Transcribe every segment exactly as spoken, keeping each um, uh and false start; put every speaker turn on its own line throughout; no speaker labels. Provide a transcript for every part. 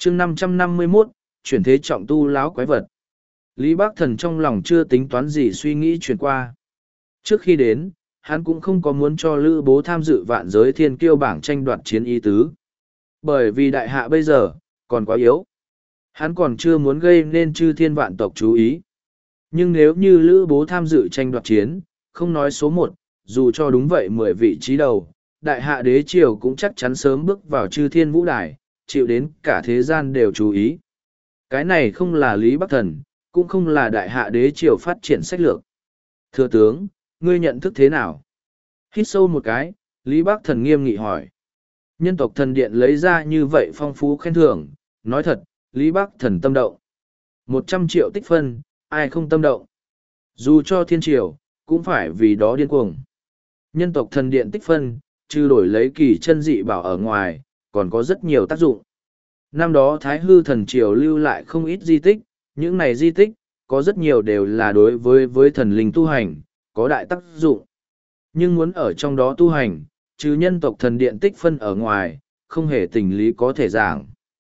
chương năm trăm năm mươi mốt, chuyển thế trọng tu láo quái vật. Lý Bác Thần trong lòng chưa tính toán gì suy nghĩ chuyển qua. Trước khi đến, hắn cũng không có muốn cho Lữ Bố tham dự vạn giới thiên kiêu bảng tranh đoạt chiến ý tứ. Bởi vì đại hạ bây giờ, còn quá yếu. Hắn còn chưa muốn gây nên chư thiên vạn tộc chú ý. Nhưng nếu như Lữ Bố tham dự tranh đoạt chiến, không nói số một, dù cho đúng vậy mười vị trí đầu, đại hạ đế triều cũng chắc chắn sớm bước vào chư thiên vũ đài, chịu đến cả thế gian đều chú ý. Cái này không là Lý Bắc Thần, cũng không là đại hạ đế triều phát triển sách lược. Thưa tướng, ngươi nhận thức thế nào? Hít sâu một cái, Lý Bắc Thần nghiêm nghị hỏi. Nhân tộc thần điện lấy ra như vậy phong phú khen thưởng, nói thật, Lý Bắc Thần tâm động. Một trăm triệu tích phân, ai không tâm động? Dù cho thiên triều, cũng phải vì đó điên cuồng. Nhân tộc thần điện tích phân, trừ đổi lấy kỳ chân dị bảo ở ngoài, còn có rất nhiều tác dụng. Năm đó Thái Hư thần triều lưu lại không ít di tích, những này di tích, có rất nhiều đều là đối với với thần linh tu hành, có đại tác dụng. Nhưng muốn ở trong đó tu hành, trừ nhân tộc thần điện tích phân ở ngoài, không hề tình lý có thể giảng.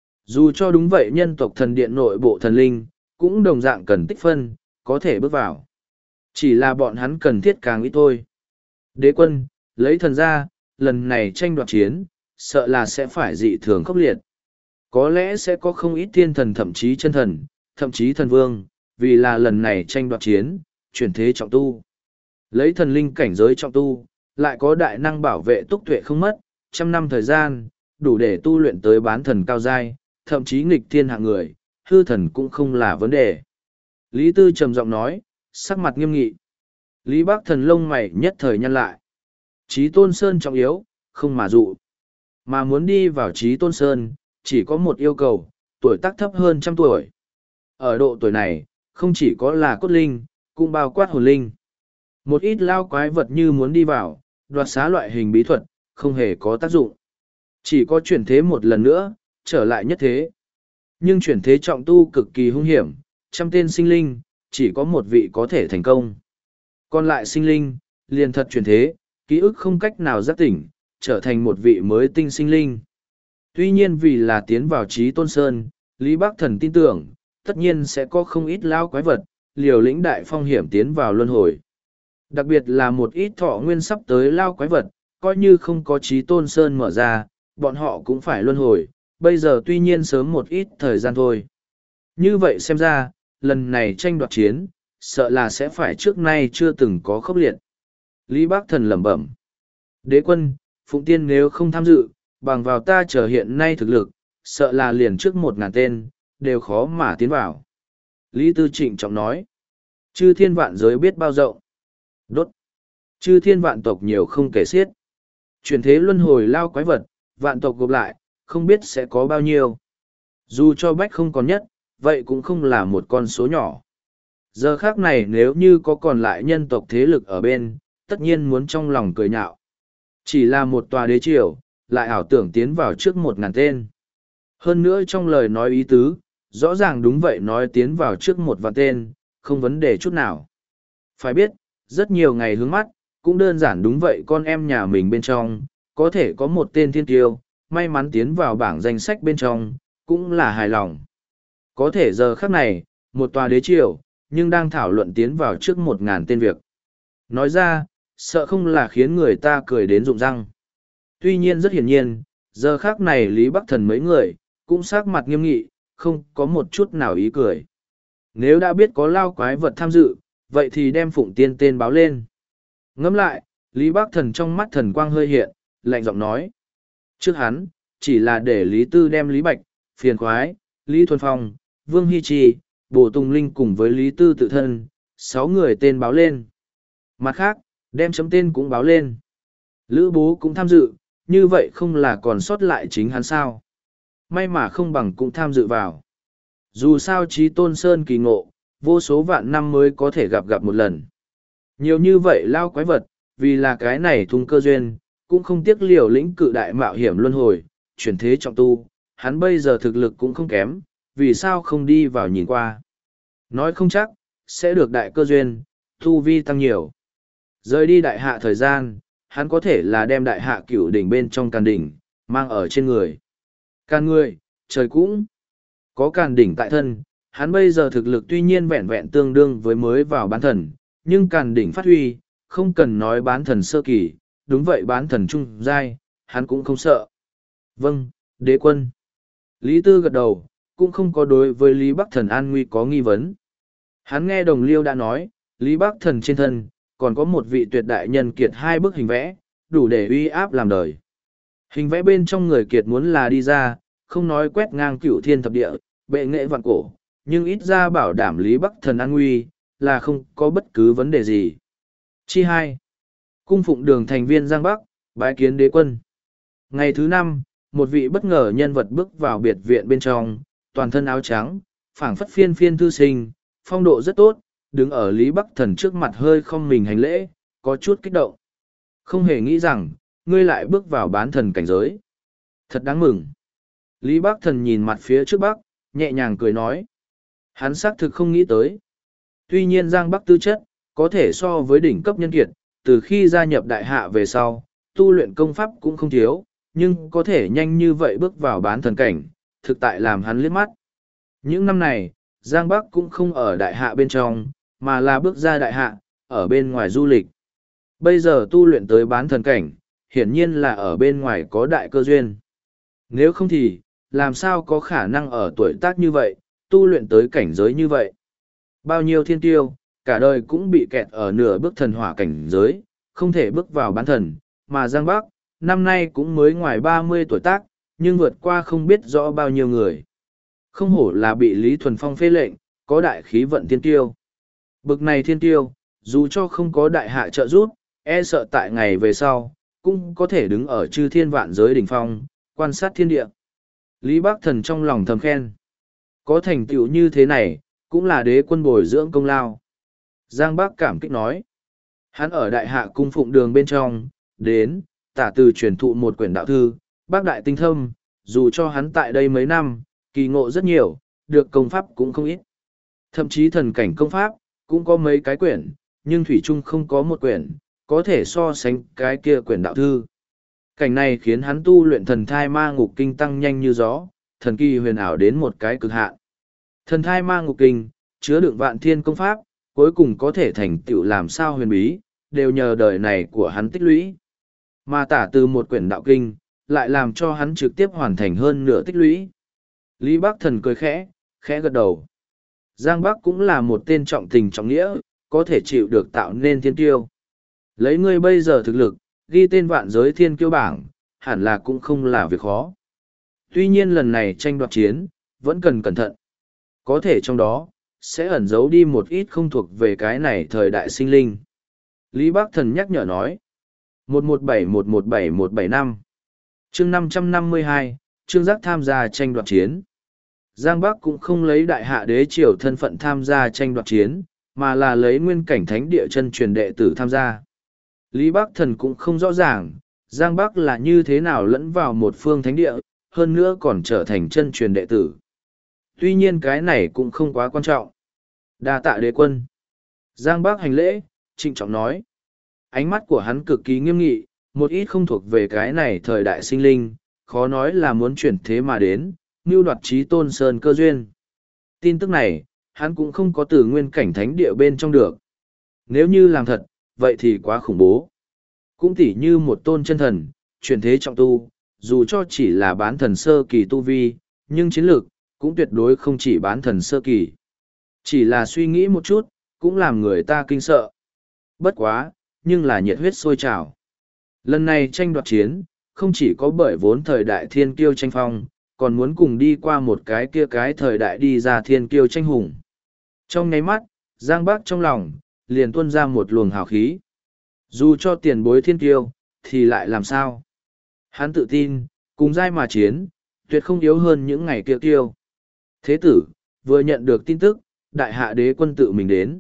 Dù cho đúng vậy nhân tộc thần điện nội bộ thần linh, cũng đồng dạng cần tích phân, có thể bước vào. Chỉ là bọn hắn cần thiết càng ít thôi. Đế quân, lấy thần ra, lần này tranh đoạt chiến, sợ là sẽ phải dị thường khốc liệt. Có lẽ sẽ có không ít thiên thần thậm chí chân thần, thậm chí thần vương, vì là lần này tranh đoạt chiến, chuyển thế trọng tu. Lấy thần linh cảnh giới trọng tu, lại có đại năng bảo vệ túc tuệ không mất, trăm năm thời gian, đủ để tu luyện tới bán thần cao giai, thậm chí nghịch thiên hạng người, hư thần cũng không là vấn đề. Lý Tư trầm giọng nói, sắc mặt nghiêm nghị. Lý Bác Thần lông mày nhất thời nhăn lại. Chí Tôn Sơn trọng yếu, không mà dụ. Mà muốn đi vào Chí Tôn Sơn, chỉ có một yêu cầu, tuổi tác thấp hơn trăm tuổi. Ở độ tuổi này, không chỉ có là cốt linh, cũng bao quát hồn linh. Một ít lao quái vật như muốn đi vào, đoạt xá loại hình bí thuật, không hề có tác dụng. Chỉ có chuyển thế một lần nữa, trở lại nhất thế. Nhưng chuyển thế trọng tu cực kỳ hung hiểm, trăm tên sinh linh, chỉ có một vị có thể thành công. Còn lại sinh linh, liền thật chuyển thế, ký ức không cách nào giác tỉnh, trở thành một vị mới tinh sinh linh. Tuy nhiên vì là tiến vào Chí Tôn Sơn, Lý Bắc Thần tin tưởng, tất nhiên sẽ có không ít lao quái vật, liều lĩnh đại phong hiểm tiến vào luân hồi. Đặc biệt là một ít thọ nguyên sắp tới lao quái vật, coi như không có Chí Tôn Sơn mở ra, bọn họ cũng phải luân hồi, bây giờ tuy nhiên sớm một ít thời gian thôi. Như vậy xem ra, lần này tranh đoạt chiến, sợ là sẽ phải trước nay chưa từng có khốc liệt. Lý Bác Thần lẩm bẩm. Đế quân, Phụng Tiên nếu không tham dự, bằng vào ta chờ hiện nay thực lực, sợ là liền trước một ngàn tên, đều khó mà tiến vào. Lý Tư Trịnh trọng nói. Chư thiên vạn giới biết bao rộng. Đốt. Chư thiên vạn tộc nhiều không kể xiết. Chuyển thế luân hồi lao quái vật, vạn tộc gộp lại, không biết sẽ có bao nhiêu. Dù cho bách không còn nhất, vậy cũng không là một con số nhỏ. Giờ khác này nếu như có còn lại nhân tộc thế lực ở bên, tất nhiên muốn trong lòng cười nhạo. Chỉ là một tòa đế triều, lại ảo tưởng tiến vào trước một ngàn tên. Hơn nữa trong lời nói ý tứ, rõ ràng đúng vậy nói tiến vào trước một vạn tên, không vấn đề chút nào. Phải biết, rất nhiều ngày hướng mắt, cũng đơn giản đúng vậy con em nhà mình bên trong, có thể có một tên thiên tiêu, may mắn tiến vào bảng danh sách bên trong, cũng là hài lòng. Có thể giờ khắc này, một tòa đế triều, nhưng đang thảo luận tiến vào trước một ngàn tên việc. Nói ra, sợ không là khiến người ta cười đến rụng răng. Tuy nhiên rất hiển nhiên, giờ khắc này Lý Bắc Thần mấy người, cũng sắc mặt nghiêm nghị, không có một chút nào ý cười. Nếu đã biết có lao quái vật tham dự, vậy thì đem Phụng Tiên tên báo lên. Ngẫm lại, Lý Bắc Thần trong mắt thần quang hơi hiện, lạnh giọng nói. Trước hắn, chỉ là để Lý Tư đem Lý Bạch, Phiền Khoái, Lý Thuần Phong, Vương Hy Trì, Bồ Tùng Linh cùng với Lý Tư tự thân, sáu người tên báo lên. Mặt khác, đem chấm tên cũng báo lên. Lữ Bố cũng tham dự, như vậy không là còn sót lại chính hắn sao. May mà không bằng cũng tham dự vào. Dù sao Chí Tôn Sơn kỳ ngộ, vô số vạn năm mới có thể gặp gặp một lần. Nhiều như vậy lao quái vật, vì là cái này thung cơ duyên, cũng không tiếc liều lĩnh cự đại mạo hiểm luân hồi, chuyển thế trọng tu, hắn bây giờ thực lực cũng không kém, vì sao không đi vào nhìn qua. Nói không chắc, sẽ được đại cơ duyên, tu vi tăng nhiều. Rời đi đại hạ thời gian, hắn có thể là đem đại hạ cửu đỉnh bên trong càn đỉnh, mang ở trên người. Càn người, trời cũng, Có càn đỉnh tại thân, hắn bây giờ thực lực tuy nhiên vẹn vẹn tương đương với mới vào bán thần, nhưng càn đỉnh phát huy, không cần nói bán thần sơ kỳ, đúng vậy bán thần trung giai, hắn cũng không sợ. Vâng, đế quân. Lý Tư gật đầu, cũng không có đối với Lý Bắc Thần an nguy có nghi vấn. Hắn nghe đồng liêu đã nói, Lý Bắc Thần trên thân, còn có một vị tuyệt đại nhân kiệt hai bức hình vẽ, đủ để uy áp làm đời. Hình vẽ bên trong người kiệt muốn là đi ra, không nói quét ngang cửu thiên thập địa, bệ nghệ vạn cổ, nhưng ít ra bảo đảm Lý Bắc Thần an nguy, là không có bất cứ vấn đề gì. Chi hai. Cung phụng đường thành viên Giang Bắc, bái kiến đế quân. Ngày thứ năm, một vị bất ngờ nhân vật bước vào biệt viện bên trong, toàn thân áo trắng, phảng phất phiên phiên thư sinh, phong độ rất tốt, đứng ở Lý Bắc Thần trước mặt hơi không mình hành lễ, có chút kích động. Không hề nghĩ rằng, ngươi lại bước vào bán thần cảnh giới. Thật đáng mừng. Lý Bắc Thần nhìn mặt phía trước Bắc, nhẹ nhàng cười nói. Hắn xác thực không nghĩ tới. Tuy nhiên Giang Bắc tư chất, có thể so với đỉnh cấp nhân kiệt, từ khi gia nhập đại hạ về sau, tu luyện công pháp cũng không thiếu, nhưng có thể nhanh như vậy bước vào bán thần cảnh, thực tại làm hắn liếc mắt. Những năm này, Giang Bắc cũng không ở đại hạ bên trong, mà là bước ra đại hạ, ở bên ngoài du lịch. Bây giờ tu luyện tới bán thần cảnh, hiển nhiên là ở bên ngoài có đại cơ duyên. Nếu không thì, làm sao có khả năng ở tuổi tác như vậy, tu luyện tới cảnh giới như vậy. Bao nhiêu thiên tiêu, cả đời cũng bị kẹt ở nửa bước thần hỏa cảnh giới, không thể bước vào bán thần, mà Giang Bắc, năm nay cũng mới ngoài ba mươi tuổi tác, nhưng vượt qua không biết rõ bao nhiêu người. Không hổ là bị Lý Thuần Phong phê lệnh, có đại khí vận thiên tiêu. Bực này thiên tiêu, dù cho không có đại hạ trợ giúp, e sợ tại ngày về sau, cũng có thể đứng ở chư thiên vạn giới đỉnh phong, quan sát thiên địa. Lý Bắc Thần trong lòng thầm khen. Có thành tựu như thế này, cũng là đế quân bồi dưỡng công lao. Giang Bắc cảm kích nói. Hắn ở đại hạ cung phụng đường bên trong, đến, tả từ truyền thụ một quyển đạo thư, bác đại tinh thâm, dù cho hắn tại đây mấy năm, kỳ ngộ rất nhiều, được công pháp cũng không ít. Thậm chí thần cảnh công pháp, cũng có mấy cái quyển, nhưng Thủy Trung không có một quyển, có thể so sánh cái kia quyển đạo thư. Cảnh này khiến hắn tu luyện thần thai ma ngục kinh tăng nhanh như gió, thần kỳ huyền ảo đến một cái cực hạn. Thần thai ma ngục kinh, chứa đựng vạn thiên công pháp, cuối cùng có thể thành tựu làm sao huyền bí, đều nhờ đời này của hắn tích lũy. Mà tả từ một quyển đạo kinh, lại làm cho hắn trực tiếp hoàn thành hơn nửa tích lũy. Lý Bắc Thần cười khẽ, khẽ gật đầu. Giang Bắc cũng là một tên trọng tình trọng nghĩa, có thể chịu được tạo nên thiên tiêu. Lấy ngươi bây giờ thực lực, ghi tên vạn giới thiên kiêu bảng, hẳn là cũng không là việc khó. Tuy nhiên lần này tranh đoạt chiến, vẫn cần cẩn thận. Có thể trong đó, sẽ ẩn giấu đi một ít không thuộc về cái này thời đại sinh linh. Lý Bắc Thần nhắc nhở nói. một một bảy một một bảy một bảy năm chương năm trăm năm mươi hai, Trương Giác tham gia tranh đoạt chiến. Giang Bắc cũng không lấy đại hạ đế triều thân phận tham gia tranh đoạt chiến, mà là lấy nguyên cảnh thánh địa chân truyền đệ tử tham gia. Lý Bắc Thần cũng không rõ ràng, Giang Bắc là như thế nào lẫn vào một phương thánh địa, hơn nữa còn trở thành chân truyền đệ tử. Tuy nhiên cái này cũng không quá quan trọng. Đa tạ đế quân. Giang Bắc hành lễ, trịnh trọng nói. Ánh mắt của hắn cực kỳ nghiêm nghị, một ít không thuộc về cái này thời đại sinh linh, khó nói là muốn chuyển thế mà đến, mưu đoạt trí tôn sơn cơ duyên. Tin tức này, hắn cũng không có từ nguyên cảnh thánh địa bên trong được. Nếu như làm thật, vậy thì quá khủng bố. Cũng tỉ như một tôn chân thần, chuyển thế trọng tu, dù cho chỉ là bán thần sơ kỳ tu vi, nhưng chiến lược, cũng tuyệt đối không chỉ bán thần sơ kỳ. Chỉ là suy nghĩ một chút, cũng làm người ta kinh sợ. Bất quá, nhưng là nhiệt huyết sôi trào. Lần này tranh đoạt chiến, không chỉ có bởi vốn thời đại thiên kiêu tranh phong, còn muốn cùng đi qua một cái kia cái thời đại đi ra thiên kiêu tranh hùng. Trong nháy mắt, Giang Bắc trong lòng, liền tuôn ra một luồng hào khí. Dù cho tiền bối thiên kiêu, thì lại làm sao? Hắn tự tin, cùng giai mà chiến, tuyệt không yếu hơn những ngày kia kiêu. Thế tử, vừa nhận được tin tức, đại hạ đế quân tự mình đến.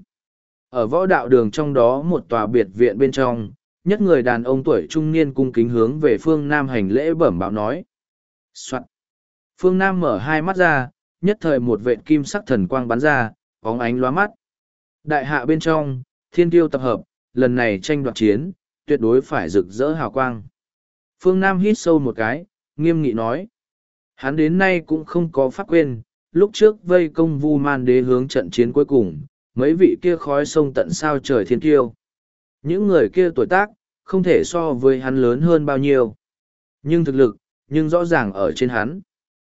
Ở võ đạo đường trong đó một tòa biệt viện bên trong, nhất người đàn ông tuổi trung niên cung kính hướng về phương Nam hành lễ bẩm báo nói. Soạn. Phương Nam mở hai mắt ra, nhất thời một vệt kim sắc thần quang bắn ra, bóng ánh lóa mắt. Đại hạ bên trong, thiên tiêu tập hợp, lần này tranh đoạt chiến, tuyệt đối phải rực rỡ hào quang. Phương Nam hít sâu một cái, nghiêm nghị nói. Hắn đến nay cũng không có pháp quên, lúc trước vây công Vu Man Đế hướng trận chiến cuối cùng, mấy vị kia khói sông tận sao trời thiên kiêu. Những người kia tuổi tác, không thể so với hắn lớn hơn bao nhiêu. Nhưng thực lực, nhưng rõ ràng ở trên hắn.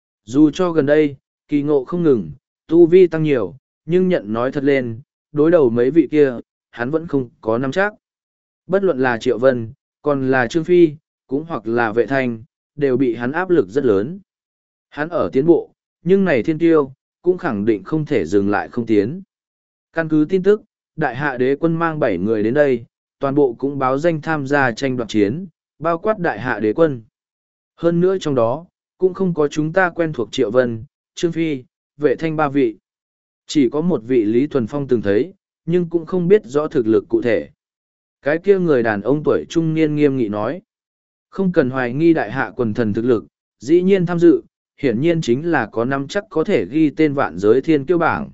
Dù cho gần đây, kỳ ngộ không ngừng, tu vi tăng nhiều, nhưng nhận nói thật lên, đối đầu mấy vị kia, hắn vẫn không có nắm chắc. Bất luận là Triệu Vân, còn là Trương Phi, cũng hoặc là Vệ Thanh, đều bị hắn áp lực rất lớn. Hắn ở tiến bộ, nhưng này thiên tiêu, cũng khẳng định không thể dừng lại không tiến. Căn cứ tin tức, đại hạ đế quân mang bảy người đến đây, toàn bộ cũng báo danh tham gia tranh đoạt chiến, bao quát đại hạ đế quân. Hơn nữa trong đó, cũng không có chúng ta quen thuộc Triệu Vân, Trương Phi, Vệ Thanh ba vị. Chỉ có một vị Lý Thuần Phong từng thấy, nhưng cũng không biết rõ thực lực cụ thể. Cái kia người đàn ông tuổi trung niên nghiêm nghị nói. Không cần hoài nghi đại hạ quần thần thực lực, dĩ nhiên tham dự, hiển nhiên chính là có năm chắc có thể ghi tên vạn giới thiên kiêu bảng.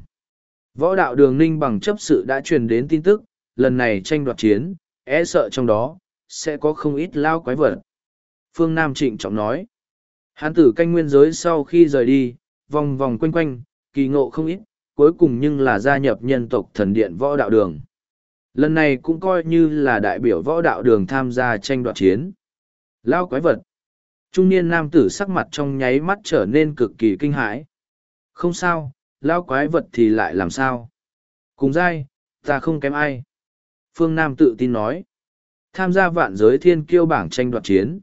Võ đạo đường ninh bằng chấp sự đã truyền đến tin tức, lần này tranh đoạt chiến, e sợ trong đó, sẽ có không ít lao quái vật. Phương Nam trịnh trọng nói. Hán tử canh nguyên giới sau khi rời đi, vòng vòng quanh quanh, kỳ ngộ không ít, cuối cùng nhưng là gia nhập nhân tộc thần điện võ đạo đường. Lần này cũng coi như là đại biểu võ đạo đường tham gia tranh đoạt chiến. Lao quái vật. Trung niên nam tử sắc mặt trong nháy mắt trở nên cực kỳ kinh hãi. Không sao, lao quái vật thì lại làm sao? Cùng dai, ta không kém ai. Phương Nam tự tin nói. Tham gia vạn giới thiên kiêu bảng tranh đoạt chiến.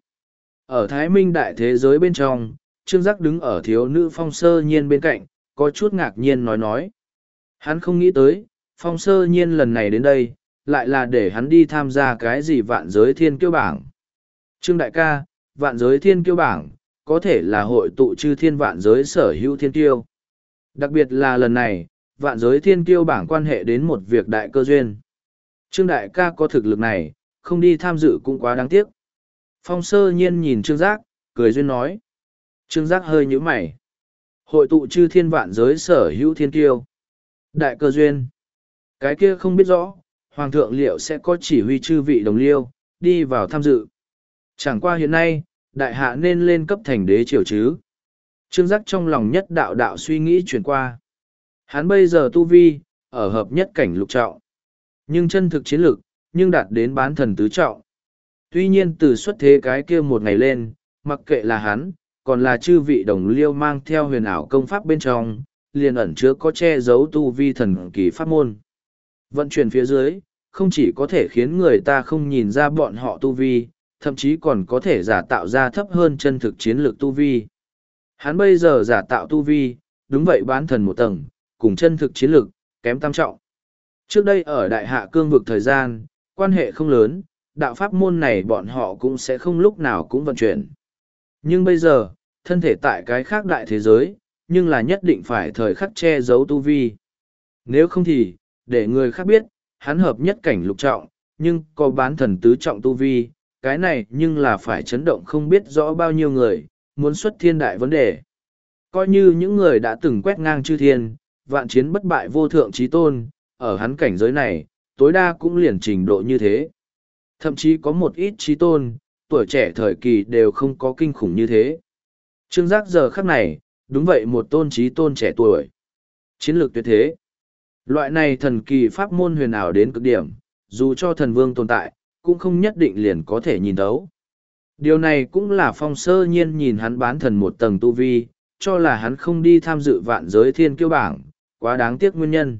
Ở Thái Minh đại thế giới bên trong, Trương Giác đứng ở thiếu nữ Phong Sơ Nhiên bên cạnh, có chút ngạc nhiên nói nói. Hắn không nghĩ tới, Phong Sơ Nhiên lần này đến đây, lại là để hắn đi tham gia cái gì vạn giới thiên kiêu bảng. Trương đại ca, vạn giới thiên kiêu bảng, có thể là hội tụ chư thiên vạn giới sở hữu thiên kiêu. Đặc biệt là lần này, vạn giới thiên kiêu bảng quan hệ đến một việc đại cơ duyên. Trương đại ca có thực lực này, không đi tham dự cũng quá đáng tiếc. Phong Sơ Nhiên nhìn Trương Giác, cười duyên nói. Trương Giác hơi nhíu mày. Hội tụ chư thiên vạn giới sở hữu thiên kiêu. Đại cơ duyên. Cái kia không biết rõ, Hoàng thượng liệu sẽ có chỉ huy chư vị đồng liêu, đi vào tham dự. Chẳng qua hiện nay, đại hạ nên lên cấp thành đế triều chứ. Trương Giác trong lòng nhất đạo đạo suy nghĩ chuyển qua. Hắn bây giờ tu vi, ở hợp nhất cảnh lục trọng. Nhưng chân thực chiến lực, nhưng đạt đến bán thần tứ trọng. Tuy nhiên từ xuất thế cái kia một ngày lên, mặc kệ là hắn, còn là chư vị đồng liêu mang theo huyền ảo công pháp bên trong, liền ẩn chứa có che giấu tu vi thần kỳ pháp môn. Vận chuyển phía dưới, không chỉ có thể khiến người ta không nhìn ra bọn họ tu vi, thậm chí còn có thể giả tạo ra thấp hơn chân thực chiến lược tu vi. Hắn bây giờ giả tạo tu vi, đúng vậy bán thần một tầng, cùng chân thực chiến lược, kém tam trọng. Trước đây ở đại hạ cương vực thời gian, quan hệ không lớn, đạo pháp môn này bọn họ cũng sẽ không lúc nào cũng vận chuyển. Nhưng bây giờ, thân thể tại cái khác đại thế giới, nhưng là nhất định phải thời khắc che giấu tu vi. Nếu không thì, để người khác biết, hắn hợp nhất cảnh lục trọng, nhưng có bán thần tứ trọng tu vi, cái này nhưng là phải chấn động không biết rõ bao nhiêu người, muốn xuất thiên đại vấn đề. Coi như những người đã từng quét ngang chư thiên, vạn chiến bất bại vô thượng trí tôn, ở hắn cảnh giới này, tối đa cũng liền trình độ như thế. Thậm chí có một ít trí tôn, tuổi trẻ thời kỳ đều không có kinh khủng như thế. Trương Giác giờ khắc này, đúng vậy một tôn trí tôn trẻ tuổi. Chiến lược tuyệt thế. Loại này thần kỳ pháp môn huyền ảo đến cực điểm, dù cho thần vương tồn tại, cũng không nhất định liền có thể nhìn thấu. Điều này cũng là Phong Sơ Nhiên nhìn hắn bán thần một tầng tu vi, cho là hắn không đi tham dự vạn giới thiên kiêu bảng, quá đáng tiếc nguyên nhân.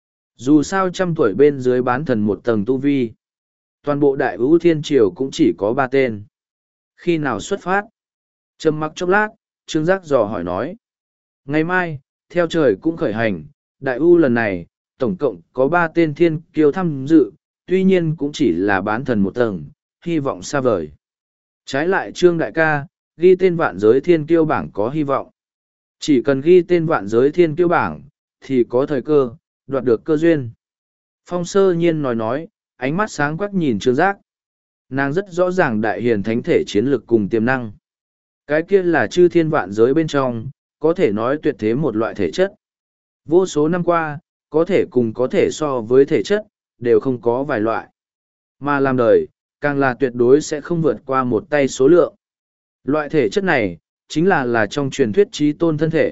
Dù sao trăm tuổi bên dưới bán thần một tầng tu vi, toàn bộ đại ưu thiên triều cũng chỉ có ba tên. Khi nào xuất phát? Trầm mặc chốc lát, Trương Giác dò hỏi nói. Ngày mai, theo trời cũng khởi hành, đại ưu lần này, tổng cộng có ba tên thiên kiêu tham dự, tuy nhiên cũng chỉ là bán thần một tầng, hy vọng xa vời. Trái lại Trương đại ca, ghi tên vạn giới thiên kiêu bảng có hy vọng. Chỉ cần ghi tên vạn giới thiên kiêu bảng, thì có thời cơ, đoạt được cơ duyên. Phong Sơ Nhiên nói nói, ánh mắt sáng quắc nhìn Trương Giác. Nàng rất rõ ràng đại hiền thánh thể chiến lực cùng tiềm năng. Cái kia là chư thiên vạn giới bên trong, có thể nói tuyệt thế một loại thể chất. Vô số năm qua, có thể cùng có thể so với thể chất, đều không có vài loại. Mà làm đời, càng là tuyệt đối sẽ không vượt qua một tay số lượng. Loại thể chất này, chính là là trong truyền thuyết trí tôn thân thể,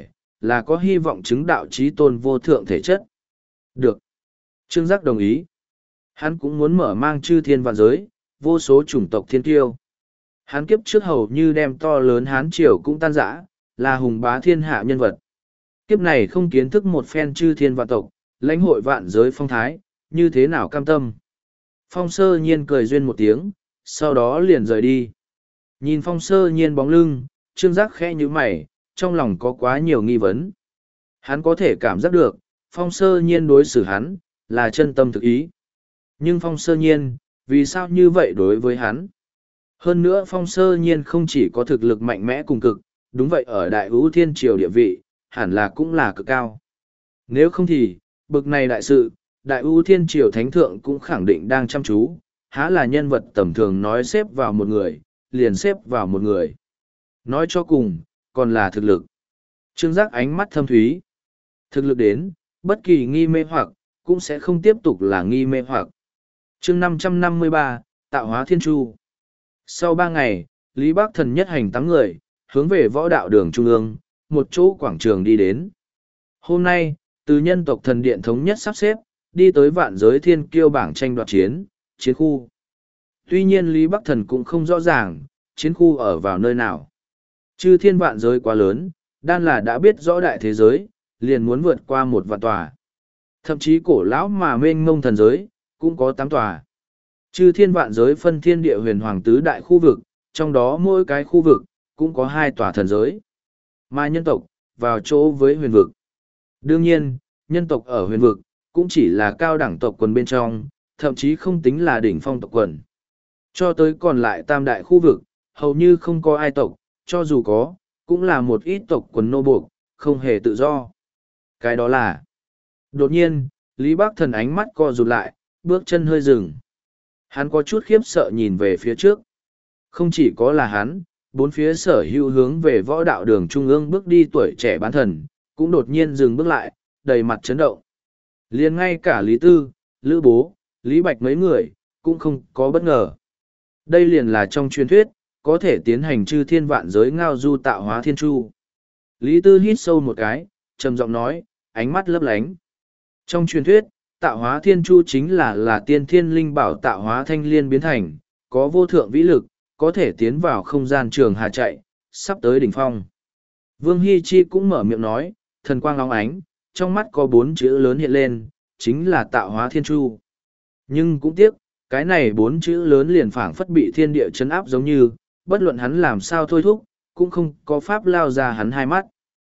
là có hy vọng chứng đạo trí tôn vô thượng thể chất. Được. Trương Giác đồng ý. Hắn cũng muốn mở mang chư thiên vạn giới, vô số chủng tộc thiên kiêu. Hắn kiếp trước hầu như đem to lớn Hán triều cũng tan rã, là hùng bá thiên hạ nhân vật. Kiếp này không kiến thức một phen chư thiên vạn tộc, lãnh hội vạn giới phong thái, như thế nào cam tâm. Phong sơ nhiên cười duyên một tiếng, sau đó liền rời đi. Nhìn phong sơ nhiên bóng lưng, Trương Giác khẽ như mày, trong lòng có quá nhiều nghi vấn. Hắn có thể cảm giác được, phong sơ nhiên đối xử hắn, là chân tâm thực ý. Nhưng phong sơ nhiên, vì sao như vậy đối với hắn? Hơn nữa phong sơ nhiên không chỉ có thực lực mạnh mẽ cùng cực, đúng vậy ở đại ưu thiên triều địa vị, hẳn là cũng là cực cao. Nếu không thì, bực này đại sự, đại ưu thiên triều thánh thượng cũng khẳng định đang chăm chú, há là nhân vật tầm thường nói xếp vào một người, liền xếp vào một người. Nói cho cùng, còn là thực lực. Trương Giác ánh mắt thâm thúy. Thực lực đến, bất kỳ nghi mê hoặc, cũng sẽ không tiếp tục là nghi mê hoặc. Chương năm trăm năm mươi ba, Tạo hóa thiên chu. Sau ba ngày, Lý Bắc Thần nhất hành tám người, hướng về võ đạo đường trung ương, một chỗ quảng trường đi đến. Hôm nay, từ nhân tộc thần điện thống nhất sắp xếp, đi tới vạn giới thiên kiêu bảng tranh đoạt chiến, chiến khu. Tuy nhiên Lý Bắc Thần cũng không rõ ràng, chiến khu ở vào nơi nào. Chư thiên vạn giới quá lớn, đan là đã biết rõ đại thế giới, liền muốn vượt qua một vạn tòa. Thậm chí cổ lão mà mênh mông thần giới, cũng có tám tòa. Chư thiên vạn giới phân thiên địa huyền hoàng tứ đại khu vực, trong đó mỗi cái khu vực, cũng có hai tòa thần giới. Mà nhân tộc, vào chỗ với huyền vực. Đương nhiên, nhân tộc ở huyền vực, cũng chỉ là cao đẳng tộc quần bên trong, thậm chí không tính là đỉnh phong tộc quần. Cho tới còn lại tam đại khu vực, hầu như không có ai tộc, cho dù có, cũng là một ít tộc quần nô buộc, không hề tự do. Cái đó là... Đột nhiên, Lý Bắc Thần ánh mắt co rụt lại, bước chân hơi dừng. Hắn có chút khiếp sợ nhìn về phía trước. Không chỉ có là hắn, bốn phía sở hữu hướng về võ đạo đường trung ương bước đi tuổi trẻ bán thần, cũng đột nhiên dừng bước lại, đầy mặt chấn động. Liền ngay cả Lý Tư, Lữ Bố, Lý Bạch mấy người, cũng không có bất ngờ. Đây liền là trong truyền thuyết, có thể tiến hành chư thiên vạn giới ngao du tạo hóa thiên chu. Lý Tư hít sâu một cái, trầm giọng nói, ánh mắt lấp lánh. Trong truyền thuyết, tạo hóa thiên chu chính là là tiên thiên linh bảo tạo hóa thanh liên biến thành, có vô thượng vĩ lực, có thể tiến vào không gian trường hà chạy, sắp tới đỉnh phong. Vương Hy Chi cũng mở miệng nói, thần quang óng ánh, trong mắt có bốn chữ lớn hiện lên, chính là tạo hóa thiên chu. Nhưng cũng tiếc, cái này bốn chữ lớn liền phảng phất bị thiên địa chấn áp giống như, bất luận hắn làm sao thôi thúc, cũng không có pháp lao ra hắn hai mắt.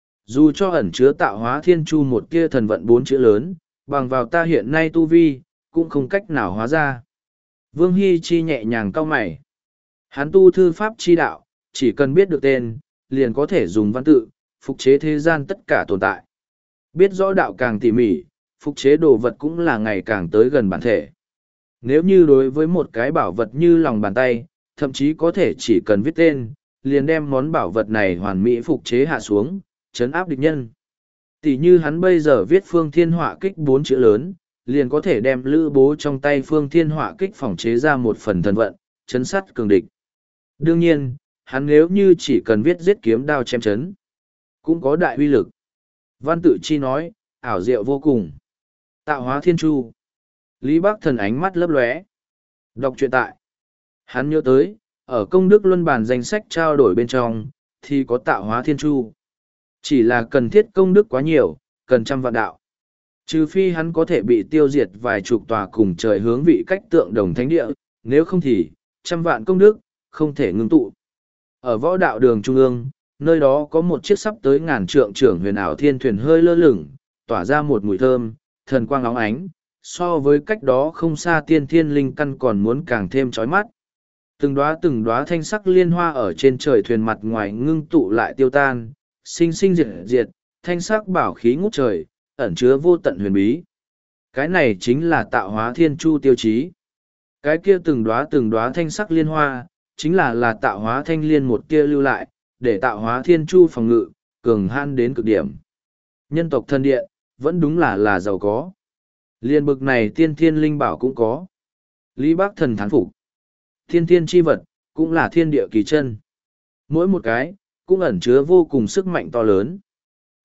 Dù cho ẩn chứa tạo hóa thiên chu một kia thần vận bốn chữ lớn, bằng vào ta hiện nay tu vi, cũng không cách nào hóa ra. Vương Hy Chi nhẹ nhàng cau mày. Hắn tu thư pháp chi đạo, chỉ cần biết được tên, liền có thể dùng văn tự, phục chế thế gian tất cả tồn tại. Biết rõ đạo càng tỉ mỉ, phục chế đồ vật cũng là ngày càng tới gần bản thể. Nếu như đối với một cái bảo vật như lòng bàn tay, thậm chí có thể chỉ cần viết tên, liền đem món bảo vật này hoàn mỹ phục chế hạ xuống, chấn áp địch nhân. Tỷ như hắn bây giờ viết phương thiên họa kích bốn chữ lớn, liền có thể đem Lữ Bố trong tay phương thiên họa kích phỏng chế ra một phần thần vận, chấn sát cường địch. Đương nhiên, hắn nếu như chỉ cần viết giết kiếm đao chém chấn, cũng có đại uy lực. Văn tự chi nói, ảo diệu vô cùng. Tạo hóa thiên chu. Lý Bắc Thần ánh mắt lấp lóe. Đọc truyện tại. Hắn nhớ tới, ở công đức luân bản danh sách trao đổi bên trong, thì có tạo hóa thiên chu. Chỉ là cần thiết công đức quá nhiều, cần trăm vạn đạo. Trừ phi hắn có thể bị tiêu diệt vài chục tòa cùng trời hướng vị cách tượng đồng thánh địa, nếu không thì, trăm vạn công đức, không thể ngưng tụ. Ở võ đạo đường trung ương, nơi đó có một chiếc sắp tới ngàn trượng trưởng huyền ảo thiên thuyền hơi lơ lửng, tỏa ra một mùi thơm, thần quang óng ánh, so với cách đó không xa tiên thiên linh căn còn muốn càng thêm chói mắt. Từng đóa từng đóa thanh sắc liên hoa ở trên trời thuyền mặt ngoài ngưng tụ lại tiêu tan, sinh sinh diệt diệt, thanh sắc bảo khí ngút trời, ẩn chứa vô tận huyền bí. Cái này chính là tạo hóa thiên chu tiêu chí. Cái kia từng đóa từng đóa thanh sắc liên hoa, chính là là tạo hóa thanh liên một kia lưu lại, để tạo hóa thiên chu phòng ngự, cường han đến cực điểm. Nhân tộc thân điện, vẫn đúng là là giàu có. Liên bực này tiên thiên linh bảo cũng có. Lý Bắc Thần thán phục. Thiên thiên chi vật, cũng là thiên địa kỳ chân. Mỗi một cái, cũng ẩn chứa vô cùng sức mạnh to lớn.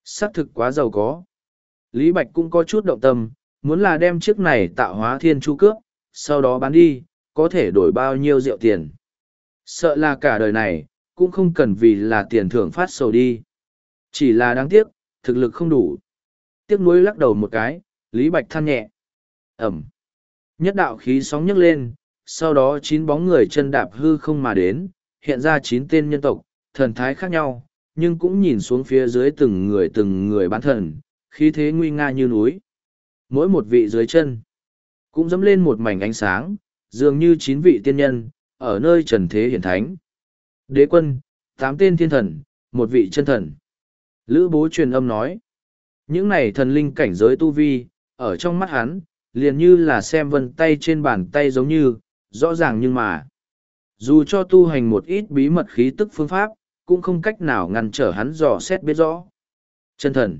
Xác thực quá giàu có. Lý Bạch cũng có chút động tâm, muốn là đem chiếc này tạo hóa thiên chu cướp, sau đó bán đi, có thể đổi bao nhiêu rượu tiền. Sợ là cả đời này, cũng không cần vì là tiền thưởng phát sầu đi. Chỉ là đáng tiếc, thực lực không đủ. Tiếc nuối lắc đầu một cái, Lý Bạch than nhẹ. Ẩm. Nhất đạo khí sóng nhấc lên, sau đó chín bóng người chân đạp hư không mà đến, hiện ra chín tên nhân tộc, thần thái khác nhau, nhưng cũng nhìn xuống phía dưới từng người từng người bán thần, khí thế nguy nga như núi. Mỗi một vị dưới chân, cũng dẫm lên một mảnh ánh sáng, dường như chín vị tiên nhân, ở nơi trần thế hiển thánh. Đế quân, tám tên thiên thần, một vị chân thần. Lữ bố truyền âm nói, những này thần linh cảnh giới tu vi, ở trong mắt hắn, liền như là xem vân tay trên bàn tay giống như, rõ ràng nhưng mà. Dù cho tu hành một ít bí mật khí tức phương pháp, cũng không cách nào ngăn trở hắn dò xét biết rõ. Chân thần.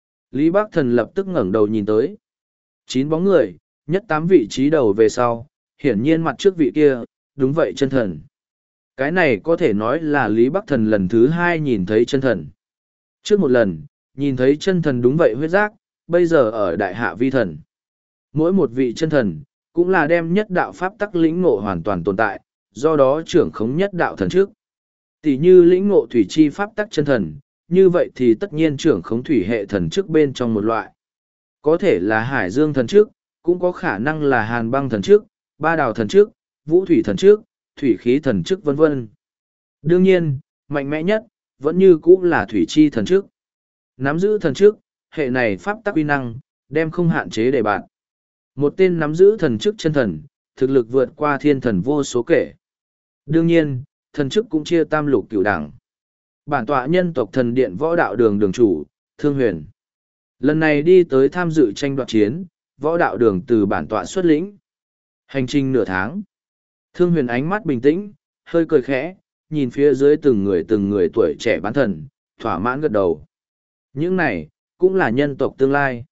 Lý Bác Thần lập tức ngẩng đầu nhìn tới. Chín bóng người, nhất tám vị trí đầu về sau, hiển nhiên mặt trước vị kia, đúng vậy chân thần. Cái này có thể nói là Lý Bắc Thần lần thứ hai nhìn thấy chân thần. Trước một lần, nhìn thấy chân thần đúng vậy huyết giác, bây giờ ở đại hạ vi thần. Mỗi một vị chân thần, cũng là đem nhất đạo pháp tắc lĩnh ngộ hoàn toàn tồn tại, do đó trưởng khống nhất đạo thần trước. Tỷ như lĩnh ngộ thủy chi pháp tắc chân thần, như vậy thì tất nhiên trưởng khống thủy hệ thần trước bên trong một loại. Có thể là hải dương thần trước, cũng có khả năng là hàn băng thần trước, ba đào thần trước, vũ thủy thần trước, thủy khí thần trước vân vân. Đương nhiên, mạnh mẽ nhất, vẫn như cũ là thủy chi thần trước. Nắm giữ thần trước, hệ này pháp tắc uy năng, đem không hạn chế để bạn. Một tên nắm giữ thần trước chân thần, thực lực vượt qua thiên thần vô số kể. Đương nhiên, thần chức cũng chia tam lục cửu đẳng. Bản tọa nhân tộc thần điện võ đạo đường đường chủ, Thương Huyền. Lần này đi tới tham dự tranh đoạt chiến, võ đạo đường từ bản tọa xuất lĩnh. Hành trình nửa tháng. Thương Huyền ánh mắt bình tĩnh, hơi cười khẽ, nhìn phía dưới từng người từng người tuổi trẻ bán thần, thỏa mãn gật đầu. Những này, cũng là nhân tộc tương lai.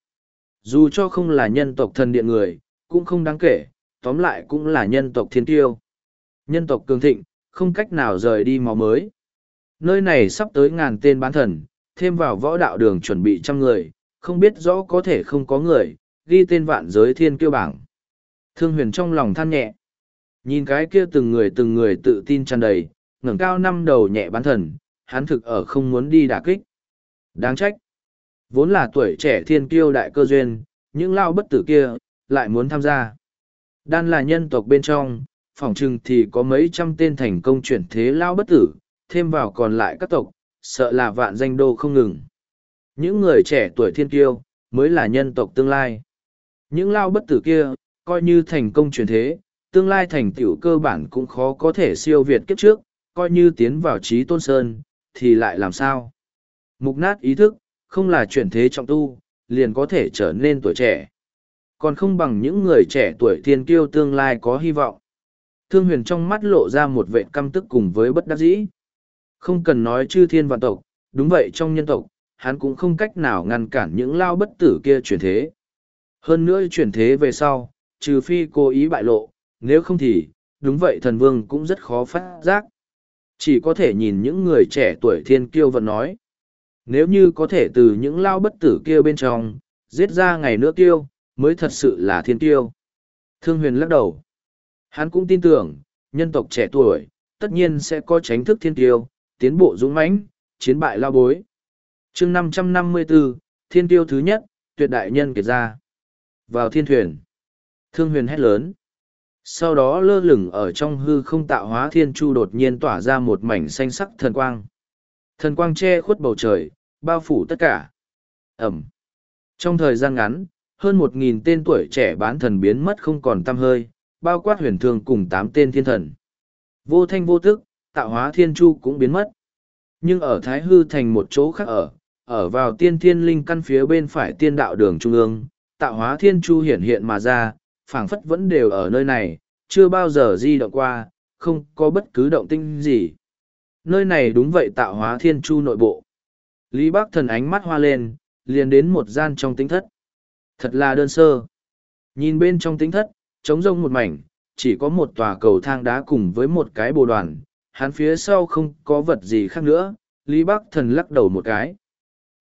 Dù cho không là nhân tộc thần điện người, cũng không đáng kể, tóm lại cũng là nhân tộc thiên tiêu. Nhân tộc cường thịnh, không cách nào rời đi máu mới. Nơi này sắp tới ngàn tên bán thần, thêm vào võ đạo đường chuẩn bị trăm người, không biết rõ có thể không có người, ghi tên vạn giới thiên kiêu bảng. Thương Huyền trong lòng than nhẹ. Nhìn cái kia từng người từng người tự tin tràn đầy, ngẩng cao năm đầu nhẹ bán thần, hắn thực ở không muốn đi đả kích. Đáng trách. Vốn là tuổi trẻ thiên kiêu đại cơ duyên, những lao bất tử kia, lại muốn tham gia. Đan là nhân tộc bên trong, phỏng chừng thì có mấy trăm tên thành công chuyển thế lao bất tử, thêm vào còn lại các tộc, sợ là vạn danh đô không ngừng. Những người trẻ tuổi thiên kiêu, mới là nhân tộc tương lai. Những lao bất tử kia, coi như thành công chuyển thế, tương lai thành tựu cơ bản cũng khó có thể siêu việt kiếp trước, coi như tiến vào trí tôn sơn, thì lại làm sao? Mục nát ý thức, không là chuyển thế trọng tu, liền có thể trở nên tuổi trẻ. Còn không bằng những người trẻ tuổi thiên kiêu tương lai có hy vọng. Thương Huyền trong mắt lộ ra một vệ căm tức cùng với bất đắc dĩ. Không cần nói chư thiên vạn tộc, đúng vậy trong nhân tộc, hắn cũng không cách nào ngăn cản những lao bất tử kia chuyển thế. Hơn nữa chuyển thế về sau, trừ phi cố ý bại lộ, nếu không thì, đúng vậy thần vương cũng rất khó phát giác. Chỉ có thể nhìn những người trẻ tuổi thiên kiêu vẫn nói. Nếu như có thể từ những lao bất tử kia bên trong, giết ra ngày nữa kiêu, mới thật sự là thiên kiêu. Thương Huyền lắc đầu. Hắn cũng tin tưởng, nhân tộc trẻ tuổi, tất nhiên sẽ có tránh thức thiên kiêu, tiến bộ dũng mãnh, chiến bại lao bối. chương năm trăm năm mươi tư, thiên kiêu thứ nhất, tuyệt đại nhân kiệt ra. Vào thiên thuyền. Thương Huyền hét lớn. Sau đó lơ lửng ở trong hư không tạo hóa thiên chu đột nhiên tỏa ra một mảnh xanh sắc thần quang. Thần quang che khuất bầu trời, bao phủ tất cả. Ẩm. Trong thời gian ngắn, hơn một nghìn tên tuổi trẻ bán thần biến mất không còn tăm hơi, bao quát huyền thương cùng tám tên thiên thần. Vô thanh vô tức, tạo hóa thiên chu cũng biến mất. Nhưng ở Thái Hư thành một chỗ khác ở, ở vào tiên thiên linh căn phía bên phải tiên đạo đường trung ương, tạo hóa thiên chu hiển hiện mà ra, phảng phất vẫn đều ở nơi này, chưa bao giờ di động qua, không có bất cứ động tinh gì. Nơi này đúng vậy tạo hóa thiên chu nội bộ. Lý Bác Thần ánh mắt hoa lên, liền đến một gian trong tính thất. Thật là đơn sơ. Nhìn bên trong tính thất, trống rông một mảnh, chỉ có một tòa cầu thang đá cùng với một cái bồ đoàn, hắn phía sau không có vật gì khác nữa, Lý Bác Thần lắc đầu một cái.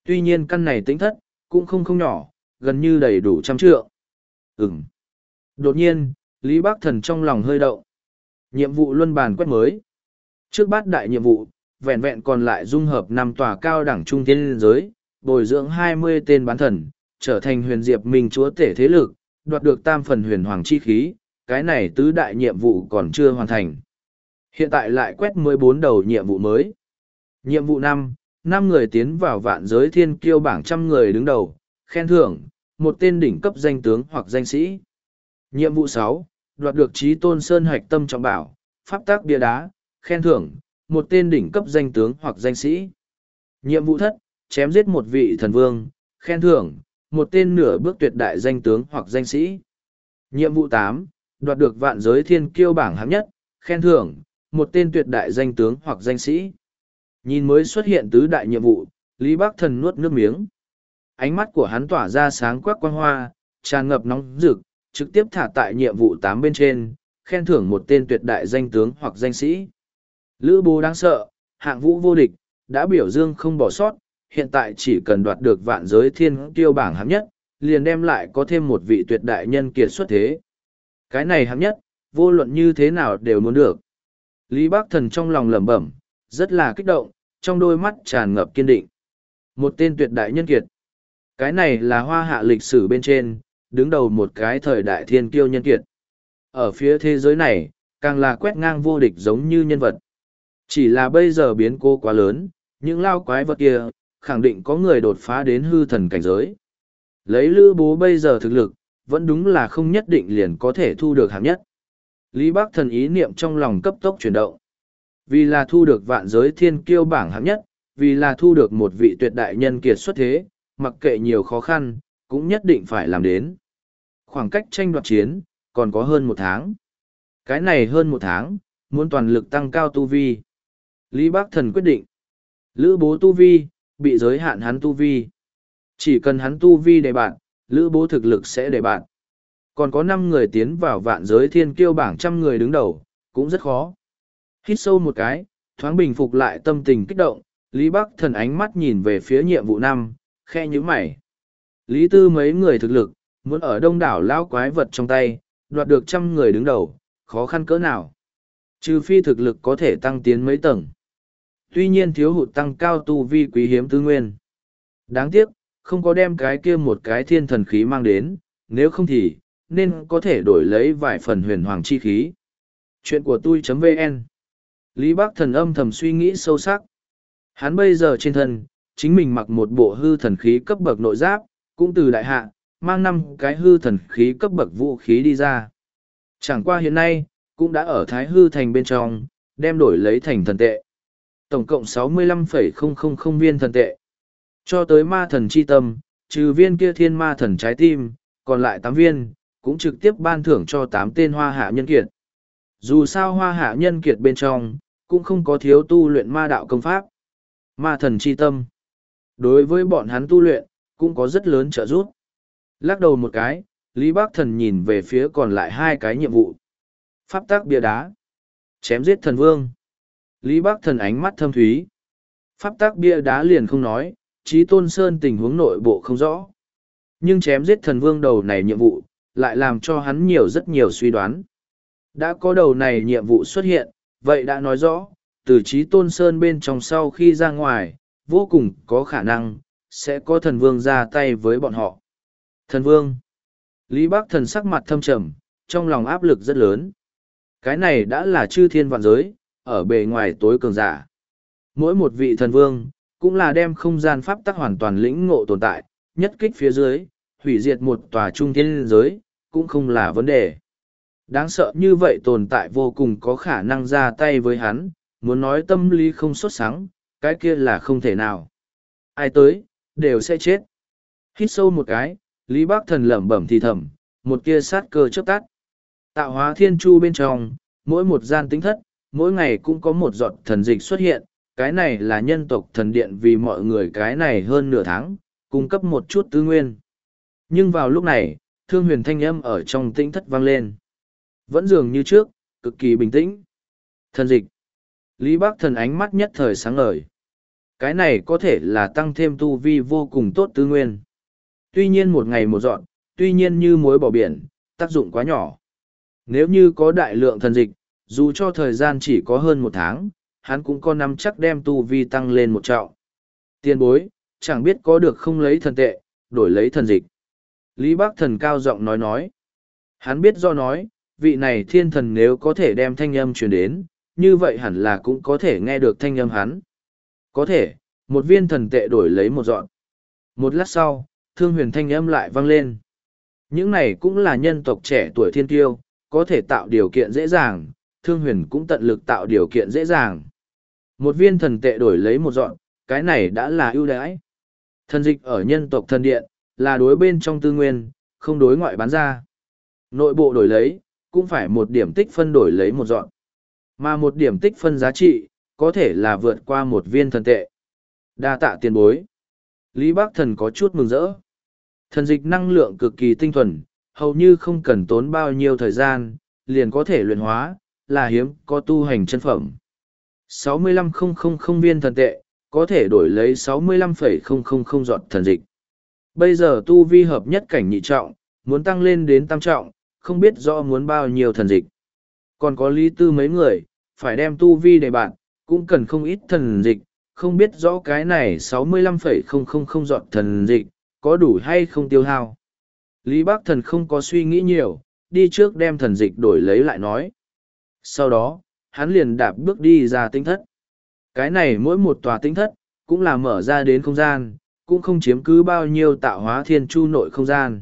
Tuy nhiên căn này tĩnh thất, cũng không không nhỏ, gần như đầy đủ trăm trượng. Ừm. Đột nhiên, Lý Bắc Thần trong lòng hơi động. Nhiệm vụ luân bàn quét mới. Trước bát đại nhiệm vụ, vẹn vẹn còn lại dung hợp năm tòa cao đẳng trung thiên giới, bồi dưỡng hai mươi tên bán thần, trở thành huyền diệp minh chúa tể thế lực, đoạt được tam phần huyền hoàng chi khí, cái này tứ đại nhiệm vụ còn chưa hoàn thành. Hiện tại lại quét mười bốn đầu nhiệm vụ mới. Nhiệm vụ năm, năm người tiến vào vạn giới thiên kiêu bảng trăm người đứng đầu, khen thưởng, một tên đỉnh cấp danh tướng hoặc danh sĩ. Nhiệm vụ sáu, đoạt được trí tôn sơn hạch tâm trọng bảo, pháp tác bia đá, khen thưởng, một tên đỉnh cấp danh tướng hoặc danh sĩ. Nhiệm vụ thất, chém giết một vị thần vương, khen thưởng, một tên nửa bước tuyệt đại danh tướng hoặc danh sĩ. Nhiệm vụ tám, đoạt được vạn giới thiên kiêu bảng hạng nhất, khen thưởng, một tên tuyệt đại danh tướng hoặc danh sĩ. Nhìn mới xuất hiện tứ đại nhiệm vụ, Lý Bắc Thần nuốt nước miếng. Ánh mắt của hắn tỏa ra sáng quắc quang hoa, tràn ngập nóng rực, trực tiếp thả tại nhiệm vụ tám bên trên, khen thưởng một tên tuyệt đại danh tướng hoặc danh sĩ. Lữ Bố đáng sợ, hạng vũ vô địch, đã biểu dương không bỏ sót, hiện tại chỉ cần đoạt được vạn giới thiên kiêu bảng hạng nhất, liền đem lại có thêm một vị tuyệt đại nhân kiệt xuất thế. Cái này hạng nhất, vô luận như thế nào đều muốn được. Lý Bắc Thần trong lòng lẩm bẩm, rất là kích động, trong đôi mắt tràn ngập kiên định. Một tên tuyệt đại nhân kiệt. Cái này là hoa hạ lịch sử bên trên, đứng đầu một cái thời đại thiên kiêu nhân kiệt. Ở phía thế giới này, càng là quét ngang vô địch giống như nhân vật. Chỉ là bây giờ biến cố quá lớn, những lao quái vật kia, khẳng định có người đột phá đến hư thần cảnh giới. Lấy Lữ Bố bây giờ thực lực, vẫn đúng là không nhất định liền có thể thu được hạng nhất. Lý Bắc Thần ý niệm trong lòng cấp tốc chuyển động. Vì là thu được vạn giới thiên kiêu bảng hạng nhất, vì là thu được một vị tuyệt đại nhân kiệt xuất thế, mặc kệ nhiều khó khăn, cũng nhất định phải làm đến. Khoảng cách tranh đoạt chiến, còn có hơn một tháng. Cái này hơn một tháng, muốn toàn lực tăng cao tu vi. Lý Bắc Thần quyết định. Lữ Bố tu vi, bị giới hạn hắn tu vi. Chỉ cần hắn tu vi để bạn, Lữ Bố thực lực sẽ để bạn. Còn có năm người tiến vào vạn giới thiên kiêu bảng trăm người đứng đầu, cũng rất khó. Hít sâu một cái, thoáng bình phục lại tâm tình kích động, Lý Bắc Thần ánh mắt nhìn về phía nhiệm vụ năm, khe nhíu mày. Lý Tư mấy người thực lực, muốn ở đông đảo lão quái vật trong tay, đoạt được trăm người đứng đầu, khó khăn cỡ nào. Trừ phi thực lực có thể tăng tiến mấy tầng. Tuy nhiên thiếu hụt tăng cao tu vi quý hiếm tư nguyên. Đáng tiếc, không có đem cái kia một cái thiên thần khí mang đến, nếu không thì, nên có thể đổi lấy vài phần huyền hoàng chi khí. Chuyện của tôi.vn Lý Bắc Thần âm thầm suy nghĩ sâu sắc. Hắn bây giờ trên thân, chính mình mặc một bộ hư thần khí cấp bậc nội giáp, cũng từ đại hạ, mang năm cái hư thần khí cấp bậc vũ khí đi ra. Chẳng qua hiện nay, cũng đã ở Thái Hư Thành bên trong, đem đổi lấy thành thần tệ. Tổng cộng sáu mươi lăm phẩy không không không viên thần tệ. Cho tới ma thần chi tâm, trừ viên kia thiên ma thần trái tim, còn lại tám viên, cũng trực tiếp ban thưởng cho tám tên hoa hạ nhân kiệt. Dù sao hoa hạ nhân kiệt bên trong, cũng không có thiếu tu luyện ma đạo công pháp. Ma thần chi tâm. Đối với bọn hắn tu luyện, cũng có rất lớn trợ giúp. Lắc đầu một cái, Lý Bắc Thần nhìn về phía còn lại hai cái nhiệm vụ. Pháp tác bia đá. Chém giết thần vương. Lý Bắc Thần ánh mắt thâm thúy. Pháp tác bia đá liền không nói, Chí Tôn Sơn tình huống nội bộ không rõ. Nhưng chém giết thần vương đầu này nhiệm vụ, lại làm cho hắn nhiều rất nhiều suy đoán. Đã có đầu này nhiệm vụ xuất hiện, vậy đã nói rõ, từ Chí Tôn Sơn bên trong sau khi ra ngoài, vô cùng có khả năng, sẽ có thần vương ra tay với bọn họ. Thần vương. Lý Bắc Thần sắc mặt thâm trầm, trong lòng áp lực rất lớn. Cái này đã là chư thiên vạn giới, ở bề ngoài tối cường giả. Mỗi một vị thần vương, cũng là đem không gian pháp tắc hoàn toàn lĩnh ngộ tồn tại, nhất kích phía dưới, hủy diệt một tòa trung thiên giới, cũng không là vấn đề. Đáng sợ như vậy tồn tại vô cùng có khả năng ra tay với hắn, muốn nói tâm lý không sốt sắng, cái kia là không thể nào. Ai tới, đều sẽ chết. Hít sâu một cái, Lý Bắc Thần lẩm bẩm thì thầm, một kia sát cơ chớp tắt. Tạo hóa thiên chu bên trong, mỗi một gian tính thất, mỗi ngày cũng có một giọt thần dịch xuất hiện, cái này là nhân tộc thần điện vì mọi người cái này hơn nửa tháng, cung cấp một chút tư nguyên. Nhưng vào lúc này, thương huyền thanh âm ở trong tĩnh thất vang lên. Vẫn dường như trước, cực kỳ bình tĩnh. Thần dịch. Lý Bắc Thần ánh mắt nhất thời sáng ngời. Cái này có thể là tăng thêm tu vi vô cùng tốt tư nguyên. Tuy nhiên một ngày một dọn, tuy nhiên như muối bỏ biển, tác dụng quá nhỏ. Nếu như có đại lượng thần dịch, dù cho thời gian chỉ có hơn một tháng, hắn cũng có nắm chắc đem tu vi tăng lên một trọng. Tiền bối, chẳng biết có được không lấy thần tệ, đổi lấy thần dịch. Lý Bác Thần cao giọng nói nói. Hắn biết do nói, vị này thiên thần nếu có thể đem thanh âm truyền đến, như vậy hẳn là cũng có thể nghe được thanh âm hắn. Có thể, một viên thần tệ đổi lấy một dọn. Một lát sau, thương huyền thanh âm lại vang lên. Những này cũng là nhân tộc trẻ tuổi thiên kiêu, có thể tạo điều kiện dễ dàng, thương huyền cũng tận lực tạo điều kiện dễ dàng. Một viên thần tệ đổi lấy một dọn, cái này đã là ưu đãi. Thần dịch ở nhân tộc thần điện, là đối bên trong tư nguyên, không đối ngoại bán ra. Nội bộ đổi lấy, cũng phải một điểm tích phân đổi lấy một dọn. Mà một điểm tích phân giá trị, có thể là vượt qua một viên thần tệ. Đa tạ tiền bối. Lý Bác Thần có chút mừng rỡ. Thần dịch năng lượng cực kỳ tinh thuần, hầu như không cần tốn bao nhiêu thời gian, liền có thể luyện hóa, là hiếm có tu hành chân phẩm. sáu mươi lăm nghìn viên thần tệ, có thể đổi lấy sáu mươi lăm nghìn giọt thần dịch. Bây giờ tu vi hợp nhất cảnh nhị trọng, muốn tăng lên đến tam trọng, không biết rõ muốn bao nhiêu thần dịch. Còn có lý tư mấy người, phải đem tu vi để bạn, cũng cần không ít thần dịch, không biết rõ cái này sáu mươi lăm nghìn giọt thần dịch, có đủ hay không tiêu hao. Lý Bác Thần không có suy nghĩ nhiều, đi trước đem thần dịch đổi lấy lại nói. Sau đó, hắn liền đạp bước đi ra tinh thất. Cái này mỗi một tòa tinh thất, cũng là mở ra đến không gian, cũng không chiếm cứ bao nhiêu tạo hóa thiên chu nội không gian.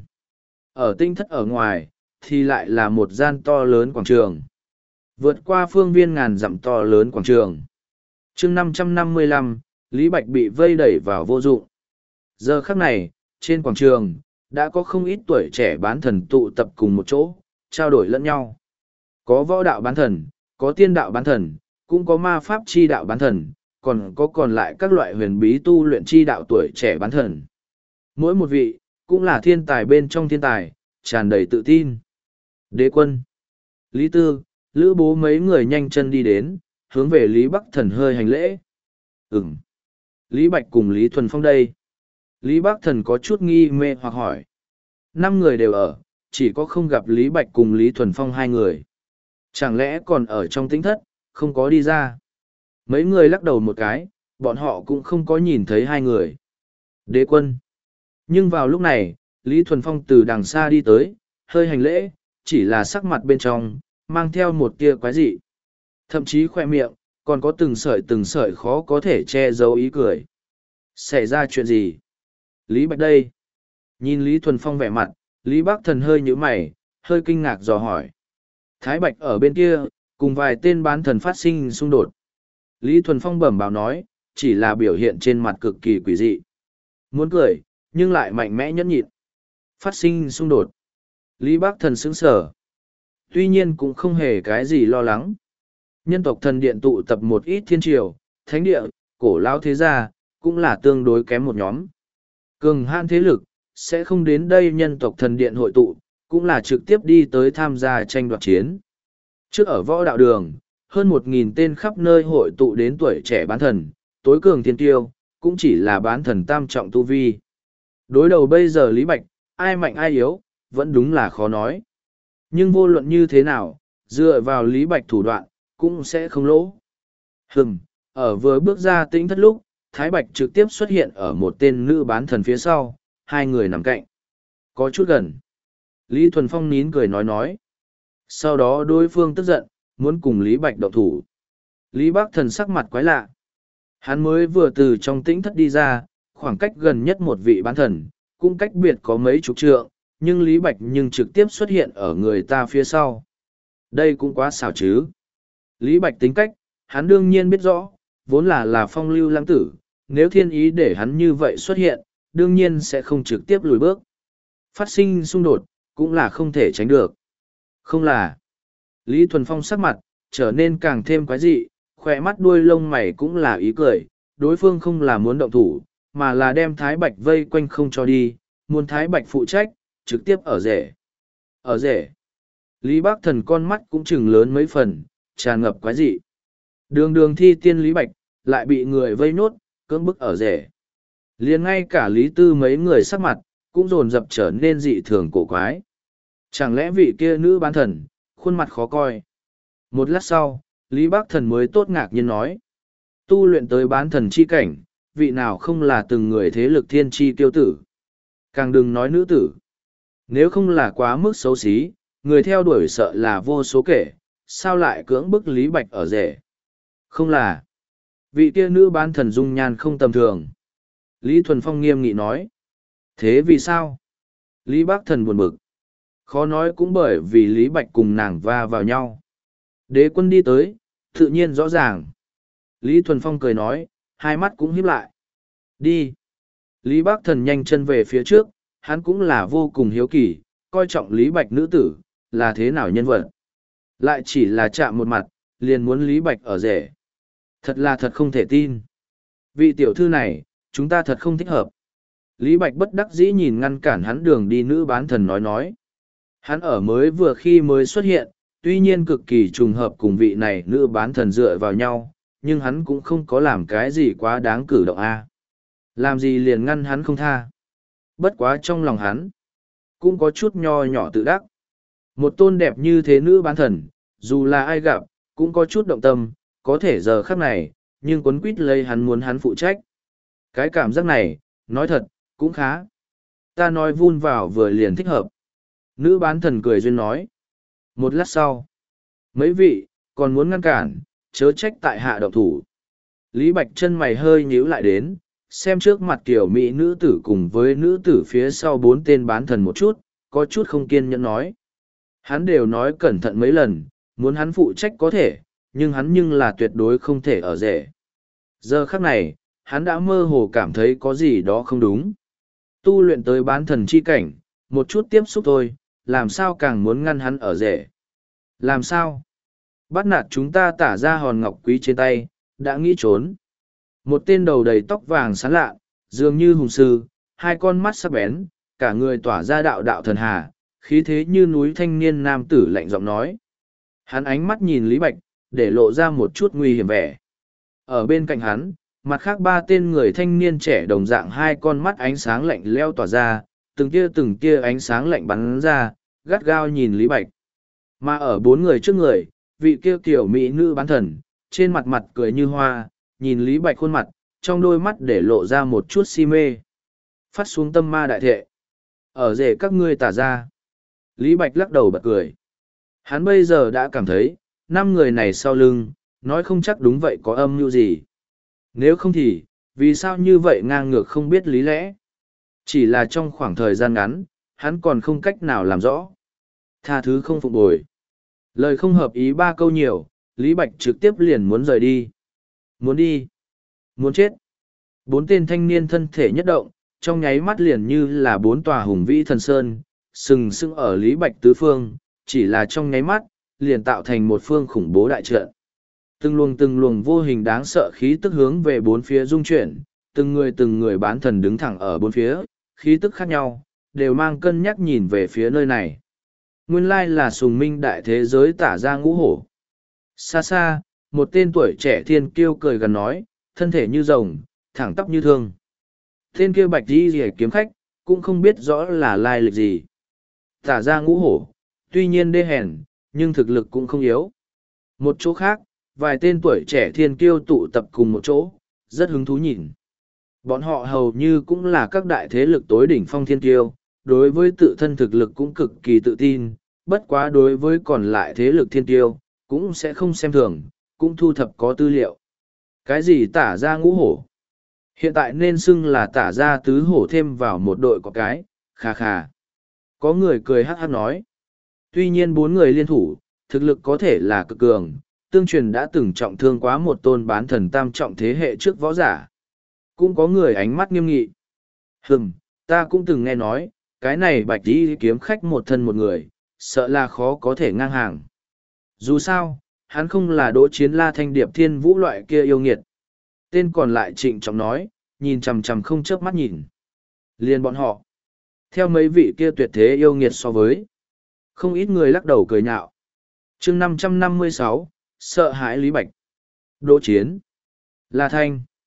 Ở tinh thất ở ngoài, thì lại là một gian to lớn quảng trường. Vượt qua phương viên ngàn dặm to lớn quảng trường. chương năm trăm năm mươi lăm, Lý Bạch bị vây đẩy vào vô dụng. Giờ khắc này, trên quảng trường, đã có không ít tuổi trẻ bán thần tụ tập cùng một chỗ, trao đổi lẫn nhau. Có võ đạo bán thần, có tiên đạo bán thần, cũng có ma pháp chi đạo bán thần, còn có còn lại các loại huyền bí tu luyện chi đạo tuổi trẻ bán thần. Mỗi một vị, cũng là thiên tài bên trong thiên tài, tràn đầy tự tin. Đế quân, Lý Tư, Lữ Bố mấy người nhanh chân đi đến, hướng về Lý Bắc Thần hơi hành lễ. Ừm. Lý Bạch cùng Lý Thuần Phong đây. Lý Bắc Thần có chút nghi mê hoặc hỏi. Năm người đều ở, chỉ có không gặp Lý Bạch cùng Lý Thuần Phong hai người. Chẳng lẽ còn ở trong tĩnh thất, không có đi ra. Mấy người lắc đầu một cái, bọn họ cũng không có nhìn thấy hai người. Đế quân. Nhưng vào lúc này, Lý Thuần Phong từ đằng xa đi tới, hơi hành lễ, chỉ là sắc mặt bên trong, mang theo một tia quái dị. Thậm chí khoe miệng, còn có từng sợi từng sợi khó có thể che giấu ý cười. Xảy ra chuyện gì? Lý Bạch đây. Nhìn Lý Thuần Phong vẻ mặt, Lý Bác Thần hơi nhíu mày, hơi kinh ngạc dò hỏi. Thái Bạch ở bên kia, cùng vài tên bán thần phát sinh xung đột. Lý Thuần Phong bẩm báo nói, chỉ là biểu hiện trên mặt cực kỳ quỷ dị. Muốn cười, nhưng lại mạnh mẽ nhẫn nhịn. Phát sinh xung đột. Lý Bác Thần sững sờ. Tuy nhiên cũng không hề cái gì lo lắng. Nhân tộc thần điện tụ tập một ít thiên triều, thánh địa, cổ lão thế gia, cũng là tương đối kém một nhóm. Cường hãn thế lực, sẽ không đến đây nhân tộc thần điện hội tụ, cũng là trực tiếp đi tới tham gia tranh đoạt chiến. Trước ở võ đạo đường, hơn một nghìn tên khắp nơi hội tụ đến tuổi trẻ bán thần, tối cường thiên tiêu, cũng chỉ là bán thần tam trọng tu vi. Đối đầu bây giờ Lý Bạch, ai mạnh ai yếu, vẫn đúng là khó nói. Nhưng vô luận như thế nào, dựa vào Lý Bạch thủ đoạn, cũng sẽ không lỗ. Hừm, ở vừa bước ra tĩnh thất lúc, Thái Bạch trực tiếp xuất hiện ở một tên nữ bán thần phía sau, hai người nằm cạnh. Có chút gần. Lý Thuần Phong nín cười nói nói. Sau đó đối phương tức giận, muốn cùng Lý Bạch động thủ. Lý Bác Thần sắc mặt quái lạ. Hắn mới vừa từ trong tĩnh thất đi ra, khoảng cách gần nhất một vị bán thần, cũng cách biệt có mấy chục trượng, nhưng Lý Bạch nhưng trực tiếp xuất hiện ở người ta phía sau. Đây cũng quá xảo chứ. Lý Bạch tính cách, hắn đương nhiên biết rõ, vốn là là phong lưu lãng tử, nếu thiên ý để hắn như vậy xuất hiện, đương nhiên sẽ không trực tiếp lùi bước. Phát sinh xung đột, cũng là không thể tránh được. Không là. Lý Thuần Phong sắc mặt, trở nên càng thêm quái dị, khỏe mắt đuôi lông mày cũng là ý cười, đối phương không là muốn động thủ, mà là đem Thái Bạch vây quanh không cho đi, muốn Thái Bạch phụ trách, trực tiếp ở rể. Ở rể. Lý Bác Thần con mắt cũng chừng lớn mấy phần, tràn ngập quái dị. Đường đường thi tiên Lý Bạch, lại bị người vây nốt, cưỡng bức ở rể. Liền ngay cả Lý Tư mấy người sắc mặt, cũng dồn dập trở nên dị thường cổ quái. Chẳng lẽ vị kia nữ bán thần, khuôn mặt khó coi. Một lát sau, Lý Bác Thần mới tốt ngạc nhiên nói. Tu luyện tới bán thần chi cảnh, vị nào không là từng người thế lực thiên chi tiêu tử. Càng đừng nói nữ tử. Nếu không là quá mức xấu xí, người theo đuổi sợ là vô số kể, sao lại cưỡng bức Lý Bạch ở rể? Không là. Vị kia nữ bán thần dung nhan không tầm thường. Lý Thuần Phong nghiêm nghị nói. Thế vì sao? Lý Bác Thần buồn bực. Khó nói cũng bởi vì Lý Bạch cùng nàng va vào nhau. Đế quân đi tới, tự nhiên rõ ràng. Lý Thuần Phong cười nói, hai mắt cũng híp lại. Đi. Lý Bác Thần nhanh chân về phía trước, hắn cũng là vô cùng hiếu kỳ, coi trọng Lý Bạch nữ tử, là thế nào nhân vật. Lại chỉ là chạm một mặt, liền muốn Lý Bạch ở rể. Thật là thật không thể tin. Vị tiểu thư này, chúng ta thật không thích hợp. Lý Bạch bất đắc dĩ nhìn ngăn cản hắn đường đi nữ bán thần nói nói. Hắn ở mới vừa khi mới xuất hiện, tuy nhiên cực kỳ trùng hợp cùng vị này nữ bán thần dựa vào nhau, nhưng hắn cũng không có làm cái gì quá đáng cử động a. Làm gì liền ngăn hắn không tha. Bất quá trong lòng hắn, cũng có chút nho nhỏ tự đắc. Một tôn đẹp như thế nữ bán thần, dù là ai gặp, cũng có chút động tâm, có thể giờ khắc này, nhưng quấn quýt lấy hắn muốn hắn phụ trách. Cái cảm giác này, nói thật, cũng khá. Ta nói vun vào vừa liền thích hợp. Nữ bán thần cười duyên nói. Một lát sau, mấy vị, còn muốn ngăn cản, chớ trách tại hạ động thủ. Lý Bạch chân mày hơi nhíu lại đến, xem trước mặt kiểu mỹ nữ tử cùng với nữ tử phía sau bốn tên bán thần một chút, có chút không kiên nhẫn nói. Hắn đều nói cẩn thận mấy lần, muốn hắn phụ trách có thể, nhưng hắn nhưng là tuyệt đối không thể ở rể. Giờ khắc này, hắn đã mơ hồ cảm thấy có gì đó không đúng. Tu luyện tới bán thần chi cảnh, một chút tiếp xúc thôi, làm sao càng muốn ngăn hắn ở rể. Làm sao? Bắt nạt chúng ta tả ra hòn ngọc quý trên tay, đã nghĩ trốn. Một tên đầu đầy tóc vàng sáng lạ, dường như hùng sư, hai con mắt sắc bén, cả người tỏa ra đạo đạo thần hà, khí thế như núi thanh niên nam tử lạnh giọng nói. Hắn ánh mắt nhìn Lý Bạch, để lộ ra một chút nguy hiểm vẻ. Ở bên cạnh hắn, mặt khác ba tên người thanh niên trẻ đồng dạng hai con mắt ánh sáng lạnh leo tỏa ra, từng tia từng tia ánh sáng lạnh bắn ra, gắt gao nhìn Lý Bạch. Mà ở bốn người trước người, vị kia kiểu mỹ nữ bán thần, trên mặt mặt cười như hoa, nhìn Lý Bạch khuôn mặt, trong đôi mắt để lộ ra một chút si mê. Phát xuống tâm ma đại thệ. Ở rể các ngươi tả ra. Lý Bạch lắc đầu bật cười. Hắn bây giờ đã cảm thấy, năm người này sau lưng, nói không chắc đúng vậy có âm mưu gì. Nếu không thì, vì sao như vậy ngang ngược không biết lý lẽ? Chỉ là trong khoảng thời gian ngắn, hắn còn không cách nào làm rõ. Tha thứ không phục bồi. Lời không hợp ý ba câu nhiều, Lý Bạch trực tiếp liền muốn rời đi. Muốn đi. Muốn chết. Bốn tên thanh niên thân thể nhất động, trong nháy mắt liền như là bốn tòa hùng vĩ thần sơn, sừng sững ở Lý Bạch tứ phương, chỉ là trong nháy mắt, liền tạo thành một phương khủng bố đại trận. Từng luồng từng luồng vô hình đáng sợ khí tức hướng về bốn phía dung chuyển, từng người từng người bán thần đứng thẳng ở bốn phía, khí tức khác nhau, đều mang cân nhắc nhìn về phía nơi này. Nguyên lai là sùng minh đại thế giới tả ra ngũ hổ. Xa xa, một tên tuổi trẻ thiên kiêu cười gần nói, thân thể như rồng, thẳng tóc như thương. Tên kia bạch đi rỉa kiếm khách, cũng không biết rõ là lai lịch gì. Tả ra ngũ hổ, tuy nhiên đê hèn, nhưng thực lực cũng không yếu. Một chỗ khác, vài tên tuổi trẻ thiên kiêu tụ tập cùng một chỗ, rất hứng thú nhìn. Bọn họ hầu như cũng là các đại thế lực tối đỉnh phong thiên kiêu, đối với tự thân thực lực cũng cực kỳ tự tin, bất quá đối với còn lại thế lực thiên kiêu, cũng sẽ không xem thường, cũng thu thập có tư liệu. Cái gì tả ra ngũ hổ? Hiện tại nên xưng là tả ra tứ hổ thêm vào một đội có cái, khà khà. Có người cười hát hát nói. Tuy nhiên bốn người liên thủ, thực lực có thể là cực cường, tương truyền đã từng trọng thương quá một tôn bán thần tam trọng thế hệ trước võ giả. Cũng có người ánh mắt nghiêm nghị. Hừm, ta cũng từng nghe nói, cái này bạch đi kiếm khách một thân một người, sợ là khó có thể ngang hàng. Dù sao, hắn không là đỗ chiến la thanh điệp thiên vũ loại kia yêu nghiệt. Tên còn lại trịnh trọng nói, nhìn chằm chằm không chớp mắt nhìn. Liền bọn họ. Theo mấy vị kia tuyệt thế yêu nghiệt so với. Không ít người lắc đầu cười nhạo. chương năm trăm năm mươi sáu, sợ hãi Lý Bạch. Đỗ chiến. La Thanh.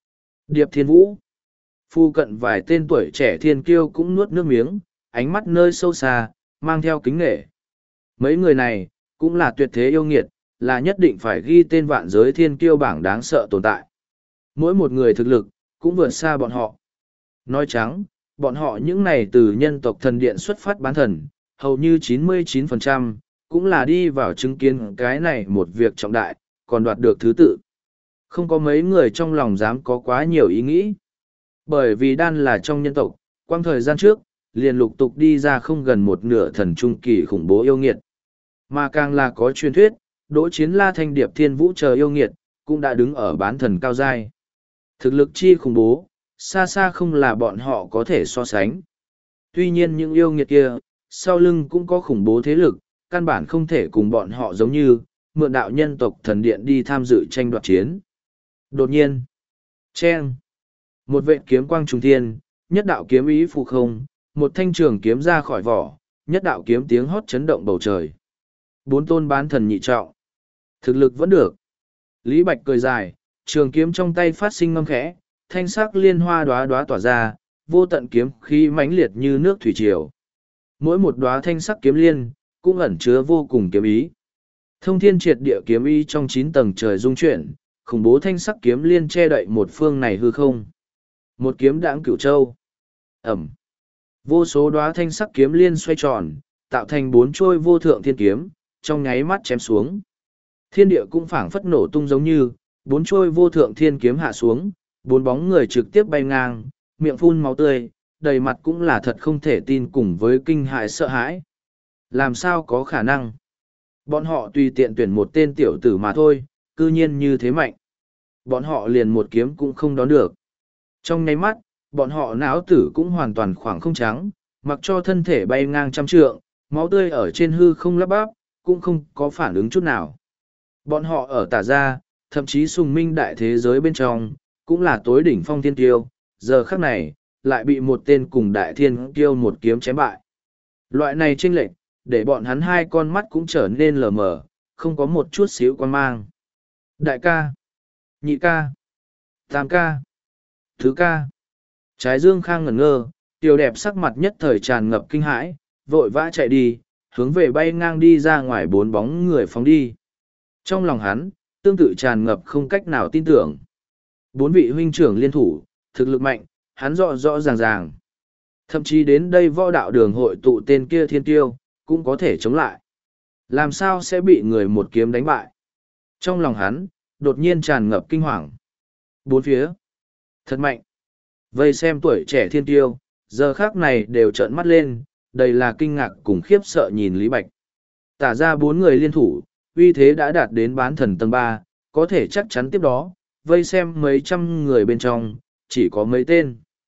Điệp Thiên Vũ. Phu cận vài tên tuổi trẻ thiên kiêu cũng nuốt nước miếng, ánh mắt nơi sâu xa, mang theo kính nghệ. Mấy người này, cũng là tuyệt thế yêu nghiệt, là nhất định phải ghi tên vạn giới thiên kiêu bảng đáng sợ tồn tại. Mỗi một người thực lực, cũng vượt xa bọn họ. Nói trắng, bọn họ những này từ nhân tộc thần điện xuất phát bán thần, hầu như chín mươi chín phần trăm, cũng là đi vào chứng kiến cái này một việc trọng đại, còn đoạt được thứ tự. Không có mấy người trong lòng dám có quá nhiều ý nghĩ. Bởi vì đan là trong nhân tộc, quang thời gian trước, liền lục tục đi ra không gần một nửa thần trung kỳ khủng bố yêu nghiệt. Mà càng là có truyền thuyết, Đỗ Chiến La Thanh Điệp Thiên Vũ chờ yêu nghiệt, cũng đã đứng ở bán thần cao giai. Thực lực chi khủng bố, xa xa không là bọn họ có thể so sánh. Tuy nhiên những yêu nghiệt kia, sau lưng cũng có khủng bố thế lực, căn bản không thể cùng bọn họ giống như, mượn đạo nhân tộc thần điện đi tham dự tranh đoạt chiến. Đột nhiên, chen, một vệ kiếm quang trùng thiên, nhất đạo kiếm ý phù không, một thanh trường kiếm ra khỏi vỏ, nhất đạo kiếm tiếng hót chấn động bầu trời. Bốn tôn bán thần nhị trọng. Thực lực vẫn được. Lý Bạch cười dài, trường kiếm trong tay phát sinh ngâm khẽ, thanh sắc liên hoa đóa đóa tỏa ra, vô tận kiếm khí mãnh liệt như nước thủy triều. Mỗi một đóa thanh sắc kiếm liên, cũng ẩn chứa vô cùng kiếm ý. Thông thiên triệt địa kiếm ý trong chín tầng trời dung chuyển, khủng bố thanh sắc kiếm liên che đậy một phương này hư không. Một kiếm đãng cửu châu. Ẩm. Vô số đóa thanh sắc kiếm liên xoay tròn, tạo thành bốn trôi vô thượng thiên kiếm, trong nháy mắt chém xuống. Thiên địa cũng phảng phất nổ tung giống như, bốn trôi vô thượng thiên kiếm hạ xuống, bốn bóng người trực tiếp bay ngang, miệng phun máu tươi, đầy mặt cũng là thật không thể tin cùng với kinh hại sợ hãi. Làm sao có khả năng? Bọn họ tùy tiện tuyển một tên tiểu tử mà thôi, cư nhiên như thế mạnh. Bọn họ liền một kiếm cũng không đón được. Trong nháy mắt, bọn họ não tử cũng hoàn toàn khoảng không trắng, mặc cho thân thể bay ngang trăm trượng, máu tươi ở trên hư không lắp bắp, cũng không có phản ứng chút nào. Bọn họ ở tả gia, thậm chí sùng minh đại thế giới bên trong, cũng là tối đỉnh phong thiên tiêu, giờ khắc này, lại bị một tên cùng đại thiên tiêu một kiếm chém bại. Loại này chênh lệch, để bọn hắn hai con mắt cũng trở nên lờ mờ, không có một chút xíu quan mang. Đại ca, nhị ca, tam ca, thứ ca. Trái dương khang ngẩn ngơ, tiêu đẹp sắc mặt nhất thời tràn ngập kinh hãi, vội vã chạy đi, hướng về bay ngang đi ra ngoài bốn bóng người phóng đi. Trong lòng hắn, tương tự tràn ngập không cách nào tin tưởng. Bốn vị huynh trưởng liên thủ, thực lực mạnh, hắn rõ rõ ràng ràng. Thậm chí đến đây võ đạo đường hội tụ tên kia thiên tiêu, cũng có thể chống lại. Làm sao sẽ bị người một kiếm đánh bại? Trong lòng hắn, đột nhiên tràn ngập kinh hoàng. Bốn phía. Thật mạnh. Vây xem tuổi trẻ thiên tiêu, giờ khác này đều trợn mắt lên, đầy là kinh ngạc cùng khiếp sợ nhìn Lý Bạch. Tả ra bốn người liên thủ, uy thế đã đạt đến bán thần tầng ba, có thể chắc chắn tiếp đó, vây xem mấy trăm người bên trong, chỉ có mấy tên.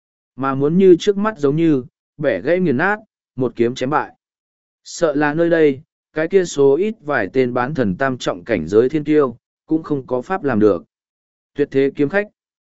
Mà muốn như trước mắt giống như, bẻ gãy nghiền nát, một kiếm chém bại. Sợ là nơi đây, cái kia số ít vài tên bán thần tam trọng cảnh giới thiên tiêu, cũng không có pháp làm được. Tuyệt thế kiếm khách.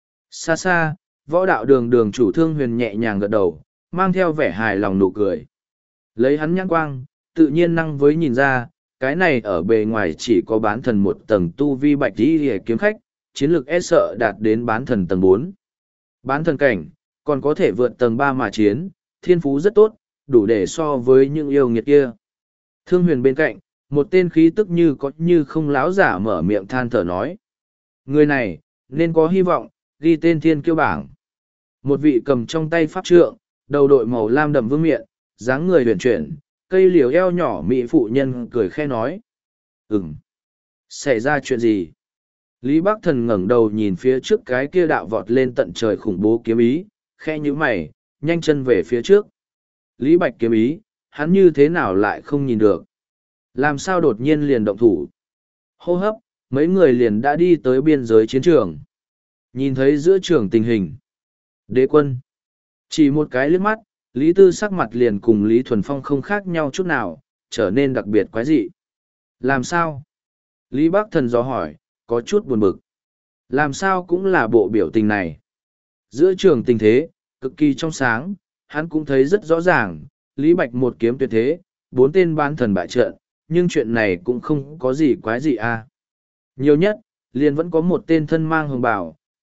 Xa xa, võ đạo đường đường chủ Thương Huyền nhẹ nhàng gật đầu, mang theo vẻ hài lòng nụ cười. Lấy hắn nhãn quang, tự nhiên năng với nhìn ra, cái này ở bề ngoài chỉ có bán thần một tầng tu vi bạch đi hề kiếm khách, chiến lược e sợ đạt đến bán thần tầng bốn. Bán thần cảnh, còn có thể vượt tầng ba mà chiến, thiên phú rất tốt, đủ để so với những yêu nghiệt kia. Thương Huyền bên cạnh, một tên khí tức như có như không láo giả mở miệng than thở nói. Người này, nên có hy vọng, ghi tên thiên kiêu bảng. Một vị cầm trong tay pháp trượng, đầu đội màu lam đậm vương miện, dáng người huyền chuyển, cây liều eo nhỏ mỹ phụ nhân cười khe nói. Ừm. Xảy ra chuyện gì? Lý Bắc Thần ngẩng đầu nhìn phía trước cái kia đạo vọt lên tận trời khủng bố kiếm ý, khe như mày, nhanh chân về phía trước. Lý Bạch kiếm ý, hắn như thế nào lại không nhìn được? Làm sao đột nhiên liền động thủ? Hô hấp, mấy người liền đã đi tới biên giới chiến trường. Nhìn thấy giữa trường tình hình. Đế quân. Chỉ một cái liếc mắt, Lý Tư sắc mặt liền cùng Lý Thuần Phong không khác nhau chút nào, trở nên đặc biệt quái dị. Làm sao? Lý Bắc Thần dò hỏi, có chút buồn bực. Làm sao cũng là bộ biểu tình này. Giữa trường tình thế, cực kỳ trong sáng, hắn cũng thấy rất rõ ràng, Lý Bạch một kiếm tuyệt thế, bốn tên bán thần bại trận, nhưng chuyện này cũng không có gì quái gì à. Nhiều nhất, liền vẫn có một tên thân mang hồng bào,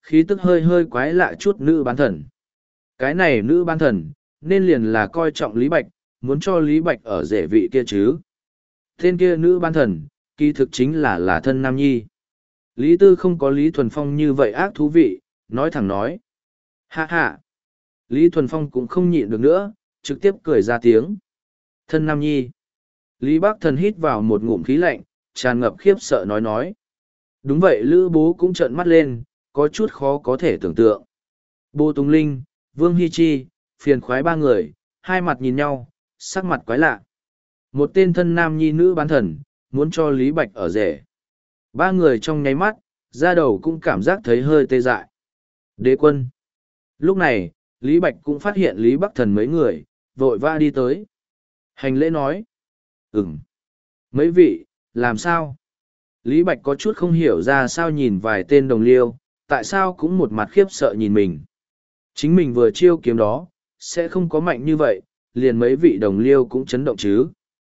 khí tức hơi hơi quái lạ chút nữ bán thần. Cái này nữ bán thần, nên liền là coi trọng Lý Bạch, muốn cho Lý Bạch ở rể vị kia chứ. Tên kia nữ bán thần, kỳ thực chính là là thân Nam Nhi. Lý Tư không có Lý Thuần Phong như vậy ác thú vị, nói thẳng nói. Hạ hạ. Lý Thuần Phong cũng không nhịn được nữa, trực tiếp cười ra tiếng. Thân Nam Nhi. Lý Bác Thần hít vào một ngụm khí lạnh, tràn ngập khiếp sợ nói nói. Đúng vậy, Lữ Bố cũng trợn mắt lên, có chút khó có thể tưởng tượng. Bô Tùng Linh, Vương Hy Chi, phiền khoái ba người, hai mặt nhìn nhau, sắc mặt quái lạ. Một tên thân nam nhi nữ bán thần, muốn cho Lý Bạch ở rể. Ba người trong nháy mắt, ra đầu cũng cảm giác thấy hơi tê dại. Đế quân. Lúc này, Lý Bạch cũng phát hiện Lý Bắc Thần mấy người, vội vã đi tới. Hành lễ nói. Ừm. Mấy vị, làm sao? Lý Bạch có chút không hiểu ra sao nhìn vài tên đồng liêu, tại sao cũng một mặt khiếp sợ nhìn mình. Chính mình vừa chiêu kiếm đó, sẽ không có mạnh như vậy, liền mấy vị đồng liêu cũng chấn động chứ.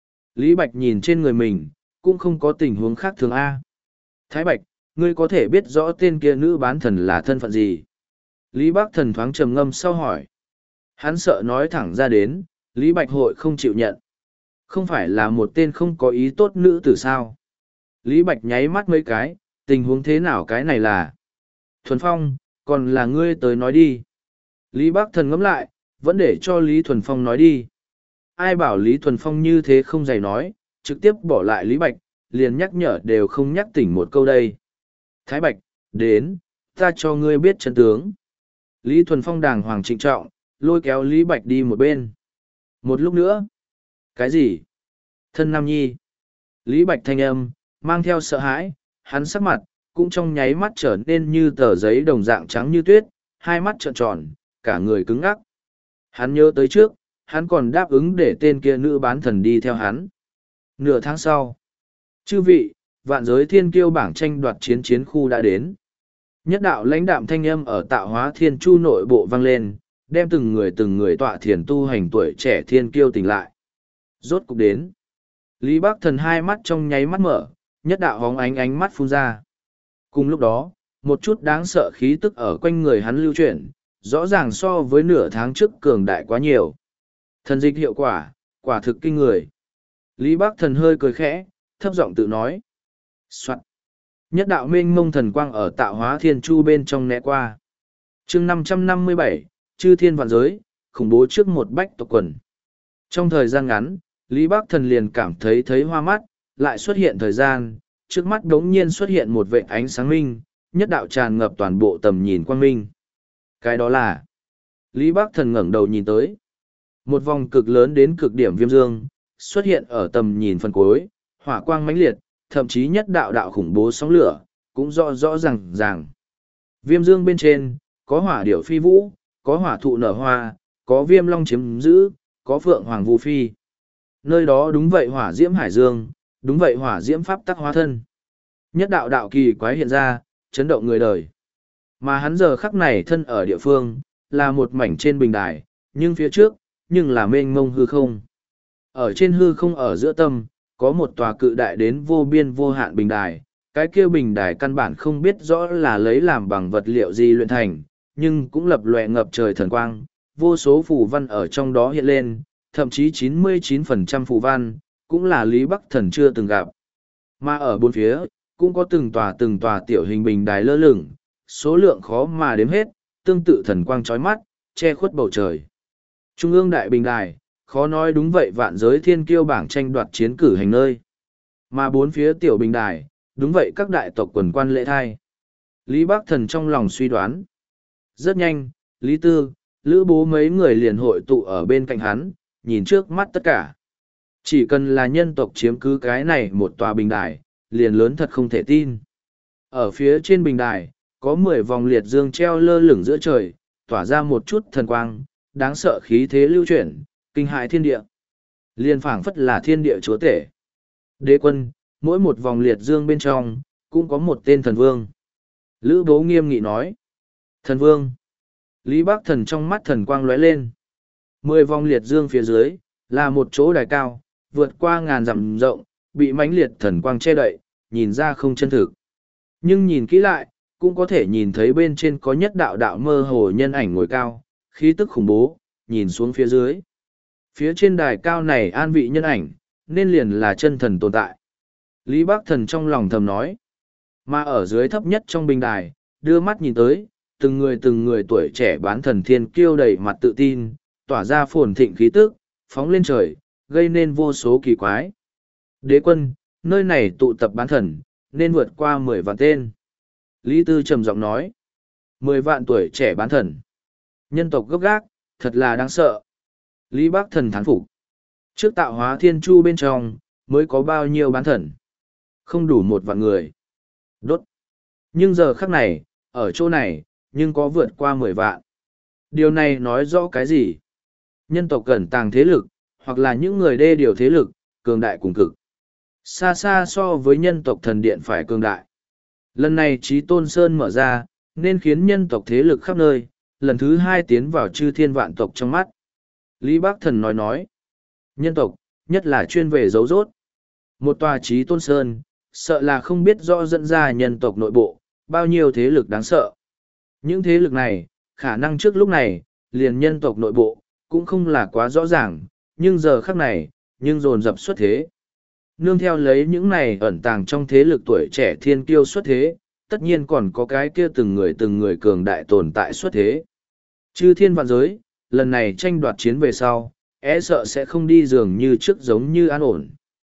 Lý Bạch nhìn trên người mình, cũng không có tình huống khác thường A. Thái Bạch, ngươi có thể biết rõ tên kia nữ bán thần là thân phận gì? Lý Bác Thần thoáng trầm ngâm sau hỏi. Hắn sợ nói thẳng ra đến, Lý Bạch hội không chịu nhận. Không phải là một tên không có ý tốt nữ tử sao? Lý Bạch nháy mắt mấy cái, tình huống thế nào cái này là? Thuần Phong, còn là ngươi tới nói đi. Lý Bác Thần ngẫm lại, vẫn để cho Lý Thuần Phong nói đi. Ai bảo Lý Thuần Phong như thế không dày nói, trực tiếp bỏ lại Lý Bạch, liền nhắc nhở đều không nhắc tỉnh một câu đây. Thái Bạch, đến, ta cho ngươi biết chân tướng. Lý Thuần Phong đàng hoàng trịnh trọng, lôi kéo Lý Bạch đi một bên. Một lúc nữa. Cái gì? Thân Nam Nhi. Lý Bạch thanh âm, mang theo sợ hãi, hắn sắc mặt, cũng trong nháy mắt trở nên như tờ giấy đồng dạng trắng như tuyết, hai mắt trợn tròn, cả người cứng ngắc. Hắn nhớ tới trước, hắn còn đáp ứng để tên kia nữ bán thần đi theo hắn. Nửa tháng sau, chư vị, vạn giới thiên kiêu bảng tranh đoạt chiến chiến khu đã đến. Nhất đạo lãnh đạm thanh âm ở tạo hóa thiên chu nội bộ vang lên, đem từng người từng người tọa thiền tu hành tuổi trẻ thiên kiêu tỉnh lại. Rốt cục đến. Lý Bác Thần hai mắt trong nháy mắt mở, nhất đạo hóng ánh ánh mắt phun ra. Cùng lúc đó, một chút đáng sợ khí tức ở quanh người hắn lưu chuyển, rõ ràng so với nửa tháng trước cường đại quá nhiều. Thần dịch hiệu quả, quả thực kinh người. Lý Bác Thần hơi cười khẽ, thấp giọng tự nói. Soạn. Nhất đạo mênh mông thần quang ở tạo hóa thiên chu bên trong né qua. chương năm trăm năm mươi bảy, chư thiên vạn giới, khủng bố trước một bách tộc quần. Trong thời gian ngắn, Lý Bác Thần liền cảm thấy thấy hoa mắt, lại xuất hiện thời gian, trước mắt đống nhiên xuất hiện một vệt ánh sáng minh, nhất đạo tràn ngập toàn bộ tầm nhìn quang minh. Cái đó là... Lý Bác Thần ngẩng đầu nhìn tới. Một vòng cực lớn đến cực điểm viêm dương, xuất hiện ở tầm nhìn phần cuối, hỏa quang mãnh liệt, thậm chí nhất đạo đạo khủng bố sóng lửa, cũng rõ rõ ràng ràng. Viêm dương bên trên, có hỏa điểu phi vũ, có hỏa thụ nở hoa, có viêm long chiếm giữ, có phượng hoàng vu phi. Nơi đó đúng vậy hỏa diễm hải dương, đúng vậy hỏa diễm pháp tắc hóa thân. Nhất đạo đạo kỳ quái hiện ra, chấn động người đời. Mà hắn giờ khắc này thân ở địa phương, là một mảnh trên bình đài, nhưng phía trước, nhưng là mênh mông hư không. Ở trên hư không ở giữa tâm, có một tòa cự đại đến vô biên vô hạn bình đài. Cái kia bình đài căn bản không biết rõ là lấy làm bằng vật liệu gì luyện thành, nhưng cũng lập lòe ngập trời thần quang, vô số phù văn ở trong đó hiện lên, thậm chí chín mươi chín phần trăm phù văn, cũng là Lý Bắc Thần chưa từng gặp. Mà ở bốn phía, cũng có từng tòa từng tòa tiểu hình bình đài lơ lửng, số lượng khó mà đếm hết, tương tự thần quang chói mắt, che khuất bầu trời. Trung ương đại bình đài, khó nói đúng vậy vạn giới thiên kiêu bảng tranh đoạt chiến cử hành nơi. Mà bốn phía tiểu bình đài, đúng vậy các đại tộc quần quan lễ thai. Lý Bắc Thần trong lòng suy đoán. Rất nhanh, Lý Tư, Lữ Bố mấy người liền hội tụ ở bên cạnh hắn, nhìn trước mắt tất cả. Chỉ cần là nhân tộc chiếm cứ cái này một tòa bình đài, liền lớn thật không thể tin. Ở phía trên bình đài, có mười vòng liệt dương treo lơ lửng giữa trời, tỏa ra một chút thần quang, đáng sợ khí thế lưu chuyển, kinh hại thiên địa. Liên phảng phất là thiên địa chúa tể. Đế quân, mỗi một vòng liệt dương bên trong, cũng có một tên thần vương. Lữ Bố nghiêm nghị nói. Thần vương. Lý Bác Thần trong mắt thần quang lóe lên. Mười vòng liệt dương phía dưới, là một chỗ đài cao, vượt qua ngàn dặm rộng, bị mãnh liệt thần quang che đậy, nhìn ra không chân thực. Nhưng nhìn kỹ lại, cũng có thể nhìn thấy bên trên có nhất đạo đạo mơ hồ nhân ảnh ngồi cao, khí tức khủng bố, nhìn xuống phía dưới. Phía trên đài cao này an vị nhân ảnh, nên liền là chân thần tồn tại. Lý Bác Thần trong lòng thầm nói. Mà ở dưới thấp nhất trong bình đài, đưa mắt nhìn tới, từng người từng người tuổi trẻ bán thần thiên kiêu đầy mặt tự tin, tỏa ra phồn thịnh khí tức, phóng lên trời, gây nên vô số kỳ quái. Đế quân, nơi này tụ tập bán thần, nên vượt qua mười vạn tên. Lý Tư trầm giọng nói. Mười vạn tuổi trẻ bán thần. Nhân tộc gốc gác, thật là đáng sợ. Lý Bác Thần thán phục. Trước tạo hóa thiên chu bên trong, mới có bao nhiêu bán thần. Không đủ một vạn người. Đốt. Nhưng giờ khắc này, ở chỗ này, nhưng có vượt qua mười vạn. Điều này nói rõ cái gì? Nhân tộc cẩn tàng thế lực, hoặc là những người đê điều thế lực, cường đại cùng cực. Xa xa so với nhân tộc thần điện phải cường đại. Lần này Chí Tôn Sơn mở ra, nên khiến nhân tộc thế lực khắp nơi, lần thứ hai tiến vào chư thiên vạn tộc trong mắt. Lý Bác Thần nói nói, nhân tộc, nhất là chuyên về dấu rốt. Một tòa Chí Tôn Sơn, sợ là không biết rõ dẫn ra nhân tộc nội bộ, bao nhiêu thế lực đáng sợ. Những thế lực này, khả năng trước lúc này, liền nhân tộc nội bộ, cũng không là quá rõ ràng, nhưng giờ khắc này, nhưng dồn dập xuất thế. Nương theo lấy những này ẩn tàng trong thế lực tuổi trẻ thiên kiêu xuất thế, tất nhiên còn có cái kia từng người từng người cường đại tồn tại xuất thế. Chư thiên vạn giới, lần này tranh đoạt chiến về sau, e sợ sẽ không đi dường như trước giống như an ổn.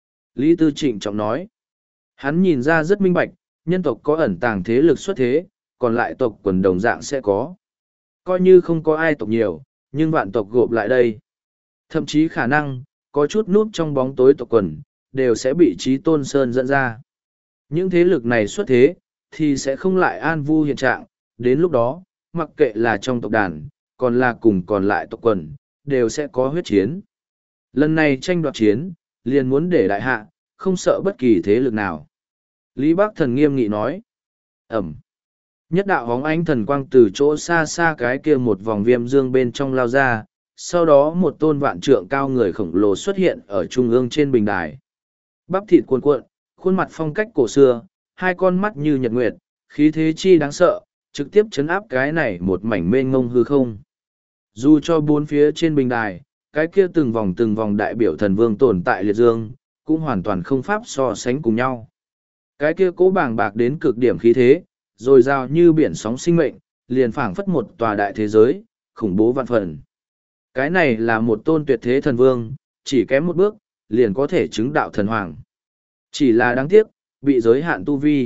Lý Tư Trịnh trọng nói, hắn nhìn ra rất minh bạch, nhân tộc có ẩn tàng thế lực xuất thế, còn lại tộc quần đồng dạng sẽ có. Coi như không có ai tộc nhiều, nhưng vạn tộc gộp lại đây. Thậm chí khả năng, có chút núp trong bóng tối tộc quần, đều sẽ bị Chí Tôn Sơn dẫn ra. Những thế lực này xuất thế, thì sẽ không lại an vu hiện trạng, đến lúc đó, mặc kệ là trong tộc đàn, còn là cùng còn lại tộc quần, đều sẽ có huyết chiến. Lần này tranh đoạt chiến, liền muốn để đại hạ, không sợ bất kỳ thế lực nào. Lý Bác Thần nghiêm nghị nói. Ẩm. Nhất đạo hóng ánh thần quang từ chỗ xa xa cái kia một vòng viêm dương bên trong lao ra, sau đó một tôn vạn trượng cao người khổng lồ xuất hiện ở trung ương trên bình đài. Bắp thịt cuồn cuộn, khuôn mặt phong cách cổ xưa, hai con mắt như nhật nguyệt, khí thế chi đáng sợ, trực tiếp chấn áp cái này một mảnh mênh ngông hư không. Dù cho bốn phía trên bình đài, cái kia từng vòng từng vòng đại biểu thần vương tồn tại liệt dương, cũng hoàn toàn không pháp so sánh cùng nhau. Cái kia cố bàng bạc đến cực điểm khí thế, rồi rào như biển sóng sinh mệnh, liền phảng phất một tòa đại thế giới, khủng bố vạn phần. Cái này là một tôn tuyệt thế thần vương, chỉ kém một bước, liền có thể chứng đạo thần hoàng. Chỉ là đáng tiếc, bị giới hạn tu vi.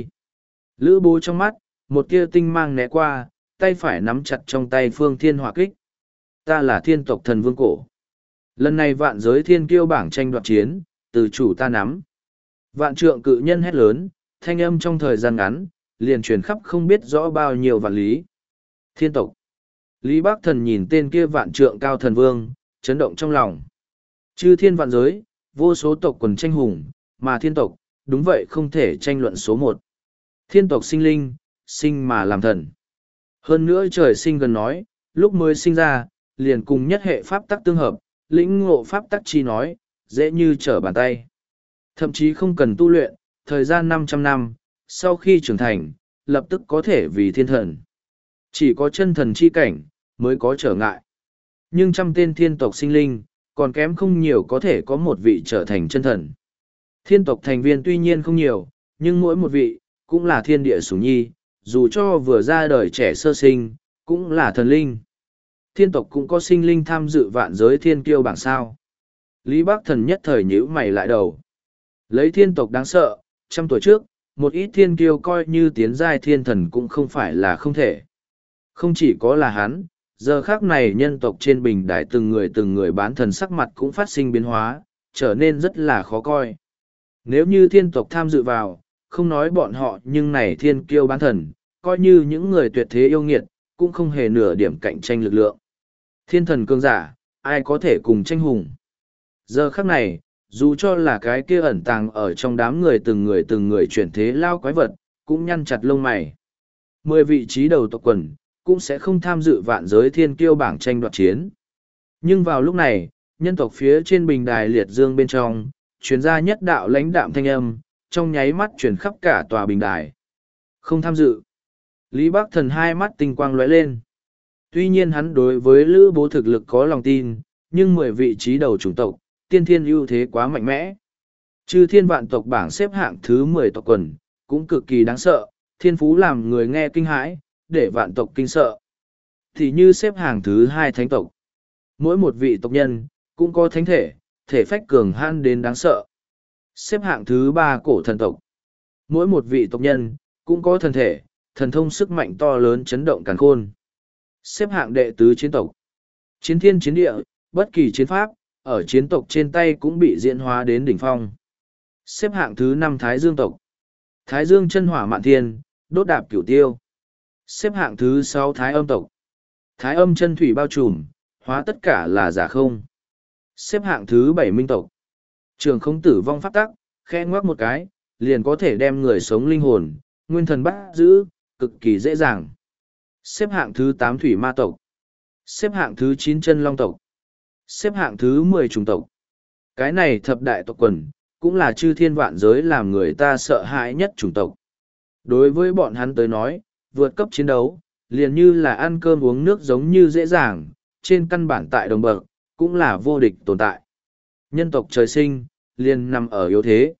Lữ Bố trong mắt, một tia tinh mang né qua, tay phải nắm chặt trong tay phương thiên hỏa kích. Ta là thiên tộc thần vương cổ. Lần này vạn giới thiên kiêu bảng tranh đoạt chiến, từ chủ ta nắm. Vạn trượng cự nhân hét lớn, thanh âm trong thời gian ngắn, liền truyền khắp không biết rõ bao nhiêu vạn lý. Thiên tộc. Lý Bác Thần nhìn tên kia vạn trượng cao thần vương, chấn động trong lòng. Chư thiên vạn giới, vô số tộc quần tranh hùng, mà thiên tộc, đúng vậy không thể tranh luận số một. Thiên tộc sinh linh, sinh mà làm thần. Hơn nữa trời sinh gần nói, lúc mới sinh ra, liền cùng nhất hệ pháp tắc tương hợp, lĩnh ngộ pháp tắc chi nói, dễ như trở bàn tay. Thậm chí không cần tu luyện, thời gian năm trăm năm, sau khi trưởng thành, lập tức có thể vì thiên thần. Chỉ có chân thần chi cảnh, mới có trở ngại. Nhưng trăm tên thiên tộc sinh linh, còn kém không nhiều có thể có một vị trở thành chân thần. Thiên tộc thành viên tuy nhiên không nhiều, nhưng mỗi một vị, cũng là thiên địa sủng nhi, dù cho vừa ra đời trẻ sơ sinh, cũng là thần linh. Thiên tộc cũng có sinh linh tham dự vạn giới thiên kiêu bảng sao. Lý Bác Thần nhất thời nhíu mày lại đầu. Lấy thiên tộc đáng sợ, trăm tuổi trước, một ít thiên kiêu coi như tiến giai thiên thần cũng không phải là không thể. Không chỉ có là hắn, giờ khác này nhân tộc trên bình đài từng người từng người bán thần sắc mặt cũng phát sinh biến hóa, trở nên rất là khó coi. Nếu như thiên tộc tham dự vào, không nói bọn họ nhưng này thiên kiêu bán thần, coi như những người tuyệt thế yêu nghiệt, cũng không hề nửa điểm cạnh tranh lực lượng. Thiên thần cường giả, ai có thể cùng tranh hùng. Giờ khắc này, dù cho là cái kia ẩn tàng ở trong đám người từng người từng người chuyển thế lao quái vật, cũng nhăn chặt lông mày. Mười vị trí đầu tộc quần, cũng sẽ không tham dự vạn giới thiên kiêu bảng tranh đoạt chiến. Nhưng vào lúc này, nhân tộc phía trên bình đài liệt dương bên trong, truyền ra nhất đạo lãnh đạm thanh âm, trong nháy mắt truyền khắp cả tòa bình đài. Không tham dự. Lý Bắc Thần hai mắt tinh quang lóe lên. Tuy nhiên hắn đối với Lữ Bố thực lực có lòng tin, nhưng mười vị trí đầu chủng tộc, tiên thiên ưu thế quá mạnh mẽ. Chư thiên vạn tộc bảng xếp hạng thứ mười tộc quần, cũng cực kỳ đáng sợ, thiên phú làm người nghe kinh hãi, để vạn tộc kinh sợ. Thì như xếp hạng thứ hai thánh tộc. Mỗi một vị tộc nhân, cũng có thánh thể, thể phách cường han đến đáng sợ. Xếp hạng thứ ba cổ thần tộc. Mỗi một vị tộc nhân, cũng có thần thể, thần thông sức mạnh to lớn chấn động càn khôn. Xếp hạng đệ tứ chiến tộc. Chiến thiên chiến địa, bất kỳ chiến pháp, ở chiến tộc trên tay cũng bị diễn hóa đến đỉnh phong. Xếp hạng thứ năm Thái Dương tộc. Thái Dương chân hỏa mạn thiên, đốt đạp cửu tiêu. Xếp hạng thứ sáu Thái Âm tộc. Thái Âm chân thủy bao trùm, hóa tất cả là giả không. Xếp hạng thứ bảy Minh tộc. Trường không tử vong pháp tắc, khe ngoắc một cái, liền có thể đem người sống linh hồn, nguyên thần bắt giữ, cực kỳ dễ dàng. Xếp hạng thứ tám Thủy Ma tộc. Xếp hạng thứ chín Chân Long tộc. Xếp hạng thứ mười Trùng tộc. Cái này thập đại tộc quần, cũng là chư thiên vạn giới làm người ta sợ hãi nhất chủng tộc. Đối với bọn hắn tới nói, vượt cấp chiến đấu, liền như là ăn cơm uống nước giống như dễ dàng, trên căn bản tại đồng bậc, cũng là vô địch tồn tại. Nhân tộc trời sinh, liền nằm ở yếu thế.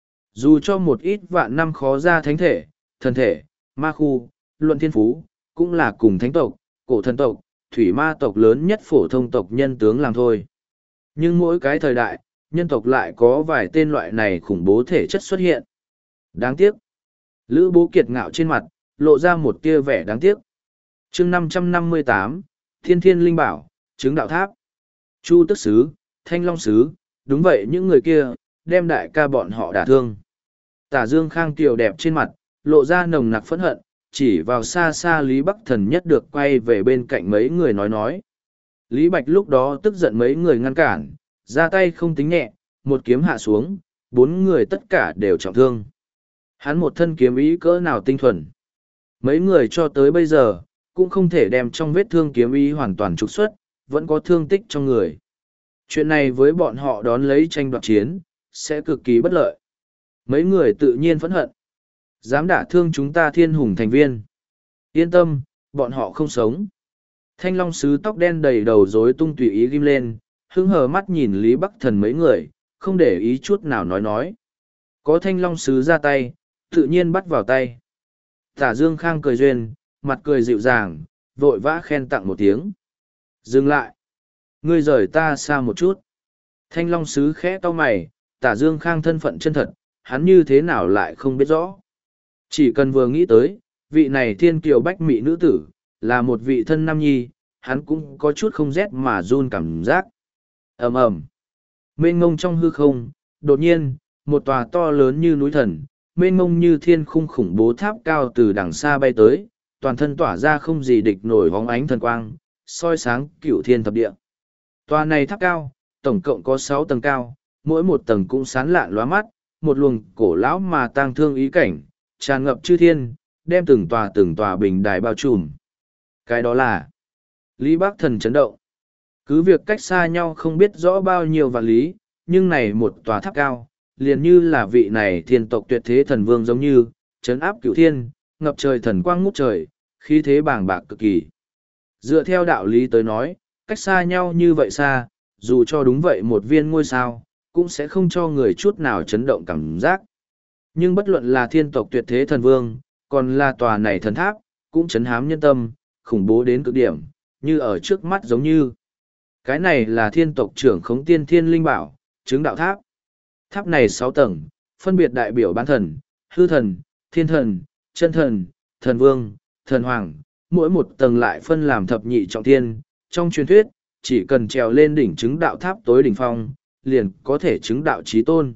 Dù cho một ít vạn năm khó ra thánh thể, thần thể, ma khu, luận thiên phú, cũng là cùng thánh tộc, cổ thần tộc, thủy ma tộc lớn nhất phổ thông tộc nhân tướng làm thôi. Nhưng mỗi cái thời đại, nhân tộc lại có vài tên loại này khủng bố thể chất xuất hiện. Đáng tiếc. Lữ Bố kiệt ngạo trên mặt, lộ ra một tia vẻ đáng tiếc. chương năm trăm năm mươi tám, Thiên Thiên Linh Bảo, Chứng Đạo Tháp. Chu Tức Sứ, Thanh Long Sứ, đúng vậy những người kia, đem đại ca bọn họ đả thương. Tả Dương Khang kiều đẹp trên mặt, lộ ra nồng nặc phẫn hận, chỉ vào xa xa Lý Bắc Thần nhất được quay về bên cạnh mấy người nói nói. Lý Bạch lúc đó tức giận mấy người ngăn cản, ra tay không tính nhẹ, một kiếm hạ xuống, bốn người tất cả đều trọng thương. Hắn một thân kiếm ý cỡ nào tinh thuần. Mấy người cho tới bây giờ, cũng không thể đem trong vết thương kiếm ý hoàn toàn trục xuất, vẫn có thương tích trong người. Chuyện này với bọn họ đón lấy tranh đoạt chiến, sẽ cực kỳ bất lợi. Mấy người tự nhiên phẫn hận. Dám đả thương chúng ta thiên hùng thành viên. Yên tâm, bọn họ không sống. Thanh Long Sứ tóc đen đầy đầu rối tung tùy ý ghim lên, hứng hờ mắt nhìn Lý Bắc Thần mấy người, không để ý chút nào nói nói. Có Thanh Long Sứ ra tay, tự nhiên bắt vào tay. Tả Dương Khang cười duyên, mặt cười dịu dàng, vội vã khen tặng một tiếng. Dừng lại. Ngươi rời ta xa một chút. Thanh Long Sứ khẽ cau mày, Tả Dương Khang thân phận chân thật, hắn như thế nào lại không biết rõ. Chỉ cần vừa nghĩ tới, vị này thiên kiều bách mỹ nữ tử, là một vị thân nam nhi, hắn cũng có chút không rét mà run cảm giác. ầm ầm, mênh mông trong hư không, đột nhiên, một tòa to lớn như núi thần, mênh mông như thiên khung khủng bố tháp cao từ đằng xa bay tới, toàn thân tỏa ra không gì địch nổi hóng ánh thần quang, soi sáng cửu thiên thập địa. Tòa này tháp cao, tổng cộng có sáu tầng cao, mỗi một tầng cũng sán lạn lóa mắt, một luồng cổ lão mà tang thương ý cảnh, tràn ngập chư thiên, đem từng tòa từng tòa bình đài bao trùm. Cái đó là Lý Bắc Thần chấn động. Cứ việc cách xa nhau không biết rõ bao nhiêu vạn lý, nhưng này một tòa tháp cao, liền như là vị này thiên tộc tuyệt thế thần vương giống như, chấn áp cửu thiên, ngập trời thần quang ngút trời, khí thế bàng bạc cực kỳ. Dựa theo đạo lý tới nói, cách xa nhau như vậy xa, dù cho đúng vậy một viên ngôi sao, cũng sẽ không cho người chút nào chấn động cảm giác. Nhưng bất luận là thiên tộc tuyệt thế thần vương, còn là tòa này thần tháp, cũng chấn hám nhân tâm, khủng bố đến cực điểm, như ở trước mắt giống như. Cái này là thiên tộc trưởng khống tiên thiên linh bảo, chứng đạo tháp. Tháp này sáu tầng, phân biệt đại biểu bán thần, hư thần, thiên thần, chân thần, thần vương, thần hoàng, mỗi một tầng lại phân làm thập nhị trọng thiên. Trong truyền thuyết, chỉ cần trèo lên đỉnh chứng đạo tháp tối đỉnh phong, liền có thể chứng đạo chí tôn.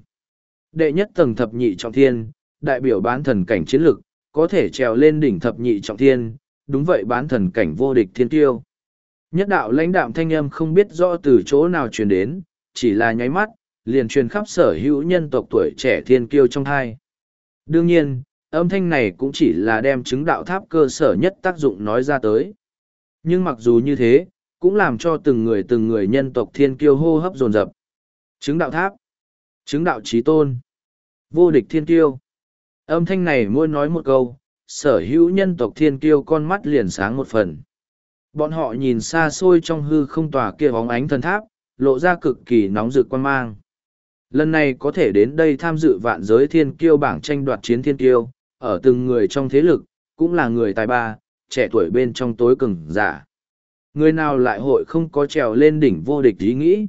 Đệ nhất tầng thập nhị trọng thiên, đại biểu bán thần cảnh chiến lực, có thể trèo lên đỉnh thập nhị trọng thiên, đúng vậy bán thần cảnh vô địch thiên tiêu. Nhất đạo lãnh đạm thanh âm không biết rõ từ chỗ nào truyền đến, chỉ là nháy mắt, liền truyền khắp sở hữu nhân tộc tuổi trẻ thiên kiêu trong hai. Đương nhiên, âm thanh này cũng chỉ là đem chứng đạo tháp cơ sở nhất tác dụng nói ra tới. Nhưng mặc dù như thế, cũng làm cho từng người từng người nhân tộc thiên kiêu hô hấp dồn dập. Chứng đạo tháp, chứng đạo chí tôn, vô địch thiên kiêu. Âm thanh này mỗi nói một câu, sở hữu nhân tộc thiên kiêu con mắt liền sáng một phần. Bọn họ nhìn xa xôi trong hư không tòa kia bóng ánh thần tháp, lộ ra cực kỳ nóng rực quan mang. Lần này có thể đến đây tham dự vạn giới thiên kiêu bảng tranh đoạt chiến thiên kiêu, ở từng người trong thế lực, cũng là người tài ba, trẻ tuổi bên trong tối cường giả. Người nào lại hội không có trèo lên đỉnh vô địch ý nghĩ.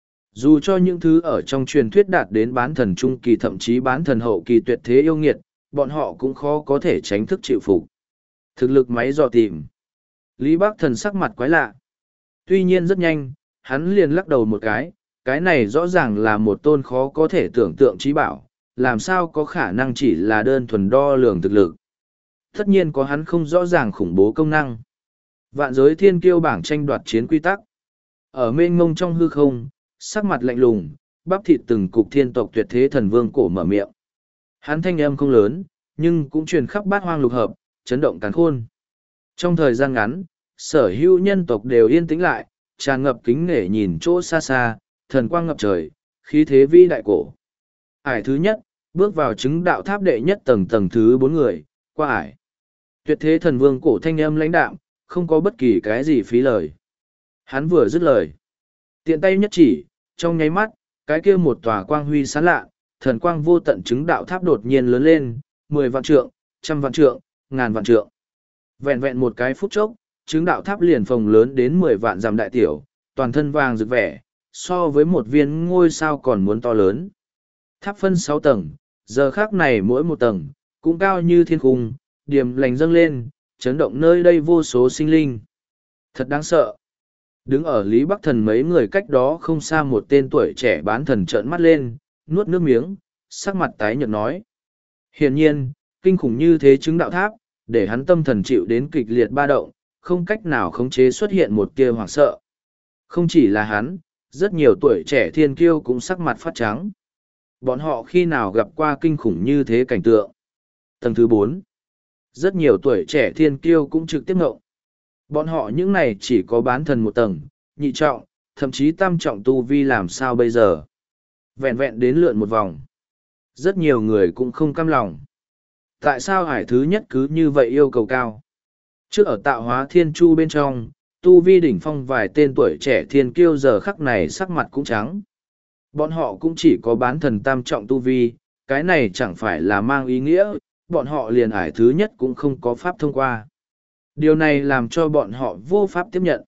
Dù cho những thứ ở trong truyền thuyết đạt đến bán thần trung kỳ thậm chí bán thần hậu kỳ tuyệt thế yêu nghiệt, bọn họ cũng khó có thể tránh thức chịu phục. Thực lực máy dò tìm. Lý Bắc Thần sắc mặt quái lạ. Tuy nhiên rất nhanh, hắn liền lắc đầu một cái, cái này rõ ràng là một tôn khó có thể tưởng tượng trí bảo, làm sao có khả năng chỉ là đơn thuần đo lường thực lực. Tất nhiên có hắn không rõ ràng khủng bố công năng. Vạn giới thiên kiêu bảng tranh đoạt chiến quy tắc. Ở mênh mông trong hư không, sắc mặt lạnh lùng, bắp thịt từng cục thiên tộc tuyệt thế thần vương cổ mở miệng. Hắn thanh âm không lớn, nhưng cũng truyền khắp bát hoang lục hợp, chấn động càn khôn. Trong thời gian ngắn, sở hữu nhân tộc đều yên tĩnh lại, tràn ngập kính nể nhìn chỗ xa xa, thần quang ngập trời, khí thế vĩ đại cổ. Ải thứ nhất, bước vào chứng đạo tháp đệ nhất tầng tầng thứ bốn người, qua ải. Tuyệt thế thần vương cổ thanh âm lãnh đạm, không có bất kỳ cái gì phí lời. Hắn vừa dứt lời. Tiện tay nhất chỉ, trong nháy mắt, cái kia một tòa quang huy sáng lạ, thần quang vô tận chứng đạo tháp đột nhiên lớn lên, mười vạn trượng, trăm vạn trượng, ngàn vạn trượng. Vẹn vẹn một cái phút chốc, chứng đạo tháp liền phồng lớn đến mười vạn dặm đại tiểu, toàn thân vàng rực vẻ, so với một viên ngôi sao còn muốn to lớn. Tháp phân sáu tầng, giờ khác này mỗi một tầng, cũng cao như thiên cung, điểm lành dâng lên, chấn động nơi đây vô số sinh linh. Thật đáng sợ. Đứng ở Lý Bắc Thần mấy người cách đó không xa một tên tuổi trẻ bán thần trợn mắt lên, nuốt nước miếng, sắc mặt tái nhợt nói. Hiển nhiên, kinh khủng như thế chứng đạo tháp, để hắn tâm thần chịu đến kịch liệt ba động, không cách nào khống chế xuất hiện một tia hoảng sợ. Không chỉ là hắn, rất nhiều tuổi trẻ thiên kiêu cũng sắc mặt phát trắng. Bọn họ khi nào gặp qua kinh khủng như thế cảnh tượng. Tầng thứ bốn, rất nhiều tuổi trẻ thiên kiêu cũng trực tiếp ngộng. Bọn họ những này chỉ có bán thần một tầng, nhị trọng, thậm chí tam trọng tu vi làm sao bây giờ. Vẹn vẹn đến lượn một vòng. Rất nhiều người cũng không cam lòng. Tại sao hải thứ nhất cứ như vậy yêu cầu cao? Trước ở tạo hóa thiên chu bên trong, tu vi đỉnh phong vài tên tuổi trẻ thiên kiêu giờ khắc này sắc mặt cũng trắng. Bọn họ cũng chỉ có bán thần tam trọng tu vi, cái này chẳng phải là mang ý nghĩa, bọn họ liền ải thứ nhất cũng không có pháp thông qua. Điều này làm cho bọn họ vô pháp tiếp nhận.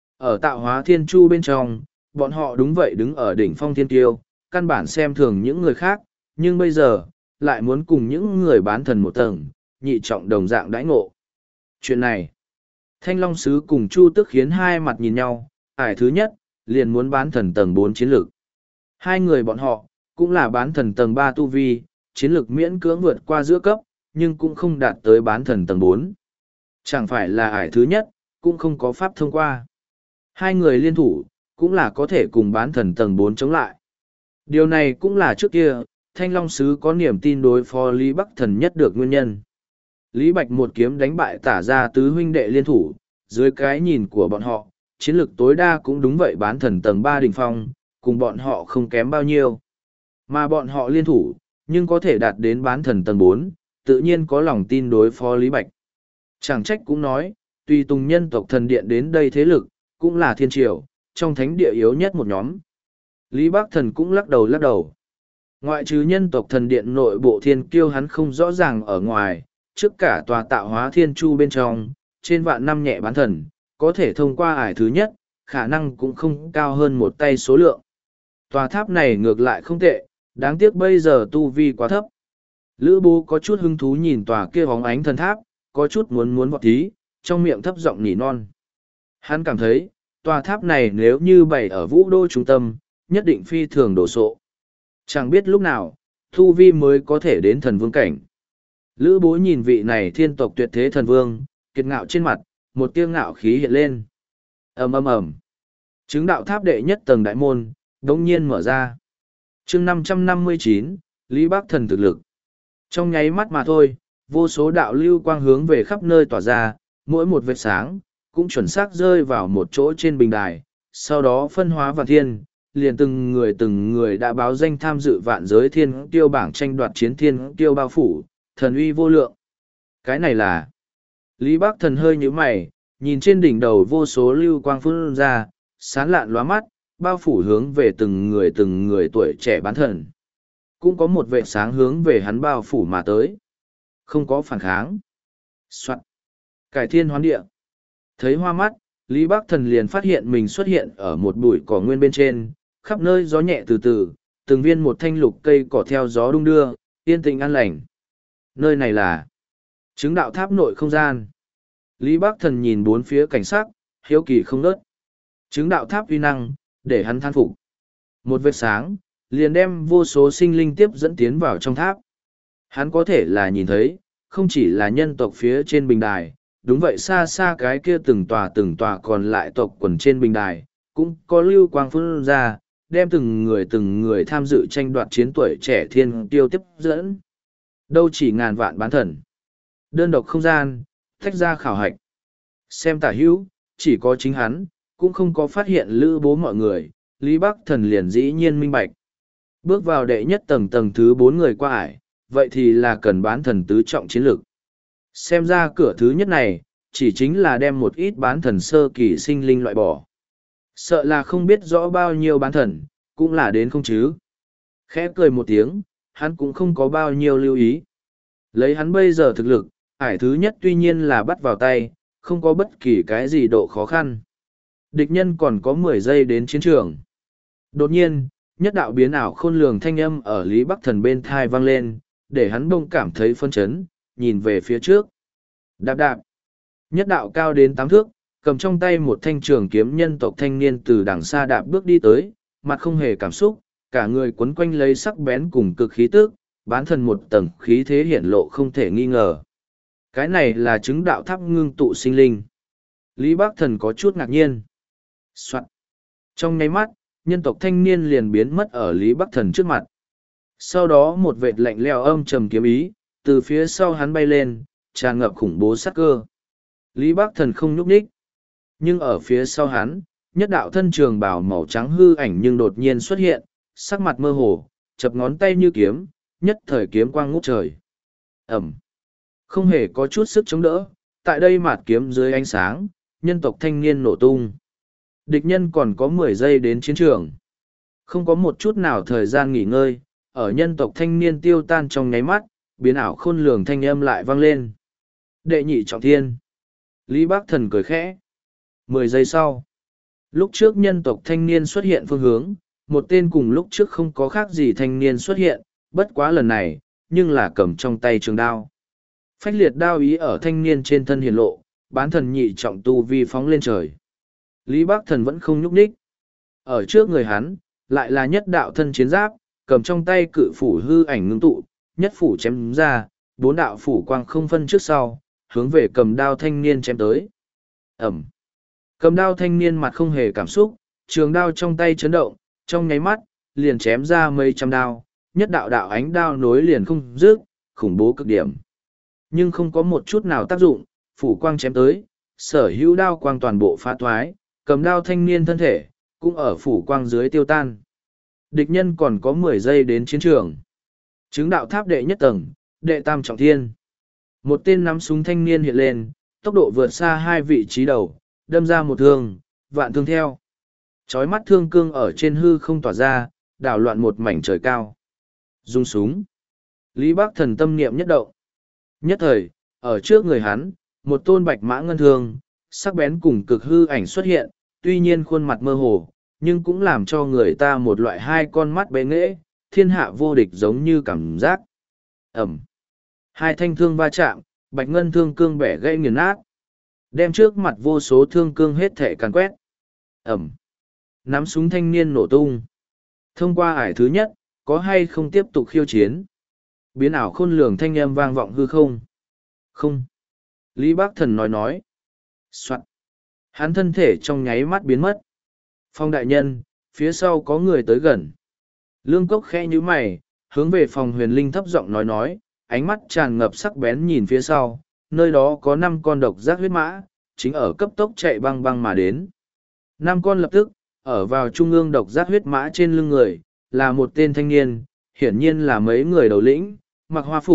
Ở tạo hóa thiên chu bên trong, bọn họ đúng vậy đứng ở đỉnh phong thiên kiêu, căn bản xem thường những người khác, nhưng bây giờ, lại muốn cùng những người bán thần một tầng, nhị trọng đồng dạng đãi ngộ. Chuyện này, Thanh Long Sứ cùng Chu Tước khiến hai mặt nhìn nhau, ải thứ nhất, liền muốn bán thần tầng bốn chiến lược. Hai người bọn họ, cũng là bán thần tầng ba tu vi, chiến lược miễn cưỡng vượt qua giữa cấp, nhưng cũng không đạt tới bán thần tầng bốn. Chẳng phải là ải thứ nhất, cũng không có pháp thông qua. Hai người liên thủ, cũng là có thể cùng bán thần tầng bốn chống lại. Điều này cũng là trước kia, Thanh Long Sứ có niềm tin đối phó Lý Bắc Thần nhất được nguyên nhân. Lý Bạch một kiếm đánh bại tả ra tứ huynh đệ liên thủ, dưới cái nhìn của bọn họ, chiến lược tối đa cũng đúng vậy bán thần tầng ba đỉnh phong, cùng bọn họ không kém bao nhiêu. Mà bọn họ liên thủ, nhưng có thể đạt đến bán thần tầng bốn, tự nhiên có lòng tin đối phó Lý Bạch. Chẳng trách cũng nói, tùy tùng nhân tộc thần điện đến đây thế lực, cũng là thiên triều, trong thánh địa yếu nhất một nhóm. Lý Bắc Thần cũng lắc đầu lắc đầu. Ngoại trừ nhân tộc thần điện nội bộ thiên kiêu hắn không rõ ràng ở ngoài, trước cả tòa tạo hóa thiên chu bên trong, trên vạn năm nhẹ bán thần, có thể thông qua ải thứ nhất, khả năng cũng không cao hơn một tay số lượng. Tòa tháp này ngược lại không tệ, đáng tiếc bây giờ tu vi quá thấp. Lữ Bố có chút hứng thú nhìn tòa kia bóng ánh thần tháp, có chút muốn muốn vọt thí, trong miệng thấp giọng nỉ non. Hắn cảm thấy, tòa tháp này nếu như bày ở vũ đô trung tâm, nhất định phi thường đổ sộ. Chẳng biết lúc nào, tu vi mới có thể đến thần vương cảnh. Lữ Bố nhìn vị này thiên tộc tuyệt thế thần vương, kiệt ngạo trên mặt, một tia ngạo khí hiện lên. ầm ầm ầm, chứng đạo tháp đệ nhất tầng đại môn, đống nhiên mở ra. chương năm trăm năm mươi chín, Lý Bắc Thần thực lực. Trong nháy mắt mà thôi, vô số đạo lưu quang hướng về khắp nơi tỏa ra, mỗi một vệt sáng, cũng chuẩn xác rơi vào một chỗ trên bình đài, sau đó phân hóa vạn thiên, liền từng người từng người đã báo danh tham dự vạn giới thiên tiêu bảng tranh đoạt chiến thiên tiêu bao phủ, thần uy vô lượng. Cái này là... Lý Bắc Thần hơi nhíu mày, nhìn trên đỉnh đầu vô số lưu quang phun ra, sán lạn lóa mắt, bao phủ hướng về từng người từng người tuổi trẻ bán thần. Cũng có một vệ sáng hướng về hắn bao phủ mà tới. Không có phản kháng. Soạn. Cải thiên hoán địa. Thấy hoa mắt, Lý Bắc Thần liền phát hiện mình xuất hiện ở một bụi cỏ nguyên bên trên, khắp nơi gió nhẹ từ từ, từng viên một thanh lục cây cỏ theo gió đung đưa, yên tĩnh an lành. Nơi này là chứng đạo tháp nội không gian. Lý Bắc Thần nhìn bốn phía cảnh sắc, hiếu kỳ không nớt. Chứng đạo tháp uy năng, để hắn than phục. Một vệt sáng, liền đem vô số sinh linh tiếp dẫn tiến vào trong tháp. Hắn có thể là nhìn thấy, không chỉ là nhân tộc phía trên bình đài, đúng vậy xa xa cái kia từng tòa từng tòa còn lại tộc quần trên bình đài, cũng có lưu quang phun ra, đem từng người từng người tham dự tranh đoạt chiến tuổi trẻ thiên tiêu tiếp dẫn. Đâu chỉ ngàn vạn bán thần. Đơn độc không gian, tách ra khảo hạch. Xem tả hữu, chỉ có chính hắn, cũng không có phát hiện lữ bố mọi người, Lý Bắc Thần liền dĩ nhiên minh bạch. Bước vào đệ nhất tầng tầng thứ bốn người qua ải, vậy thì là cần bán thần tứ trọng chiến lược. Xem ra cửa thứ nhất này, chỉ chính là đem một ít bán thần sơ kỳ sinh linh loại bỏ. Sợ là không biết rõ bao nhiêu bán thần, cũng là đến không chứ. Khẽ cười một tiếng, hắn cũng không có bao nhiêu lưu ý. Lấy hắn bây giờ thực lực, ải thứ nhất tuy nhiên là bắt vào tay, không có bất kỳ cái gì độ khó khăn. Địch nhân còn có mười giây đến chiến trường. Đột nhiên, nhất đạo biến ảo khôn lường thanh âm ở Lý Bắc Thần bên thai vang lên, để hắn bông cảm thấy phân chấn, nhìn về phía trước. Đạp đạp. Nhất đạo cao đến tám thước, cầm trong tay một thanh trường kiếm nhân tộc thanh niên từ đằng xa đạp bước đi tới, mặt không hề cảm xúc, cả người quấn quanh lấy sắc bén cùng cực khí tức, bán thần một tầng khí thế hiển lộ không thể nghi ngờ. Cái này là chứng đạo tháp ngưng tụ sinh linh. Lý Bắc Thần có chút ngạc nhiên. Soạn. Trong nháy mắt, nhân tộc thanh niên liền biến mất ở Lý Bắc Thần trước mặt. Sau đó một vệt lạnh lẽo âm trầm kiếm ý, từ phía sau hắn bay lên, tràn ngập khủng bố sát cơ. Lý Bắc Thần không nhúc nhích. Nhưng ở phía sau hắn, nhất đạo thân trường bào màu trắng hư ảnh nhưng đột nhiên xuất hiện, sắc mặt mơ hồ, chập ngón tay như kiếm, nhất thời kiếm quang ngút trời. Ẩm. Không hề có chút sức chống đỡ, tại đây mạt kiếm dưới ánh sáng, nhân tộc thanh niên nổ tung. Địch nhân còn có mười giây đến chiến trường. Không có một chút nào thời gian nghỉ ngơi, ở nhân tộc thanh niên tiêu tan trong nháy mắt, biến ảo khôn lường thanh âm lại vang lên. Đệ nhị trọng thiên. Lý Bắc Thần cười khẽ. Mười giây sau. Lúc trước nhân tộc thanh niên xuất hiện phương hướng, một tên cùng lúc trước không có khác gì thanh niên xuất hiện, bất quá lần này, nhưng là cầm trong tay trường đao. Phách liệt đao ý ở thanh niên trên thân hiển lộ, bán thần nhị trọng tu vi phóng lên trời. Lý Bắc Thần vẫn không nhúc nhích. Ở trước người hắn, lại là nhất đạo thân chiến giáp, cầm trong tay cự phủ hư ảnh ngưng tụ, nhất phủ chém ra, bốn đạo phủ quang không phân trước sau, hướng về cầm đao thanh niên chém tới. Ẩm. Cầm đao thanh niên mặt không hề cảm xúc, trường đao trong tay chấn động, trong nháy mắt, liền chém ra mấy trăm đao, nhất đạo đạo ánh đao nối liền không dứt, khủng bố cực điểm. Nhưng không có một chút nào tác dụng, phủ quang chém tới, sở hữu đao quang toàn bộ phá thoái, cầm đao thanh niên thân thể, cũng ở phủ quang dưới tiêu tan. Địch nhân còn có mười giây đến chiến trường. Chứng đạo tháp đệ nhất tầng, đệ tam trọng thiên. Một tên nắm súng thanh niên hiện lên, tốc độ vượt xa hai vị trí đầu, đâm ra một thương, vạn thương theo. Chói mắt thương cương ở trên hư không tỏa ra, đảo loạn một mảnh trời cao. Dung súng. Lý Bắc Thần tâm niệm nhất động. Nhất thời, ở trước người hắn, một tôn bạch mã ngân thương, sắc bén cùng cực hư ảnh xuất hiện, tuy nhiên khuôn mặt mơ hồ, nhưng cũng làm cho người ta một loại hai con mắt bệ nghệ, thiên hạ vô địch giống như cảm giác. Ẩm. Hai thanh thương va chạm, bạch ngân thương cương bẻ gãy nghiền nát. Đem trước mặt vô số thương cương hết thể càn quét. Ẩm. Nắm súng thanh niên nổ tung. Thông qua ải thứ nhất, có hay không tiếp tục khiêu chiến? Biến ảo khôn lường thanh âm vang vọng hư không? Không. Lý Bắc Thần nói nói. Soạn. Hắn thân thể trong nháy mắt biến mất. Phong đại nhân, phía sau có người tới gần. Lương Cốc khẽ như mày, hướng về phòng huyền linh thấp giọng nói nói, ánh mắt tràn ngập sắc bén nhìn phía sau, nơi đó có năm con độc giác huyết mã, chính ở cấp tốc chạy băng băng mà đến. Năm con lập tức, ở vào trung ương độc giác huyết mã trên lưng người, là một tên thanh niên, hiển nhiên là mấy người đầu lĩnh, mặc hoa phục,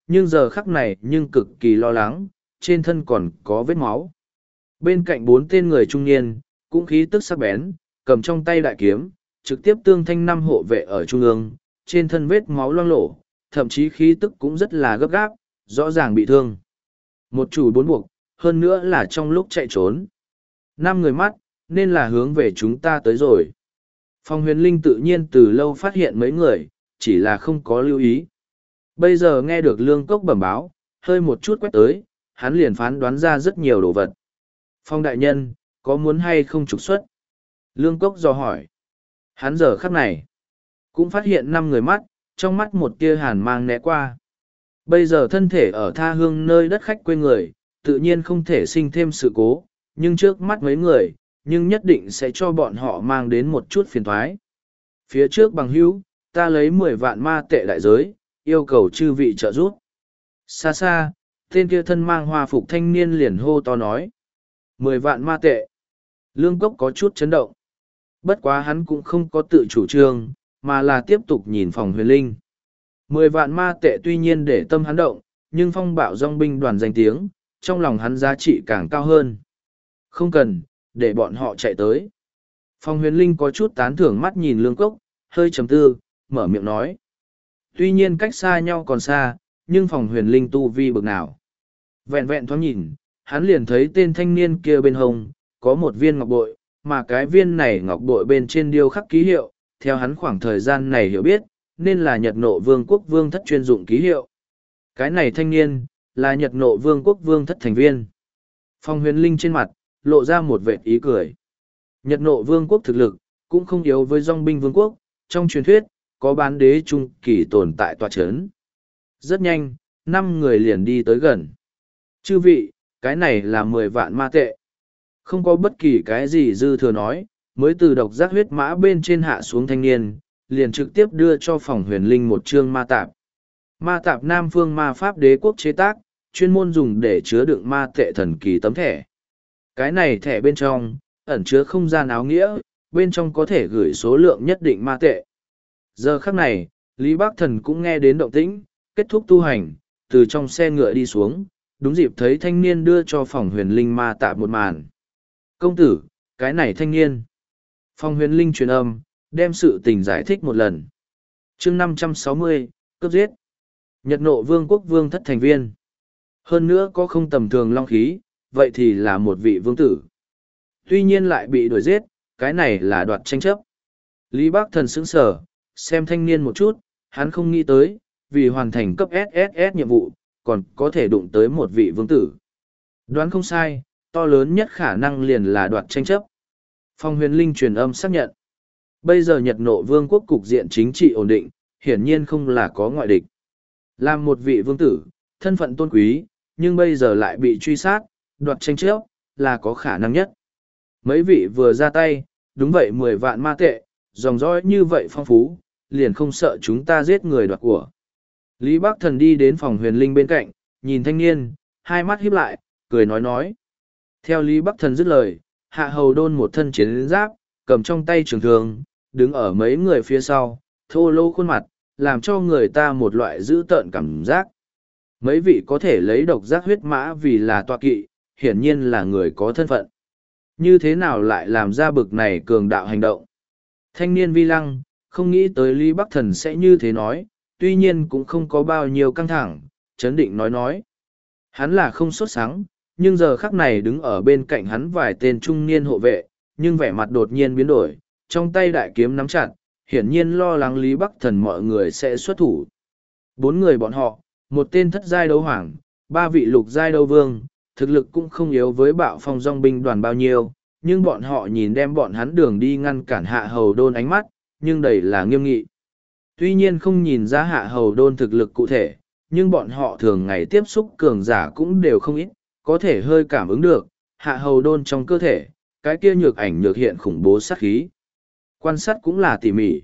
nhưng giờ khắc này nhưng cực kỳ lo lắng, trên thân còn có vết máu. Bên cạnh bốn tên người trung niên, cũng khí tức sắc bén, cầm trong tay đại kiếm, trực tiếp tương thanh năm hộ vệ ở trung ương, trên thân vết máu loang lổ, thậm chí khí tức cũng rất là gấp gáp, rõ ràng bị thương. Một chủ bốn buộc, hơn nữa là trong lúc chạy trốn. Năm người mắt, nên là hướng về chúng ta tới rồi. Phong huyền linh tự nhiên từ lâu phát hiện mấy người, chỉ là không có lưu ý. Bây giờ nghe được lương cốc bẩm báo, hơi một chút quét tới, hắn liền phán đoán ra rất nhiều đồ vật. Phong đại nhân, có muốn hay không trục xuất? Lương cốc dò hỏi. Hắn giờ khắc này, cũng phát hiện năm người mắt, trong mắt một tia hàn mang né qua. Bây giờ thân thể ở tha hương nơi đất khách quê người, tự nhiên không thể sinh thêm sự cố, nhưng trước mắt mấy người, nhưng nhất định sẽ cho bọn họ mang đến một chút phiền thoái. Phía trước bằng hữu, ta lấy mười vạn ma tệ đại giới, yêu cầu chư vị trợ giúp. Xa xa, tên kia thân mang hoa phục thanh niên liền hô to nói. Mười vạn ma tệ. Lương Cốc có chút chấn động. Bất quá hắn cũng không có tự chủ trương, mà là tiếp tục nhìn phòng huyền linh. Mười vạn ma tệ tuy nhiên để tâm hắn động, nhưng phong bạo dòng binh đoàn danh tiếng, trong lòng hắn giá trị càng cao hơn. Không cần, để bọn họ chạy tới. Phong huyền linh có chút tán thưởng mắt nhìn Lương Cốc, hơi trầm tư, mở miệng nói. Tuy nhiên cách xa nhau còn xa, nhưng phòng huyền linh tu vi bực nào. Vẹn vẹn thoáng nhìn, hắn liền thấy tên thanh niên kia bên hông, có một viên ngọc bội, mà cái viên này ngọc bội bên trên điêu khắc ký hiệu, theo hắn khoảng thời gian này hiểu biết, nên là Nhật Nộ Vương quốc vương thất chuyên dụng ký hiệu. Cái này thanh niên, là Nhật Nộ Vương quốc vương thất thành viên. Phong huyền linh trên mặt, lộ ra một vệt ý cười. Nhật Nộ Vương quốc thực lực, cũng không yếu với dòng binh vương quốc, trong truyền thuyết, có bán đế trung kỳ tồn tại tòa chấn. Rất nhanh, năm người liền đi tới gần. Chư vị, cái này là mười vạn ma tệ. Không có bất kỳ cái gì dư thừa nói, mới từ độc giác huyết mã bên trên hạ xuống thanh niên, liền trực tiếp đưa cho phòng huyền linh một chương ma tạp. Ma tạp Nam Phương ma pháp đế quốc chế tác, chuyên môn dùng để chứa đựng ma tệ thần kỳ tấm thẻ. Cái này thẻ bên trong, ẩn chứa không gian áo nghĩa, bên trong có thể gửi số lượng nhất định ma tệ. Giờ khắc này, Lý Bác Thần cũng nghe đến động tĩnh, kết thúc tu hành, từ trong xe ngựa đi xuống, đúng dịp thấy thanh niên đưa cho phòng huyền linh ma tạp một màn. Công tử, cái này thanh niên. Phòng huyền linh truyền âm, đem sự tình giải thích một lần. chương năm trăm sáu mươi, cướp giết. Nhật Nộ Vương quốc vương thất thành viên. Hơn nữa có không tầm thường long khí, vậy thì là một vị vương tử. Tuy nhiên lại bị đuổi giết, cái này là đoạt tranh chấp. Lý Bác Thần sững sờ, xem thanh niên một chút, hắn không nghĩ tới, vì hoàn thành cấp ét ét ét nhiệm vụ, còn có thể đụng tới một vị vương tử. Đoán không sai, to lớn nhất khả năng liền là đoạt tranh chấp. Phong huyền linh truyền âm xác nhận. Bây giờ Nhật Nộ Vương quốc cục diện chính trị ổn định, hiển nhiên không là có ngoại địch. Làm một vị vương tử, thân phận tôn quý, nhưng bây giờ lại bị truy sát, đoạt tranh chấp, là có khả năng nhất. Mấy vị vừa ra tay, đúng vậy mười vạn ma tệ, dòng dõi như vậy phong phú, liền không sợ chúng ta giết người đoạt của. Lý Bác Thần đi đến phòng huyền linh bên cạnh, nhìn thanh niên, hai mắt híp lại, cười nói nói. Theo Lý Bác Thần dứt lời, Hạ Hầu Đôn một thân chiến giáp, cầm trong tay trường thương, đứng ở mấy người phía sau, thô lô khuôn mặt, làm cho người ta một loại dữ tợn cảm giác. Mấy vị có thể lấy độc giác huyết mã vì là tọa kỵ, hiển nhiên là người có thân phận. Như thế nào lại làm ra bực này cường đạo hành động? Thanh niên vi lăng, không nghĩ tới Lý Bắc Thần sẽ như thế nói, tuy nhiên cũng không có bao nhiêu căng thẳng, chấn định nói nói. Hắn là không sốt sắng, nhưng giờ khắc này đứng ở bên cạnh hắn vài tên trung niên hộ vệ, nhưng vẻ mặt đột nhiên biến đổi, trong tay đại kiếm nắm chặt, hiển nhiên lo lắng Lý Bắc Thần mọi người sẽ xuất thủ. Bốn người bọn họ, một tên thất giai đấu hoàng, ba vị lục giai đấu vương, thực lực cũng không yếu với bạo phong dòng binh đoàn bao nhiêu, nhưng bọn họ nhìn đem bọn hắn đường đi ngăn cản Hạ Hầu Đôn ánh mắt, nhưng đầy là nghiêm nghị. Tuy nhiên không nhìn ra Hạ Hầu Đôn thực lực cụ thể, nhưng bọn họ thường ngày tiếp xúc cường giả cũng đều không ít, có thể hơi cảm ứng được, Hạ Hầu Đôn trong cơ thể, cái kia nhược ảnh nhược hiện khủng bố sát khí. Quan sát cũng là tỉ mỉ.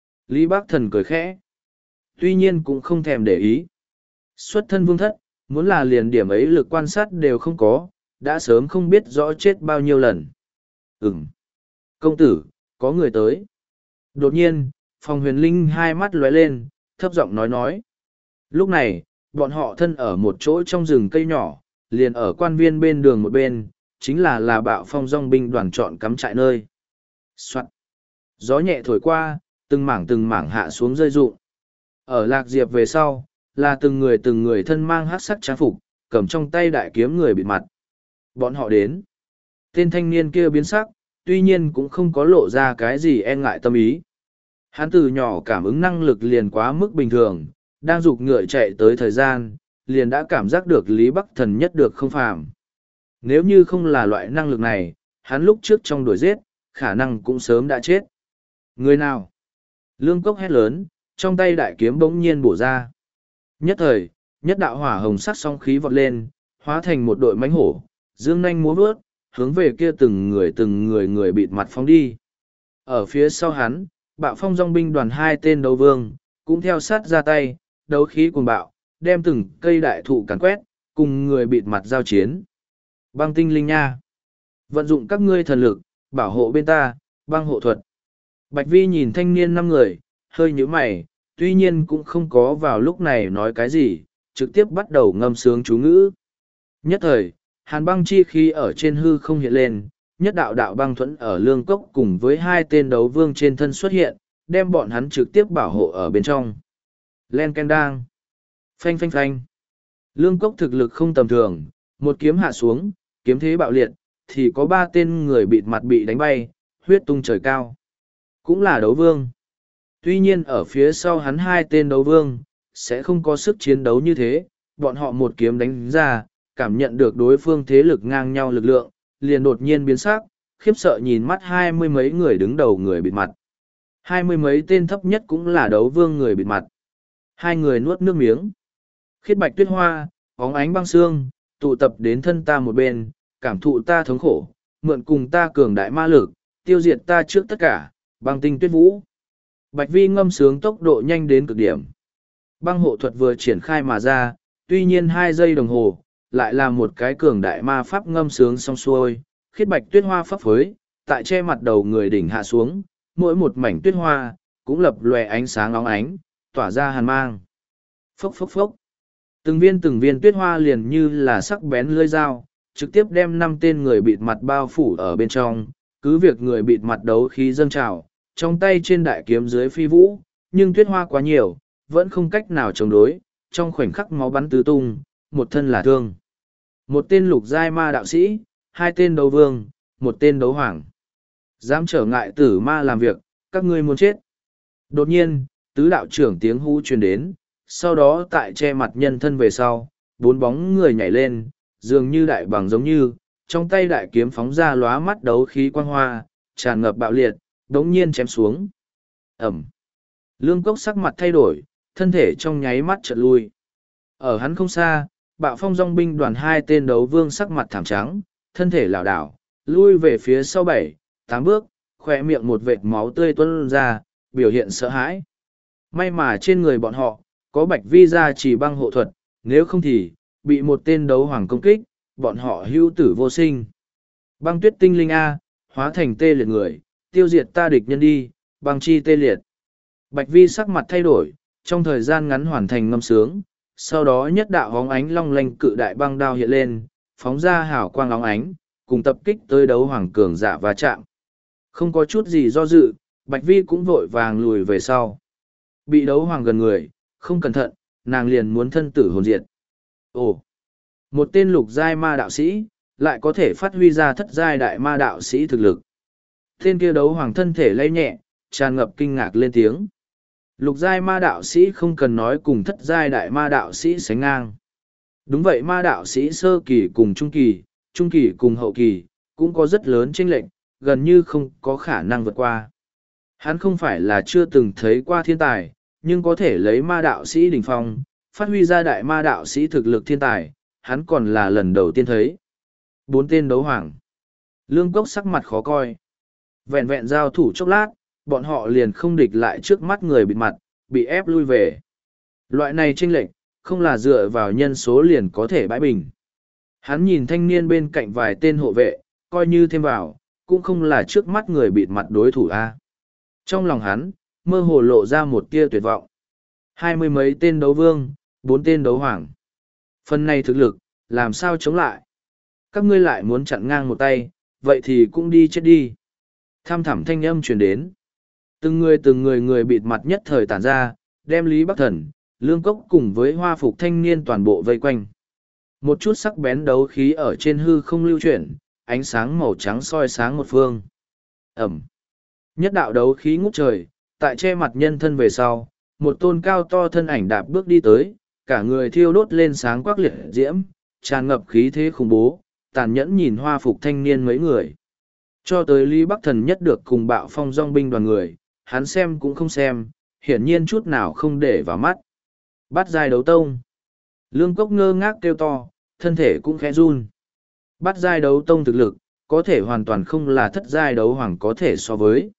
Lý Bác Thần cười khẽ. Tuy nhiên cũng không thèm để ý. Xuất thân vương thất, muốn là liền điểm ấy lực quan sát đều không có, đã sớm không biết rõ chết bao nhiêu lần. Ừm. Công tử, có người tới. Đột nhiên, phòng huyền linh hai mắt lóe lên, thấp giọng nói nói. Lúc này, bọn họ thân ở một chỗ trong rừng cây nhỏ, liền ở quan viên bên đường một bên, chính là là bạo phong dong binh đoàn chọn cắm trại nơi. Soạn. Gió nhẹ thổi qua, từng mảng từng mảng hạ xuống rơi rụng. Ở Lạc Diệp về sau, là từng người từng người thân mang hắc sắc trang phục, cầm trong tay đại kiếm người bịt mặt. Bọn họ đến. Tên thanh niên kia biến sắc, tuy nhiên cũng không có lộ ra cái gì e ngại tâm ý. Hắn từ nhỏ cảm ứng năng lực liền quá mức bình thường, đang giục ngựa chạy tới thời gian, liền đã cảm giác được Lý Bắc Thần nhất được không phàm. Nếu như không là loại năng lực này, hắn lúc trước trong đuổi giết, khả năng cũng sớm đã chết. Người nào? Lương Cốc hét lớn, trong tay đại kiếm bỗng nhiên bổ ra. Nhất thời, nhất đạo hỏa hồng sắc song khí vọt lên, hóa thành một đội mãnh hổ, dương nanh múa vớt, hướng về kia từng người từng người người bịt mặt phóng đi. Ở phía sau hắn, bạo phong dòng binh đoàn hai tên đấu vương, cũng theo sát ra tay, đấu khí cuồng bạo, đem từng cây đại thụ càn quét, cùng người bịt mặt giao chiến. Băng tinh linh nha! Vận dụng các ngươi thần lực, bảo hộ bên ta, băng hộ thuật. Bạch Vi nhìn thanh niên năm người, hơi nhíu mày, tuy nhiên cũng không có vào lúc này nói cái gì, trực tiếp bắt đầu ngâm sướng chú ngữ. Nhất thời, hàn băng chi khí ở trên hư không hiện lên, nhất đạo đạo băng thuẫn ở lương cốc cùng với hai tên đấu vương trên thân xuất hiện, đem bọn hắn trực tiếp bảo hộ ở bên trong. Len ken đang. Phanh phanh phanh. Lương cốc thực lực không tầm thường, một kiếm hạ xuống, kiếm thế bạo liệt, thì có ba tên người bịt mặt bị đánh bay, huyết tung trời cao. Cũng là đấu vương. Tuy nhiên ở phía sau hắn hai tên đấu vương, sẽ không có sức chiến đấu như thế, bọn họ một kiếm đánh ra, cảm nhận được đối phương thế lực ngang nhau lực lượng, liền đột nhiên biến sắc, khiếp sợ nhìn mắt hai mươi mấy người đứng đầu người bịt mặt. Hai mươi mấy tên thấp nhất cũng là đấu vương người bịt mặt. Hai người nuốt nước miếng. Khiết bạch tuyết hoa, bóng ánh băng xương, tụ tập đến thân ta một bên, cảm thụ ta thống khổ, mượn cùng ta cường đại ma lực, tiêu diệt ta trước tất cả, băng tinh tuyết vũ. Bạch Vi ngâm sướng tốc độ nhanh đến cực điểm. Băng hộ thuật vừa triển khai mà ra, tuy nhiên hai giây đồng hồ, lại là một cái cường đại ma pháp ngâm sướng xong xuôi, khiết bạch tuyết hoa phấp phới, tại che mặt đầu người đỉnh hạ xuống, mỗi một mảnh tuyết hoa, cũng lập lòe ánh sáng óng ánh, tỏa ra hàn mang. Phốc phốc phốc. Từng viên từng viên tuyết hoa liền như là sắc bén lưỡi dao, trực tiếp đem năm tên người bịt mặt bao phủ ở bên trong, cứ việc người bịt mặt đấu khí dâng trào, trong tay trên đại kiếm dưới phi vũ, nhưng tuyết hoa quá nhiều, vẫn không cách nào chống đối, trong khoảnh khắc máu bắn tứ tung, một thân là thương. Một tên lục giai ma đạo sĩ, hai tên đấu vương, một tên đấu hoàng. Dám trở ngại tử ma làm việc, các ngươi muốn chết. Đột nhiên, tứ đạo trưởng tiếng hú truyền đến, sau đó tại che mặt nhân thân về sau, bốn bóng người nhảy lên, dường như đại bằng giống như, trong tay đại kiếm phóng ra lóa mắt đấu khí quang hoa, tràn ngập bạo liệt, đống nhiên chém xuống. Ẩm. Lương Cốc sắc mặt thay đổi, thân thể trong nháy mắt chợt lui. Ở hắn không xa, bạo phong dòng binh đoàn hai tên đấu vương sắc mặt thảm trắng, thân thể lảo đảo, lui về phía sau bảy, tám bước, khoe miệng một vệt máu tươi tuôn ra, biểu hiện sợ hãi. May mà trên người bọn họ, có Bạch Vi gia chỉ băng hộ thuật, nếu không thì, bị một tên đấu hoàng công kích, bọn họ hưu tử vô sinh. Băng tuyết tinh linh A, hóa thành tê liệt người, tiêu diệt ta địch nhân đi, băng chi tê liệt. Bạch Vi sắc mặt thay đổi, trong thời gian ngắn hoàn thành ngâm sướng, sau đó nhất đạo hóng ánh long lanh cự đại băng đao hiện lên, phóng ra hào quang óng ánh, cùng tập kích tới đấu hoàng cường giả va chạm. Không có chút gì do dự, Bạch Vi cũng vội vàng lùi về sau. Bị đấu hoàng gần người, không cẩn thận, nàng liền muốn thân tử hồn diệt. Ồ! Một tên lục giai ma đạo sĩ, lại có thể phát huy ra thất giai đại ma đạo sĩ thực lực. Tên kia đấu hoàng thân thể lay nhẹ, tràn ngập kinh ngạc lên tiếng. Lục giai ma đạo sĩ không cần nói cùng thất giai đại ma đạo sĩ sánh ngang. Đúng vậy, ma đạo sĩ sơ kỳ cùng trung kỳ, trung kỳ cùng hậu kỳ, cũng có rất lớn chênh lệch, gần như không có khả năng vượt qua. Hắn không phải là chưa từng thấy qua thiên tài, nhưng có thể lấy ma đạo sĩ đỉnh phong, phát huy ra đại ma đạo sĩ thực lực thiên tài, hắn còn là lần đầu tiên thấy. Bốn tên đấu hoàng. Lương Cốc sắc mặt khó coi. Vẹn vẹn giao thủ chốc lát, bọn họ liền không địch lại trước mắt người bịt mặt, bị ép lui về. Loại này chênh lệch, không là dựa vào nhân số liền có thể bãi bình. Hắn nhìn thanh niên bên cạnh vài tên hộ vệ, coi như thêm vào, cũng không là trước mắt người bịt mặt đối thủ A. Trong lòng hắn, mơ hồ lộ ra một tia tuyệt vọng. Hai mươi mấy tên đấu vương, bốn tên đấu hoàng. Phần này thực lực, làm sao chống lại? Các ngươi lại muốn chặn ngang một tay, vậy thì cũng đi chết đi. Tham thẳm thanh âm truyền đến. Từng người từng người người bịt mặt nhất thời tản ra, đem Lý Bắc Thần, Lương Cốc cùng với hoa phục thanh niên toàn bộ vây quanh. Một chút sắc bén đấu khí ở trên hư không lưu chuyển, ánh sáng màu trắng soi sáng một phương. Ẩm. Nhất đạo đấu khí ngút trời, tại che mặt nhân thân về sau, một tôn cao to thân ảnh đạp bước đi tới, cả người thiêu đốt lên sáng quắc liệt diễm, tràn ngập khí thế khủng bố, tàn nhẫn nhìn hoa phục thanh niên mấy người. Cho tới Lý Bắc Thần nhất được cùng bạo phong dòng binh đoàn người, hắn xem cũng không xem, hiển nhiên chút nào không để vào mắt. Bát giai đấu tông. Lương Cốc ngơ ngác kêu to, thân thể cũng khẽ run. Bát giai đấu tông thực lực, có thể hoàn toàn không là thất giai đấu hoàng có thể so với.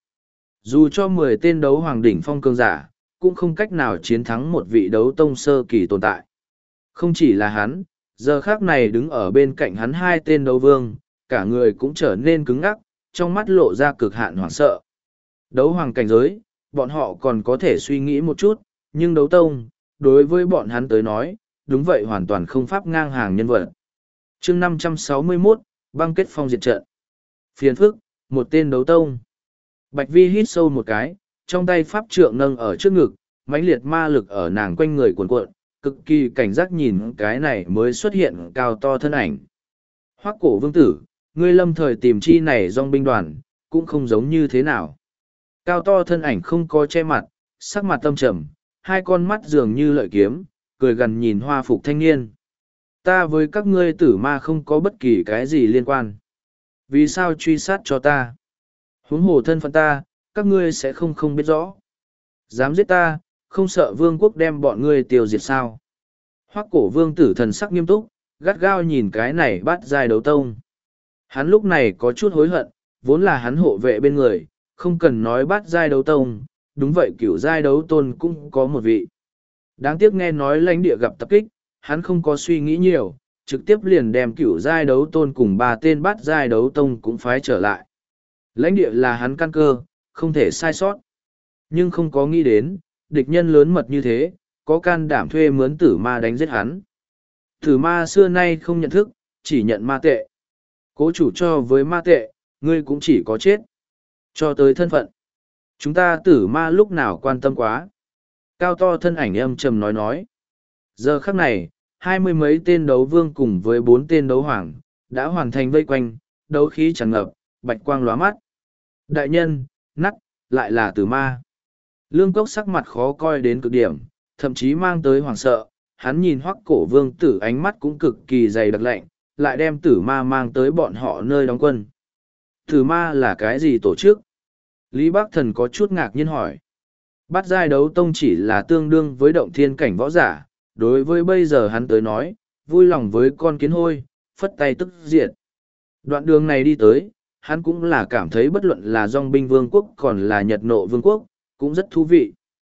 Dù cho mười tên đấu hoàng đỉnh phong cường giả, cũng không cách nào chiến thắng một vị đấu tông sơ kỳ tồn tại. Không chỉ là hắn, giờ khác này đứng ở bên cạnh hắn hai tên đấu vương, cả người cũng trở nên cứng ngắc, trong mắt lộ ra cực hạn hoảng sợ. Đấu hoàng cảnh giới, bọn họ còn có thể suy nghĩ một chút, nhưng đấu tông, đối với bọn hắn tới nói, đúng vậy hoàn toàn không pháp ngang hàng nhân vật. chương năm trăm sáu mươi mốt, băng kết phong diệt trận. Phiền phức, một tên đấu tông. Bạch Vi hít sâu một cái, trong tay pháp trượng nâng ở trước ngực, mãnh liệt ma lực ở nàng quanh người cuồn cuộn, cực kỳ cảnh giác nhìn cái này mới xuất hiện cao to thân ảnh. Hoắc cổ vương tử, ngươi lâm thời tìm chi này dòng binh đoàn, cũng không giống như thế nào. Cao to thân ảnh không có che mặt, sắc mặt tâm trầm, hai con mắt dường như lợi kiếm, cười gần nhìn hoa phục thanh niên. Ta với các ngươi tử ma không có bất kỳ cái gì liên quan. Vì sao truy sát cho ta? Huống hồ thân phận ta, các ngươi sẽ không không biết rõ. Dám giết ta, không sợ vương quốc đem bọn ngươi tiêu diệt sao? Hoắc cổ vương tử thần sắc nghiêm túc, gắt gao nhìn cái này bát giai đấu tông. Hắn lúc này có chút hối hận, vốn là hắn hộ vệ bên người, không cần nói bát giai đấu tông, đúng vậy cửu giai đấu tôn cũng có một vị. Đáng tiếc nghe nói lãnh địa gặp tập kích, hắn không có suy nghĩ nhiều, trực tiếp liền đem cửu giai đấu tôn cùng ba tên bát giai đấu tông cũng phái trở lại. Lãnh địa là hắn căn cơ, không thể sai sót. Nhưng không có nghĩ đến, địch nhân lớn mật như thế, có can đảm thuê mướn tử ma đánh giết hắn. Tử ma xưa nay không nhận thức, chỉ nhận ma tệ. Cố chủ cho với ma tệ, ngươi cũng chỉ có chết. Cho tới thân phận. Chúng ta tử ma lúc nào quan tâm quá. Cao to thân ảnh âm trầm nói nói. Giờ khắc này, hai mươi mấy tên đấu vương cùng với bốn tên đấu hoàng, đã hoàn thành vây quanh, đấu khí tràn ngập, bạch quang lóa mắt. Đại nhân, nắt, lại là tử ma. Lương Cốc sắc mặt khó coi đến cực điểm, thậm chí mang tới hoảng sợ, hắn nhìn Hoắc cổ vương tử ánh mắt cũng cực kỳ dày đặc lạnh, lại đem tử ma mang tới bọn họ nơi đóng quân. Tử ma là cái gì tổ chức? Lý Bắc Thần có chút ngạc nhiên hỏi. Bát giai đấu tông chỉ là tương đương với động thiên cảnh võ giả, đối với bây giờ hắn tới nói, vui lòng với con kiến hôi, phất tay tức diệt. Đoạn đường này đi tới, hắn cũng là cảm thấy bất luận là dòng binh vương quốc còn là nhật nộ vương quốc, cũng rất thú vị.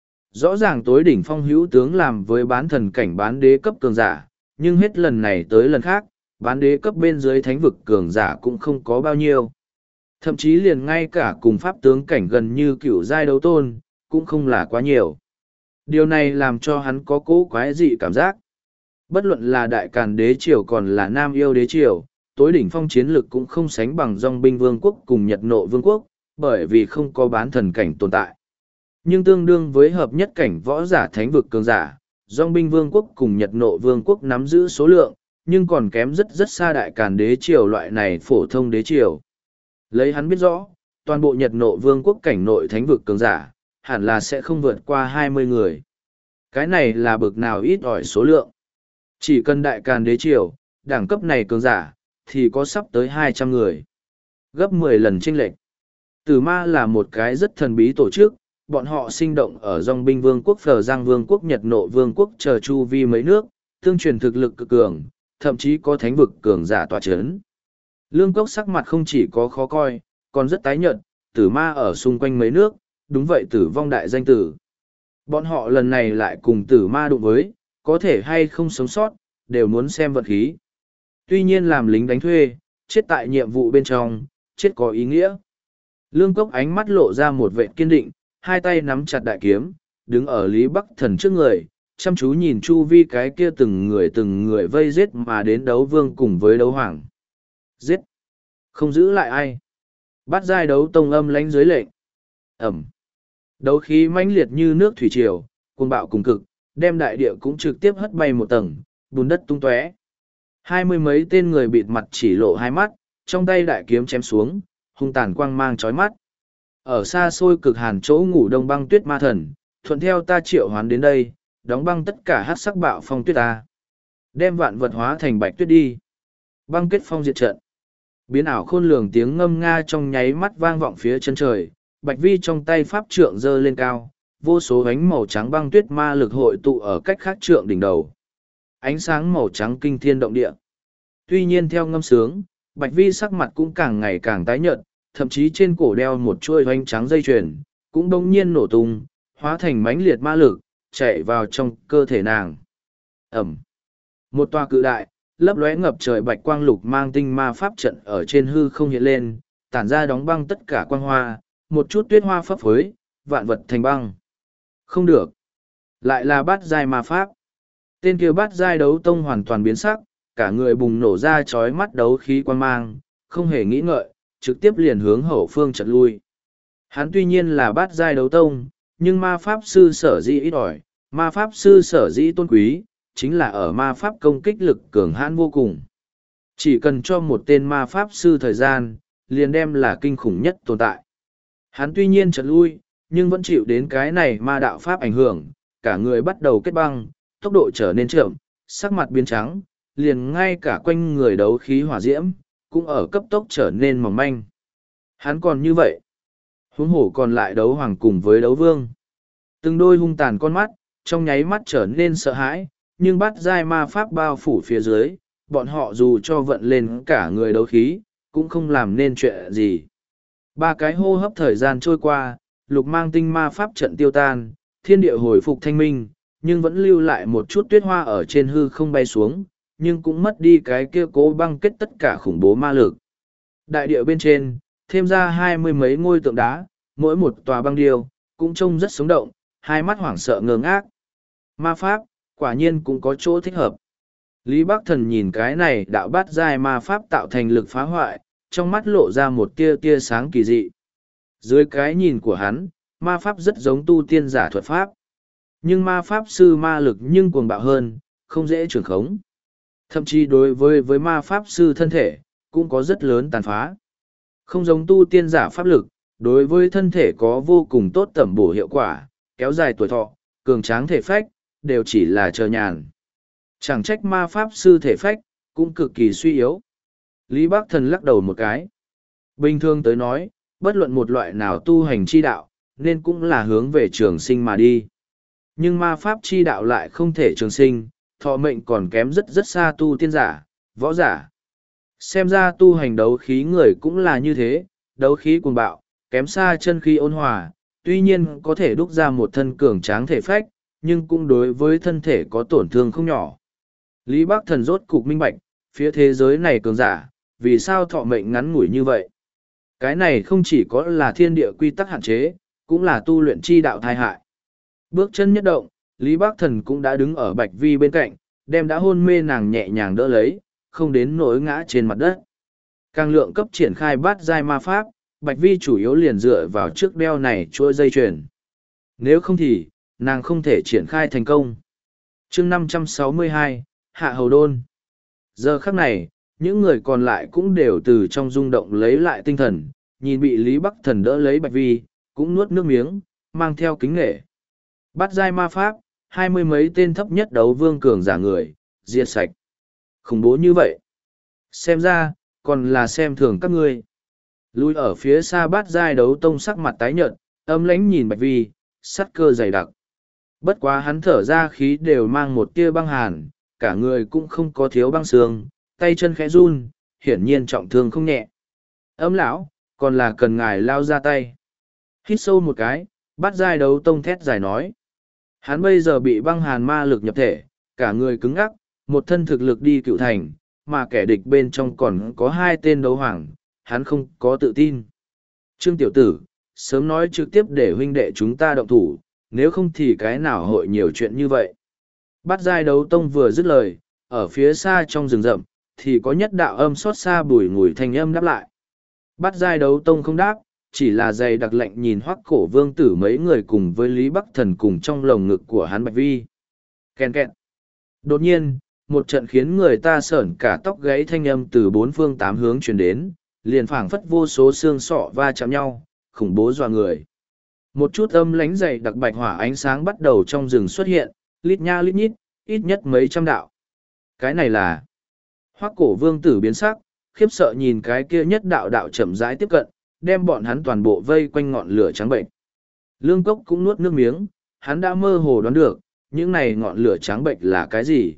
Rõ ràng tối đỉnh phong hữu tướng làm với bán thần cảnh bán đế cấp cường giả, nhưng hết lần này tới lần khác, bán đế cấp bên dưới thánh vực cường giả cũng không có bao nhiêu. Thậm chí liền ngay cả cùng pháp tướng cảnh gần như cựu giai đấu tôn, cũng không là quá nhiều. Điều này làm cho hắn có cố quái dị cảm giác. Bất luận là đại càn đế triều còn là nam yêu đế triều, tối đỉnh phong chiến lực cũng không sánh bằng dòng binh vương quốc cùng nhật nộ vương quốc, bởi vì không có bán thần cảnh tồn tại. Nhưng tương đương với hợp nhất cảnh võ giả thánh vực cường giả, dòng binh vương quốc cùng nhật nộ vương quốc nắm giữ số lượng, nhưng còn kém rất rất xa đại càn đế triều loại này phổ thông đế triều. Lấy hắn biết rõ, toàn bộ nhật nộ vương quốc cảnh nội thánh vực cường giả, hẳn là sẽ không vượt qua hai mươi người. Cái này là bực nào ít ỏi số lượng. Chỉ cần đại càn đế triều, đẳng cấp này cường giả, thì có sắp tới hai trăm người. Gấp mười lần chênh lệch. Tử ma là một cái rất thần bí tổ chức, bọn họ sinh động ở dòng binh vương quốc Phờ Giang vương quốc Nhật nộ vương quốc chờ chu vi mấy nước, tương truyền thực lực cực cường, thậm chí có thánh vực cường giả tọa chấn. Lương Cốc sắc mặt không chỉ có khó coi, còn rất tái nhợt, tử ma ở xung quanh mấy nước, đúng vậy tử vong đại danh tử. Bọn họ lần này lại cùng tử ma đụng với, có thể hay không sống sót, đều muốn xem vận khí. Tuy nhiên làm lính đánh thuê, chết tại nhiệm vụ bên trong, chết có ý nghĩa. Lương Cốc ánh mắt lộ ra một vệ kiên định, hai tay nắm chặt đại kiếm, đứng ở Lý Bắc Thần trước người, chăm chú nhìn chu vi cái kia từng người từng người vây giết mà đến đấu vương cùng với đấu hoàng. Giết! Không giữ lại ai. Bát giai đấu tông âm lãnh dưới lệnh. Ẩm! Đấu khí mãnh liệt như nước thủy triều, cuồng bạo cùng cực, đem đại địa cũng trực tiếp hất bay một tầng, bùn đất tung tóe. Hai mươi mấy tên người bịt mặt chỉ lộ hai mắt, trong tay đại kiếm chém xuống, hung tàn quang mang chói mắt. Ở xa xôi cực hàn chỗ ngủ đông băng tuyết ma thần, thuận theo ta triệu hoán đến đây, đóng băng tất cả hát sắc bạo phong tuyết ta. Đem vạn vật hóa thành bạch tuyết đi. Băng kết phong diệt trận. Biến ảo khôn lường tiếng ngâm nga trong nháy mắt vang vọng phía chân trời, bạch vi trong tay pháp trượng giơ lên cao, vô số ánh màu trắng băng tuyết ma lực hội tụ ở cách khác trượng đỉnh đầu. Ánh sáng màu trắng kinh thiên động địa. Tuy nhiên theo ngâm sướng, bạch vi sắc mặt cũng càng ngày càng tái nhợt, thậm chí trên cổ đeo một chuôi hoành trắng dây chuyền, cũng bỗng nhiên nổ tung, hóa thành mãnh liệt ma lực, chạy vào trong cơ thể nàng. Ẩm. Một tòa cự đại, lấp lóe ngập trời bạch quang lục mang tinh ma pháp trận ở trên hư không hiện lên, tản ra đóng băng tất cả quang hoa, một chút tuyết hoa phấp phới, vạn vật thành băng. Không được. Lại là bát giai ma pháp. Tên kia bát giai đấu tông hoàn toàn biến sắc, cả người bùng nổ ra chói mắt đấu khí quang mang, không hề nghĩ ngợi, trực tiếp liền hướng hậu phương trận lui. Hắn tuy nhiên là bát giai đấu tông, nhưng ma pháp sư sở dĩ ít ỏi, ma pháp sư sở dĩ tôn quý, chính là ở ma pháp công kích lực cường hãn vô cùng. Chỉ cần cho một tên ma pháp sư thời gian, liền đem là kinh khủng nhất tồn tại. Hắn tuy nhiên trận lui, nhưng vẫn chịu đến cái này ma đạo pháp ảnh hưởng, cả người bắt đầu kết băng, tốc độ trở nên chậm, sắc mặt biến trắng, liền ngay cả quanh người đấu khí hỏa diễm, cũng ở cấp tốc trở nên mỏng manh. Hắn còn như vậy. Huống hổ còn lại đấu hoàng cùng với đấu vương. Từng đôi hung tàn con mắt, trong nháy mắt trở nên sợ hãi, nhưng bắt giai ma pháp bao phủ phía dưới, bọn họ dù cho vận lên cả người đấu khí, cũng không làm nên chuyện gì. Ba cái hô hấp thời gian trôi qua, lục mang tinh ma pháp trận tiêu tan, thiên địa hồi phục thanh minh, nhưng vẫn lưu lại một chút tuyết hoa ở trên hư không bay xuống, nhưng cũng mất đi cái kia cố băng kết tất cả khủng bố ma lực. Đại địa bên trên, thêm ra hai mươi mấy ngôi tượng đá, mỗi một tòa băng điêu, cũng trông rất sống động, hai mắt hoảng sợ ngơ ngác. Ma pháp, quả nhiên cũng có chỗ thích hợp. Lý Bắc Thần nhìn cái này đạo bát giai ma pháp tạo thành lực phá hoại, trong mắt lộ ra một tia tia sáng kỳ dị. Dưới cái nhìn của hắn, ma pháp rất giống tu tiên giả thuật pháp. Nhưng ma pháp sư ma lực nhưng cuồng bạo hơn, không dễ trưởng khống. Thậm chí đối với với ma pháp sư thân thể, cũng có rất lớn tàn phá. Không giống tu tiên giả pháp lực, đối với thân thể có vô cùng tốt tẩm bổ hiệu quả, kéo dài tuổi thọ, cường tráng thể phách, đều chỉ là chờ nhàn. Chẳng trách ma pháp sư thể phách, cũng cực kỳ suy yếu. Lý Bắc Thần lắc đầu một cái. Bình thường tới nói, bất luận một loại nào tu hành chi đạo, nên cũng là hướng về trường sinh mà đi. Nhưng ma pháp chi đạo lại không thể trường sinh, thọ mệnh còn kém rất rất xa tu tiên giả, võ giả. Xem ra tu hành đấu khí người cũng là như thế, đấu khí cuồng bạo, kém xa chân khí ôn hòa, tuy nhiên có thể đúc ra một thân cường tráng thể phách, nhưng cũng đối với thân thể có tổn thương không nhỏ. Lý Bắc Thần rốt cục minh bạch, phía thế giới này cường giả, vì sao thọ mệnh ngắn ngủi như vậy? Cái này không chỉ có là thiên địa quy tắc hạn chế, cũng là tu luyện chi đạo thai hại. Bước chân nhất động, Lý Bắc Thần cũng đã đứng ở Bạch Vi bên cạnh, đem đã hôn mê nàng nhẹ nhàng đỡ lấy, không đến nỗi ngã trên mặt đất. Càng lượng cấp triển khai bát giai ma pháp, Bạch Vi chủ yếu liền dựa vào chiếc đeo này chuỗi dây chuyền. Nếu không thì, nàng không thể triển khai thành công. Chương năm trăm sáu mươi hai, Hạ Hầu Đôn. Giờ khắc này, những người còn lại cũng đều từ trong rung động lấy lại tinh thần, nhìn bị Lý Bắc Thần đỡ lấy Bạch Vi, cũng nuốt nước miếng, mang theo kính nghệ. Bát giai ma pháp, hai mươi mấy tên thấp nhất đấu vương cường giả người, diệt sạch. Khủng bố như vậy. Xem ra, còn là xem thường các ngươi. Lui ở phía xa bát giai đấu tông sắc mặt tái nhợt, âm lãnh nhìn Bạch Vi, sắt cơ dày đặc. Bất quá hắn thở ra khí đều mang một tia băng hàn, cả người cũng không có thiếu băng xương, tay chân khẽ run, hiển nhiên trọng thương không nhẹ. Âm lão, còn là cần ngài lao ra tay. Hít sâu một cái, bát giai đấu tông thét dài nói. Hắn bây giờ bị băng hàn ma lực nhập thể, cả người cứng ngắc, một thân thực lực đi cựu thành, mà kẻ địch bên trong còn có hai tên đấu hoàng, hắn không có tự tin. Trương tiểu tử, sớm nói trực tiếp để huynh đệ chúng ta động thủ, nếu không thì cái nào hội nhiều chuyện như vậy. Bát giai đấu tông vừa dứt lời, ở phía xa trong rừng rậm, thì có nhất đạo âm xót xa bùi ngùi thanh âm đáp lại. Bát giai đấu tông không đáp, chỉ là dày đặc lệnh nhìn Hoắc Cổ Vương tử mấy người cùng với Lý Bắc Thần cùng trong lồng ngực của hắn Bạch Vi. Kèn kẹt. Đột nhiên, một trận khiến người ta sởn cả tóc gáy thanh âm từ bốn phương tám hướng truyền đến, liền phảng phất vô số xương sọ va chạm nhau, khủng bố dọa người. Một chút âm lánh dày đặc bạch hỏa ánh sáng bắt đầu trong rừng xuất hiện, lít nha lít nhít, ít nhất mấy trăm đạo. Cái này là... Hoắc Cổ Vương tử biến sắc, khiếp sợ nhìn cái kia nhất đạo đạo chậm rãi tiếp cận, đem bọn hắn toàn bộ vây quanh ngọn lửa trắng bệnh. Lương Cốc cũng nuốt nước miếng, hắn đã mơ hồ đoán được, những này ngọn lửa trắng bệnh là cái gì.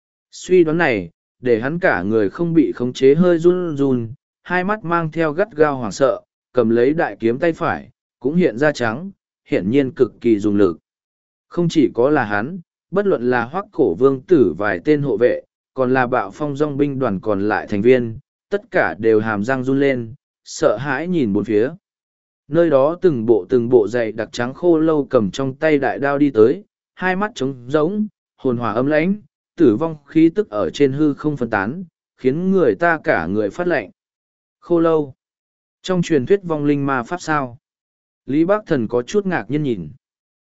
Suy đoán này, để hắn cả người không bị khống chế hơi run run, hai mắt mang theo gắt gao hoảng sợ, cầm lấy đại kiếm tay phải, cũng hiện ra trắng, hiển nhiên cực kỳ dùng lực. Không chỉ có là hắn, bất luận là Hoắc Cổ Vương tử vài tên hộ vệ, còn là Bạo Phong dòng binh đoàn còn lại thành viên, tất cả đều hàm răng run lên, sợ hãi nhìn bốn phía. Nơi đó từng bộ từng bộ dày đặc trắng khô lâu cầm trong tay đại đao đi tới, hai mắt trống rỗng, hồn hỏa âm lãnh, tử vong khí tức ở trên hư không phân tán, khiến người ta cả người phát lạnh. Khô lâu. Trong truyền thuyết vong linh ma pháp sao? Lý Bác Thần có chút ngạc nhiên nhìn.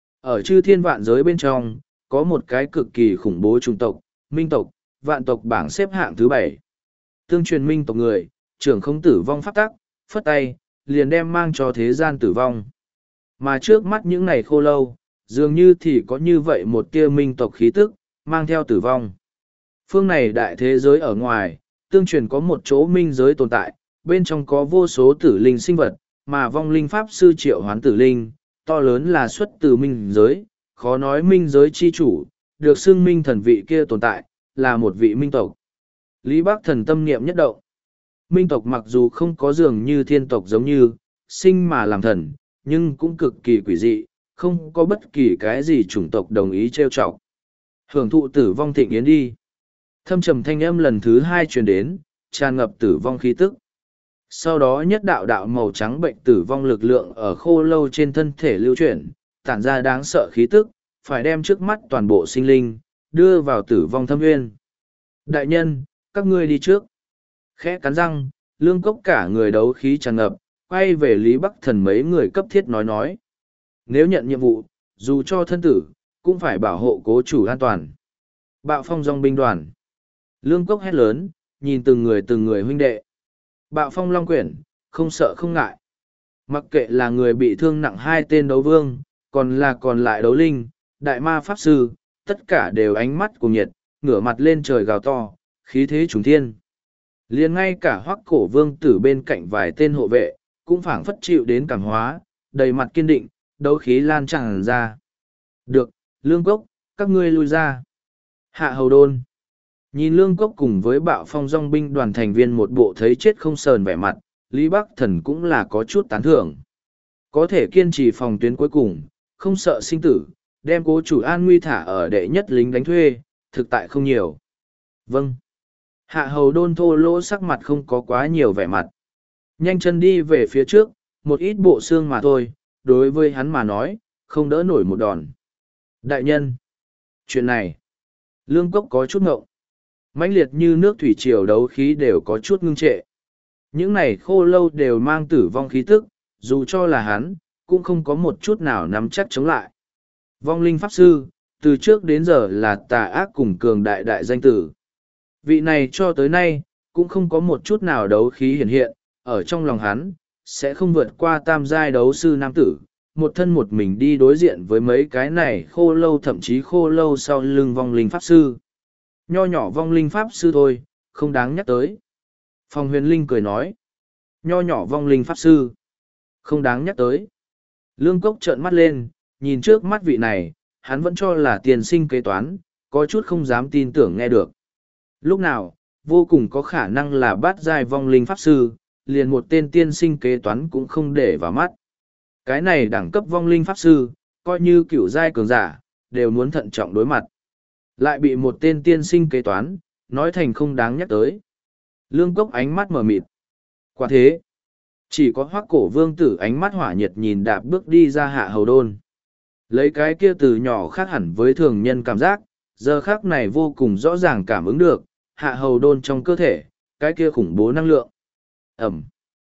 Ở chư thiên vạn giới bên trong, có một cái cực kỳ khủng bố chủng tộc, minh tộc, vạn tộc bảng xếp hạng thứ bảy. Tương truyền minh tộc người, trưởng không tử vong pháp tắc, phất tay, liền đem mang cho thế gian tử vong. Mà trước mắt những này khô lâu, dường như thì có như vậy một tia minh tộc khí tức, mang theo tử vong. Phương này đại thế giới ở ngoài, tương truyền có một chỗ minh giới tồn tại, bên trong có vô số tử linh sinh vật, mà vong linh pháp sư triệu hoán tử linh, to lớn là xuất từ minh giới, khó nói minh giới chi chủ, được xưng minh thần vị kia tồn tại, là một vị minh tộc. Lý Bác Thần tâm niệm nhất động. Minh tộc mặc dù không có dường như thiên tộc giống như, sinh mà làm thần, nhưng cũng cực kỳ quỷ dị, không có bất kỳ cái gì chủng tộc đồng ý trêu chọc. Hưởng thụ tử vong thịnh yến đi. Thâm trầm thanh âm lần thứ hai truyền đến, tràn ngập tử vong khí tức. Sau đó nhất đạo đạo màu trắng bệnh tử vong lực lượng ở khô lâu trên thân thể lưu chuyển, tản ra đáng sợ khí tức, phải đem trước mắt toàn bộ sinh linh, đưa vào tử vong thâm nguyên. Đại nhân, các ngươi đi trước. Khẽ cắn răng, Lương Cốc cả người đấu khí tràn ngập, quay về Lý Bắc Thần mấy người cấp thiết nói nói. Nếu nhận nhiệm vụ, dù cho thân tử, cũng phải bảo hộ cố chủ an toàn. Bạo Phong dòng binh đoàn. Lương Cốc hét lớn, nhìn từng người từng người huynh đệ. Bạo Phong Long Quyển, không sợ không ngại. Mặc kệ là người bị thương nặng hai tên đấu vương, còn là còn lại đấu linh, đại ma pháp sư, tất cả đều ánh mắt cùng nhiệt, ngửa mặt lên trời gào to, khí thế trùng thiên. Liền ngay cả Hoắc Cổ Vương tử bên cạnh vài tên hộ vệ, cũng phảng phất chịu đến cảm hóa, đầy mặt kiên định, đấu khí lan tràn ra. Được, Lương Cốc, các ngươi lui ra. Hạ Hầu Đôn. Nhìn Lương Cốc cùng với Bạo Phong dòng binh đoàn thành viên một bộ thấy chết không sờn vẻ mặt, Lý Bắc Thần cũng là có chút tán thưởng. Có thể kiên trì phòng tuyến cuối cùng, không sợ sinh tử, đem cố chủ an nguy thả ở đệ nhất lính đánh thuê, thực tại không nhiều. Vâng. Hạ Hầu Đôn thô lỗ sắc mặt không có quá nhiều vẻ mặt. Nhanh chân đi về phía trước, một ít bộ xương mà thôi, đối với hắn mà nói, không đỡ nổi một đòn. Đại nhân. Chuyện này. Lương Cốc có chút ngộng. Mãnh liệt như nước thủy triều đấu khí đều có chút ngưng trệ. Những này khô lâu đều mang tử vong khí tức, dù cho là hắn, cũng không có một chút nào nắm chắc chống lại. Vong linh pháp sư, từ trước đến giờ là tà ác cùng cường đại đại danh tử. Vị này cho tới nay, cũng không có một chút nào đấu khí hiện hiện, ở trong lòng hắn, sẽ không vượt qua tam giai đấu sư nam tử, một thân một mình đi đối diện với mấy cái này khô lâu thậm chí khô lâu sau lưng vong linh pháp sư. Nho nhỏ vong linh pháp sư thôi, không đáng nhắc tới. Phong Huyền Linh cười nói. Nho nhỏ vong linh pháp sư. Không đáng nhắc tới. Lương Cốc trợn mắt lên, nhìn trước mắt vị này, hắn vẫn cho là tiền sinh kế toán, có chút không dám tin tưởng nghe được. Lúc nào, vô cùng có khả năng là bát giai vong linh pháp sư, liền một tên tiên sinh kế toán cũng không để vào mắt. Cái này đẳng cấp vong linh pháp sư, coi như cửu giai cường giả, đều muốn thận trọng đối mặt. Lại bị một tên tiên sinh kế toán, nói thành không đáng nhắc tới. Lương Cốc ánh mắt mở mịt. Quả thế, chỉ có Hoắc Cổ Vương tử ánh mắt hỏa nhiệt nhìn đạp bước đi ra Hạ Hầu Đôn. Lấy cái kia từ nhỏ khác hẳn với thường nhân cảm giác, giờ khác này vô cùng rõ ràng cảm ứng được, hạ hầu đôn trong cơ thể, cái kia khủng bố năng lượng. Ẩm.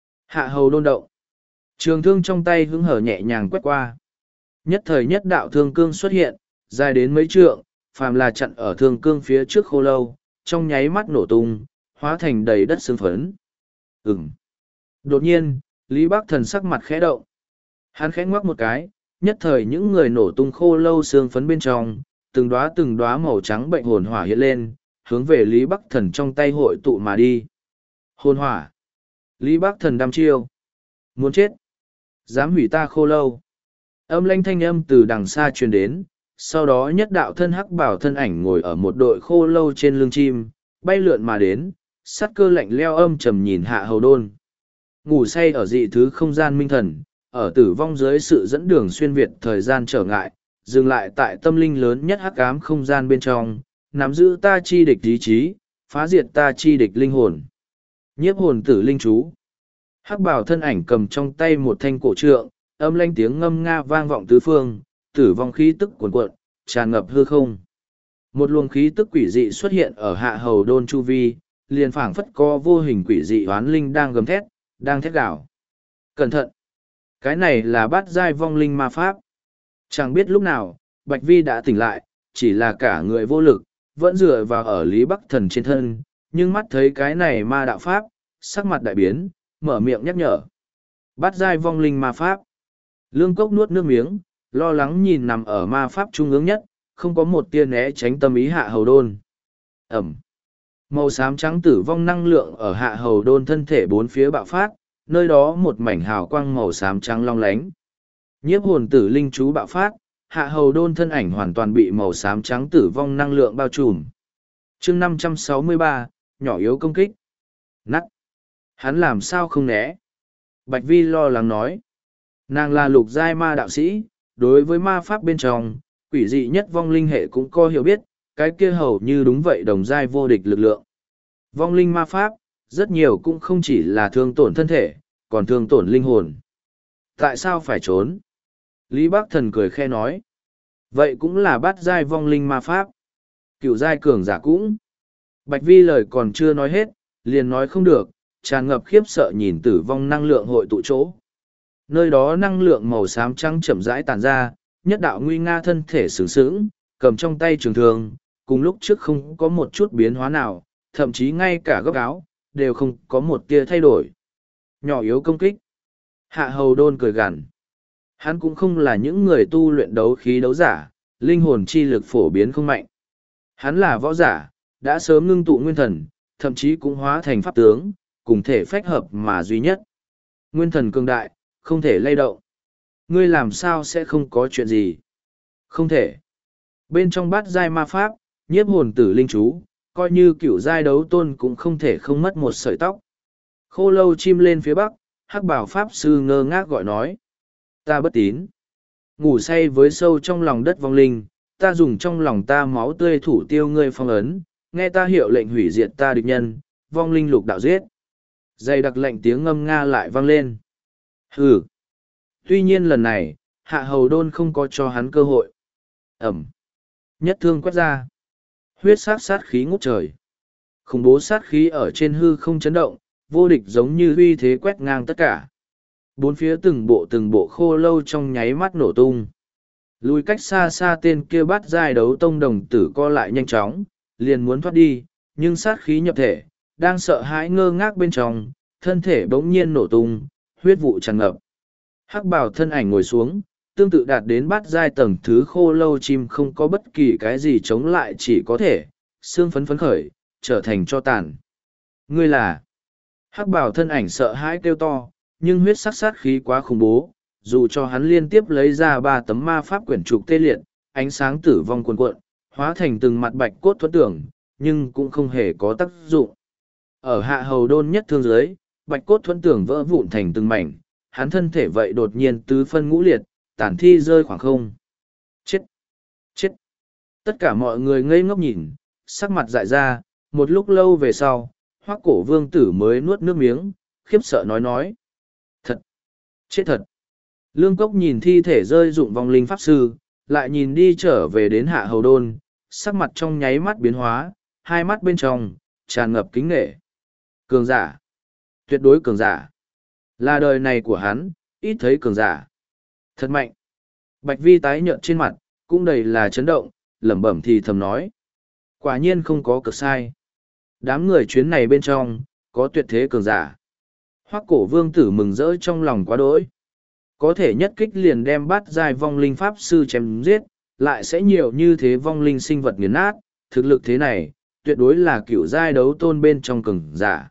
Hạ hầu đôn động. Trường thương trong tay hứng hở nhẹ nhàng quét qua. Nhất thời nhất đạo thương cương xuất hiện, dài đến mấy trượng, phàm là chặn ở thương cương phía trước khô lâu, trong nháy mắt nổ tung, hóa thành đầy đất xương phấn. Ừm. Đột nhiên, Lý Bắc Thần sắc mặt khẽ động. Hắn khẽ ngoắc một cái, nhất thời những người nổ tung khô lâu xương phấn bên trong, từng đóa từng đóa màu trắng bệnh hồn hỏa hiện lên, hướng về Lý Bắc Thần trong tay hội tụ mà đi. Hồn hỏa. Lý Bắc Thần đăm chiêu. Muốn chết. Dám hủy ta khô lâu. Âm lanh thanh âm từ đằng xa truyền đến, sau đó nhất đạo thân hắc bảo thân ảnh ngồi ở một đội khô lâu trên lưng chim, bay lượn mà đến, sắt cơ lạnh leo âm trầm nhìn hạ hầu đôn. Ngủ say ở dị thứ không gian minh thần, ở tử vong dưới sự dẫn đường xuyên việt thời gian trở ngại, dừng lại tại tâm linh lớn nhất hắc ám không gian bên trong, nắm giữ ta chi địch ý chí, phá diệt ta chi địch linh hồn. Nhiếp hồn tử linh chú. Hắc bảo thân ảnh cầm trong tay một thanh cổ trượng, âm lanh tiếng ngâm nga vang vọng tứ phương, tử vong khí tức cuồn cuộn, tràn ngập hư không. Một luồng khí tức quỷ dị xuất hiện ở hạ hầu đôn chu vi, liền phảng phất có vô hình quỷ dị oán linh đang gầm thét, đang thét gào. Cẩn thận! Cái này là bát giai vong linh ma pháp. Chẳng biết lúc nào, Bạch Vi đã tỉnh lại, chỉ là cả người vô lực, vẫn dựa vào ở Lý Bắc Thần trên thân, nhưng mắt thấy cái này ma đạo pháp, sắc mặt đại biến, mở miệng nhắc nhở. Bát giai vong linh ma pháp. Lương Cốc nuốt nước miếng, lo lắng nhìn nằm ở ma pháp trung ương nhất, không có một tia né tránh tâm ý hạ hầu đôn. Ẩm. Màu xám trắng tử vong năng lượng ở hạ hầu đôn thân thể bốn phía bạo phát, nơi đó một mảnh hào quang màu xám trắng long lánh. Nhiếp hồn tử linh chú bạo phát, hạ hầu đôn thân ảnh hoàn toàn bị màu xám trắng tử vong năng lượng bao trùm. Chương năm trăm sáu mươi ba, nhỏ yếu công kích. Nắt. Hắn làm sao không né? Bạch Vi lo lắng nói. Nàng là lục giai ma đạo sĩ, đối với ma pháp bên trong, quỷ dị nhất vong linh hệ cũng có hiểu biết, cái kia hầu như đúng vậy đồng giai vô địch lực lượng. Vong linh ma pháp, rất nhiều cũng không chỉ là thương tổn thân thể, còn thương tổn linh hồn. Tại sao phải trốn? Lý Bắc Thần cười khe nói. Vậy cũng là bát giai vong linh ma pháp. Cựu giai cường giả cũng. Bạch Vi lời còn chưa nói hết, liền nói không được, tràn ngập khiếp sợ nhìn tử vong năng lượng hội tụ chỗ. Nơi đó năng lượng màu xám trắng chậm rãi tàn ra, nhất đạo nguy nga thân thể sướng sướng, cầm trong tay trường thương, cùng lúc trước không có một chút biến hóa nào, thậm chí ngay cả góc áo, đều không có một tia thay đổi. Nhỏ yếu công kích. Hạ hầu đôn cười gằn. Hắn cũng không là những người tu luyện đấu khí đấu giả, linh hồn chi lực phổ biến không mạnh. Hắn là võ giả, đã sớm ngưng tụ nguyên thần, thậm chí cũng hóa thành pháp tướng, cùng thể phách hợp mà duy nhất. Nguyên thần cường đại, không thể lay động. Ngươi làm sao sẽ không có chuyện gì? Không thể. Bên trong bát giai ma pháp, nhiếp hồn tử linh chú, coi như cựu giai đấu tôn cũng không thể không mất một sợi tóc. Khô lâu chim lên phía bắc, hắc bảo pháp sư ngơ ngác gọi nói. Ta bất tín. Ngủ say với sâu trong lòng đất vong linh, ta dùng trong lòng ta máu tươi thủ tiêu ngươi phong ấn, nghe ta hiệu lệnh hủy diệt ta địch nhân, vong linh lục đạo giết. Dày đặc lệnh tiếng ngâm nga lại vang lên. Hừ. Tuy nhiên lần này, hạ hầu đôn không có cho hắn cơ hội. Ẩm. Nhất thương quét ra. Huyết sát sát khí ngút trời. Khủng bố sát khí ở trên hư không chấn động, vô địch giống như uy thế quét ngang tất cả. Bốn phía từng bộ từng bộ khô lâu trong nháy mắt nổ tung. Lùi cách xa xa tên kia bắt giai đấu tông đồng tử co lại nhanh chóng, liền muốn thoát đi, nhưng sát khí nhập thể, đang sợ hãi ngơ ngác bên trong, thân thể bỗng nhiên nổ tung, huyết vụ tràn ngập. Hắc bào thân ảnh ngồi xuống, tương tự đạt đến bát giai tầng thứ khô lâu chim không có bất kỳ cái gì chống lại, chỉ có thể xương phấn phấn khởi, trở thành cho tàn. Ngươi là? Hắc bào thân ảnh sợ hãi kêu to, nhưng huyết sắc sát khí quá khủng bố, dù cho hắn liên tiếp lấy ra ba tấm ma pháp quyển trục tê liệt, ánh sáng tử vong cuồn cuộn, hóa thành từng mặt bạch cốt thuẫn tưởng, nhưng cũng không hề có tác dụng. Ở hạ hầu đôn nhất thương dưới, bạch cốt thuẫn tưởng vỡ vụn thành từng mảnh, hắn thân thể vậy đột nhiên tứ phân ngũ liệt, tản thi rơi khoảng không. Chết! Chết! Tất cả mọi người ngây ngốc nhìn, sắc mặt dại ra, một lúc lâu về sau, Hoắc Cổ Vương tử mới nuốt nước miếng, khiếp sợ nói nói. Thật! Chết thật! Lương Cốc nhìn thi thể rơi dụng vong linh pháp sư, lại nhìn đi trở về đến hạ hầu đôn, sắc mặt trong nháy mắt biến hóa, hai mắt bên trong, tràn ngập kính nghệ. Cường giả. Tuyệt đối cường giả. Là đời này của hắn, ít thấy cường giả. Thật mạnh. Bạch Vi tái nhợt trên mặt, cũng đầy là chấn động, lẩm bẩm thì thầm nói. Quả nhiên không có cực sai. Đám người chuyến này bên trong, có tuyệt thế cường giả. Hoắc cổ vương tử mừng rỡ trong lòng quá đỗi. Có thể nhất kích liền đem bắt giai vong linh pháp sư chém giết, lại sẽ nhiều như thế vong linh sinh vật nghiền nát, thực lực thế này, tuyệt đối là cựu giai đấu tôn bên trong cường giả.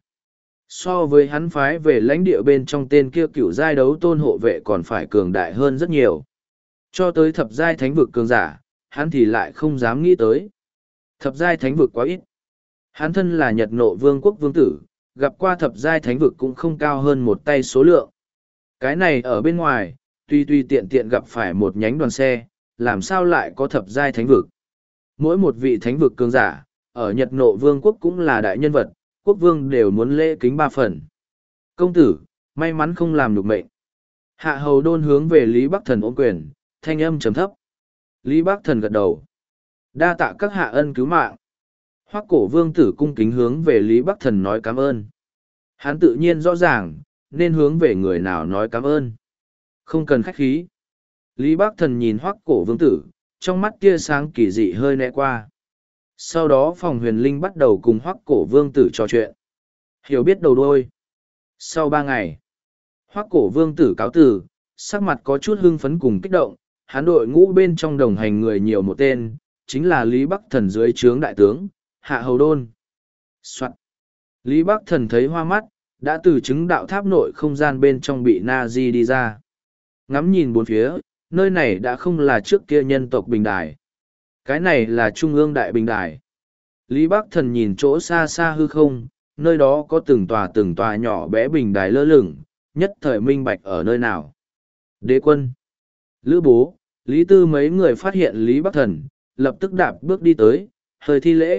So với hắn phái về lãnh địa bên trong tên kia cựu giai đấu tôn hộ vệ còn phải cường đại hơn rất nhiều. Cho tới thập giai thánh vực cường giả, hắn thì lại không dám nghĩ tới. Thập giai thánh vực quá ít. Hắn thân là Nhật Nộ Vương quốc vương tử, gặp qua thập giai thánh vực cũng không cao hơn một tay số lượng. Cái này ở bên ngoài, tuy tuy tiện tiện gặp phải một nhánh đoàn xe, làm sao lại có thập giai thánh vực. Mỗi một vị thánh vực cường giả, ở Nhật Nộ Vương quốc cũng là đại nhân vật, quốc vương đều muốn lễ kính ba phần. Công tử, may mắn không làm được mệnh. Hạ hầu đôn hướng về Lý Bắc Thần ôm quyền, thanh âm trầm thấp. Lý Bắc Thần gật đầu. Đa tạ các hạ ân cứu mạng. Hoắc cổ vương tử cung kính hướng về Lý Bắc Thần nói cảm ơn. Hắn tự nhiên rõ ràng, nên hướng về người nào nói cảm ơn. Không cần khách khí. Lý Bắc Thần nhìn Hoắc cổ vương tử, trong mắt tia sáng kỳ dị hơi né qua. Sau đó phòng huyền linh bắt đầu cùng Hoắc cổ vương tử trò chuyện. Hiểu biết đầu đuôi. Sau ba ngày, Hoắc cổ vương tử cáo từ, sắc mặt có chút hưng phấn cùng kích động, hắn đội ngũ bên trong đồng hành người nhiều một tên, chính là Lý Bắc Thần dưới trướng đại tướng, Hạ Hầu Đôn. Soạn. Lý Bắc Thần thấy hoa mắt, đã từ chứng đạo tháp nội không gian bên trong bị Na-di đi ra. Ngắm nhìn bốn phía, nơi này đã không là trước kia nhân tộc bình đài. Cái này là trung ương đại bình đài. Lý Bắc Thần nhìn chỗ xa xa hư không, nơi đó có từng tòa từng tòa nhỏ bé bình đài lơ lửng, nhất thời minh bạch ở nơi nào. Đế quân, Lữ Bố, Lý Tư mấy người phát hiện Lý Bắc Thần, lập tức đạp bước đi tới, hơi thi lễ.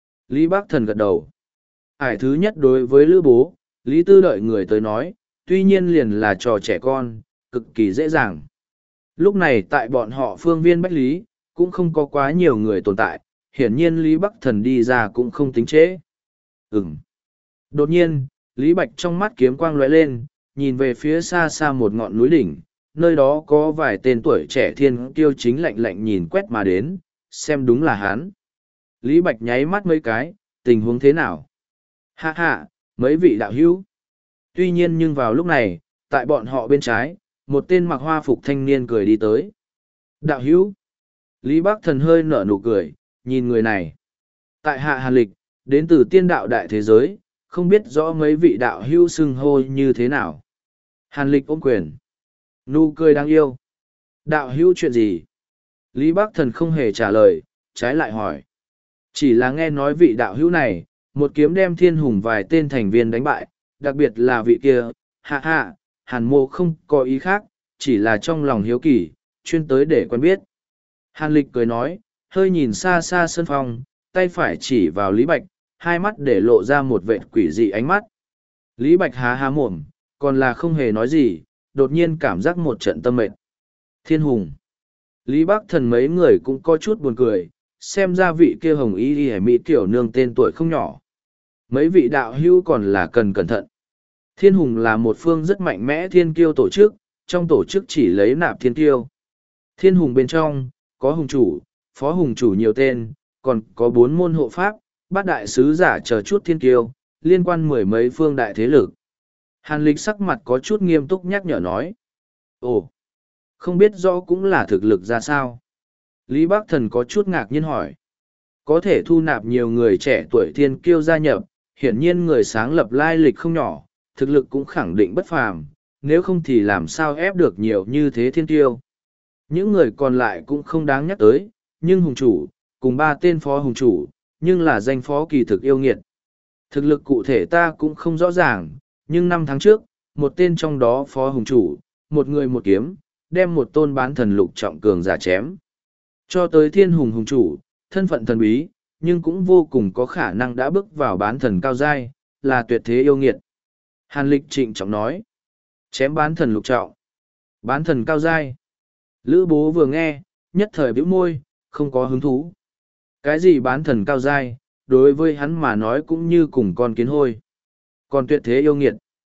Lý Bắc Thần gật đầu. Ải thứ nhất đối với Lữ Bố, Lý Tư đợi người tới nói, tuy nhiên liền là trò trẻ con, cực kỳ dễ dàng. Lúc này tại bọn họ phương viên Bách Lý, cũng không có quá nhiều người tồn tại, hiển nhiên Lý Bắc Thần đi ra cũng không tính trễ. Ừm. Đột nhiên, Lý Bạch trong mắt kiếm quang lóe lên, nhìn về phía xa xa một ngọn núi đỉnh, nơi đó có vài tên tuổi trẻ thiên kiêu chính lạnh lạnh nhìn quét mà đến, xem đúng là hắn. Lý Bạch nháy mắt mấy cái, tình huống thế nào? Hạ hạ, mấy vị đạo hữu. Tuy nhiên nhưng vào lúc này, tại bọn họ bên trái, một tên mặc hoa phục thanh niên cười đi tới. Đạo hữu. Lý Bắc Thần hơi nở nụ cười, nhìn người này. Tại hạ Hàn Lịch, đến từ tiên đạo đại thế giới, không biết rõ mấy vị đạo hữu xưng hô như thế nào. Hàn Lịch ôm quyền. Nụ cười đáng yêu. Đạo hữu chuyện gì? Lý Bắc Thần không hề trả lời, trái lại hỏi. Chỉ là nghe nói vị đạo hữu này, một kiếm đem thiên hùng vài tên thành viên đánh bại, đặc biệt là vị kia, hạ hạ, Hàn mô không có ý khác, chỉ là trong lòng hiếu kỳ, chuyên tới để quen biết. Hàn Lịch cười nói, hơi nhìn xa xa sân phong, tay phải chỉ vào Lý Bạch, hai mắt để lộ ra một vệt quỷ dị ánh mắt. Lý Bạch há há mồm, còn là không hề nói gì, đột nhiên cảm giác một trận tâm mệt. Thiên hùng. Lý Bắc Thần mấy người cũng có chút buồn cười, xem ra vị kia hồng y y mỹ tiểu nương tên tuổi không nhỏ. Mấy vị đạo hữu còn là cần cẩn thận. Thiên hùng là một phương rất mạnh mẽ thiên kiêu tổ chức, trong tổ chức chỉ lấy nạp thiên kiêu. Thiên hùng bên trong, có hùng chủ, phó hùng chủ nhiều tên, còn có bốn môn hộ pháp, bát đại sứ giả chờ chút thiên kiêu, liên quan mười mấy phương đại thế lực. Hàn Lịch sắc mặt có chút nghiêm túc nhắc nhở nói. Ồ, không biết rõ cũng là thực lực ra sao. Lý Bắc Thần có chút ngạc nhiên hỏi. Có thể thu nạp nhiều người trẻ tuổi thiên kiêu gia nhập, hiển nhiên người sáng lập lai lịch không nhỏ, thực lực cũng khẳng định bất phàm, nếu không thì làm sao ép được nhiều như thế thiên kiêu. Những người còn lại cũng không đáng nhắc tới, nhưng hùng chủ, cùng ba tên phó hùng chủ, nhưng là danh phó kỳ thực yêu nghiệt. Thực lực cụ thể ta cũng không rõ ràng, nhưng năm tháng trước, một tên trong đó phó hùng chủ, một người một kiếm, đem một tôn bán thần lục trọng cường giả chém. Cho tới thiên hùng hùng chủ, thân phận thần bí, nhưng cũng vô cùng có khả năng đã bước vào bán thần cao giai, là tuyệt thế yêu nghiệt. Hàn Lịch trịnh trọng nói, chém bán thần lục trọng, bán thần cao giai. Lữ Bố vừa nghe, nhất thời bĩu môi, không có hứng thú. Cái gì bán thần cao dai, đối với hắn mà nói cũng như cùng con kiến hôi. Còn tuyệt thế yêu nghiệt.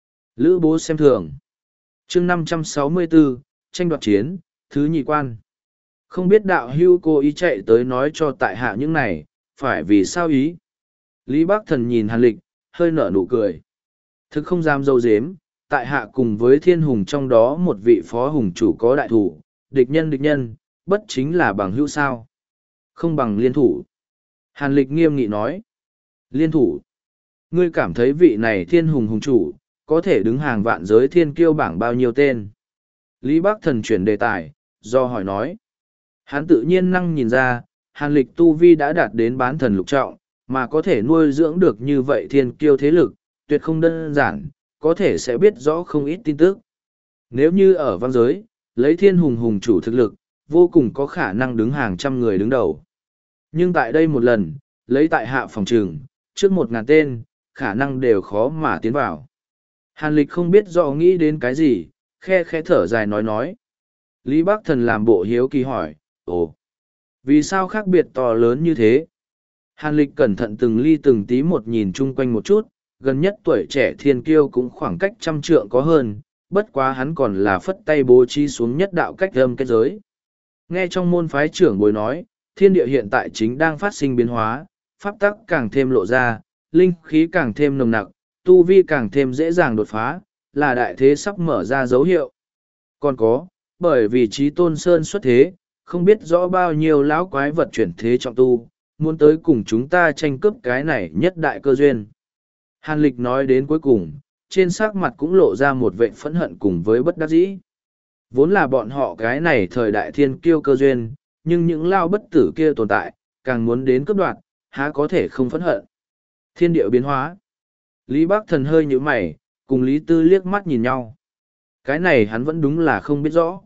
Lữ bố xem thường. chương năm trăm sáu mươi bốn, tranh đoạt chiến, thứ nhị quan. Không biết đạo hưu cô ý chạy tới nói cho tại hạ những này, phải vì sao ý? Lý Bác Thần nhìn Hàn Lịch, hơi nở nụ cười. Thực không dám dâu dếm, tại hạ cùng với thiên hùng trong đó một vị phó hùng chủ có đại thủ, địch nhân địch nhân, bất chính là bằng hữu sao. Không bằng liên thủ. Hàn Lịch nghiêm nghị nói. Liên thủ. Ngươi cảm thấy vị này thiên hùng hùng chủ, có thể đứng hàng vạn giới thiên kiêu bảng bao nhiêu tên? Lý Bác Thần chuyển đề tài, do hỏi nói. Hắn tự nhiên năng nhìn ra, Hàn Lịch tu vi đã đạt đến bán thần lục trọng, mà có thể nuôi dưỡng được như vậy thiên kiêu thế lực, tuyệt không đơn giản, có thể sẽ biết rõ không ít tin tức. Nếu như ở văn giới, lấy thiên hùng hùng chủ thực lực, vô cùng có khả năng đứng hàng trăm người đứng đầu. Nhưng tại đây một lần, lấy tại hạ phòng trường, trước một ngàn tên, khả năng đều khó mà tiến vào. Hàn Lịch không biết rõ nghĩ đến cái gì, khe khẽ thở dài nói nói. Lý Bác Thần làm bộ hiếu kỳ hỏi, ồ, vì sao khác biệt to lớn như thế? Hàn Lịch cẩn thận từng ly từng tí một nhìn chung quanh một chút, gần nhất tuổi trẻ thiên kiêu cũng khoảng cách trăm trượng có hơn, bất quá hắn còn là phất tay bố trí xuống nhất đạo cách âm kết giới. Nghe trong môn phái trưởng bối nói, thiên địa hiện tại chính đang phát sinh biến hóa, pháp tắc càng thêm lộ ra, linh khí càng thêm nồng nặc, tu vi càng thêm dễ dàng đột phá, là đại thế sắp mở ra dấu hiệu. Còn có, bởi vì Chí Tôn Sơn xuất thế, không biết rõ bao nhiêu lão quái vật chuyển thế trọng tu, muốn tới cùng chúng ta tranh cướp cái này nhất đại cơ duyên. Hàn Lịch nói đến cuối cùng, trên sắc mặt cũng lộ ra một vệ phẫn hận cùng với bất đắc dĩ. Vốn là bọn họ cái này thời đại thiên kiêu cơ duyên, nhưng những lao bất tử kia tồn tại, càng muốn đến cướp đoạt, há có thể không phẫn hận. Thiên điệu biến hóa. Lý Bác Thần hơi nhíu mày, cùng Lý Tư liếc mắt nhìn nhau. Cái này hắn vẫn đúng là không biết rõ.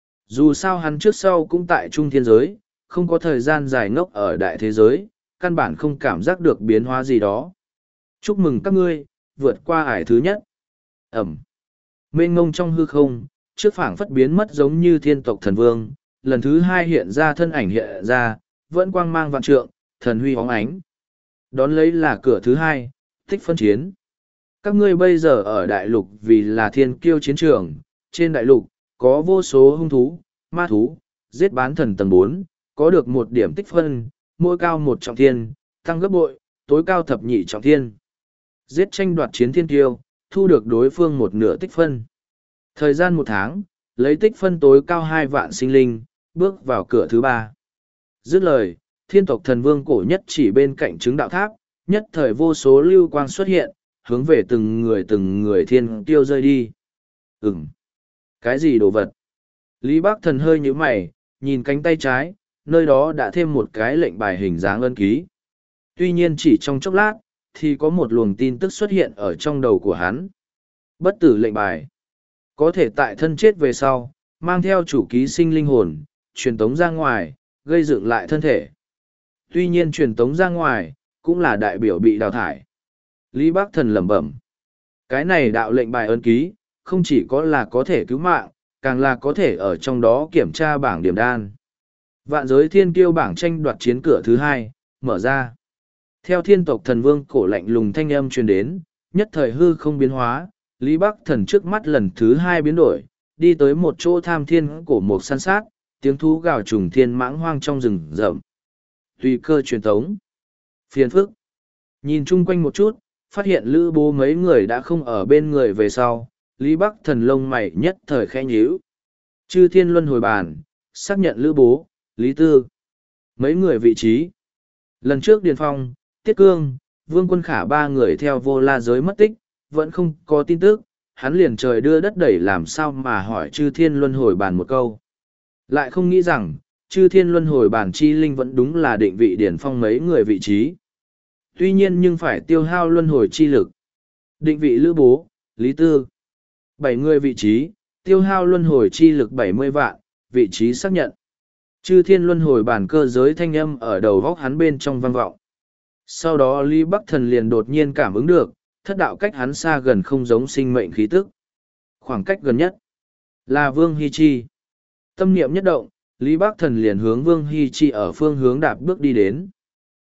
Dù sao hắn trước sau cũng tại trung thiên giới, không có thời gian dài ngốc ở đại thế giới, căn bản không cảm giác được biến hóa gì đó. Chúc mừng các ngươi, vượt qua ải thứ nhất. Ẩm. Mênh ngông trong hư không, trước phảng phất biến mất giống như thiên tộc thần vương, lần thứ hai hiện ra thân ảnh hiện ra, vẫn quang mang vạn trượng, thần huy hóng ánh. Đón lấy là cửa thứ hai, tích phân chiến. Các ngươi bây giờ ở đại lục vì là thiên kiêu chiến trường, trên đại lục, có vô số hung thú, ma thú, giết bán thần tầng bốn, có được một điểm tích phân, mỗi cao một trọng thiên, tăng gấp bội, tối cao thập nhị trọng thiên. Giết tranh đoạt chiến thiên kiêu, thu được đối phương một nửa tích phân. Thời gian một tháng, lấy tích phân tối cao hai vạn sinh linh, bước vào cửa thứ ba. Dứt lời, thiên tộc thần vương cổ nhất chỉ bên cạnh chứng đạo tháp, nhất thời vô số lưu quang xuất hiện, hướng về từng người từng người thiên kiêu rơi đi. Ừm. Cái gì đồ vật? Lý Bác Thần hơi nhíu mày, nhìn cánh tay trái, nơi đó đã thêm một cái lệnh bài hình dáng ân ký. Tuy nhiên chỉ trong chốc lát, thì có một luồng tin tức xuất hiện ở trong đầu của hắn. Bất tử lệnh bài. Có thể tại thân chết về sau, mang theo chủ ký sinh linh hồn, truyền tống ra ngoài, gây dựng lại thân thể. Tuy nhiên truyền tống ra ngoài, cũng là đại biểu bị đào thải. Lý Bác Thần lẩm bẩm. Cái này đạo lệnh bài ân ký, không chỉ có là có thể cứu mạng, càng là có thể ở trong đó kiểm tra bảng điểm đan. Vạn giới thiên kiêu bảng tranh đoạt chiến cửa thứ hai, mở ra. Theo thiên tộc thần vương cổ lạnh lùng thanh âm truyền đến, nhất thời hư không biến hóa, Lý Bắc Thần trước mắt lần thứ hai biến đổi, đi tới một chỗ tham thiên cổ mục săn sát, tiếng thú gào trùng thiên mãng hoang trong rừng rậm. Tùy cơ truyền tống. Phiền phức. Nhìn chung quanh một chút, phát hiện lữ bố mấy người đã không ở bên người về sau, Lý Bắc Thần lông mày nhất thời khẽ nhíu. Chư thiên luân hồi bàn, xác nhận lữ bố, Lý Tư. Mấy người vị trí. Lần trước Điền Phong, Tiết Cương, Vương Quân Khả ba người theo vô la giới mất tích, vẫn không có tin tức, hắn liền trời đưa đất đẩy làm sao mà hỏi chư thiên luân hồi bàn một câu. Lại không nghĩ rằng, chư thiên luân hồi bàn chi linh vẫn đúng là định vị Điền Phong mấy người vị trí. Tuy nhiên nhưng phải tiêu hao luân hồi chi lực. Định vị lữ bố, Lý Tư. Bảy người vị trí, tiêu hao luân hồi chi lực bảy mươi vạn, vị trí xác nhận. Chư thiên luân hồi bản cơ giới thanh âm ở đầu góc hắn bên trong vang vọng. Sau đó Lý Bắc Thần liền đột nhiên cảm ứng được, thất đạo cách hắn xa gần không giống sinh mệnh khí tức. Khoảng cách gần nhất là Vương Hy Chi. Tâm niệm nhất động, Lý Bắc Thần liền hướng Vương Hy Chi ở phương hướng đạp bước đi đến.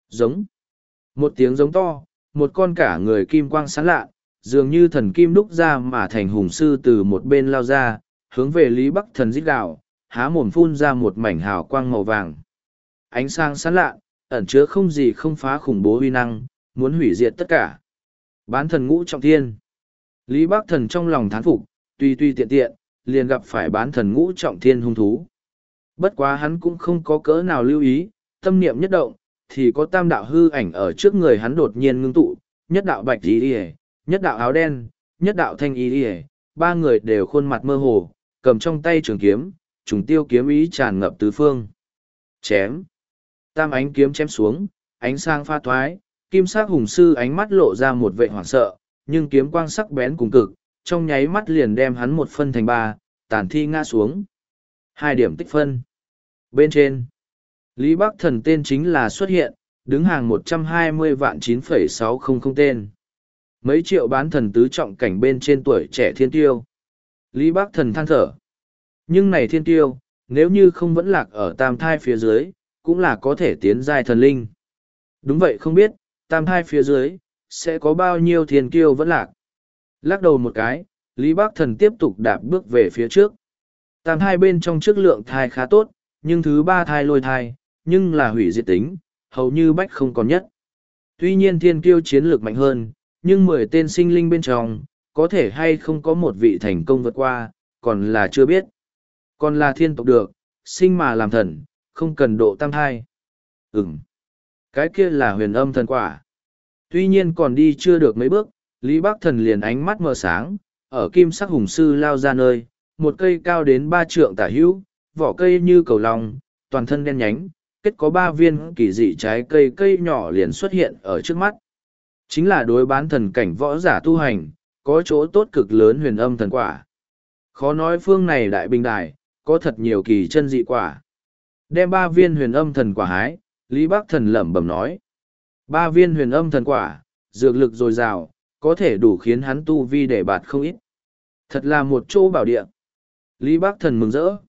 Giống. Một tiếng giống to, một con cả người kim quang sáng lạ, dường như thần kim đúc ra mà thành hùng sư từ một bên lao ra, hướng về Lý Bắc Thần rít gào, há mồm phun ra một mảnh hào quang màu vàng. Ánh sáng sáng lạ, ẩn chứa không gì không phá khủng bố uy năng, muốn hủy diệt tất cả. Bán thần ngũ trọng thiên. Lý Bắc Thần trong lòng thán phục, tuy tuy tiện tiện, liền gặp phải bán thần ngũ trọng thiên hung thú. Bất quá hắn cũng không có cỡ nào lưu ý, tâm niệm nhất động, thì có tam đạo hư ảnh ở trước người hắn đột nhiên ngưng tụ, nhất đạo bạch y đi, nhất đạo áo đen, nhất đạo thanh y đi, ba người đều khuôn mặt mơ hồ, cầm trong tay trường kiếm, trùng tiêu kiếm ý tràn ngập tứ phương. Chém. Tam ánh kiếm chém xuống, ánh sáng pha thoái, kim sắc hùng sư ánh mắt lộ ra một vệ hoảng sợ, nhưng kiếm quang sắc bén cùng cực, trong nháy mắt liền đem hắn một phân thành ba, tàn thi ngã xuống. Hai điểm tích phân. Bên trên, Lý Bắc Thần tên chính là xuất hiện, đứng hàng một trăm hai mươi vạn chín phẩy sáu không không tên. Mấy triệu bán thần tứ trọng cảnh bên trên tuổi trẻ thiên tiêu. Lý Bắc Thần than thở. Nhưng này thiên tiêu, nếu như không vẫn lạc ở tam thai phía dưới, cũng là có thể tiến giai thần linh. Đúng vậy không biết, tam thai phía dưới, sẽ có bao nhiêu thiên kiêu vẫn lạc. Lắc đầu một cái, Lý Bắc Thần tiếp tục đạp bước về phía trước. Tam thai bên trong trước lượng thai khá tốt, nhưng thứ ba thai lôi thai, nhưng là hủy diệt tính, hầu như bách không còn nhất. Tuy nhiên thiên kiêu chiến lược mạnh hơn, nhưng mười tên sinh linh bên trong, có thể hay không có một vị thành công vượt qua, còn là chưa biết. Còn là thiên tộc được, sinh mà làm thần, không cần độ tam thai. Ừm, cái kia là huyền âm thần quả. Tuy nhiên còn đi chưa được mấy bước, Lý Bắc Thần liền ánh mắt mờ sáng, ở kim sắc hùng sư lao ra nơi, một cây cao đến ba trượng tả hữu, vỏ cây như cầu lòng, toàn thân đen nhánh, kết có ba viên kỳ dị trái cây cây nhỏ liền xuất hiện ở trước mắt. Chính là đối bán thần cảnh võ giả tu hành, có chỗ tốt cực lớn huyền âm thần quả. Khó nói phương này đại bình đài, có thật nhiều kỳ chân dị quả. Đem ba viên huyền âm thần quả hái, Lý Bắc Thần lẩm bẩm nói. Ba viên huyền âm thần quả, dược lực dồi dào, có thể đủ khiến hắn tu vi để bạt không ít. Thật là một chỗ bảo địa. Lý Bắc Thần mừng rỡ.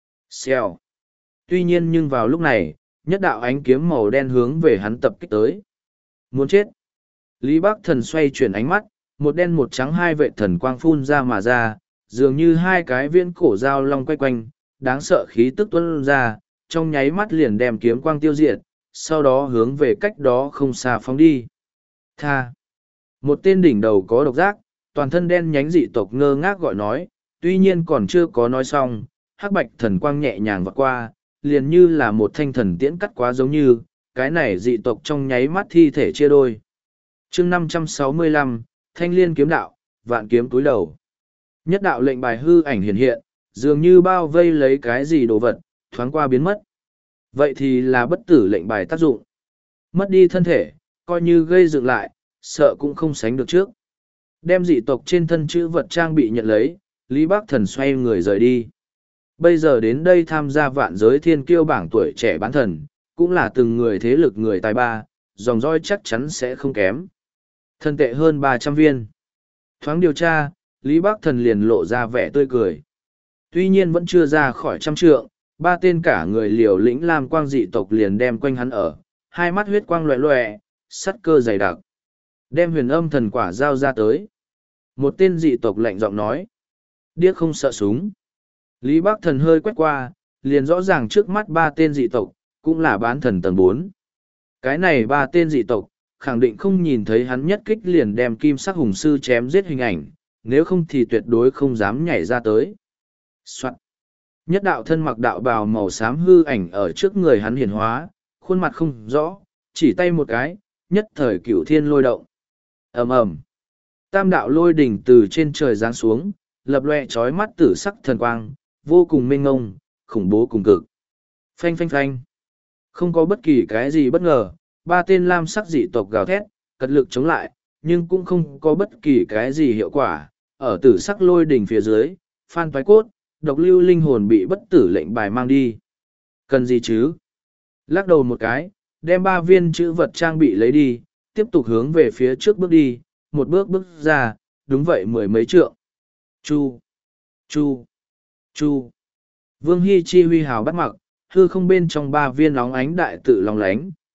Xèo. Tuy nhiên nhưng vào lúc này, nhất đạo ánh kiếm màu đen hướng về hắn tập kích tới. Muốn chết. Lý Bắc Thần xoay chuyển ánh mắt, một đen một trắng hai vệ thần quang phun ra mà ra, dường như hai cái viễn cổ dao long quay quanh, đáng sợ khí tức tuôn ra, trong nháy mắt liền đem kiếm quang tiêu diệt, sau đó hướng về cách đó không xa phóng đi. Tha! Một tên đỉnh đầu có độc giác, toàn thân đen nhánh dị tộc ngơ ngác gọi nói, tuy nhiên còn chưa có nói xong, hắc bạch thần quang nhẹ nhàng vọt qua, liền như là một thanh thần tiễn cắt quá giống như, cái này dị tộc trong nháy mắt thi thể chia đôi. chương năm trăm sáu mươi lăm, Thanh Liên kiếm đạo, vạn kiếm túi đầu. Nhất đạo lệnh bài hư ảnh hiện hiện, dường như bao vây lấy cái gì đồ vật, thoáng qua biến mất. Vậy thì là bất tử lệnh bài tác dụng. Mất đi thân thể, coi như gây dựng lại, sợ cũng không sánh được trước. Đem dị tộc trên thân chữ vật trang bị nhận lấy, Lý Bắc Thần xoay người rời đi. Bây giờ đến đây tham gia vạn giới thiên kiêu bảng tuổi trẻ bán thần, cũng là từng người thế lực người tài ba, dòng dõi chắc chắn sẽ không kém. Thân tệ hơn ba trăm viên. Thoáng điều tra, Lý Bắc Thần liền lộ ra vẻ tươi cười. Tuy nhiên vẫn chưa ra khỏi trăm trượng, ba tên cả người liều lĩnh lam quang dị tộc liền đem quanh hắn ở, hai mắt huyết quang loẹ loẹ, sắt cơ dày đặc. Đem huyền âm thần quả giao ra tới. Một tên dị tộc lạnh giọng nói. Điếc không sợ súng. Lý Bắc Thần hơi quét qua, liền rõ ràng trước mắt ba tên dị tộc, cũng là bán thần tầng bốn. Cái này ba tên dị tộc, khẳng định không nhìn thấy hắn nhất kích liền đem kim sắc hùng sư chém giết hình ảnh, nếu không thì tuyệt đối không dám nhảy ra tới. Soạn. Nhất đạo thân mặc đạo bào màu xám hư ảnh ở trước người hắn hiển hóa, khuôn mặt không rõ, chỉ tay một cái, nhất thời cửu thiên lôi động. Ầm ầm. Tam đạo lôi đỉnh từ trên trời giáng xuống, lập loè chói mắt tử sắc thần quang, vô cùng mênh ngông, khủng bố cùng cực. Phanh phanh phanh. Không có bất kỳ cái gì bất ngờ, ba tên lam sắc dị tộc gào thét, cật lực chống lại, nhưng cũng không có bất kỳ cái gì hiệu quả. Ở tử sắc lôi đỉnh phía dưới, phan toái cốt, độc lưu linh hồn bị bất tử lệnh bài mang đi. Cần gì chứ? Lắc đầu một cái, đem ba viên chữ vật trang bị lấy đi, tiếp tục hướng về phía trước bước đi, một bước bước ra, đúng vậy mười mấy trượng. Chu, chu, chu. Vương Hy Chi huy hào bắt mặc, hư không bên trong ba viên óng ánh đại tự long lánh,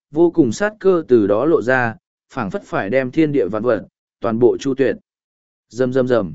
vô cùng sát cơ từ đó lộ ra, phảng phất phải đem thiên địa vạn vật, toàn bộ chu tuyệt. Rầm rầm rầm.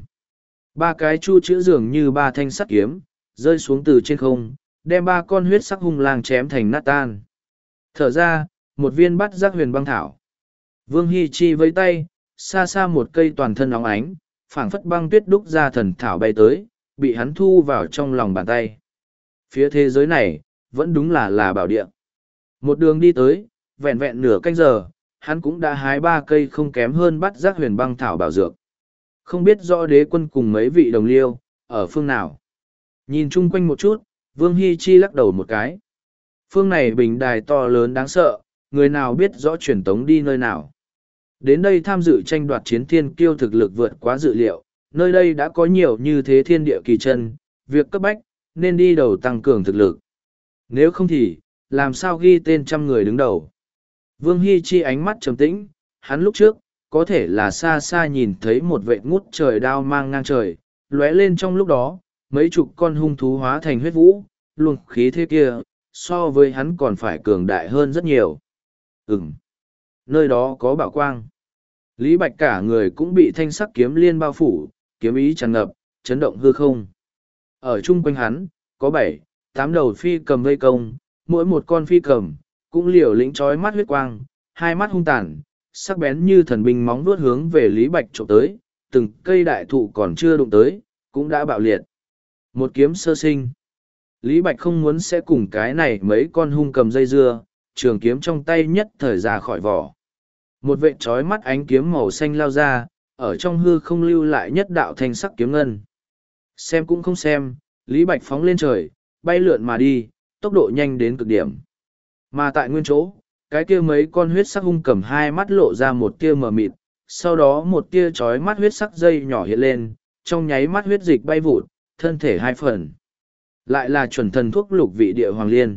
Ba cái chu chữ dường như ba thanh sắt kiếm, rơi xuống từ trên không, đem ba con huyết sắc hung lang chém thành nát tan. Thở ra, một viên bắt giác huyền băng thảo. Vương Hy Chi với tay, xa xa một cây toàn thân óng ánh, phảng phất băng tuyết đúc ra thần thảo bay tới, bị hắn thu vào trong lòng bàn tay. Phía thế giới này, vẫn đúng là là bảo địa. Một đường đi tới, vẹn vẹn nửa canh giờ, hắn cũng đã hái ba cây không kém hơn bắt giác huyền băng thảo bảo dược. Không biết rõ đế quân cùng mấy vị đồng liêu, ở phương nào. Nhìn chung quanh một chút, Vương Hy Chi lắc đầu một cái. Phương này bình đài to lớn đáng sợ, người nào biết rõ truyền tống đi nơi nào. Đến đây tham dự tranh đoạt chiến thiên kiêu thực lực vượt quá dự liệu, nơi đây đã có nhiều như thế thiên địa kỳ chân, việc cấp bách, nên đi đầu tăng cường thực lực. Nếu không thì, làm sao ghi tên trăm người đứng đầu. Vương Hy Chi ánh mắt trầm tĩnh, hắn lúc trước, có thể là xa xa nhìn thấy một vệ ngút trời đao mang ngang trời, lóe lên trong lúc đó, mấy chục con hung thú hóa thành huyết vũ, luồng khí thế kia, so với hắn còn phải cường đại hơn rất nhiều. Ừm, nơi đó có bảo quang. Lý Bạch cả người cũng bị thanh sắc kiếm liên bao phủ, kiếm ý tràn ngập, chấn động hư không. Ở chung quanh hắn, có bảy, tám đầu phi cầm vây công, mỗi một con phi cầm, cũng liều lĩnh trói mắt huyết quang, hai mắt hung tàn, sắc bén như thần binh móng vuốt hướng về Lý Bạch trộm tới, từng cây đại thụ còn chưa đụng tới, cũng đã bạo liệt. Một kiếm sơ sinh. Lý Bạch không muốn sẽ cùng cái này mấy con hung cầm dây dưa, trường kiếm trong tay nhất thời ra khỏi vỏ. Một vệ trói mắt ánh kiếm màu xanh lao ra, ở trong hư không lưu lại nhất đạo thanh sắc kiếm ngân. Xem cũng không xem, Lý Bạch phóng lên trời, bay lượn mà đi, tốc độ nhanh đến cực điểm. Mà tại nguyên chỗ, cái kia mấy con huyết sắc hung cầm hai mắt lộ ra một tia mờ mịt, sau đó một tia trói mắt huyết sắc dây nhỏ hiện lên, trong nháy mắt huyết dịch bay vụt, thân thể hai phần. Lại là chuẩn thần thuốc lục vị địa hoàng liên.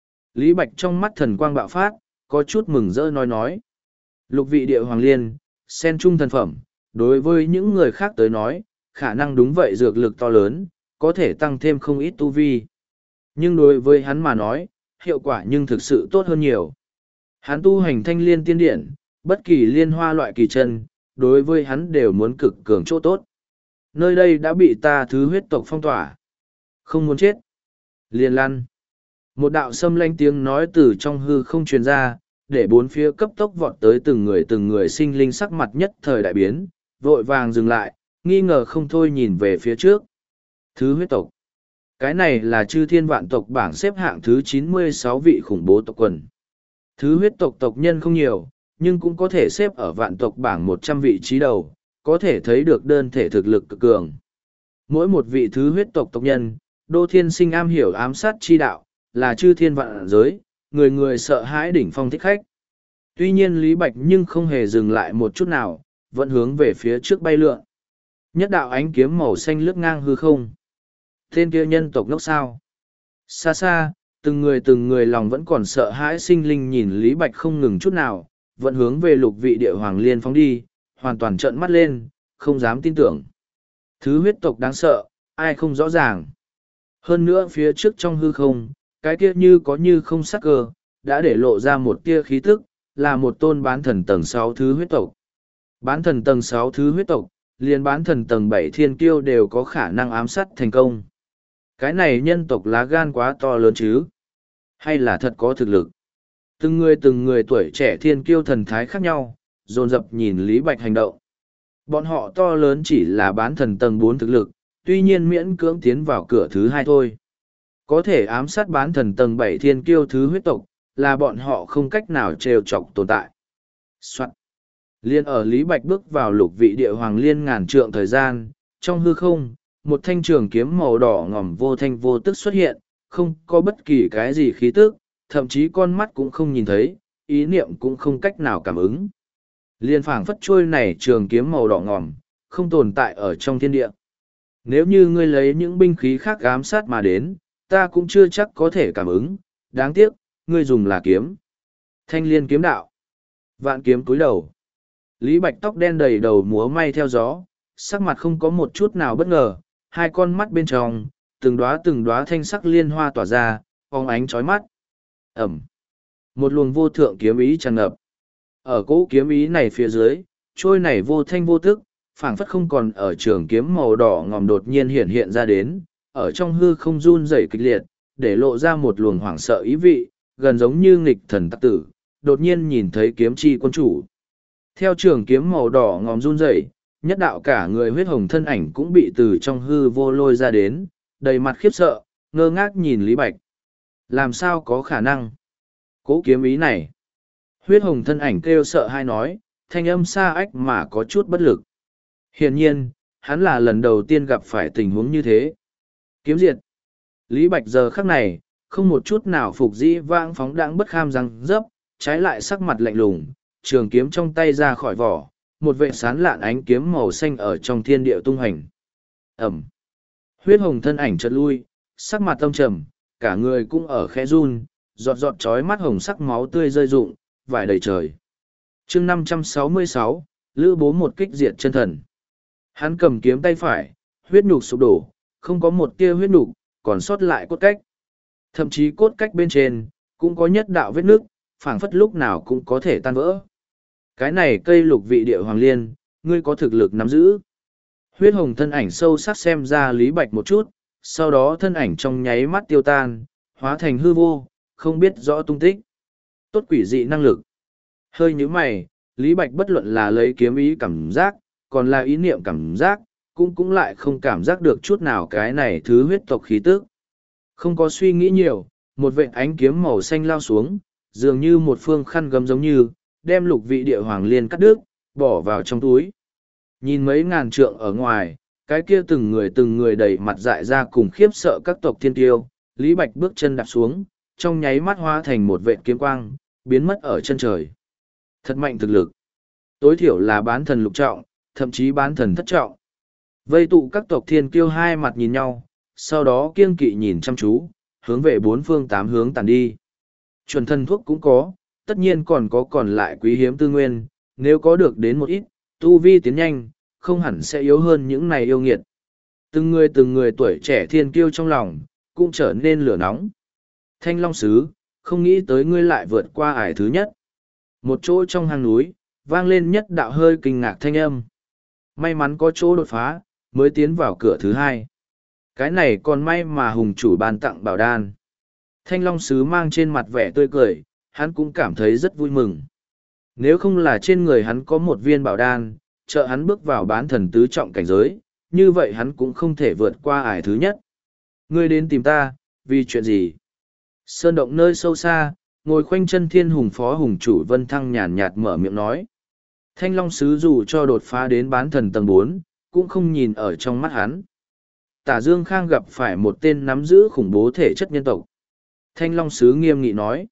Lý Bạch trong mắt thần quang bạo phát, có chút mừng rỡ nói nói. Lục vị địa hoàng liên, sen trung thần phẩm, đối với những người khác tới nói, khả năng đúng vậy dược lực to lớn, có thể tăng thêm không ít tu vi. Nhưng đối với hắn mà nói, hiệu quả nhưng thực sự tốt hơn nhiều. Hắn tu hành thanh liên tiên điển, bất kỳ liên hoa loại kỳ chân, đối với hắn đều muốn cực cường chỗ tốt. Nơi đây đã bị ta thứ huyết tộc phong tỏa. Không muốn chết. Liền lăn. Một đạo xâm lanh tiếng nói từ trong hư không truyền ra, để bốn phía cấp tốc vọt tới từng người từng người sinh linh sắc mặt nhất thời đại biến, vội vàng dừng lại, nghi ngờ không thôi nhìn về phía trước. Thứ huyết tộc. Cái này là chư thiên vạn tộc bảng xếp hạng thứ chín mươi sáu vị khủng bố tộc quần. Thứ huyết tộc tộc nhân không nhiều, nhưng cũng có thể xếp ở vạn tộc bảng một trăm vị trí đầu, có thể thấy được đơn thể thực lực cực cường. Mỗi một vị thứ huyết tộc tộc nhân, Đô Thiên Sinh am hiểu ám sát chi đạo, là chư thiên vạn giới, người người sợ hãi đỉnh phong thích khách. Tuy nhiên Lý Bạch nhưng không hề dừng lại một chút nào, vẫn hướng về phía trước bay lượn. Nhất đạo ánh kiếm màu xanh lướt ngang hư không. Tên kia nhân tộc ngốc sao. Xa xa, từng người từng người lòng vẫn còn sợ hãi sinh linh nhìn Lý Bạch không ngừng chút nào, vẫn hướng về lục vị địa hoàng liên phóng đi, hoàn toàn trợn mắt lên, không dám tin tưởng. Thứ huyết tộc đáng sợ, ai không rõ ràng. Hơn nữa phía trước trong hư không, cái kia như có như không sắc cơ, đã để lộ ra một tia khí tức, là một tôn bán thần tầng sáu thứ huyết tộc. Bán thần tầng sáu thứ huyết tộc, liền bán thần tầng bảy thiên kiêu đều có khả năng ám sát thành công. Cái này nhân tộc lá gan quá to lớn chứ? Hay là thật có thực lực? Từng người từng người tuổi trẻ thiên kiêu thần thái khác nhau, dồn dập nhìn Lý Bạch hành động. Bọn họ to lớn chỉ là bán thần tầng bốn thực lực, tuy nhiên miễn cưỡng tiến vào cửa thứ hai thôi. Có thể ám sát bán thần tầng bảy thiên kiêu thứ huyết tộc, là bọn họ không cách nào trêu chọc tồn tại. Soạn. Liên ở Lý Bạch bước vào lục vị địa hoàng liên ngàn trượng thời gian, trong hư không, một thanh trường kiếm màu đỏ ngòm vô thanh vô tức xuất hiện, không có bất kỳ cái gì khí tức, thậm chí con mắt cũng không nhìn thấy, ý niệm cũng không cách nào cảm ứng. Liên phảng phất trôi này trường kiếm màu đỏ ngòm, không tồn tại ở trong thiên địa. Nếu như ngươi lấy những binh khí khác ám sát mà đến, ta cũng chưa chắc có thể cảm ứng, đáng tiếc, ngươi dùng là kiếm. Thanh liên kiếm đạo. Vạn kiếm cúi đầu. Lý Bạch tóc đen đầy đầu múa may theo gió, sắc mặt không có một chút nào bất ngờ, hai con mắt bên trong, từng đóa từng đóa thanh sắc liên hoa tỏa ra, phóng ánh chói mắt. Ẩm. Một luồng vô thượng kiếm ý tràn ngập. Ở cỗ kiếm ý này phía dưới, trôi này vô thanh vô tức, phảng phất không còn ở trường kiếm màu đỏ ngòm đột nhiên hiện hiện ra đến, ở trong hư không run rẩy kịch liệt, để lộ ra một luồng hoảng sợ ý vị, gần giống như nghịch thần tắc tử, đột nhiên nhìn thấy kiếm chi quân chủ. Theo trường kiếm màu đỏ ngòm run rẩy, nhất đạo cả người huyết hồng thân ảnh cũng bị từ trong hư vô lôi ra đến, đầy mặt khiếp sợ, ngơ ngác nhìn Lý Bạch. Làm sao có khả năng? Cố kiếm ý này. Huyết hồng thân ảnh kêu sợ hai nói, thanh âm xa ách mà có chút bất lực. Hiển nhiên, hắn là lần đầu tiên gặp phải tình huống như thế. Kiếm diệt. Lý Bạch giờ khắc này, không một chút nào phục dĩ vãng phóng đãng bất kham răng dấp, trái lại sắc mặt lạnh lùng, trường kiếm trong tay ra khỏi vỏ, một vệ sán lạn ánh kiếm màu xanh ở trong thiên địa tung hành. Ẩm. Huyết hồng thân ảnh chợt lui, sắc mặt tâm trầm, cả người cũng ở khẽ run, giọt giọt trói mắt hồng sắc máu tươi rơi rụng, vải đầy trời. chương năm trăm sáu mươi sáu, Lữ Bố một kích diệt chân thần. Hắn cầm kiếm tay phải, huyết nhục sụp đổ, không có một tia huyết nhục, còn sót lại cốt cách. Thậm chí cốt cách bên trên, cũng có nhất đạo vết nước, phảng phất lúc nào cũng có thể tan vỡ. Cái này cây lục vị địa hoàng liên, ngươi có thực lực nắm giữ. Huyết hồng thân ảnh sâu sắc xem ra Lý Bạch một chút, sau đó thân ảnh trong nháy mắt tiêu tan, hóa thành hư vô, không biết rõ tung tích. Tốt quỷ dị năng lực. Hơi như mày, Lý Bạch bất luận là lấy kiếm ý cảm giác, còn là ý niệm cảm giác, cũng cũng lại không cảm giác được chút nào cái này thứ huyết tộc khí tức. Không có suy nghĩ nhiều, một vệt ánh kiếm màu xanh lao xuống, dường như một phương khăn gấm giống như, đem lục vị địa hoàng liên cắt đứt, bỏ vào trong túi. Nhìn mấy ngàn trượng ở ngoài, cái kia từng người từng người đầy mặt dại ra cùng khiếp sợ các tộc thiên tiêu, Lý Bạch bước chân đạp xuống, trong nháy mắt hóa thành một vệt kiếm quang, biến mất ở chân trời. Thật mạnh thực lực. Tối thiểu là bán thần lục trọng, thậm chí bán thần thất trọng. Vây tụ các tộc thiên kiêu hai mặt nhìn nhau, sau đó kiêng kỵ nhìn chăm chú, hướng về bốn phương tám hướng tàn đi. Chuẩn thần thuốc cũng có, tất nhiên còn có còn lại quý hiếm tư nguyên, nếu có được đến một ít, tu vi tiến nhanh, không hẳn sẽ yếu hơn những này yêu nghiệt. Từng người từng người tuổi trẻ thiên kiêu trong lòng, cũng trở nên lửa nóng. Thanh Long Sứ, không nghĩ tới ngươi lại vượt qua ải thứ nhất. Một chỗ trong hang núi, vang lên nhất đạo hơi kinh ngạc thanh âm. May mắn có chỗ đột phá, mới tiến vào cửa thứ hai. Cái này còn may mà hùng chủ ban tặng bảo đan. Thanh Long Sứ mang trên mặt vẻ tươi cười, hắn cũng cảm thấy rất vui mừng. Nếu không là trên người hắn có một viên bảo đan, trợ hắn bước vào bán thần tứ trọng cảnh giới, như vậy hắn cũng không thể vượt qua ải thứ nhất. Ngươi đến tìm ta, vì chuyện gì? Sơn động nơi sâu xa, ngồi khoanh chân thiên hùng phó hùng chủ Vân Thăng nhàn nhạt mở miệng nói. Thanh Long Sứ dù cho đột phá đến bán thần tầng bốn, cũng không nhìn ở trong mắt hắn. Tả Dương Khang gặp phải một tên nắm giữ khủng bố thể chất nhân tộc. Thanh Long Sứ nghiêm nghị nói.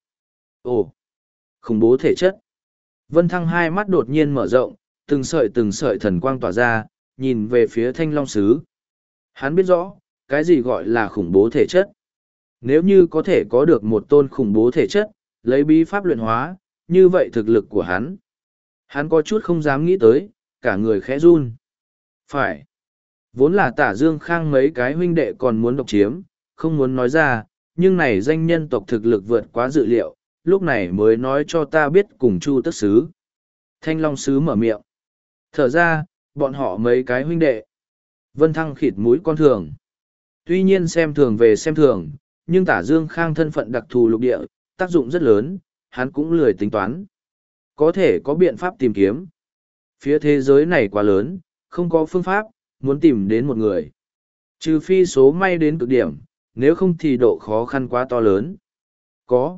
Ồ, khủng bố thể chất. Vân Thăng hai mắt đột nhiên mở rộng, từng sợi từng sợi thần quang tỏa ra, nhìn về phía Thanh Long Sứ. Hắn biết rõ, cái gì gọi là khủng bố thể chất. Nếu như có thể có được một tôn khủng bố thể chất, lấy bí pháp luyện hóa, như vậy thực lực của hắn. Hắn có chút không dám nghĩ tới, cả người khẽ run. Phải. Vốn là Tả Dương Khang mấy cái huynh đệ còn muốn độc chiếm, không muốn nói ra, nhưng này danh nhân tộc thực lực vượt quá dự liệu, lúc này mới nói cho ta biết cùng Chu Tức Sứ. Thanh Long Sứ mở miệng. Thở ra, bọn họ mấy cái huynh đệ. Vân Thăng khịt mũi con thường. Tuy nhiên xem thường về xem thường, nhưng Tả Dương Khang thân phận đặc thù lục địa, tác dụng rất lớn, hắn cũng lười tính toán. Có thể có biện pháp tìm kiếm. Phía thế giới này quá lớn, không có phương pháp, muốn tìm đến một người. Trừ phi số may đến cực điểm, nếu không thì độ khó khăn quá to lớn. Có.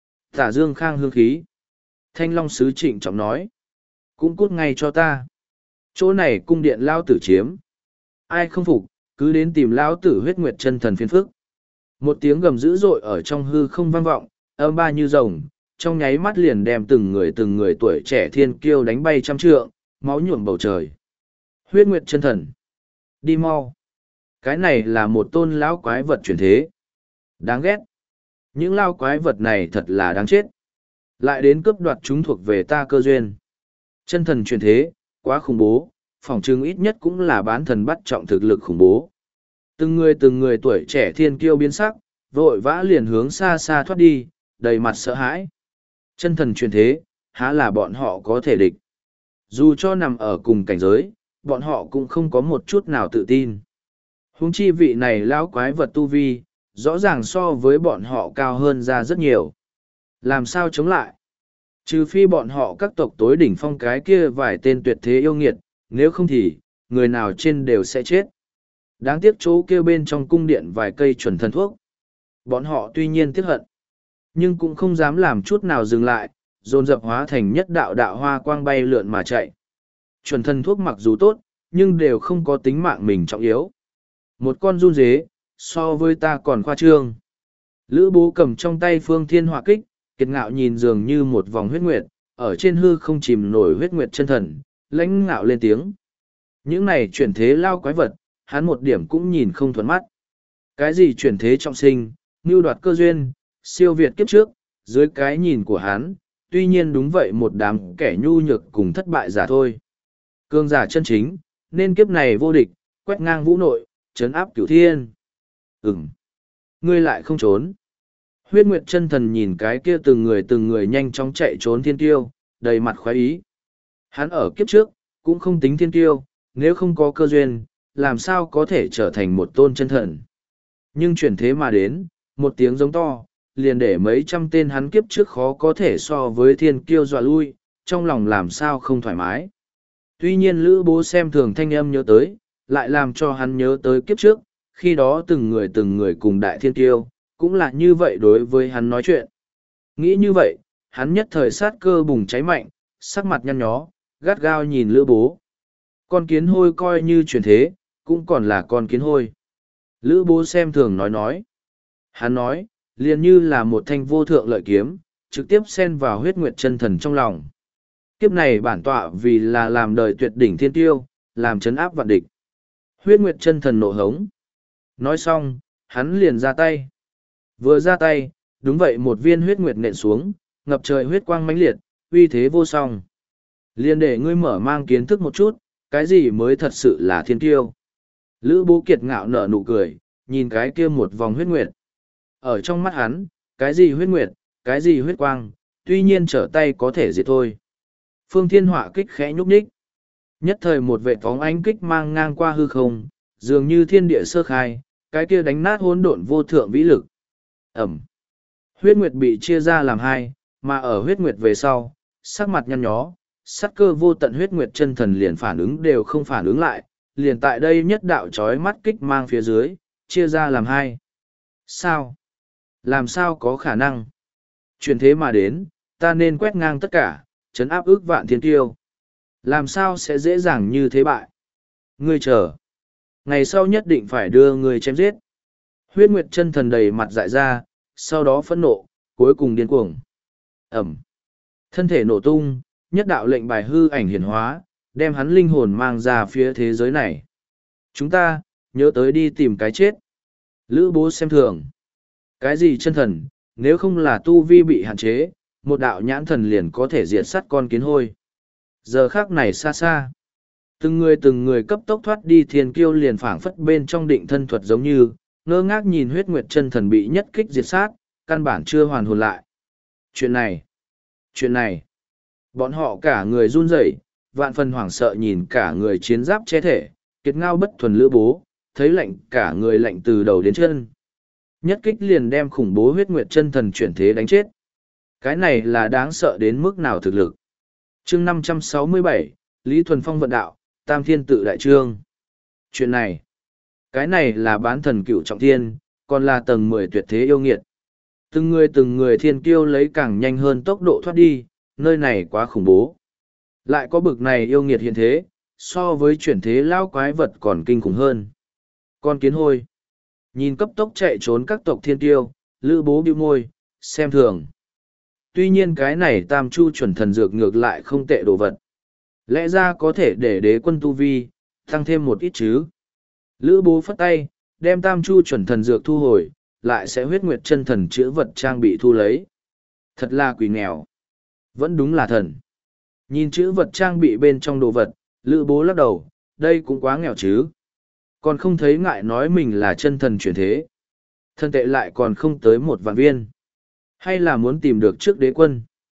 Tả Dương Khang hương khí. Thanh Long Sứ trịnh trọng nói. Cũng cút ngay cho ta. Chỗ này cung điện lao tử chiếm. Ai không phục, cứ đến tìm lao tử huyết nguyệt chân thần phiên phức. Một tiếng gầm dữ dội ở trong hư không vang vọng, âm ba như rồng, trong nháy mắt liền đem từng người từng người tuổi trẻ thiên kiêu đánh bay trăm trượng, máu nhuộm bầu trời. Huyết nguyệt chân thần. Đi mau. Cái này là một tôn lão quái vật chuyển thế. Đáng ghét. Những lao quái vật này thật là đáng chết. Lại đến cướp đoạt chúng thuộc về ta cơ duyên. Chân thần chuyển thế, quá khủng bố, phỏng chừng ít nhất cũng là bán thần bắt trọng thực lực khủng bố. Từng người từng người tuổi trẻ thiên kiêu biến sắc, vội vã liền hướng xa xa thoát đi, đầy mặt sợ hãi. Chân thần chuyển thế, há là bọn họ có thể địch. Dù cho nằm ở cùng cảnh giới, bọn họ cũng không có một chút nào tự tin. Huống chi vị này lão quái vật tu vi, rõ ràng so với bọn họ cao hơn ra rất nhiều. Làm sao chống lại? Trừ phi bọn họ các tộc tối đỉnh phong cái kia vài tên tuyệt thế yêu nghiệt, nếu không thì, người nào trên đều sẽ chết. Đáng tiếc chỗ kia bên trong cung điện vài cây chuẩn thần thuốc. Bọn họ tuy nhiên tiếc hận, nhưng cũng không dám làm chút nào dừng lại, dồn dập hóa thành nhất đạo đạo hoa quang bay lượn mà chạy. Chuẩn thần thuốc mặc dù tốt, nhưng đều không có tính mạng mình trọng yếu. Một con run dế, so với ta còn khoa trương. Lữ bố cầm trong tay phương thiên hỏa kích, kiệt ngạo nhìn dường như một vòng huyết nguyệt, ở trên hư không chìm nổi huyết nguyệt chân thần, lãnh ngạo lên tiếng. Những này chuyển thế lao quái vật, hắn một điểm cũng nhìn không thuận mắt. Cái gì chuyển thế trọng sinh, mưu đoạt cơ duyên, siêu việt kiếp trước, dưới cái nhìn của hắn, tuy nhiên đúng vậy một đám kẻ nhu nhược cùng thất bại giả thôi. Cương giả chân chính, nên kiếp này vô địch, quét ngang vũ nội, trấn áp cửu thiên. Ừm, ngươi lại không trốn. Huyết Nguyệt chân thần nhìn cái kia từng người từng người nhanh chóng chạy trốn thiên tiêu, đầy mặt khoái ý. Hắn ở kiếp trước, cũng không tính thiên tiêu, nếu không có cơ duyên, làm sao có thể trở thành một tôn chân thần. Nhưng chuyển thế mà đến, một tiếng giống to, liền để mấy trăm tên hắn kiếp trước khó có thể so với thiên kiêu dọa lui, trong lòng làm sao không thoải mái. Tuy nhiên Lữ Bố xem thường thanh âm nhớ tới, lại làm cho hắn nhớ tới kiếp trước, khi đó từng người từng người cùng đại thiên kiêu, cũng là như vậy đối với hắn nói chuyện. Nghĩ như vậy, hắn nhất thời sát cơ bùng cháy mạnh, sắc mặt nhăn nhó, gắt gao nhìn Lữ Bố. Con kiến hôi coi như chuyển thế, cũng còn là con kiến hôi. Lữ Bố xem thường nói nói. Hắn nói, liền như là một thanh vô thượng lợi kiếm, trực tiếp xen vào huyết nguyệt chân thần trong lòng. Kiếp này bản tọa vì là làm đời tuyệt đỉnh thiên tiêu, làm chấn áp vạn địch. Huyết nguyệt chân thần nộ hống. Nói xong, hắn liền ra tay. Vừa ra tay, đúng vậy một viên huyết nguyệt nện xuống, ngập trời huyết quang mãnh liệt, uy thế vô song. Liền để ngươi mở mang kiến thức một chút, cái gì mới thật sự là thiên tiêu. Lữ Bố kiệt ngạo nở nụ cười, nhìn cái kia một vòng huyết nguyệt. Ở trong mắt hắn, cái gì huyết nguyệt, cái gì huyết quang, tuy nhiên trở tay có thể diệt thôi. Phương thiên hỏa kích khẽ nhúc nhích. Nhất thời một vệ phóng ánh kích mang ngang qua hư không, dường như thiên địa sơ khai, cái kia đánh nát hỗn độn vô thượng vĩ lực. Ẩm. Huyết nguyệt bị chia ra làm hai, mà ở huyết nguyệt về sau, sắc mặt nhăn nhó, sắc cơ vô tận huyết nguyệt chân thần liền phản ứng đều không phản ứng lại, liền tại đây nhất đạo chói mắt kích mang phía dưới, chia ra làm hai. Sao? Làm sao có khả năng? Chuyển thế mà đến, ta nên quét ngang tất cả, chấn áp ước vạn thiên tiêu. Làm sao sẽ dễ dàng như thế bại? Ngươi chờ. Ngày sau nhất định phải đưa ngươi chém giết. Huyết Nguyệt chân thần đầy mặt dại ra, sau đó phẫn nộ, cuối cùng điên cuồng. Ẩm. Thân thể nổ tung, nhất đạo lệnh bài hư ảnh hiển hóa, đem hắn linh hồn mang ra phía thế giới này. Chúng ta, nhớ tới đi tìm cái chết. Lữ Bố xem thường. Cái gì chân thần, nếu không là tu vi bị hạn chế, một đạo nhãn thần liền có thể diệt sát con kiến hôi. Giờ khác này xa xa. Từng người từng người cấp tốc thoát đi thiên kiêu liền phảng phất bên trong định thân thuật giống như, ngơ ngác nhìn huyết nguyệt chân thần bị nhất kích diệt sát, căn bản chưa hoàn hồn lại. Chuyện này, chuyện này, bọn họ cả người run rẩy, vạn phần hoảng sợ nhìn cả người chiến giáp che thể, kiệt ngao bất thuần Lữ Bố, thấy lạnh cả người lạnh từ đầu đến chân. Nhất kích liền đem khủng bố huyết nguyệt chân thần chuyển thế đánh chết. Cái này là đáng sợ đến mức nào thực lực. Chương năm trăm sáu mươi bảy, Lý Thuần Phong vận đạo, Tam Thiên tự đại trương. Chuyện này, cái này là bán thần cựu trọng thiên, còn là tầng mười tuyệt thế yêu nghiệt. Từng người từng người thiên kiêu lấy càng nhanh hơn tốc độ thoát đi, nơi này quá khủng bố. Lại có bực này yêu nghiệt hiện thế, so với chuyển thế lao quái vật còn kinh khủng hơn. Con kiến hôi. Nhìn cấp tốc chạy trốn các tộc thiên kiêu, Lữ Bố bĩu môi, xem thường. Tuy nhiên cái này tam chu chuẩn thần dược ngược lại không tệ đồ vật. Lẽ ra có thể để đế quân tu vi, tăng thêm một ít chứ. Lữ Bố phất tay, đem tam chu chuẩn thần dược thu hồi, lại sẽ huyết nguyệt chân thần chữa vật trang bị thu lấy. Thật là quỷ nghèo. Vẫn đúng là thần. Nhìn chữ vật trang bị bên trong đồ vật, Lữ Bố lắc đầu, đây cũng quá nghèo chứ. Còn không thấy ngại nói mình là chân thần chuyển thế. Thân tệ lại còn không tới một vạn viên. Hay là muốn tìm được trước đế quân.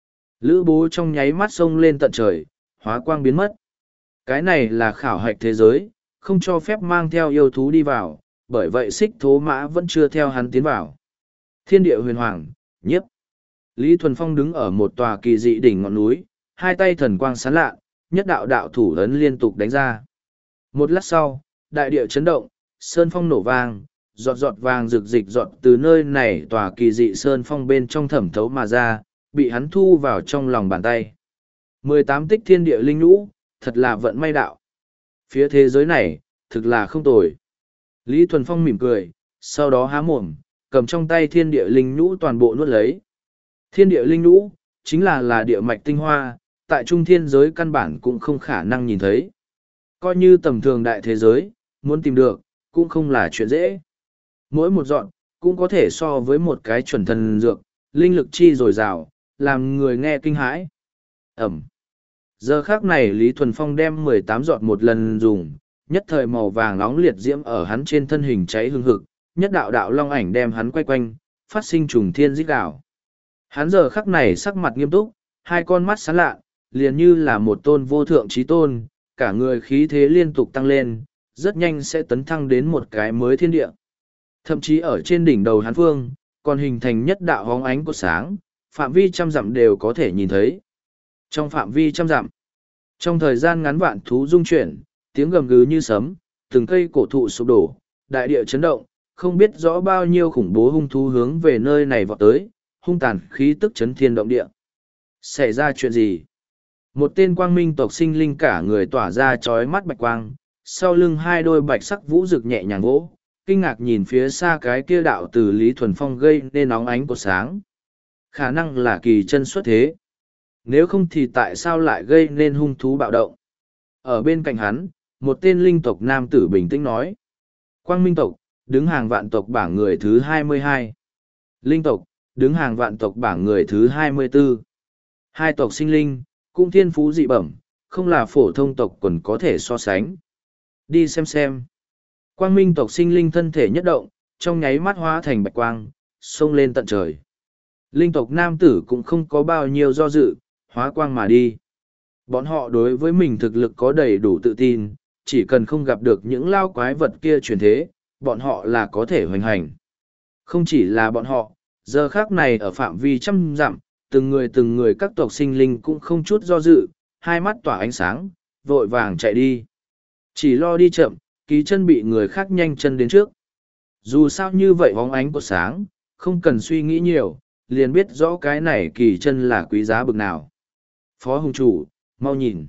Lữ bố trong nháy mắt xông lên tận trời, hóa quang biến mất. Cái này là khảo hạch thế giới, không cho phép mang theo yêu thú đi vào, bởi vậy xích thố mã vẫn chưa theo hắn tiến vào. Thiên địa huyền hoàng, nhiếp. Lý Thuần Phong đứng ở một tòa kỳ dị đỉnh ngọn núi, hai tay thần quang sáng lạ, nhất đạo đạo thủ ấn liên tục đánh ra. Một lát sau, đại địa chấn động, sơn phong nổ vang, giọt giọt vàng rực dịch giọt từ nơi này tòa kỳ dị sơn phong bên trong thẩm thấu mà ra, bị hắn thu vào trong lòng bàn tay. Mười tám tích thiên địa linh nhũ, thật là vận may đạo. Phía thế giới này, thực là không tồi. Lý Thuần Phong mỉm cười, sau đó há mồm, cầm trong tay thiên địa linh nhũ toàn bộ nuốt lấy. Thiên địa linh nhũ, chính là là địa mạch tinh hoa, tại trung thiên giới căn bản cũng không khả năng nhìn thấy. Coi như tầm thường đại thế giới, muốn tìm được, cũng không là chuyện dễ. Mỗi một dọn, cũng có thể so với một cái chuẩn thần dược, linh lực chi dồi dào, làm người nghe kinh hãi. Ẩm. Giờ khác này Lý Thuần Phong đem mười tám giọt một lần dùng, nhất thời màu vàng nóng liệt diễm ở hắn trên thân hình cháy hương hực, nhất đạo đạo long ảnh đem hắn quay quanh, phát sinh trùng thiên rít đảo. Hắn giờ khắc này sắc mặt nghiêm túc, hai con mắt sáng lạ, liền như là một tôn vô thượng trí tôn, cả người khí thế liên tục tăng lên, rất nhanh sẽ tấn thăng đến một cái mới thiên địa. Thậm chí ở trên đỉnh đầu hắn phương, còn hình thành nhất đạo hóng ánh của sáng, phạm vi trăm dặm đều có thể nhìn thấy. Trong phạm vi trăm dặm, trong thời gian ngắn vạn thú rung chuyển, tiếng gầm gừ như sấm, từng cây cổ thụ sụp đổ, đại địa chấn động, không biết rõ bao nhiêu khủng bố hung thú hướng về nơi này vọt tới, hung tàn khí tức chấn thiên động địa. Xảy ra chuyện gì? Một tên quang minh tộc sinh linh cả người tỏa ra chói mắt bạch quang, sau lưng hai đôi bạch sắc vũ rực nhẹ nhàng vỗ, kinh ngạc nhìn phía xa cái kia đạo từ Lý Thuần Phong gây nên óng ánh của sáng. Khả năng là kỳ chân xuất thế. Nếu không thì tại sao lại gây nên hung thú bạo động? Ở bên cạnh hắn, một tên linh tộc nam tử bình tĩnh nói. Quang minh tộc, đứng hàng vạn tộc bảng người thứ hai mươi hai. Linh tộc, đứng hàng vạn tộc bảng người thứ hai mươi bốn. Hai tộc sinh linh, cũng thiên phú dị bẩm, không là phổ thông tộc quần có thể so sánh. Đi xem xem. Quang minh tộc sinh linh thân thể nhất động, trong nháy mắt hóa thành bạch quang, xông lên tận trời. Linh tộc nam tử cũng không có bao nhiêu do dự, hóa quang mà đi. Bọn họ đối với mình thực lực có đầy đủ tự tin, chỉ cần không gặp được những lao quái vật kia truyền thế, bọn họ là có thể hoành hành. Không chỉ là bọn họ, giờ khác này ở phạm vi trăm dặm, từng người từng người các tộc sinh linh cũng không chút do dự, hai mắt tỏa ánh sáng, vội vàng chạy đi. Chỉ lo đi chậm, ký chân bị người khác nhanh chân đến trước. Dù sao như vậy bóng ánh của sáng, không cần suy nghĩ nhiều, liền biết rõ cái này kỳ chân là quý giá bực nào. Phó hùng chủ, mau nhìn.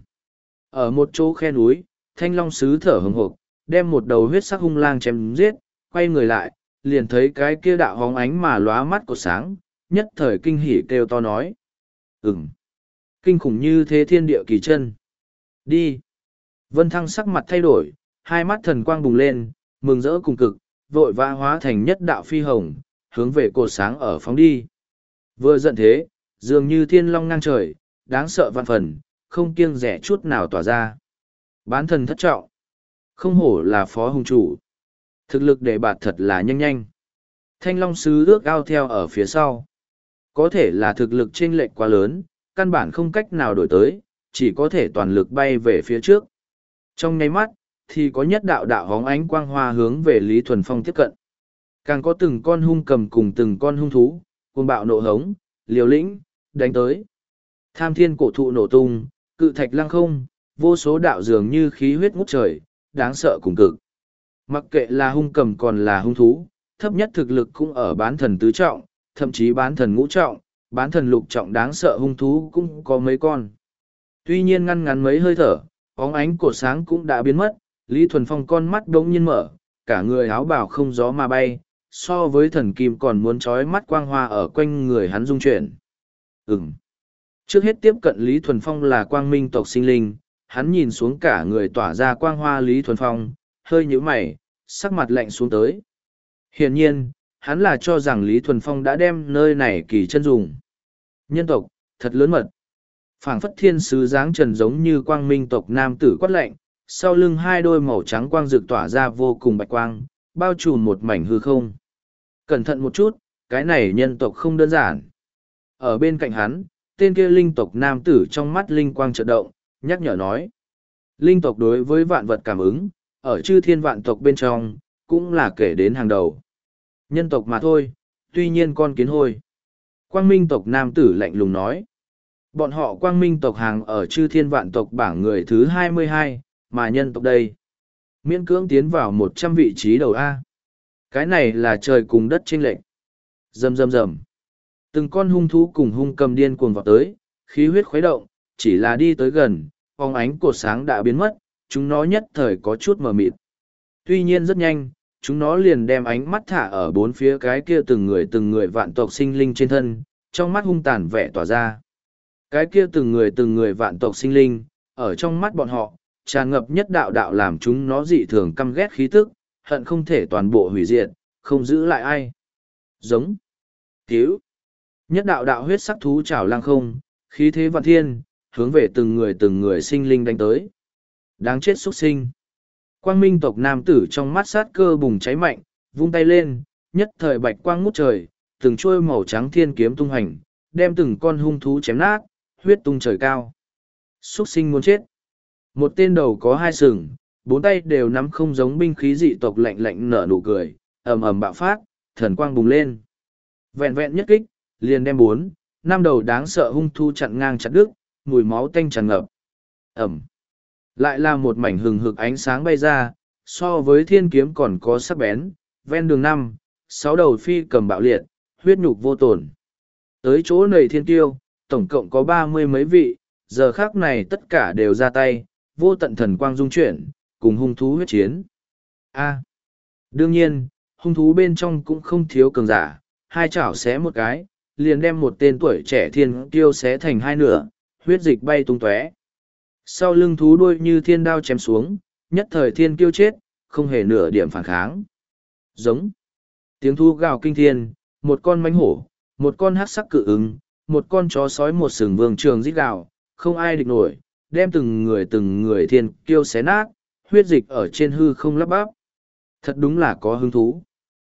Ở một chỗ khe núi, thanh long sứ thở hừng hộp, đem một đầu huyết sắc hung lang chém giết, quay người lại, liền thấy cái kia đạo hóng ánh mà lóa mắt của sáng, nhất thời kinh hỉ kêu to nói. Ừm, kinh khủng như thế thiên địa kỳ chân. Đi. Vân Thăng sắc mặt thay đổi, hai mắt thần quang bùng lên, mừng rỡ cùng cực, vội vã hóa thành nhất đạo phi hồng, hướng về cột sáng ở phóng đi. Vừa giận thế, dường như thiên long ngang trời, đáng sợ vạn phần, không kiêng rẻ chút nào tỏa ra. Bán thần thất trọng. Không hổ là phó hùng chủ. Thực lực để bạt thật là nhanh nhanh. Thanh long sứ ước ao theo ở phía sau. Có thể là thực lực chênh lệch quá lớn, căn bản không cách nào đổi tới, chỉ có thể toàn lực bay về phía trước. Trong nháy mắt, thì có nhất đạo đạo hóng ánh quang hoa hướng về Lý Thuần Phong tiếp cận. Càng có từng con hung cầm cùng từng con hung thú, cuồng bạo nộ hống, liều lĩnh, đánh tới. Tham thiên cổ thụ nổ tung, cự thạch lăng không, vô số đạo dường như khí huyết ngút trời, đáng sợ cùng cực. Mặc kệ là hung cầm còn là hung thú, thấp nhất thực lực cũng ở bán thần tứ trọng, thậm chí bán thần ngũ trọng, bán thần lục trọng đáng sợ hung thú cũng có mấy con. Tuy nhiên ngăn ngắn mấy hơi thở, bóng ánh cột sáng cũng đã biến mất, Lý Thuần Phong con mắt đống nhiên mở, cả người áo bào không gió mà bay, so với thần kim còn muốn trói mắt quang hoa ở quanh người hắn rung chuyển. Ừm. Trước hết tiếp cận Lý Thuần Phong là quang minh tộc sinh linh, hắn nhìn xuống cả người tỏa ra quang hoa Lý Thuần Phong, hơi nhíu mày, sắc mặt lạnh xuống tới. Hiển nhiên, hắn là cho rằng Lý Thuần Phong đã đem nơi này kỳ chân dùng. Nhân tộc, thật lớn mật. Phảng phất thiên sứ dáng trần giống như quang minh tộc nam tử quát lạnh, sau lưng hai đôi màu trắng quang rực tỏa ra vô cùng bạch quang, bao trùm một mảnh hư không. Cẩn thận một chút, cái này nhân tộc không đơn giản. Ở bên cạnh hắn, tên kia linh tộc nam tử trong mắt linh quang chợt động, nhắc nhở nói. Linh tộc đối với vạn vật cảm ứng, ở chư thiên vạn tộc bên trong, cũng là kể đến hàng đầu. Nhân tộc mà thôi, tuy nhiên con kiến hôi. Quang minh tộc nam tử lạnh lùng nói. Bọn họ quang minh tộc hàng ở chư thiên vạn tộc bảng người thứ hai mươi hai, mà nhân tộc đây. Miễn cưỡng tiến vào một trăm vị trí đầu A. Cái này là trời cùng đất chênh lệch. Rầm rầm rầm. Từng con hung thú cùng hung cầm điên cuồng vào tới, khí huyết khuấy động, chỉ là đi tới gần, phóng ánh cột sáng đã biến mất, chúng nó nhất thời có chút mờ mịt. Tuy nhiên rất nhanh, chúng nó liền đem ánh mắt thả ở bốn phía cái kia từng người từng người vạn tộc sinh linh trên thân, trong mắt hung tàn vẻ tỏa ra. Cái kia từng người từng người vạn tộc sinh linh, ở trong mắt bọn họ, tràn ngập nhất đạo đạo làm chúng nó dị thường căm ghét khí tức, hận không thể toàn bộ hủy diệt, không giữ lại ai. Giống. Cứu. Nhất đạo đạo huyết sắc thú trảo lăng không, khí thế vạn thiên, hướng về từng người từng người sinh linh đánh tới. Đáng chết xuất sinh. Quang minh tộc nam tử trong mắt sát cơ bùng cháy mạnh, vung tay lên, nhất thời bạch quang ngút trời, từng chuôi màu trắng thiên kiếm tung hành, đem từng con hung thú chém nát, huyết tung trời cao. Xuất sinh muốn chết. Một tên đầu có hai sừng, bốn tay đều nắm không giống binh khí dị tộc lạnh lạnh nở nụ cười, ầm ầm bạo phát, thần quang bùng lên. Vẹn vẹn nhất kích, liền đem bốn, năm đầu đáng sợ hung thú chặn ngang chặt đứt, mùi máu tanh tràn ngập. Ẩm. Lại là một mảnh hừng hực ánh sáng bay ra, so với thiên kiếm còn có sắc bén, ven đường năm, sáu đầu phi cầm bạo liệt, huyết nhục vô tổn. Tới chỗ nầy thiên tiêu, tổng cộng có ba mươi mấy vị, giờ khác này tất cả đều ra tay, vô tận thần quang dung chuyển, cùng hung thú huyết chiến. A. Đương nhiên, hung thú bên trong cũng không thiếu cường giả, hai chảo xé một cái, liền đem một tên tuổi trẻ thiên tiêu xé thành hai nửa, huyết dịch bay tung tóe. Sau lưng thú đuôi như thiên đao chém xuống, nhất thời thiên kiêu chết, không hề nửa điểm phản kháng. Giống. Tiếng thú gào kinh thiên, một con mãnh hổ, một con hắc sắc cự ứng, một con chó sói một sừng vương trường rít gào, không ai địch nổi, đem từng người từng người thiên kiêu xé nát, huyết dịch ở trên hư không lắp bắp. Thật đúng là có hứng thú.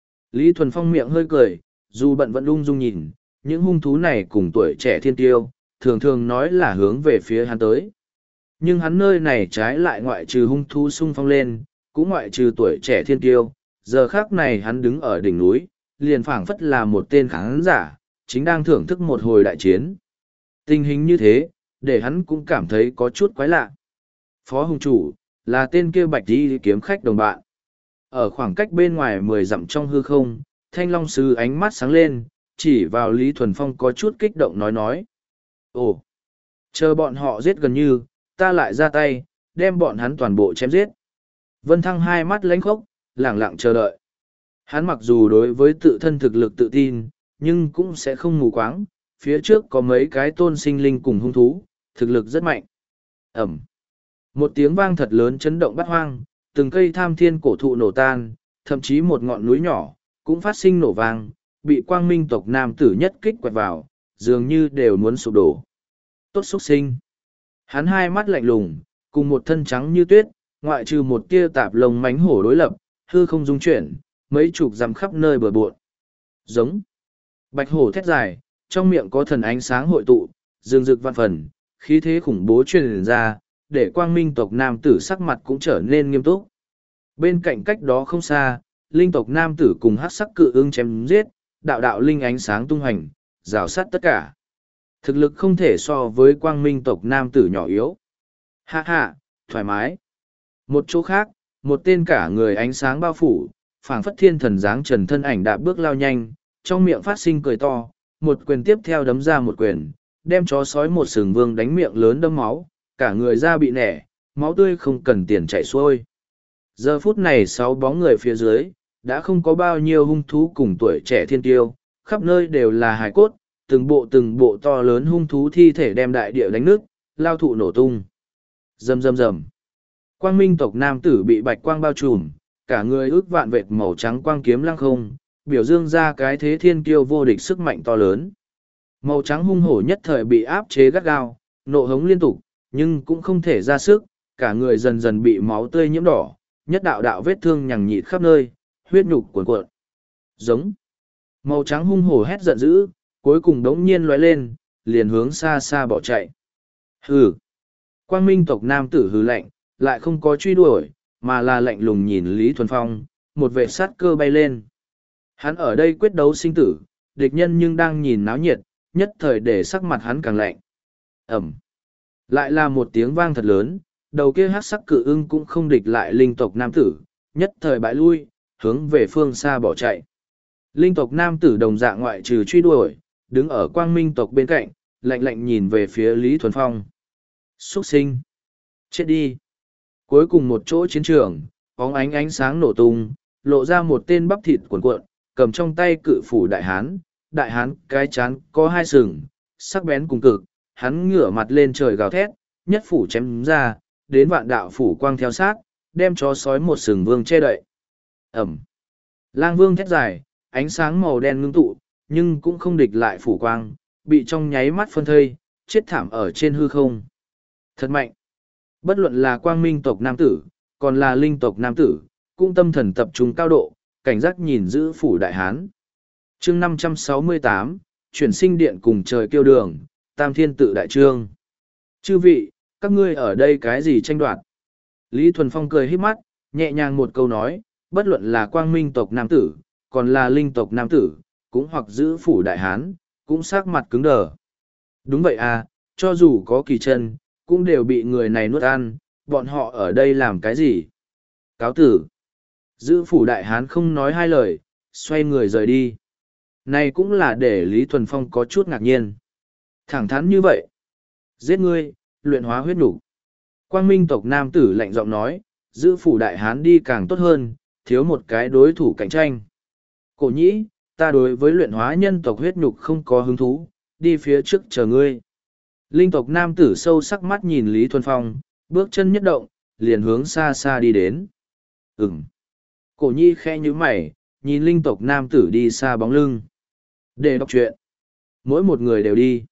Lý Thuần Phong miệng hơi cười, dù bận vẫn ung dung nhìn, những hung thú này cùng tuổi trẻ thiên tiêu, thường thường nói là hướng về phía hắn tới. Nhưng hắn nơi này trái lại ngoại trừ hung thú sung phong lên, cũng ngoại trừ tuổi trẻ thiên tiêu, giờ khác này hắn đứng ở đỉnh núi, liền phảng phất là một tên khán giả, chính đang thưởng thức một hồi đại chiến. Tình hình như thế, để hắn cũng cảm thấy có chút quái lạ. Phó hùng chủ, là tên kia bạch đi kiếm khách đồng bạn. Ở khoảng cách bên ngoài mười dặm trong hư không, Thanh Long Sư ánh mắt sáng lên, chỉ vào Lý Thuần Phong có chút kích động nói nói. Ồ, chờ bọn họ giết gần như, ta lại ra tay, đem bọn hắn toàn bộ chém giết. Vân Thăng hai mắt lánh khốc, lẳng lặng chờ đợi. Hắn mặc dù đối với tự thân thực lực tự tin, nhưng cũng sẽ không mù quáng, phía trước có mấy cái tôn sinh linh cùng hung thú, thực lực rất mạnh. Ẩm. Một tiếng vang thật lớn chấn động bát hoang, từng cây tham thiên cổ thụ nổ tan, thậm chí một ngọn núi nhỏ, cũng phát sinh nổ vang, bị quang minh tộc nam tử nhất kích quẹt vào, dường như đều muốn sụp đổ. Tốt xuất sinh. Hắn hai mắt lạnh lùng, cùng một thân trắng như tuyết, ngoại trừ một tia tạp lông mánh hổ đối lập, hư không dung chuyển, mấy chục dặm khắp nơi bờ bộn. Giống. Bạch hổ thét dài, trong miệng có thần ánh sáng hội tụ, dương rực văn phần, khí thế khủng bố truyền ra, để quang minh tộc nam tử sắc mặt cũng trở nên nghiêm túc. Bên cạnh cách đó không xa, linh tộc nam tử cùng hắc sắc cự ưng chém giết, đạo đạo linh ánh sáng tung hành, rào sát tất cả. Thực lực không thể so với quang minh tộc nam tử nhỏ yếu. Hạ hạ, thoải mái. Một chỗ khác, một tên cả người ánh sáng bao phủ, phảng phất thiên thần dáng trần thân ảnh đạp bước lao nhanh, trong miệng phát sinh cười to, một quyền tiếp theo đấm ra một quyền, đem chó sói một sừng vương đánh miệng lớn đâm máu, cả người da bị nẻ, máu tươi không cần tiền chảy xuôi. Giờ phút này sáu bóng người phía dưới, đã không có bao nhiêu hung thú cùng tuổi trẻ thiên tiêu, khắp nơi đều là hài cốt, từng bộ từng bộ to lớn hung thú thi thể đem đại địa đánh nước, lao thụ nổ tung. Rầm rầm rầm. Quang minh tộc nam tử bị bạch quang bao trùm, cả người ước vạn vệt màu trắng quang kiếm lăng không, biểu dương ra cái thế thiên kiêu vô địch sức mạnh to lớn. Màu trắng hung hổ nhất thời bị áp chế gắt gao, nộ hống liên tục, nhưng cũng không thể ra sức, cả người dần dần bị máu tươi nhiễm đỏ, nhất đạo đạo vết thương nhằng nhịt khắp nơi, huyết nhục cuồn cuộn. Giống. Màu trắng hung hổ hét giận dữ, cuối cùng đống nhiên lóe lên, liền hướng xa xa bỏ chạy. Hừ! Quang Minh tộc nam tử hừ lạnh, lại không có truy đuổi, mà là lạnh lùng nhìn Lý Thuần Phong, một vệ sát cơ bay lên. Hắn ở đây quyết đấu sinh tử, địch nhân nhưng đang nhìn náo nhiệt, nhất thời để sắc mặt hắn càng lạnh. Ẩm! Lại là một tiếng vang thật lớn, đầu kia hắc sắc cự ưng cũng không địch lại linh tộc nam tử, nhất thời bại lui, hướng về phương xa bỏ chạy. Linh tộc nam tử đồng dạng ngoại trừ truy đuổi, đứng ở Quang Minh tộc bên cạnh, lạnh lạnh nhìn về phía Lý Thuần Phong. Xuất sinh! Chết đi! Cuối cùng một chỗ chiến trường, bóng ánh ánh sáng nổ tung, lộ ra một tên bắp thịt cuộn cuộn, cầm trong tay cự phủ đại hán. Đại hán cái chán có hai sừng, sắc bén cùng cực, hắn ngửa mặt lên trời gào thét, nhất phủ chém ra, đến vạn đạo phủ quang theo sát, đem chó sói một sừng vương che đậy. Ẩm! Lang vương thét dài, ánh sáng màu đen ngưng tụ, nhưng cũng không địch lại phủ quang, bị trong nháy mắt phân thây, chết thảm ở trên hư không. Thật mạnh! Bất luận là quang minh tộc nam tử, còn là linh tộc nam tử, cũng tâm thần tập trung cao độ, cảnh giác nhìn giữ phủ đại hán. chương năm trăm sáu mươi tám, chuyển sinh điện cùng trời kêu đường, tam thiên tự đại trương. Chư vị, các ngươi ở đây cái gì tranh đoạt? Lý Thuần Phong cười hít mắt, nhẹ nhàng một câu nói, bất luận là quang minh tộc nam tử, còn là linh tộc nam tử, cũng hoặc giữ phủ đại hán, cũng sắc mặt cứng đờ. Đúng vậy à, cho dù có kỳ chân, cũng đều bị người này nuốt ăn, bọn họ ở đây làm cái gì? Cáo tử. Giữ phủ đại hán không nói hai lời, xoay người rời đi. Này cũng là để Lý Thuần Phong có chút ngạc nhiên. Thẳng thắn như vậy. Giết ngươi, luyện hóa huyết nục. Quang Minh tộc nam tử lạnh giọng nói, giữ phủ đại hán đi càng tốt hơn, thiếu một cái đối thủ cạnh tranh. Cổ nhĩ, ta đối với luyện hóa nhân tộc huyết nhục không có hứng thú, đi phía trước chờ ngươi. Linh tộc nam tử sâu sắc mắt nhìn Lý Thuần Phong, bước chân nhất động, liền hướng xa xa đi đến. Ừm. Cổ nhi khe như mày, nhìn linh tộc nam tử đi xa bóng lưng. Để đọc truyện. Mỗi một người đều đi.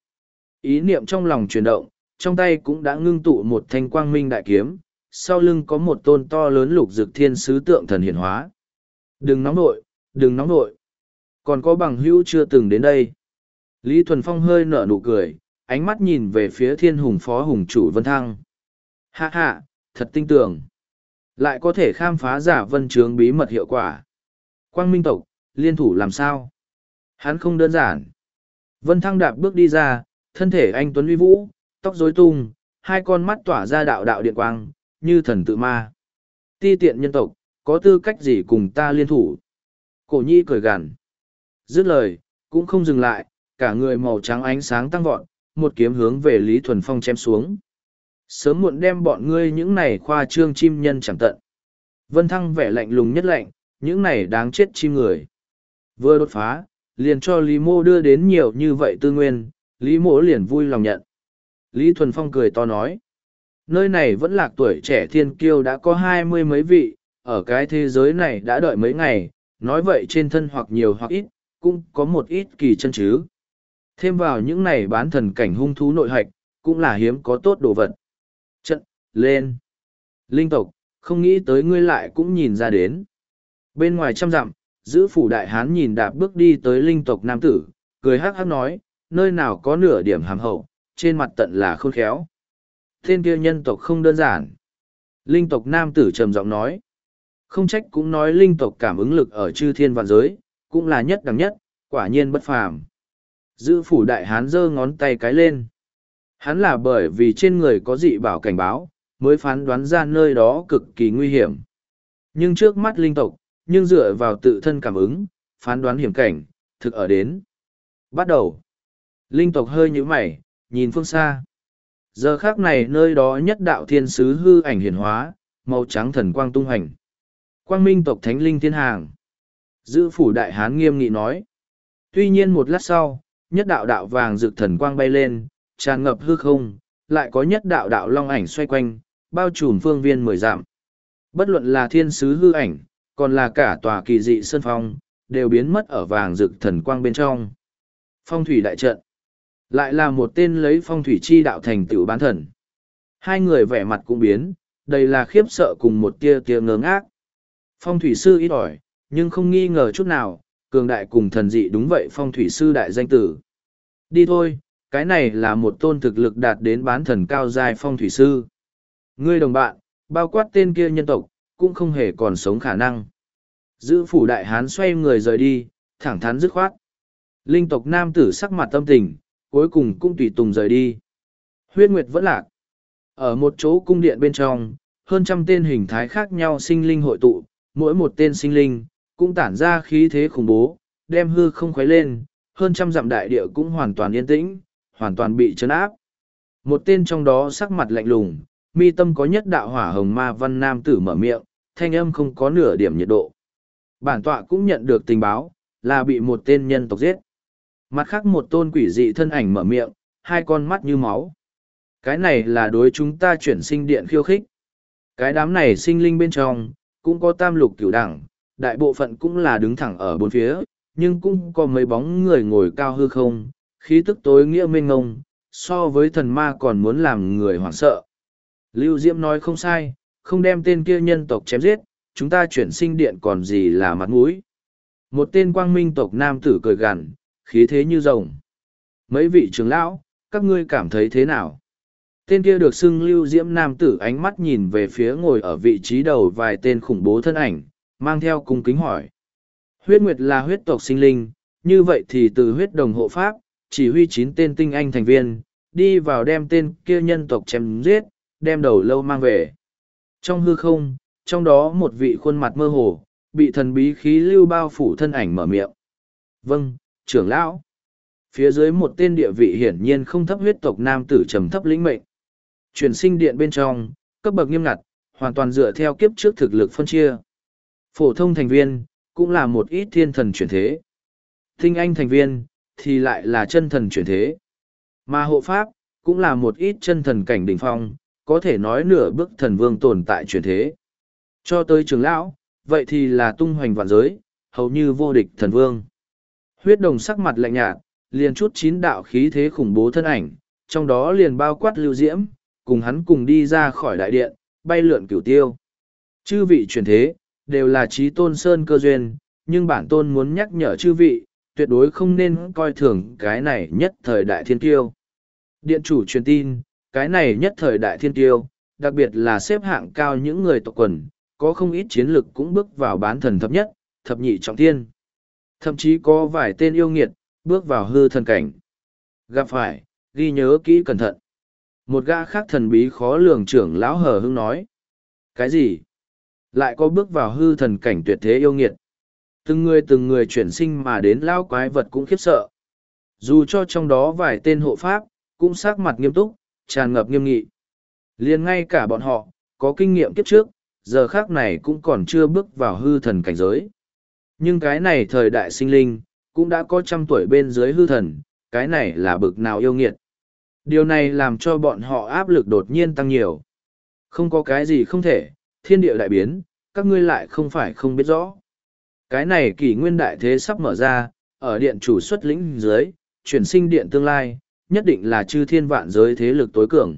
Ý niệm trong lòng chuyển động, trong tay cũng đã ngưng tụ một thanh quang minh đại kiếm, sau lưng có một tôn to lớn lục dực thiên sứ tượng thần hiển hóa. Đừng nóng nội, đừng nóng nội. Còn có bằng hữu chưa từng đến đây. Lý Thuần Phong hơi nở nụ cười, ánh mắt nhìn về phía thiên hùng phó hùng chủ Vân Thăng. Hạ hạ, thật tinh tường. Lại có thể khám phá giả vân trướng bí mật hiệu quả. Quang Minh tộc, liên thủ làm sao? Hắn không đơn giản. Vân Thăng đạp bước đi ra, thân thể anh tuấn uy vũ, tóc rối tung, hai con mắt tỏa ra đạo đạo điện quang, như thần tự ma. Ti tiện nhân tộc, có tư cách gì cùng ta liên thủ? Cổ nhi cười gằn. Dứt lời, cũng không dừng lại, cả người màu trắng ánh sáng tăng vọt, một kiếm hướng về Lý Thuần Phong chém xuống. Sớm muộn đem bọn ngươi những này khoa trương chim nhân chẳng tận. Vân Thăng vẻ lạnh lùng nhất lạnh, những này đáng chết chim người. Vừa đột phá, liền cho Lý Mô đưa đến nhiều như vậy tư nguyên, Lý Mô liền vui lòng nhận. Lý Thuần Phong cười to nói. Nơi này vẫn lạc tuổi trẻ thiên kiêu đã có hai mươi mấy vị, ở cái thế giới này đã đợi mấy ngày, nói vậy trên thân hoặc nhiều hoặc ít, cũng có một ít kỳ chân chứ. Thêm vào những này bán thần cảnh hung thú nội hạch, cũng là hiếm có tốt đồ vật. Trận, lên. Linh tộc, không nghĩ tới ngươi lại cũng nhìn ra đến. Bên ngoài trăm dặm, giữ phủ đại hán nhìn đạp bước đi tới linh tộc nam tử, cười hắc hắc nói, nơi nào có nửa điểm hàm hậu, trên mặt tận là khôn khéo. Tên kia nhân tộc không đơn giản. Linh tộc nam tử trầm giọng nói. Không trách cũng nói linh tộc cảm ứng lực ở chư thiên vạn giới, cũng là nhất đẳng nhất, quả nhiên bất phàm. Giữ phủ đại hán giơ ngón tay cái lên. Hắn là bởi vì trên người có dị bảo cảnh báo, mới phán đoán ra nơi đó cực kỳ nguy hiểm. Nhưng trước mắt linh tộc, nhưng dựa vào tự thân cảm ứng, phán đoán hiểm cảnh, thực ở đến. Bắt đầu. Linh tộc hơi nhíu mày, nhìn phương xa. Giờ khác này nơi đó nhất đạo thiên sứ hư ảnh hiển hóa, màu trắng thần quang tung hành. Quang minh tộc thánh linh thiên hàng. Giữ phủ đại hán nghiêm nghị nói. Tuy nhiên một lát sau, nhất đạo đạo vàng rực thần quang bay lên, tràn ngập hư không, lại có nhất đạo đạo long ảnh xoay quanh, bao trùm phương viên mười dặm. Bất luận là thiên sứ hư ảnh, còn là cả tòa kỳ dị sơn phong, đều biến mất ở vàng rực thần quang bên trong. Phong thủy đại trận. Lại là một tên lấy phong thủy chi đạo thành tựu bán thần. Hai người vẻ mặt cũng biến, đây là khiếp sợ cùng một tia tia ngớ ngác. Phong thủy sư ít ỏi, nhưng không nghi ngờ chút nào, cường đại cùng thần dị đúng vậy phong thủy sư đại danh tử. Đi thôi, Cái này là một tôn thực lực đạt đến bán thần cao giai phong thủy sư. Ngươi đồng bạn, bao quát tên kia nhân tộc, cũng không hề còn sống khả năng. Giữ phủ đại hán xoay người rời đi, thẳng thắn dứt khoát. Linh tộc nam tử sắc mặt tâm tình, cuối cùng cũng tùy tùng rời đi. Huyết Nguyệt vẫn lạc. Ở một chỗ cung điện bên trong, hơn trăm tên hình thái khác nhau sinh linh hội tụ, mỗi một tên sinh linh, cũng tản ra khí thế khủng bố, đem hư không khuấy lên, hơn trăm dặm đại địa cũng hoàn toàn yên tĩnh, hoàn toàn bị chấn áp. Một tên trong đó sắc mặt lạnh lùng, mi tâm có nhất đạo hỏa hồng ma văn nam tử mở miệng, thanh âm không có nửa điểm nhiệt độ. Bản tọa cũng nhận được tình báo, là bị một tên nhân tộc giết. Mặt khác một tôn quỷ dị thân ảnh mở miệng, hai con mắt như máu. Cái này là đối chúng ta chuyển sinh điện khiêu khích. Cái đám này sinh linh bên trong, cũng có tam lục cửu đẳng, đại bộ phận cũng là đứng thẳng ở bốn phía, nhưng cũng có mấy bóng người ngồi cao hư không, khí tức tối nghĩa mênh ngông, so với thần ma còn muốn làm người hoảng sợ. Lưu Diễm nói không sai, không đem tên kia nhân tộc chém giết, chúng ta chuyển sinh điện còn gì là mặt mũi. Một tên quang minh tộc nam tử cười gằn, khí thế như rồng. Mấy vị trưởng lão, các ngươi cảm thấy thế nào? Tên kia được xưng Lưu Diễm nam tử ánh mắt nhìn về phía ngồi ở vị trí đầu vài tên khủng bố thân ảnh, mang theo cung kính hỏi. Huyết Nguyệt là huyết tộc sinh linh, như vậy thì từ huyết đồng hộ pháp, chỉ huy chín tên tinh anh thành viên, đi vào đem tên kia nhân tộc chém giết, đem đầu lâu mang về. Trong hư không, trong đó một vị khuôn mặt mơ hồ, bị thần bí khí lưu bao phủ thân ảnh mở miệng. Vâng, trưởng lão. Phía dưới một tên địa vị hiển nhiên không thấp huyết tộc nam tử trầm thấp lĩnh mệnh. Chuyển sinh điện bên trong, cấp bậc nghiêm ngặt, hoàn toàn dựa theo kiếp trước thực lực phân chia. Phổ thông thành viên, cũng là một ít thiên thần chuyển thế. Tinh anh thành viên, thì lại là chân thần chuyển thế. Mà hộ pháp, cũng là một ít chân thần cảnh đỉnh phong, có thể nói nửa bước thần vương tồn tại chuyển thế. Cho tới trưởng lão, vậy thì là tung hoành vạn giới, hầu như vô địch thần vương. Huyết đồng sắc mặt lạnh nhạt, liền chút chín đạo khí thế khủng bố thân ảnh, trong đó liền bao quát Lưu Diễm, cùng hắn cùng đi ra khỏi đại điện, bay lượn cửu tiêu. Chư vị chuyển thế, đều là trí tôn sơn cơ duyên, nhưng bản tôn muốn nhắc nhở chư vị, tuyệt đối không nên coi thường cái này nhất thời đại thiên kiêu. Điện chủ truyền tin, cái này nhất thời đại thiên kiêu, đặc biệt là xếp hạng cao những người tộc quần, có không ít chiến lực cũng bước vào bán thần thập nhất, thập nhị trọng thiên. Thậm chí có vài tên yêu nghiệt, bước vào hư thần cảnh. Gặp phải, ghi nhớ kỹ cẩn thận. Một gã khác thần bí khó lường trưởng lão hờ hững nói. Cái gì? Lại có bước vào hư thần cảnh tuyệt thế yêu nghiệt. Từng người từng người chuyển sinh mà đến lão quái vật cũng khiếp sợ. Dù cho trong đó vài tên hộ pháp, cũng sắc mặt nghiêm túc, tràn ngập nghiêm nghị. Liền ngay cả bọn họ, có kinh nghiệm kiếp trước, giờ khác này cũng còn chưa bước vào hư thần cảnh giới. Nhưng cái này thời đại sinh linh, cũng đã có trăm tuổi bên dưới hư thần, cái này là bực nào yêu nghiệt. Điều này làm cho bọn họ áp lực đột nhiên tăng nhiều. Không có cái gì không thể, thiên địa đại biến, các ngươi lại không phải không biết rõ. Cái này kỷ nguyên đại thế sắp mở ra, ở điện chủ xuất lĩnh dưới, chuyển sinh điện tương lai, nhất định là chư thiên vạn giới thế lực tối cường.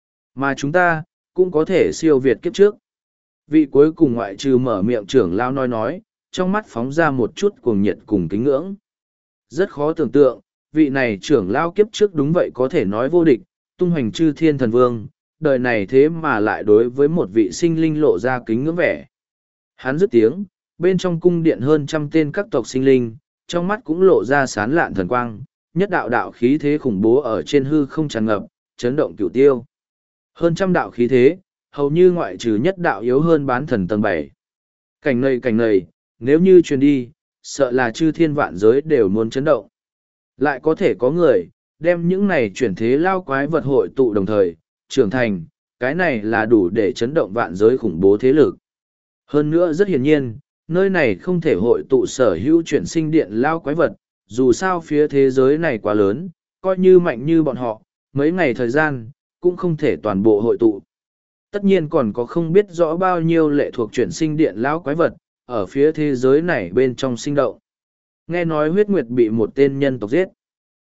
Mà chúng ta, cũng có thể siêu việt kiếp trước. Vị cuối cùng ngoại trừ mở miệng trưởng lao nói nói, trong mắt phóng ra một chút cuồng nhiệt cùng kính ngưỡng. Rất khó tưởng tượng, vị này trưởng lao kiếp trước đúng vậy có thể nói vô địch, tung hoành chư thiên thần vương, đời này thế mà lại đối với một vị sinh linh lộ ra kính ngưỡng vẻ. Hắn dứt tiếng, bên trong cung điện hơn trăm tên các tộc sinh linh, trong mắt cũng lộ ra sán lạn thần quang, nhất đạo đạo khí thế khủng bố ở trên hư không tràn ngập, chấn động cửu tiêu. Hơn trăm đạo khí thế, hầu như ngoại trừ nhất đạo yếu hơn bán thần tầng bảy. Cảnh này cảnh này, nếu như truyền đi, sợ là chư thiên vạn giới đều muốn chấn động. Lại có thể có người, đem những này chuyển thế lao quái vật hội tụ đồng thời, trưởng thành, cái này là đủ để chấn động vạn giới khủng bố thế lực. Hơn nữa rất hiển nhiên, nơi này không thể hội tụ sở hữu chuyển sinh điện lao quái vật, dù sao phía thế giới này quá lớn, coi như mạnh như bọn họ, mấy ngày thời gian, cũng không thể toàn bộ hội tụ. Tất nhiên còn có không biết rõ bao nhiêu lệ thuộc chuyển sinh điện lao quái vật, ở phía thế giới này bên trong sinh động. Nghe nói huyết nguyệt bị một tên nhân tộc giết.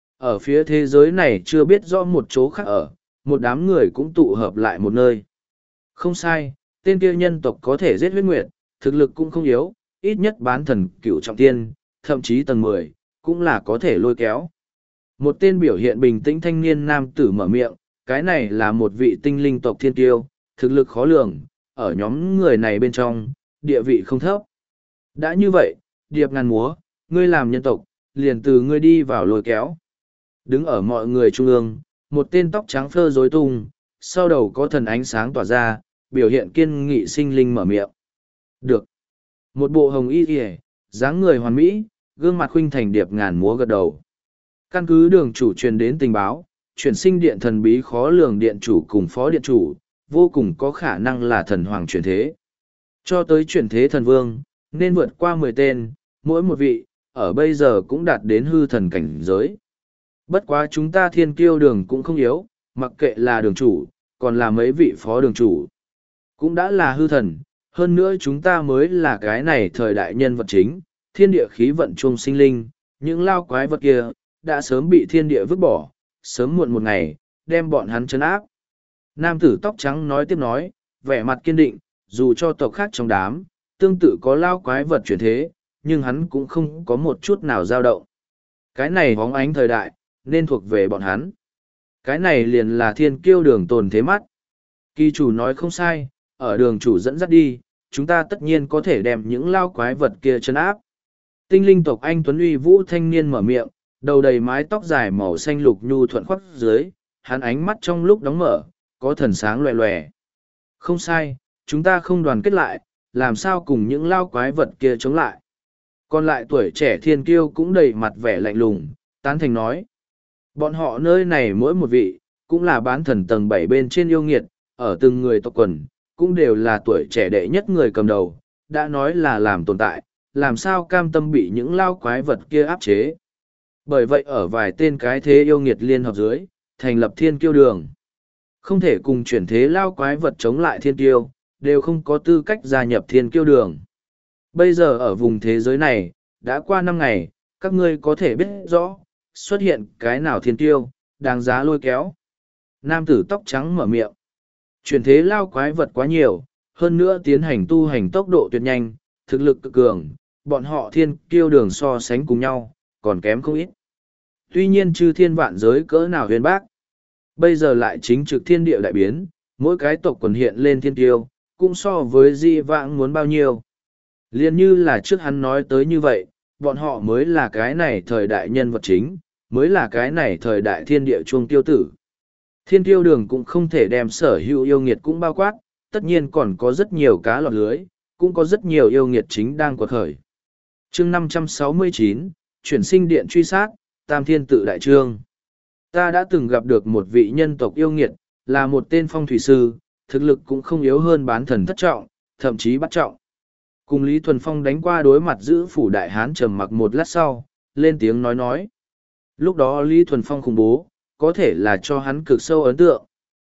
Ở phía thế giới này chưa biết rõ một chỗ khác ở, một đám người cũng tụ hợp lại một nơi. Không sai, tên kia nhân tộc có thể giết huyết nguyệt, thực lực cũng không yếu, ít nhất bán thần cửu trọng tiên, thậm chí tầng mười, cũng là có thể lôi kéo. Một tên biểu hiện bình tĩnh thanh niên nam tử mở miệng, cái này là một vị tinh linh tộc thiên tiêu, thực lực khó lường, ở nhóm người này bên trong, địa vị không thấp. Đã như vậy, Điệp Ngàn Múa, ngươi làm nhân tộc, liền từ ngươi đi vào lôi kéo. Đứng ở mọi người trung ương, một tên tóc trắng phơ rối tung, sau đầu có thần ánh sáng tỏa ra, biểu hiện kiên nghị sinh linh mở miệng. Được. Một bộ hồng y kìa, dáng người hoàn mỹ, gương mặt khuynh thành Điệp Ngàn Múa gật đầu. Căn cứ đường chủ truyền đến tình báo, chuyển sinh điện thần bí khó lường điện chủ cùng phó điện chủ, vô cùng có khả năng là thần hoàng chuyển thế. Cho tới chuyển thế thần vương, nên vượt qua mười tên, mỗi một vị, ở bây giờ cũng đạt đến hư thần cảnh giới. Bất quá chúng ta thiên kiêu đường cũng không yếu, mặc kệ là đường chủ, còn là mấy vị phó đường chủ. Cũng đã là hư thần, hơn nữa chúng ta mới là cái này thời đại nhân vật chính, thiên địa khí vận chung sinh linh, những lao quái vật kia, đã sớm bị thiên địa vứt bỏ, sớm muộn một ngày, đem bọn hắn trấn áp. Nam tử tóc trắng nói tiếp nói, vẻ mặt kiên định, dù cho tộc khác trong đám, tương tự có lao quái vật chuyển thế, nhưng hắn cũng không có một chút nào dao động. Cái này bóng ánh thời đại, nên thuộc về bọn hắn. Cái này liền là thiên kiêu đường tồn thế mắt. Kỳ chủ nói không sai, ở đường chủ dẫn dắt đi, chúng ta tất nhiên có thể đem những lao quái vật kia trấn áp. Tinh linh tộc anh Tuấn Uy Vũ thanh niên mở miệng, đầu đầy mái tóc dài màu xanh lục nhu thuận khoác dưới, hắn ánh mắt trong lúc đóng mở, có thần sáng loè loè. Không sai, chúng ta không đoàn kết lại, làm sao cùng những lao quái vật kia chống lại. Còn lại tuổi trẻ thiên kiêu cũng đầy mặt vẻ lạnh lùng, tán thành nói. Bọn họ nơi này mỗi một vị, cũng là bán thần tầng bảy bên trên yêu nghiệt, ở từng người tộc quần, cũng đều là tuổi trẻ đệ nhất người cầm đầu, đã nói là làm tồn tại, làm sao cam tâm bị những lao quái vật kia áp chế. Bởi vậy ở vài tên cái thế yêu nghiệt liên hợp dưới, thành lập thiên kiêu đường. Không thể cùng chuyển thế lao quái vật chống lại thiên kiêu, đều không có tư cách gia nhập thiên kiêu đường. Bây giờ ở vùng thế giới này, đã qua năm ngày, các ngươi có thể biết rõ, xuất hiện cái nào thiên kiêu, đáng giá lôi kéo. Nam tử tóc trắng mở miệng. Chuyển thế lao quái vật quá nhiều, hơn nữa tiến hành tu hành tốc độ tuyệt nhanh, thực lực cực cường, bọn họ thiên kiêu đường so sánh cùng nhau, còn kém không ít. Tuy nhiên chư thiên vạn giới cỡ nào huyền bác, bây giờ lại chính trực thiên địa đại biến, mỗi cái tộc quần hiện lên thiên tiêu, cũng so với di vãng muốn bao nhiêu. Liên như là trước hắn nói tới như vậy, bọn họ mới là cái này thời đại nhân vật chính, mới là cái này thời đại thiên địa chuông tiêu tử. Thiên tiêu đường cũng không thể đem sở hữu yêu nghiệt cũng bao quát, tất nhiên còn có rất nhiều cá lọt lưới, cũng có rất nhiều yêu nghiệt chính đang quật khởi. Chương năm trăm sáu mươi chín, chuyển sinh điện truy sát, Tam Thiên Tự Đại Trương. Ta đã từng gặp được một vị nhân tộc yêu nghiệt, là một tên phong thủy sư, thực lực cũng không yếu hơn bán thần thất trọng, thậm chí bắt trọng. Cùng Lý Thuần Phong đánh qua đối mặt giữ phủ đại hán trầm mặc một lát sau, lên tiếng nói nói. Lúc đó Lý Thuần Phong khủng bố, có thể là cho hắn cực sâu ấn tượng.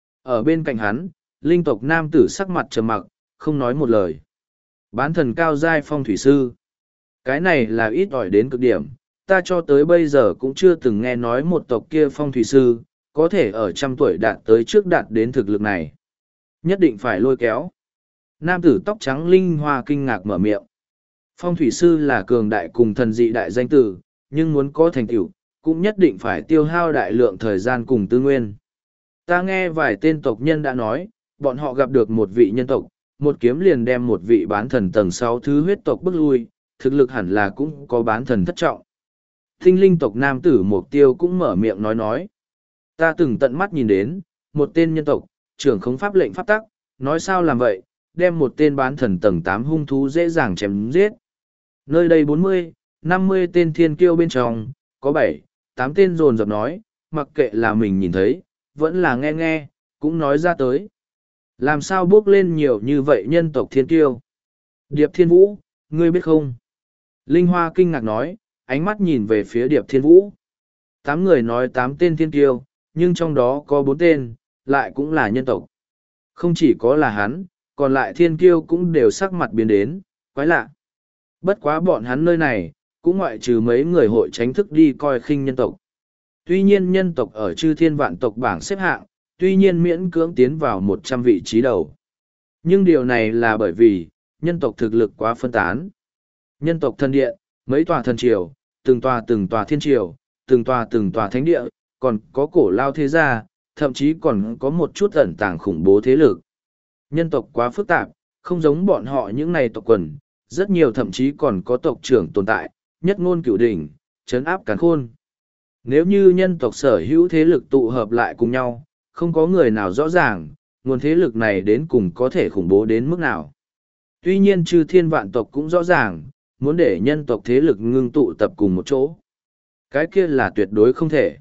Ở bên cạnh hắn, linh tộc nam tử sắc mặt trầm mặc, không nói một lời. Bán thần cao giai phong thủy sư. Cái này là ít ỏi đến cực điểm, ta cho tới bây giờ cũng chưa từng nghe nói một tộc kia phong thủy sư, có thể ở trăm tuổi đạt tới trước đạt đến thực lực này. Nhất định phải lôi kéo. Nam tử tóc trắng linh hoa kinh ngạc mở miệng. Phong thủy sư là cường đại cùng thần dị đại danh tử, nhưng muốn có thành tựu, cũng nhất định phải tiêu hao đại lượng thời gian cùng tư nguyên. Ta nghe vài tên tộc nhân đã nói, bọn họ gặp được một vị nhân tộc, một kiếm liền đem một vị bán thần tầng sáu thứ huyết tộc bức lui, thực lực hẳn là cũng có bán thần thất trọng. Tinh linh tộc nam tử Mục Tiêu cũng mở miệng nói nói. Ta từng tận mắt nhìn đến, một tên nhân tộc, trưởng khống pháp lệnh pháp tắc, nói sao làm vậy, đem một tên bán thần tầng tám hung thú dễ dàng chém giết. Nơi đây bốn mươi, năm mươi tên thiên kiêu bên trong, có bảy, tám tên dồn dập nói, mặc kệ là mình nhìn thấy, vẫn là nghe nghe, cũng nói ra tới. Làm sao bước lên nhiều như vậy nhân tộc thiên kiêu? Điệp Thiên Vũ, ngươi biết không? Linh Hoa kinh ngạc nói, ánh mắt nhìn về phía Điệp Thiên Vũ. Tám người nói tám tên thiên kiêu, nhưng trong đó có bốn tên, lại cũng là nhân tộc. Không chỉ có là hắn, còn lại thiên kiêu cũng đều sắc mặt biến đến, quái lạ. Bất quá bọn hắn nơi này, cũng ngoại trừ mấy người hội tránh thức đi coi khinh nhân tộc. Tuy nhiên nhân tộc ở chư thiên vạn tộc bảng xếp hạng, tuy nhiên miễn cưỡng tiến vào một trăm vị trí đầu. Nhưng điều này là bởi vì, nhân tộc thực lực quá phân tán. Nhân tộc thần điện, mấy tòa thần triều, từng tòa từng tòa thiên triều, từng tòa từng tòa thánh địa, còn có cổ lao thế gia, thậm chí còn có một chút ẩn tàng khủng bố thế lực. Nhân tộc quá phức tạp, không giống bọn họ những này tộc quần, rất nhiều thậm chí còn có tộc trưởng tồn tại, nhất ngôn cửu đỉnh, trấn áp càn khôn. Nếu như nhân tộc sở hữu thế lực tụ hợp lại cùng nhau, không có người nào rõ ràng, nguồn thế lực này đến cùng có thể khủng bố đến mức nào. Tuy nhiên chư thiên vạn tộc cũng rõ ràng, muốn để nhân tộc thế lực ngưng tụ tập cùng một chỗ. Cái kia là tuyệt đối không thể.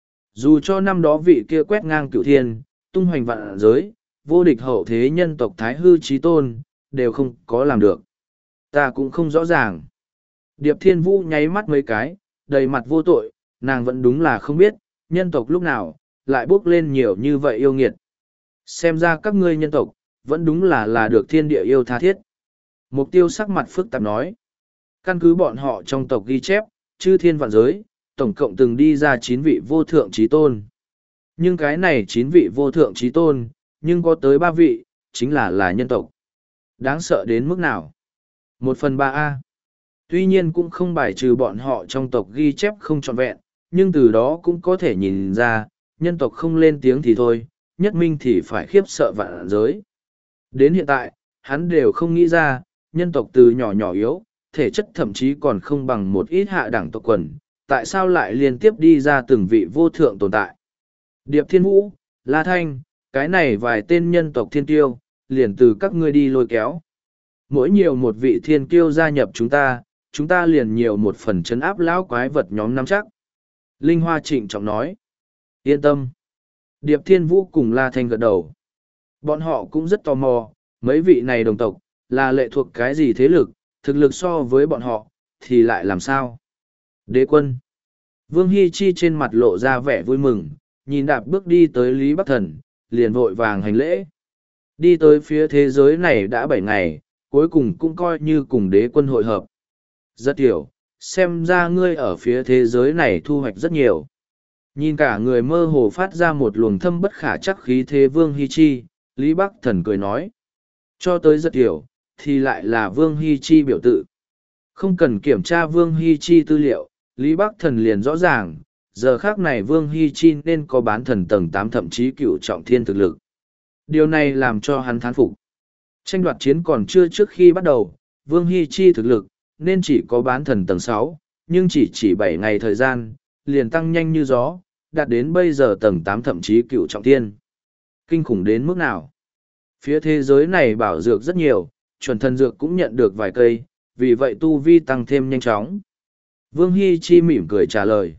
Dù cho năm đó vị kia quét ngang cửu thiên, tung hoành vạn giới, vô địch hậu thế nhân tộc Thái Hư Chí Tôn, đều không có làm được. Ta cũng không rõ ràng. Điệp Thiên Vũ nháy mắt mấy cái, đầy mặt vô tội, nàng vẫn đúng là không biết, nhân tộc lúc nào, lại bốc lên nhiều như vậy yêu nghiệt. Xem ra các ngươi nhân tộc, vẫn đúng là là được thiên địa yêu tha thiết. Mục tiêu sắc mặt phức tạp nói. Căn cứ bọn họ trong tộc ghi chép, chư thiên vạn giới, tổng cộng từng đi ra chín vị vô thượng trí tôn. Nhưng cái này chín vị vô thượng trí tôn, nhưng có tới ba vị, chính là là nhân tộc. Đáng sợ đến mức nào? Một phần ba A. Tuy nhiên cũng không bài trừ bọn họ trong tộc ghi chép không trọn vẹn, nhưng từ đó cũng có thể nhìn ra, nhân tộc không lên tiếng thì thôi, nhất minh thì phải khiếp sợ vạn giới. Đến hiện tại, hắn đều không nghĩ ra, nhân tộc từ nhỏ nhỏ yếu, thể chất thậm chí còn không bằng một ít hạ đẳng tộc quần, tại sao lại liên tiếp đi ra từng vị vô thượng tồn tại. Điệp Thiên Vũ, La Thanh, cái này vài tên nhân tộc thiên tiêu, liền từ các ngươi đi lôi kéo. Mỗi nhiều một vị thiên kiêu gia nhập chúng ta, chúng ta liền nhiều một phần chấn áp lão quái vật nhóm nắm chắc. Linh Hoa trịnh trọng nói. Yên tâm. Điệp Thiên Vũ cùng La Thanh gật đầu. Bọn họ cũng rất tò mò, mấy vị này đồng tộc, là lệ thuộc cái gì thế lực, thực lực so với bọn họ, thì lại làm sao? Đế quân. Vương Hy Chi trên mặt lộ ra vẻ vui mừng, nhìn đạp bước đi tới Lý Bắc Thần, liền vội vàng hành lễ. Đi tới phía thế giới này đã bảy ngày, cuối cùng cũng coi như cùng đế quân hội hợp. Rất hiểu, xem ra ngươi ở phía thế giới này thu hoạch rất nhiều. Nhìn cả người mơ hồ phát ra một luồng thâm bất khả chắc khí thế Vương Hy Chi, Lý Bắc Thần cười nói. Cho tới rất hiểu, thì lại là Vương Hy Chi biểu tự. Không cần kiểm tra Vương Hy Chi tư liệu, Lý Bắc Thần liền rõ ràng, giờ khác này Vương Hy Chi nên có bán thần tầng tám thậm chí cựu trọng thiên thực lực. Điều này làm cho hắn thán phục. Tranh đoạt chiến còn chưa trước khi bắt đầu, Vương Hy Chi thực lực, nên chỉ có bán thần tầng sáu, nhưng chỉ chỉ bảy ngày thời gian, liền tăng nhanh như gió, đạt đến bây giờ tầng tám thậm chí cựu trọng thiên. Kinh khủng đến mức nào? Phía thế giới này bảo dược rất nhiều, chuẩn thần dược cũng nhận được vài cây, vì vậy tu vi tăng thêm nhanh chóng. Vương Hy Chi mỉm cười trả lời.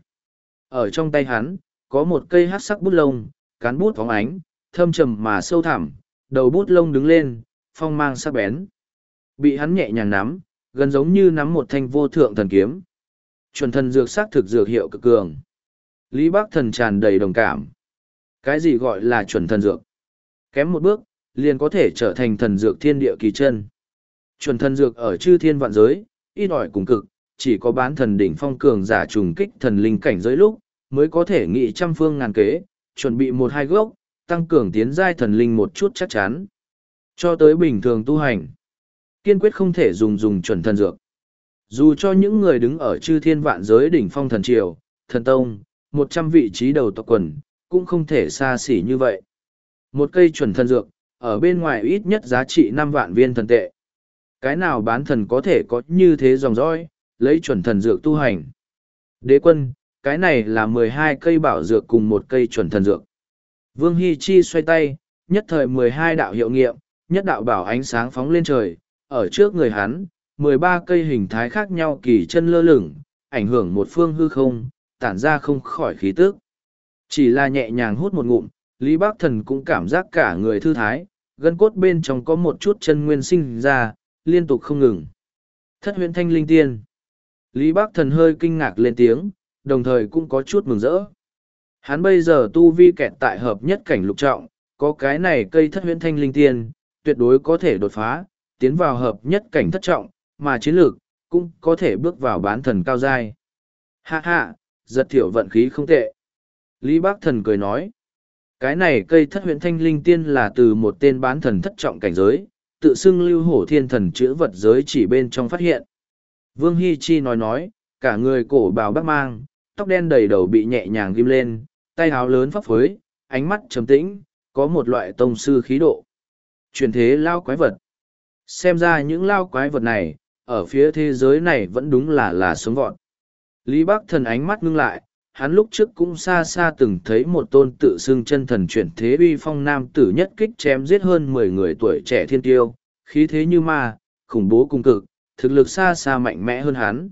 Ở trong tay hắn, có một cây hát sắc bút lông, cán bút phóng ánh, thâm trầm mà sâu thẳm, đầu bút lông đứng lên, phong mang sắc bén. Bị hắn nhẹ nhàng nắm, gần giống như nắm một thanh vô thượng thần kiếm. Chuẩn thần dược sắc thực dược hiệu cực cường. Lý Bắc Thần tràn đầy đồng cảm. Cái gì gọi là chuẩn thần dược? Kém một bước, liền có thể trở thành thần dược thiên địa kỳ chân. Chuẩn thần dược ở chư thiên vạn giới, ít ỏi cùng cực, chỉ có bán thần đỉnh phong cường giả trùng kích thần linh cảnh giới lúc, mới có thể nghị trăm phương ngàn kế, chuẩn bị một hai gốc, tăng cường tiến giai thần linh một chút chắc chắn. Cho tới bình thường tu hành, kiên quyết không thể dùng dùng chuẩn thần dược. Dù cho những người đứng ở chư thiên vạn giới đỉnh phong thần triều, thần tông, một trăm vị trí đầu tộc quần, cũng không thể xa xỉ như vậy. Một cây chuẩn thần dược, ở bên ngoài ít nhất giá trị năm vạn viên thần tệ. Cái nào bán thần có thể có như thế dòng dõi, lấy chuẩn thần dược tu hành. Đế quân, cái này là mười hai cây bảo dược cùng một cây chuẩn thần dược. Vương Hy Chi xoay tay, nhất thời mười hai đạo hiệu nghiệm, nhất đạo bảo ánh sáng phóng lên trời, ở trước người hắn, mười ba cây hình thái khác nhau kỳ chân lơ lửng, ảnh hưởng một phương hư không, tản ra không khỏi khí tức. Chỉ là nhẹ nhàng hút một ngụm, Lý Bắc Thần cũng cảm giác cả người thư thái, gân cốt bên trong có một chút chân nguyên sinh ra, liên tục không ngừng. Thất huyễn thanh linh tiên. Lý Bắc Thần hơi kinh ngạc lên tiếng, đồng thời cũng có chút mừng rỡ. Hắn bây giờ tu vi kẹt tại hợp nhất cảnh lục trọng, có cái này cây thất huyễn thanh linh tiên, tuyệt đối có thể đột phá, tiến vào hợp nhất cảnh thất trọng, mà chiến lược cũng có thể bước vào bán thần cao giai. Ha ha, giật thiểu vận khí không tệ. Lý Bắc Thần cười nói, cái này cây thất huyễn thanh linh tiên là từ một tên bán thần thất trọng cảnh giới, tự xưng lưu hổ thiên thần chữa vật giới chỉ bên trong phát hiện. Vương Hy Chi nói nói, cả người cổ bào bắc mang, tóc đen đầy đầu bị nhẹ nhàng ghim lên, tay áo lớn phấp phới, ánh mắt trầm tĩnh, có một loại tông sư khí độ. Truyền thế lao quái vật. Xem ra những lao quái vật này, ở phía thế giới này vẫn đúng là là sống vọt. Lý Bắc Thần ánh mắt ngưng lại, hắn lúc trước cũng xa xa từng thấy một tôn tự xưng chân thần chuyển thế uy phong nam tử nhất kích chém giết hơn mười người tuổi trẻ thiên tiêu, khí thế như ma, khủng bố cung cực, thực lực xa xa mạnh mẽ hơn hắn.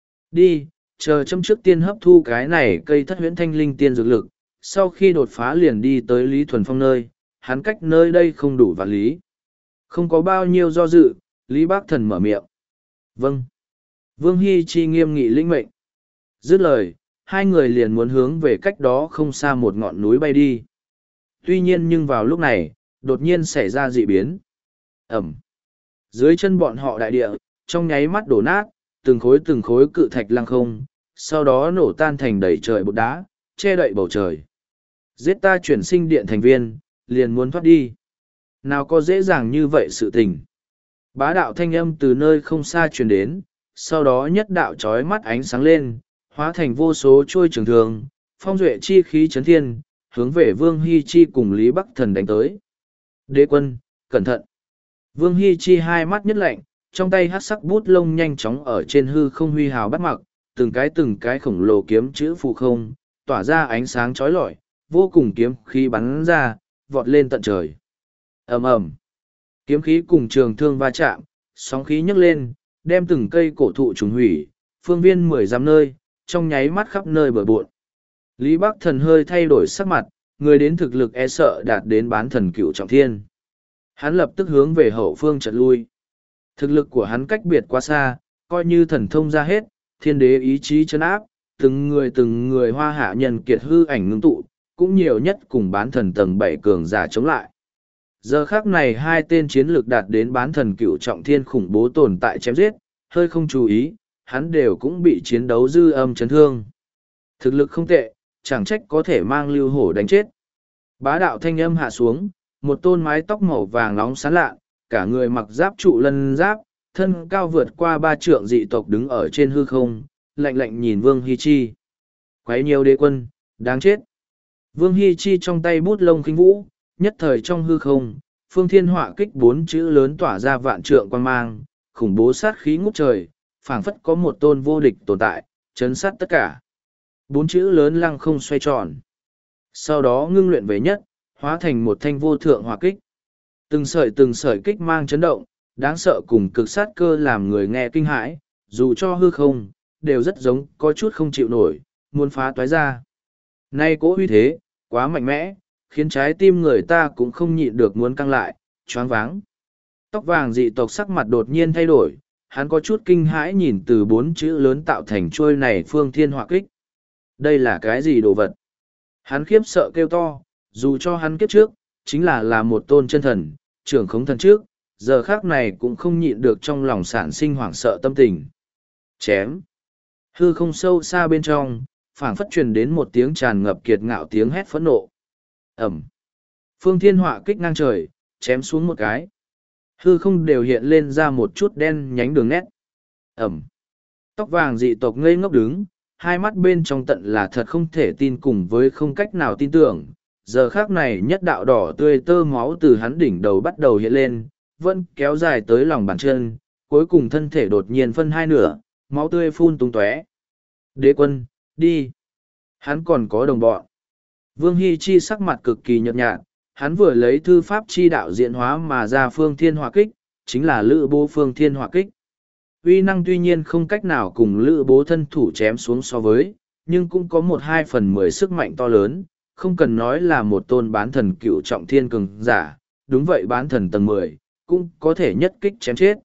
Đi, chờ châm trước tiên hấp thu cái này cây thất huyễn thanh linh tiên dược lực, sau khi đột phá liền đi tới Lý Thuần Phong nơi, hắn cách nơi đây không đủ vạn lý. Không có bao nhiêu do dự, Lý Bác Thần mở miệng. Vâng. Vương Hy Chi nghiêm nghị lĩnh mệnh. Dứt lời, hai người liền muốn hướng về cách đó không xa một ngọn núi bay đi. Tuy nhiên nhưng vào lúc này, đột nhiên xảy ra dị biến. Ẩm. Dưới chân bọn họ đại địa, trong nháy mắt đổ nát, từng khối từng khối cự thạch lăng không, sau đó nổ tan thành đầy trời bột đá, che đậy bầu trời. Giết ta chuyển sinh điện thành viên, liền muốn thoát đi. Nào có dễ dàng như vậy sự tình. Bá đạo thanh âm từ nơi không xa truyền đến, sau đó nhất đạo trói mắt ánh sáng lên, hóa thành vô số trôi trường thường, phong duệ chi khí chấn thiên, hướng về Vương Hy Chi cùng Lý Bắc Thần đánh tới. Đế quân, cẩn thận! Vương Hy Chi hai mắt nhất lạnh, trong tay hát sắc bút lông nhanh chóng ở trên hư không huy hào bắt mặc, từng cái từng cái khổng lồ kiếm chữ phù không, tỏa ra ánh sáng chói lọi, vô cùng kiếm khí bắn ra, vọt lên tận trời. Ầm ầm, kiếm khí cùng trường thương va chạm, sóng khí nhấc lên, đem từng cây cổ thụ trùng hủy, phương viên mười dặm nơi, trong nháy mắt khắp nơi bờ bộn. Lý Bắc Thần hơi thay đổi sắc mặt, người đến thực lực e sợ đạt đến bán thần cửu trọng thiên. Hắn lập tức hướng về hậu phương chợt lui. Thực lực của hắn cách biệt quá xa, coi như thần thông ra hết, thiên đế ý chí chân áp, từng người từng người hoa hạ nhân kiệt hư ảnh ngưng tụ, cũng nhiều nhất cùng bán thần tầng bảy cường giả chống lại. Giờ khác này hai tên chiến lược đạt đến bán thần cửu trọng thiên khủng bố tồn tại chém giết, hơi không chú ý, hắn đều cũng bị chiến đấu dư âm chấn thương. Thực lực không tệ, chẳng trách có thể mang lưu hổ đánh chết. Bá đạo thanh âm hạ xuống, một tôn mái tóc màu vàng nóng sáng lạ, cả người mặc giáp trụ lân giáp, thân cao vượt qua ba trượng dị tộc đứng ở trên hư không, lạnh lạnh nhìn Vương Hy Chi. Quấy nhiều đế quân, đáng chết. Vương Hy Chi trong tay bút lông khinh vũ, nhất thời trong hư không, phương thiên họa kích bốn chữ lớn tỏa ra vạn trượng quang mang, khủng bố sát khí ngút trời, phảng phất có một tôn vô địch tồn tại, chấn sát tất cả. Bốn chữ lớn lăng không xoay tròn. Sau đó ngưng luyện về nhất, hóa thành một thanh vô thượng hỏa kích. Từng sợi từng sợi kích mang chấn động, đáng sợ cùng cực sát cơ làm người nghe kinh hãi, dù cho hư không, đều rất giống có chút không chịu nổi, muốn phá toái ra. Nay cố uy thế, quá mạnh mẽ, khiến trái tim người ta cũng không nhịn được muốn căng lại, choáng váng. Tóc vàng dị tộc sắc mặt đột nhiên thay đổi, hắn có chút kinh hãi nhìn từ bốn chữ lớn tạo thành trôi này phương thiên hỏa kích. Đây là cái gì đồ vật? Hắn khiếp sợ kêu to, dù cho hắn kiếp trước, chính là là một tôn chân thần, trưởng khống thần trước, giờ khác này cũng không nhịn được trong lòng sản sinh hoảng sợ tâm tình. Chém. Hư không sâu xa bên trong, phảng phất truyền đến một tiếng tràn ngập kiệt ngạo tiếng hét phẫn nộ. Ẩm. Phương thiên họa kích ngang trời, chém xuống một cái. Hư không đều hiện lên ra một chút đen nhánh đường nét. Ẩm. Tóc vàng dị tộc ngây ngốc đứng, hai mắt bên trong tận là thật không thể tin cùng với không cách nào tin tưởng. Giờ khác này nhất đạo đỏ tươi tơ máu từ hắn đỉnh đầu bắt đầu hiện lên, vẫn kéo dài tới lòng bàn chân, cuối cùng thân thể đột nhiên phân hai nửa, máu tươi phun tung tóe. Đế quân, đi. Hắn còn có đồng bọn. Vương Hy Chi sắc mặt cực kỳ nhợt nhạt, hắn vừa lấy thư pháp chi đạo diễn hóa mà ra phương thiên hỏa kích, chính là lữ bố phương thiên hỏa kích. Uy năng tuy nhiên không cách nào cùng lữ bố thân thủ chém xuống so với, nhưng cũng có một hai phần mười sức mạnh to lớn, không cần nói là một tôn bán thần cựu trọng thiên cường giả, đúng vậy bán thần tầng mười, cũng có thể nhất kích chém chết.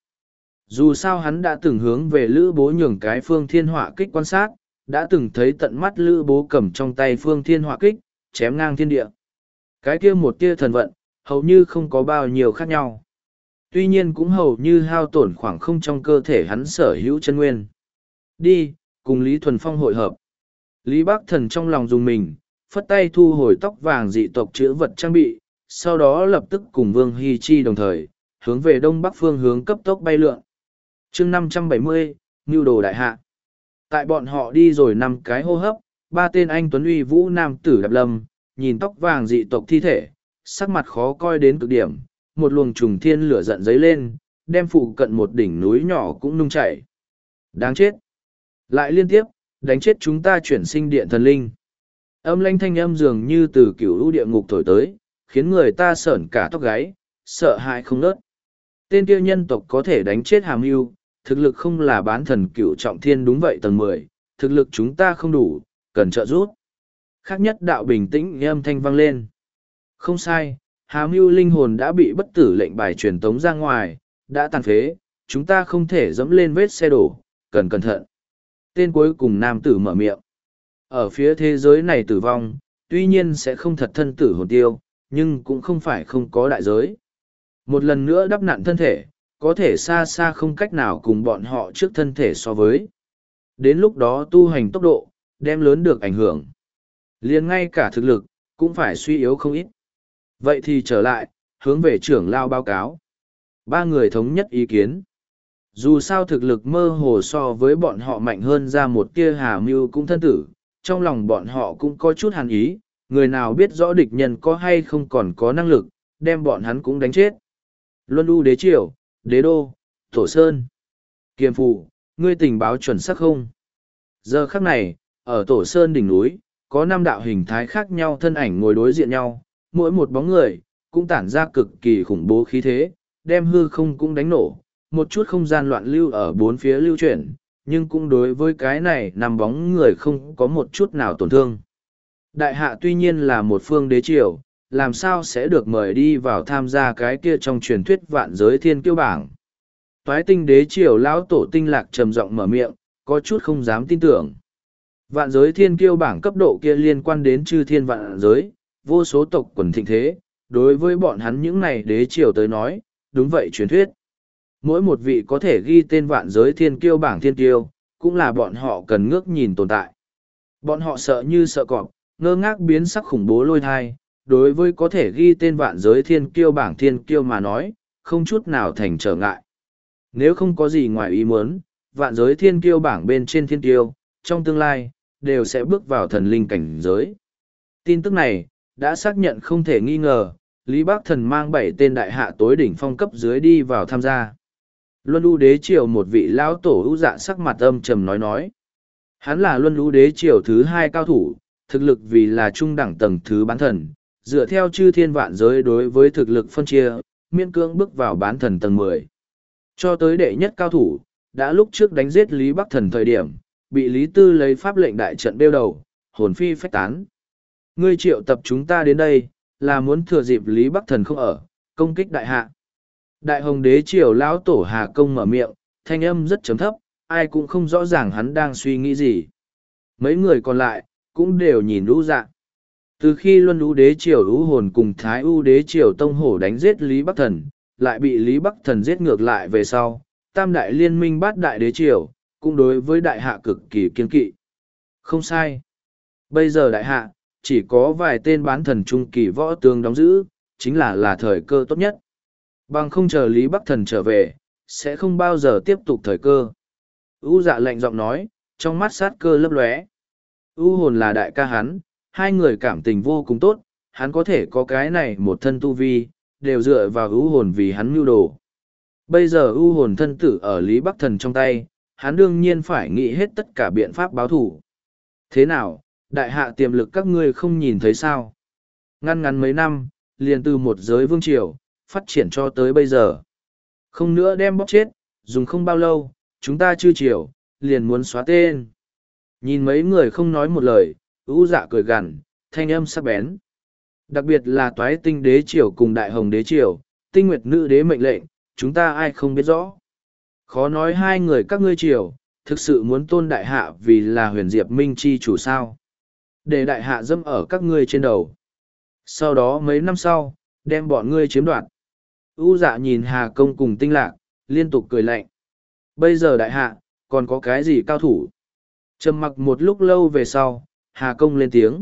Dù sao hắn đã từng hướng về lữ bố nhường cái phương thiên hỏa kích quan sát, đã từng thấy tận mắt lữ bố cầm trong tay phương thiên hỏa kích, chém ngang thiên địa. Cái kia một tia thần vận, hầu như không có bao nhiêu khác nhau. Tuy nhiên cũng hầu như hao tổn khoảng không trong cơ thể hắn sở hữu chân nguyên. Đi, cùng Lý Thuần Phong hội hợp. Lý Bắc Thần trong lòng dùng mình, phất tay thu hồi tóc vàng dị tộc chữ vật trang bị, sau đó lập tức cùng Vương Hy Chi đồng thời, hướng về đông bắc phương hướng cấp tốc bay lượn. chương năm trăm bảy mươi, Ngưu Đồ Đại Hạ. Tại bọn họ đi rồi năm cái hô hấp, ba tên anh tuấn uy vũ nam tử đạp lâm, nhìn tóc vàng dị tộc thi thể, sắc mặt khó coi đến cực điểm, một luồng trùng thiên lửa giận dấy lên, đem phụ cận một đỉnh núi nhỏ cũng nung chảy. Đáng chết! Lại liên tiếp, đánh chết chúng ta chuyển sinh điện thần linh. Âm lanh thanh âm dường như từ cửu lũ địa ngục thổi tới, khiến người ta sởn cả tóc gáy, sợ hãi không nớt. Tên kia nhân tộc có thể đánh chết Hàm Mưu, thực lực không là bán thần cửu trọng thiên đúng vậy tầng mười, thực lực chúng ta không đủ, cần trợ giúp. Khác nhất đạo bình tĩnh âm thanh vang lên. Không sai, Hàm Mưu linh hồn đã bị bất tử lệnh bài truyền tống ra ngoài, đã tàn phế, chúng ta không thể dẫm lên vết xe đổ, cần cẩn thận. Tên cuối cùng nam tử mở miệng. Ở phía thế giới này tử vong, tuy nhiên sẽ không thật thân tử hồn tiêu, nhưng cũng không phải không có đại giới. Một lần nữa đắp nặn thân thể, có thể xa xa không cách nào cùng bọn họ trước thân thể so với. Đến lúc đó tu hành tốc độ, đem lớn được ảnh hưởng. Liền ngay cả thực lực, cũng phải suy yếu không ít. Vậy thì trở lại, hướng về trưởng lao báo cáo. Ba người thống nhất ý kiến. Dù sao thực lực mơ hồ so với bọn họ mạnh hơn ra một tia Hà Mưu cũng thân tử, trong lòng bọn họ cũng có chút hàn ý, người nào biết rõ địch nhân có hay không còn có năng lực, đem bọn hắn cũng đánh chết. Luân U Đế Triều, Đế Đô, Thổ Sơn, Kiềm Phụ, ngươi tình báo chuẩn xác không? Giờ khắc này, ở Tổ Sơn đỉnh núi, có năm đạo hình thái khác nhau thân ảnh ngồi đối diện nhau, mỗi một bóng người, cũng tản ra cực kỳ khủng bố khí thế, đem hư không cũng đánh nổ, một chút không gian loạn lưu ở bốn phía lưu chuyển, nhưng cũng đối với cái này nằm bóng người không có một chút nào tổn thương. Đại hạ tuy nhiên là một phương đế triều, làm sao sẽ được mời đi vào tham gia cái kia trong truyền thuyết vạn giới thiên kiêu bảng. Toái tinh đế triều lão tổ tinh lạc trầm giọng mở miệng, có chút không dám tin tưởng. Vạn giới thiên kiêu bảng cấp độ kia liên quan đến chư thiên vạn giới, vô số tộc quần thịnh thế, đối với bọn hắn những này đế triều tới nói, đúng vậy truyền thuyết. Mỗi một vị có thể ghi tên vạn giới thiên kiêu bảng thiên kiêu, cũng là bọn họ cần ngước nhìn tồn tại. Bọn họ sợ như sợ cọp, ngơ ngác biến sắc khủng bố lôi thai, đối với có thể ghi tên vạn giới thiên kiêu bảng thiên kiêu mà nói, không chút nào thành trở ngại. Nếu không có gì ngoài ý muốn, vạn giới thiên kiêu bảng bên trên thiên kiêu, trong tương lai, đều sẽ bước vào thần linh cảnh giới. Tin tức này, đã xác nhận không thể nghi ngờ, Lý Bắc Thần mang bảy tên đại hạ tối đỉnh phong cấp dưới đi vào tham gia. Luân U Đế Triều một vị lão tổ ưu dạ sắc mặt âm trầm nói nói. Hắn là Luân U Đế Triều thứ hai cao thủ, thực lực vì là trung đẳng tầng thứ bán thần, dựa theo chư thiên vạn giới đối với thực lực phân chia, miễn cưỡng bước vào bán thần tầng mười. Cho tới đệ nhất cao thủ, đã lúc trước đánh giết Lý Bắc Thần thời điểm, bị Lý Tư lấy pháp lệnh đại trận đeo đầu, hồn phi phách tán. Ngươi triệu tập chúng ta đến đây, là muốn thừa dịp Lý Bắc Thần không ở, công kích đại hạ. Đại Hồng Đế Triều lão tổ Hà Công mở miệng, thanh âm rất chấm thấp, ai cũng không rõ ràng hắn đang suy nghĩ gì. Mấy người còn lại, cũng đều nhìn lũ dạ. Từ khi Luân U Đế Triều lũ hồn cùng Thái U Đế Triều Tông Hổ đánh giết Lý Bắc Thần, lại bị Lý Bắc Thần giết ngược lại về sau, Tam Đại Liên minh bát Đại Đế Triều, cũng đối với đại hạ cực kỳ kiên kỵ. Không sai. Bây giờ đại hạ, chỉ có vài tên bán thần trung kỳ võ tướng đóng giữ, chính là là thời cơ tốt nhất. Bằng không chờ Lý Bắc Thần trở về, sẽ không bao giờ tiếp tục thời cơ. U dạ lạnh giọng nói, trong mắt sát cơ lấp lóe. U hồn là đại ca hắn, hai người cảm tình vô cùng tốt, hắn có thể có cái này một thân tu vi, đều dựa vào U hồn vì hắn mưu đồ. Bây giờ U hồn thân tử ở Lý Bắc Thần trong tay, hắn đương nhiên phải nghĩ hết tất cả biện pháp báo thủ. Thế nào, đại hạ tiềm lực các ngươi không nhìn thấy sao? Ngăn ngắn mấy năm, liền từ một giới vương triều, phát triển cho tới bây giờ. Không nữa đem bóc chết, dùng không bao lâu, chúng ta chư triều, liền muốn xóa tên. Nhìn mấy người không nói một lời, U dạ cười gằn, thanh âm sắc bén. Đặc biệt là toái tinh đế triều cùng đại hồng đế triều, tinh nguyệt nữ đế mệnh lệnh, chúng ta ai không biết rõ. Khó nói hai người các ngươi triều, thực sự muốn tôn đại hạ vì là huyền diệp minh chi chủ sao. Để đại hạ dâm ở các ngươi trên đầu. Sau đó mấy năm sau, đem bọn ngươi chiếm đoạt. U dạ nhìn Hà Công cùng tinh lạc, liên tục cười lạnh. Bây giờ đại hạ, còn có cái gì cao thủ? Trầm mặc một lúc lâu về sau, Hà Công lên tiếng.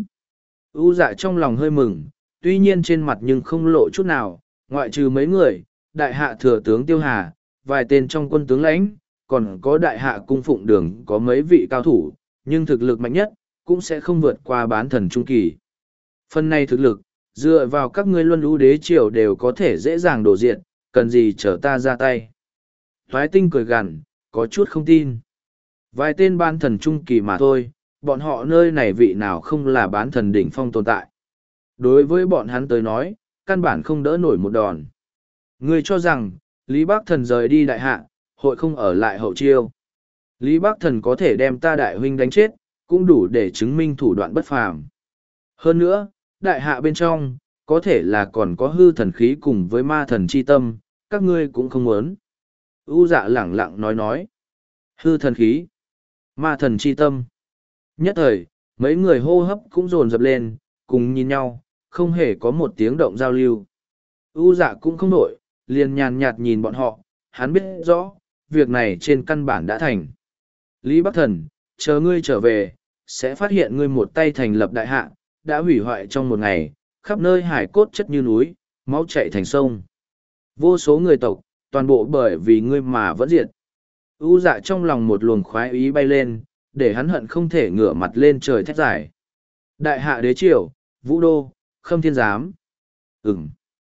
U dạ trong lòng hơi mừng, tuy nhiên trên mặt nhưng không lộ chút nào, ngoại trừ mấy người, đại hạ thừa tướng Tiêu Hà, vài tên trong quân tướng lãnh, còn có đại hạ cung phụng đường có mấy vị cao thủ, nhưng thực lực mạnh nhất, cũng sẽ không vượt qua bán thần trung kỳ. Phần này thực lực, dựa vào các ngươi luân lũ đế triều đều có thể dễ dàng đổ diện, cần gì chờ ta ra tay. Thoái tinh cười gằn, có chút không tin. Vài tên bán thần trung kỳ mà thôi, bọn họ nơi này vị nào không là bán thần đỉnh phong tồn tại. Đối với bọn hắn tới nói, căn bản không đỡ nổi một đòn. Ngươi cho rằng, Lý Bắc Thần rời đi đại hạ, hội không ở lại hậu chiêu. Lý Bắc Thần có thể đem ta đại huynh đánh chết, cũng đủ để chứng minh thủ đoạn bất phàm. Hơn nữa, đại hạ bên trong, có thể là còn có hư thần khí cùng với ma thần chi tâm, các ngươi cũng không muốn. U dạ lẳng lặng nói nói. Hư thần khí, ma thần chi tâm. Nhất thời, mấy người hô hấp cũng dồn dập lên, cùng nhìn nhau, không hề có một tiếng động giao lưu. U dạ cũng không nổi, liền nhàn nhạt nhìn bọn họ, hắn biết rõ, việc này trên căn bản đã thành. Lý Bắc Thần, chờ ngươi trở về, sẽ phát hiện ngươi một tay thành lập đại hạ, đã hủy hoại trong một ngày, khắp nơi hải cốt chất như núi, máu chảy thành sông. Vô số người tộc, toàn bộ bởi vì ngươi mà vẫn diệt. U dạ trong lòng một luồng khoái ý bay lên, để hắn hận không thể ngửa mặt lên trời thét giải. Đại hạ đế triều, vũ đô, khâm thiên giám. Ừm.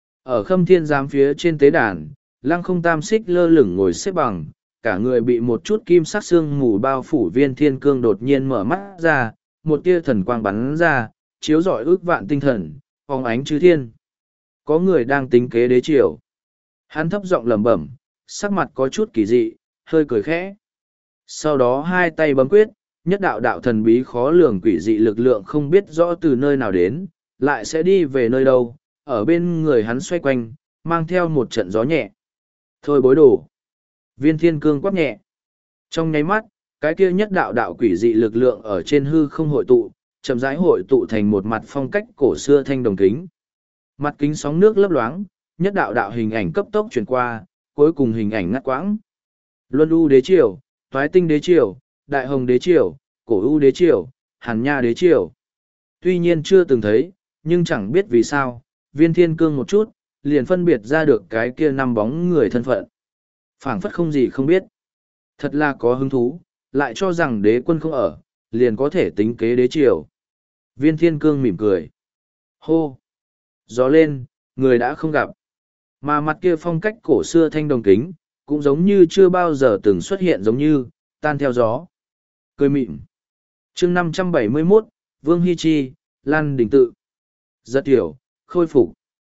Ở khâm thiên giám phía trên tế đàn, lăng không tam xích lơ lửng ngồi xếp bằng, cả người bị một chút kim sắc xương mù bao phủ. Viên thiên cương đột nhiên mở mắt ra, một tia thần quang bắn ra, chiếu rọi ước vạn tinh thần, phóng ánh chư thiên. Có người đang tính kế đế triều. Hắn thấp giọng lẩm bẩm, sắc mặt có chút kỳ dị, hơi cười khẽ. Sau đó hai tay bấm quyết, nhất đạo đạo thần bí khó lường quỷ dị lực lượng không biết rõ từ nơi nào đến, lại sẽ đi về nơi đâu, ở bên người hắn xoay quanh, mang theo một trận gió nhẹ. Thôi bối đồ. Viên thiên cương quát nhẹ. Trong nháy mắt, cái kia nhất đạo đạo quỷ dị lực lượng ở trên hư không hội tụ, chậm rãi hội tụ thành một mặt phong cách cổ xưa thanh đồng kính. Mặt kính sóng nước lấp loáng, nhất đạo đạo hình ảnh cấp tốc chuyển qua, cuối cùng hình ảnh ngắt quãng. Luân U đế triều, Toái tinh đế triều, Đại hồng đế triều, Cổ U đế triều, Hàn Nha đế triều. Tuy nhiên chưa từng thấy, nhưng chẳng biết vì sao, viên thiên cương một chút, liền phân biệt ra được cái kia năm bóng người thân phận. Phảng phất không gì không biết. Thật là có hứng thú, lại cho rằng đế quân không ở, liền có thể tính kế đế triều. Viên thiên cương mỉm cười. Hô! Gió lên, người đã không gặp. Mà mặt kia phong cách cổ xưa thanh đồng kính, cũng giống như chưa bao giờ từng xuất hiện giống như, tan theo gió. Cười mịn. chương năm trăm bảy mươi mốt, Vương Hy Chi, Lan Đình Tự. Rất hiểu, khôi phục.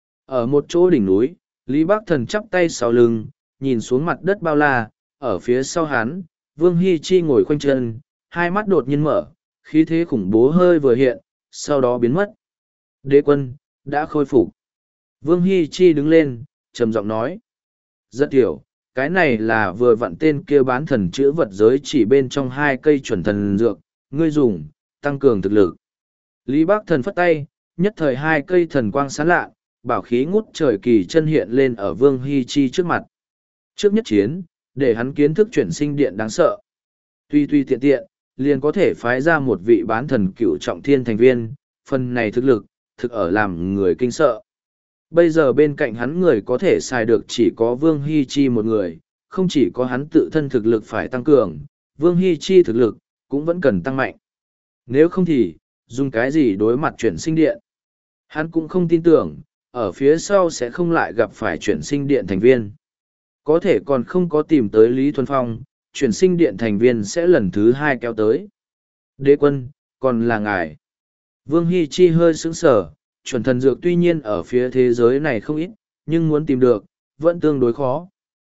Ở một chỗ đỉnh núi, Lý Bắc Thần chắp tay sau lưng, nhìn xuống mặt đất bao la, ở phía sau hắn, Vương Hy Chi ngồi khoanh chân, hai mắt đột nhiên mở, khí thế khủng bố hơi vừa hiện, sau đó biến mất. Đế quân, đã khôi phục. Vương Hy Chi đứng lên, trầm giọng nói. Rất hiểu, cái này là vừa vặn tên kia bán thần chữa vật giới chỉ bên trong hai cây chuẩn thần dược, ngươi dùng, tăng cường thực lực. Lý Bắc Thần phất tay, nhất thời hai cây thần quang sáng lạ, bảo khí ngút trời kỳ chân hiện lên ở Vương Hy Chi trước mặt. Trước nhất chiến, để hắn kiến thức chuyển sinh điện đáng sợ. Tuy tuy tiện tiện, liền có thể phái ra một vị bán thần cựu trọng thiên thành viên, phần này thực lực, thực ở làm người kinh sợ. Bây giờ bên cạnh hắn người có thể xài được chỉ có Vương Hy Chi một người, không chỉ có hắn tự thân thực lực phải tăng cường, Vương Hy Chi thực lực, cũng vẫn cần tăng mạnh. Nếu không thì, dùng cái gì đối mặt chuyển sinh điện? Hắn cũng không tin tưởng, ở phía sau sẽ không lại gặp phải chuyển sinh điện thành viên. Có thể còn không có tìm tới Lý Thuần Phong, chuyển sinh điện thành viên sẽ lần thứ hai kéo tới. Đế quân, còn là ngài. Vương Hy Chi hơi sững sờ, chuẩn thần dược tuy nhiên ở phía thế giới này không ít, nhưng muốn tìm được, vẫn tương đối khó.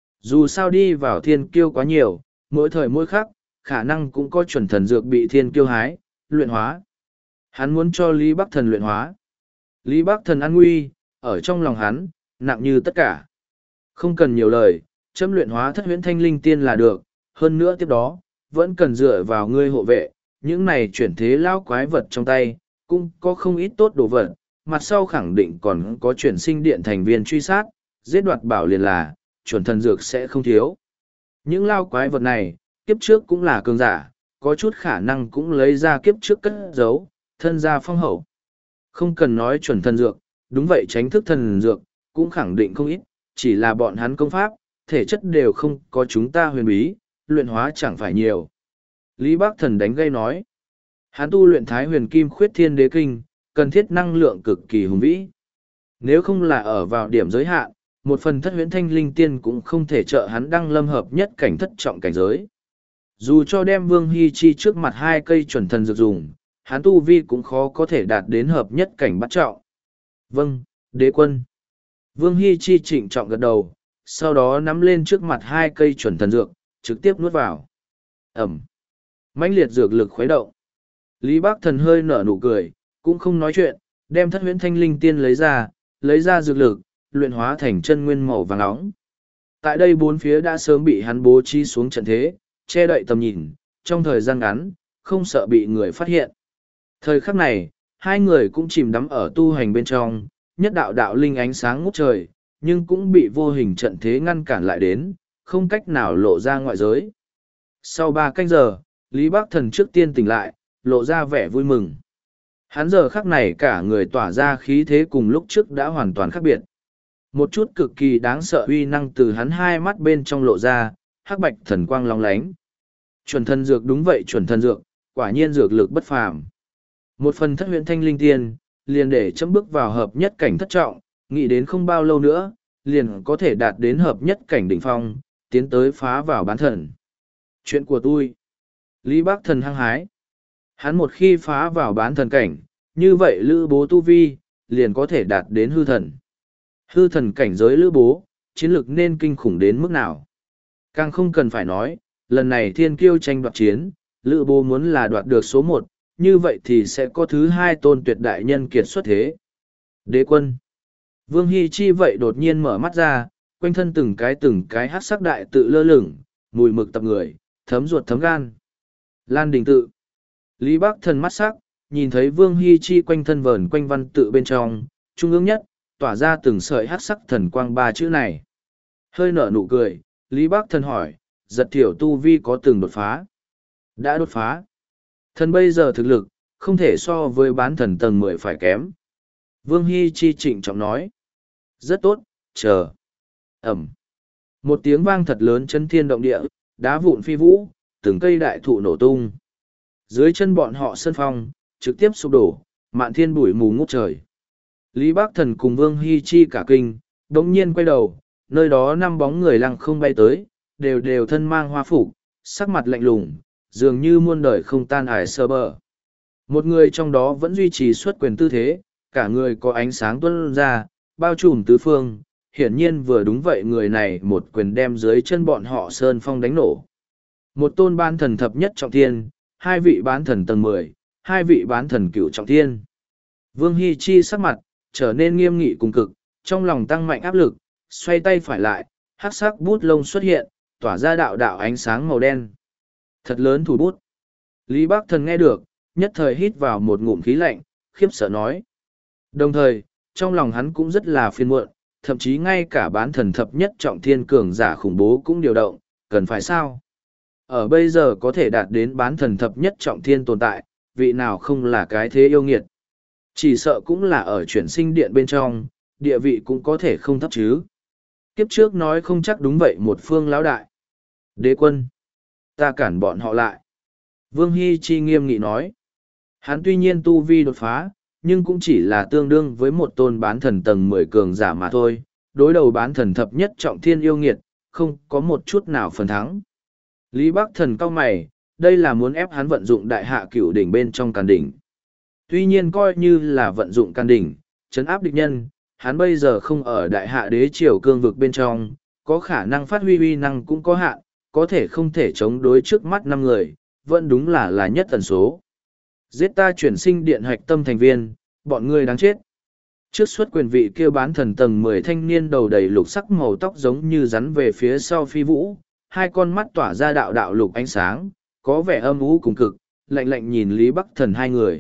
Dù sao đi vào thiên kiêu quá nhiều, mỗi thời mỗi khắc, khả năng cũng có chuẩn thần dược bị thiên kiêu hái, luyện hóa. Hắn muốn cho Lý Bắc Thần luyện hóa. Lý Bắc Thần an nguy, ở trong lòng hắn, nặng như tất cả. Không cần nhiều lời, châm luyện hóa thất huyễn thanh linh tiên là được, hơn nữa tiếp đó, vẫn cần dựa vào ngươi hộ vệ, những này chuyển thế lao quái vật trong tay, cũng có không ít tốt đồ vật, mặt sau khẳng định còn có chuyển sinh điện thành viên truy sát, giết đoạt bảo liền là, chuẩn thần dược sẽ không thiếu. Những lao quái vật này, kiếp trước cũng là cường giả, có chút khả năng cũng lấy ra kiếp trước cất giấu, thân gia phong hậu. Không cần nói chuẩn thần dược, đúng vậy tránh thức thần dược, cũng khẳng định không ít, chỉ là bọn hắn công pháp, thể chất đều không có chúng ta huyền bí, luyện hóa chẳng phải nhiều. Lý Bắc Thần đánh gây nói. Hắn tu luyện Thái Huyền Kim Khuyết Thiên Đế Kinh, cần thiết năng lượng cực kỳ hùng vĩ. Nếu không là ở vào điểm giới hạn, một phần thất huyễn thanh linh tiên cũng không thể trợ hắn đăng lâm hợp nhất cảnh thất trọng cảnh giới. Dù cho đem Vương Hy Chi trước mặt hai cây chuẩn thần dược dùng, hắn tu vi cũng khó có thể đạt đến hợp nhất cảnh bắt trọng. Vâng, đế quân. Vương Hy Chi trịnh trọng gật đầu, sau đó nắm lên trước mặt hai cây chuẩn thần dược, trực tiếp nuốt vào. Ẩm. Mãnh liệt dược lực khuấy động. Lý Bác Thần hơi nở nụ cười, cũng không nói chuyện, đem thất huyễn thanh linh tiên lấy ra, lấy ra dược lực, luyện hóa thành chân nguyên màu vàng nóng. Tại đây bốn phía đã sớm bị hắn bố trí xuống trận thế, che đậy tầm nhìn, trong thời gian ngắn, không sợ bị người phát hiện. Thời khắc này, hai người cũng chìm đắm ở tu hành bên trong, nhất đạo đạo linh ánh sáng ngút trời, nhưng cũng bị vô hình trận thế ngăn cản lại đến, không cách nào lộ ra ngoại giới. Sau ba canh giờ, Lý Bác Thần trước tiên tỉnh lại, lộ ra vẻ vui mừng. Hắn giờ khắc này cả người tỏa ra khí thế cùng lúc trước đã hoàn toàn khác biệt. Một chút cực kỳ đáng sợ uy năng từ hắn hai mắt bên trong lộ ra, hắc bạch thần quang long lánh. Chuẩn thần dược, đúng vậy, chuẩn thần dược, quả nhiên dược lực bất phàm. Một phần thất huyện thanh linh tiên, liền để chấm bước vào hợp nhất cảnh thất trọng, nghĩ đến không bao lâu nữa, liền có thể đạt đến hợp nhất cảnh đỉnh phong, tiến tới phá vào bán thần. Chuyện của tôi. Lý Bác Thần hăng hái. Hắn một khi phá vào bán thần cảnh, như vậy Lữ Bố tu vi, liền có thể đạt đến hư thần. Hư thần cảnh giới Lữ Bố, chiến lược nên kinh khủng đến mức nào. Càng không cần phải nói, lần này thiên kiêu tranh đoạt chiến, Lữ Bố muốn là đoạt được số một, như vậy thì sẽ có thứ hai tôn tuyệt đại nhân kiệt xuất thế. Đế quân. Vương Hy Chi vậy đột nhiên mở mắt ra, quanh thân từng cái từng cái hát sắc đại tự lơ lửng, mùi mực tập người, thấm ruột thấm gan. Lan Đình tự. Lý Bác Thần mắt sắc, nhìn thấy Vương Hy Chi quanh thân vờn quanh văn tự bên trong, trung ương nhất, tỏa ra từng sợi hát sắc thần quang ba chữ này. Hơi nở nụ cười, Lý Bác Thần hỏi, giật thiểu tu vi có từng đột phá? Đã đột phá. Thần bây giờ thực lực, không thể so với bán thần tầng mười phải kém. Vương Hy Chi trịnh trọng nói. Rất tốt, chờ. Ẩm. Một tiếng vang thật lớn chấn thiên động địa, đá vụn phi vũ, từng cây đại thụ nổ tung. Dưới chân bọn họ sân phong, trực tiếp sụp đổ, mạn thiên bụi mù ngút trời. Lý Bác Thần cùng Vương Hy Chi cả kinh, đống nhiên quay đầu, nơi đó năm bóng người lăng không bay tới, đều đều thân mang hoa phục, sắc mặt lạnh lùng, dường như muôn đời không tan ải sơ bờ. Một người trong đó vẫn duy trì xuất quyền tư thế, cả người có ánh sáng tuôn ra, bao trùm tứ phương, hiển nhiên vừa đúng vậy người này một quyền đem dưới chân bọn họ sơn phong đánh nổ. Một tôn bán thần thập nhất trọng thiên, hai vị bán thần tầng mười, hai vị bán thần cửu trọng thiên. Vương Hy Chi sắc mặt, trở nên nghiêm nghị cùng cực, trong lòng tăng mạnh áp lực, xoay tay phải lại, hắc sắc bút lông xuất hiện, tỏa ra đạo đạo ánh sáng màu đen. Thật lớn thủ bút. Lý Bác Thần nghe được, nhất thời hít vào một ngụm khí lạnh, khiếp sợ nói. Đồng thời, trong lòng hắn cũng rất là phiền muộn, thậm chí ngay cả bán thần thập nhất trọng thiên cường giả khủng bố cũng điều động, cần phải sao? Ở bây giờ có thể đạt đến bán thần thập nhất trọng thiên tồn tại, vị nào không là cái thế yêu nghiệt. Chỉ sợ cũng là ở chuyển sinh điện bên trong, địa vị cũng có thể không thấp chứ. Kiếp trước nói không chắc đúng vậy một phương lão đại. Đế quân, ta cản bọn họ lại. Vương Hy Chi nghiêm nghị nói. Hắn tuy nhiên tu vi đột phá, nhưng cũng chỉ là tương đương với một tôn bán thần tầng mười cường giả mà thôi. Đối đầu bán thần thập nhất trọng thiên yêu nghiệt, không có một chút nào phần thắng. Lý Bác Thần cau mày, đây là muốn ép hắn vận dụng đại hạ cửu đỉnh bên trong càn đỉnh. Tuy nhiên coi như là vận dụng càn đỉnh, chấn áp địch nhân, hắn bây giờ không ở đại hạ đế triều cương vực bên trong, có khả năng phát huy uy năng cũng có hạn, có thể không thể chống đối trước mắt năm người, vẫn đúng là là nhất tần số. Giết ta chuyển sinh điện hạch tâm thành viên, bọn ngươi đáng chết. Trước suốt quyền vị kêu bán thần tầng mười thanh niên đầu đầy lục sắc màu tóc giống như rắn về phía sau phi vũ, hai con mắt tỏa ra đạo đạo lục ánh sáng, có vẻ âm u cùng cực, lạnh lạnh nhìn Lý Bắc Thần hai người.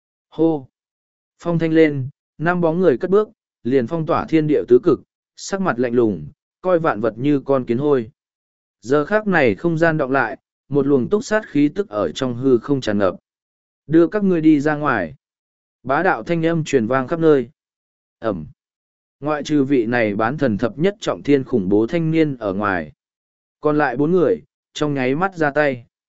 Hô! Phong thanh lên, năm bóng người cất bước, liền phong tỏa thiên địa tứ cực, sắc mặt lạnh lùng, coi vạn vật như con kiến hôi. Giờ khác này không gian đọng lại, một luồng túc sát khí tức ở trong hư không tràn ngập. Đưa các ngươi đi ra ngoài. Bá đạo thanh âm truyền vang khắp nơi. Ẩm. Ngoại trừ vị này bán thần thập nhất trọng thiên khủng bố thanh niên ở ngoài. Còn lại bốn người, trong nháy mắt ra tay.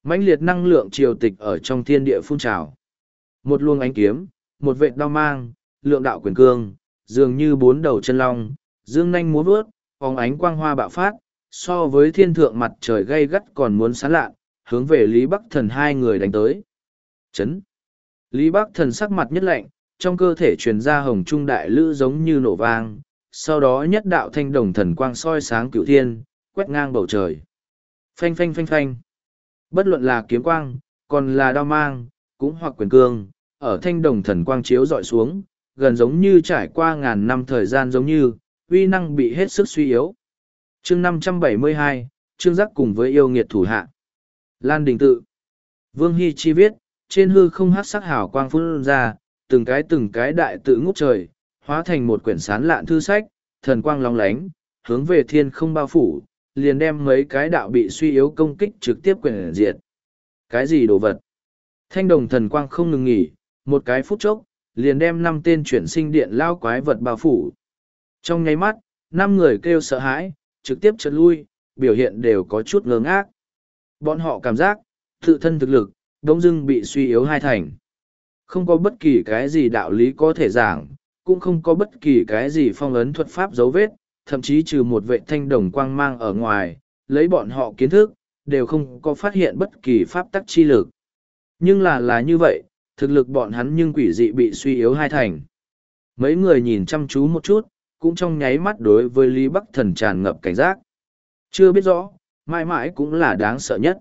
Mãnh liệt năng lượng triều tịch ở trong thiên địa phun trào. Một luồng ánh kiếm, một vệt đao mang, lượng đạo quyền cương, dường như bốn đầu chân long, dương nanh múa vớt, phóng ánh quang hoa bạo phát, so với thiên thượng mặt trời gay gắt còn muốn sáng lạ, hướng về Lý Bắc Thần hai người đánh tới. Chấn! Lý Bắc Thần sắc mặt nhất lạnh, trong cơ thể truyền ra hồng trung đại lữ giống như nổ vang, sau đó nhất đạo thanh đồng thần quang soi sáng cửu thiên, quét ngang bầu trời. Phanh phanh phanh phanh! Bất luận là kiếm quang, còn là đao mang, cũng hoặc quyền cương, ở thanh đồng thần quang chiếu dọi xuống, gần giống như trải qua ngàn năm thời gian giống như, uy năng bị hết sức suy yếu. Chương năm trăm bảy mươi hai, Trương Giác cùng với yêu nghiệt thủ hạ. Lan Đình Tự. Vương Hy Chi viết, trên hư không hắc sắc hào quang phun ra, từng cái từng cái đại tự ngút trời, hóa thành một quyển sán lạn thư sách, thần quang lóng lánh, hướng về thiên không bao phủ, liền đem mấy cái đạo bị suy yếu công kích trực tiếp quyển diệt. Cái gì đồ vật? Thanh đồng thần quang không ngừng nghỉ, một cái phút chốc, liền đem năm tên chuyển sinh điện lao quái vật bao phủ. Trong nháy mắt, năm người kêu sợ hãi, trực tiếp trật lui, biểu hiện đều có chút ngơ ngác. Bọn họ cảm giác, tự thân thực lực, đống dưng bị suy yếu hai thành. Không có bất kỳ cái gì đạo lý có thể giảng, cũng không có bất kỳ cái gì phong ấn thuật pháp dấu vết, thậm chí trừ một vệ thanh đồng quang mang ở ngoài, lấy bọn họ kiến thức, đều không có phát hiện bất kỳ pháp tắc chi lực. Nhưng là là như vậy, thực lực bọn hắn nhưng quỷ dị bị suy yếu hai thành. Mấy người nhìn chăm chú một chút, cũng trong nháy mắt đối với Lý Bắc Thần tràn ngập cảnh giác. Chưa biết rõ, mãi mãi cũng là đáng sợ nhất.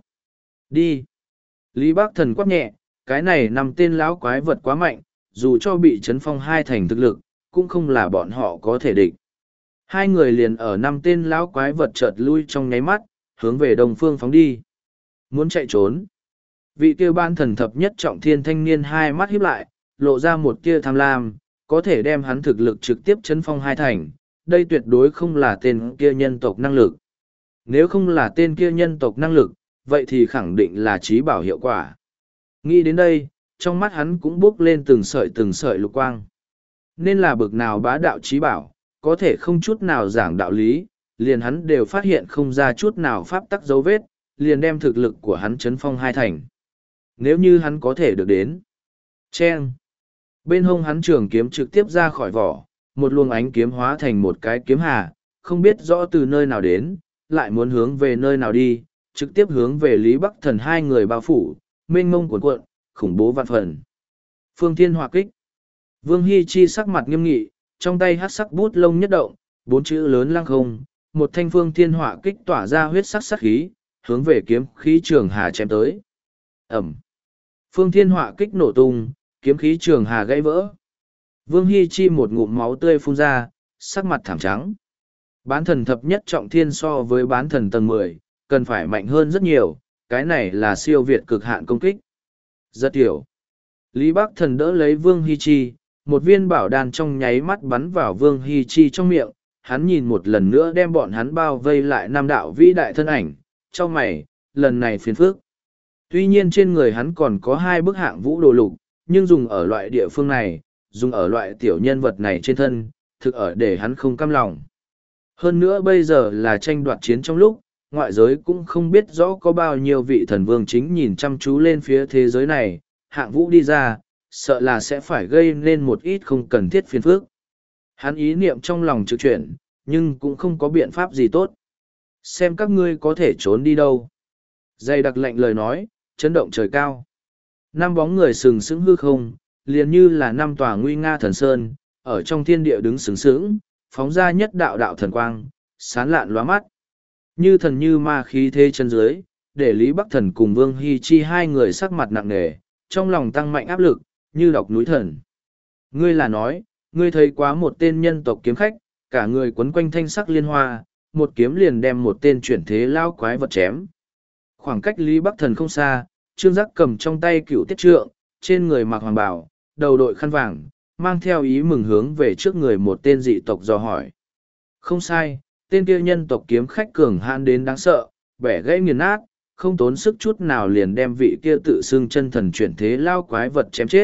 Đi! Lý Bắc Thần quát nhẹ, cái này nằm tên lão quái vật quá mạnh, dù cho bị chấn phong hai thành thực lực, cũng không là bọn họ có thể địch. Hai người liền ở năm tên lão quái vật chợt lui trong nháy mắt, hướng về đông phương phóng đi. Muốn chạy trốn. Vị kia ban thần thập nhất trọng thiên thanh niên hai mắt híp lại, lộ ra một tia tham lam, có thể đem hắn thực lực trực tiếp chấn phong hai thành. Đây tuyệt đối không là tên kia nhân tộc năng lực. Nếu không là tên kia nhân tộc năng lực, vậy thì khẳng định là trí bảo hiệu quả. Nghĩ đến đây, trong mắt hắn cũng bốc lên từng sợi từng sợi lục quang. Nên là bực nào bá đạo trí bảo, có thể không chút nào giảng đạo lý, liền hắn đều phát hiện không ra chút nào pháp tắc dấu vết, liền đem thực lực của hắn chấn phong hai thành. Nếu như hắn có thể được đến. Chen! Bên hông hắn trường kiếm trực tiếp ra khỏi vỏ, một luồng ánh kiếm hóa thành một cái kiếm hà, không biết rõ từ nơi nào đến, lại muốn hướng về nơi nào đi, trực tiếp hướng về Lý Bắc Thần hai người bao phủ, mênh mông cuộn cuộn, khủng bố vạn phần. Phương Thiên Hỏa Kích. Vương Hy Chi sắc mặt nghiêm nghị, trong tay hát sắc bút lông nhất động, bốn chữ lớn lăng không, một thanh Phương Thiên Hỏa Kích tỏa ra huyết sắc sắc khí, hướng về kiếm khí trường hà chém tới. Ẩm. Phương Thiên Hỏa Kích nổ tung, kiếm khí trường hà gãy vỡ. Vương Hy Chi một ngụm máu tươi phun ra, sắc mặt thảm trắng. Bán thần thập nhất trọng thiên so với bán thần tầng mười, cần phải mạnh hơn rất nhiều, cái này là siêu việt cực hạn công kích. Rất hiểu. Lý Bắc Thần đỡ lấy Vương Hy Chi, một viên bảo đan trong nháy mắt bắn vào Vương Hy Chi trong miệng, hắn nhìn một lần nữa đem bọn hắn bao vây lại năm đạo vĩ đại thân ảnh, cho mày, lần này phiền phức. Tuy nhiên trên người hắn còn có hai bức hạng vũ đồ lục, nhưng dùng ở loại địa phương này, dùng ở loại tiểu nhân vật này trên thân, thực ở để hắn không cam lòng. Hơn nữa bây giờ là tranh đoạt chiến trong lúc, ngoại giới cũng không biết rõ có bao nhiêu vị thần vương chính nhìn chăm chú lên phía thế giới này, hạng vũ đi ra, sợ là sẽ phải gây nên một ít không cần thiết phiền phức. Hắn ý niệm trong lòng trực chuyển, nhưng cũng không có biện pháp gì tốt. Xem các ngươi có thể trốn đi đâu. Dày đặc lệnh lời nói, chấn động trời cao. Năm bóng người sừng sững hư không, liền như là năm tòa nguy nga thần sơn, ở trong thiên địa đứng sừng sững, phóng ra nhất đạo đạo thần quang, sán lạn lóa mắt. Như thần như ma khí thế chân dưới, để Lý Bắc Thần cùng Vương Hy Chi hai người sắc mặt nặng nề, trong lòng tăng mạnh áp lực, như đọc núi thần. Ngươi là nói, ngươi thấy quá một tên nhân tộc kiếm khách, cả người quấn quanh thanh sắc liên hoa, một kiếm liền đem một tên chuyển thế lao quái vật chém. Khoảng cách Lý Bắc Thần không xa, Trương Giác cầm trong tay cựu tiết trượng, trên người mặc hoàng bào, đầu đội khăn vàng, mang theo ý mừng hướng về trước người một tên dị tộc dò hỏi. Không sai, tên kia nhân tộc kiếm khách cường hãn đến đáng sợ, bẻ gãy nghiền nát, không tốn sức chút nào liền đem vị kia tự xưng chân thần chuyển thế lao quái vật chém chết.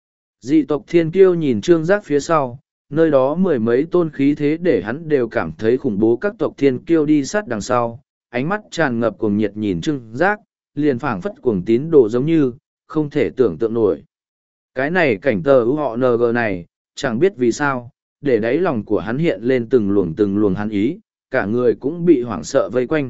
Dị tộc thiên kiêu nhìn Trương Giác phía sau, nơi đó mười mấy tôn khí thế để hắn đều cảm thấy khủng bố. Các tộc thiên kiêu đi sát đằng sau, ánh mắt tràn ngập cuồng nhiệt nhìn Trương Giác, liền phảng phất cuồng tín đồ giống như, không thể tưởng tượng nổi. Cái này cảnh tờ ưu họ en giê này, chẳng biết vì sao, để đáy lòng của hắn hiện lên từng luồng từng luồng hắn ý, cả người cũng bị hoảng sợ vây quanh.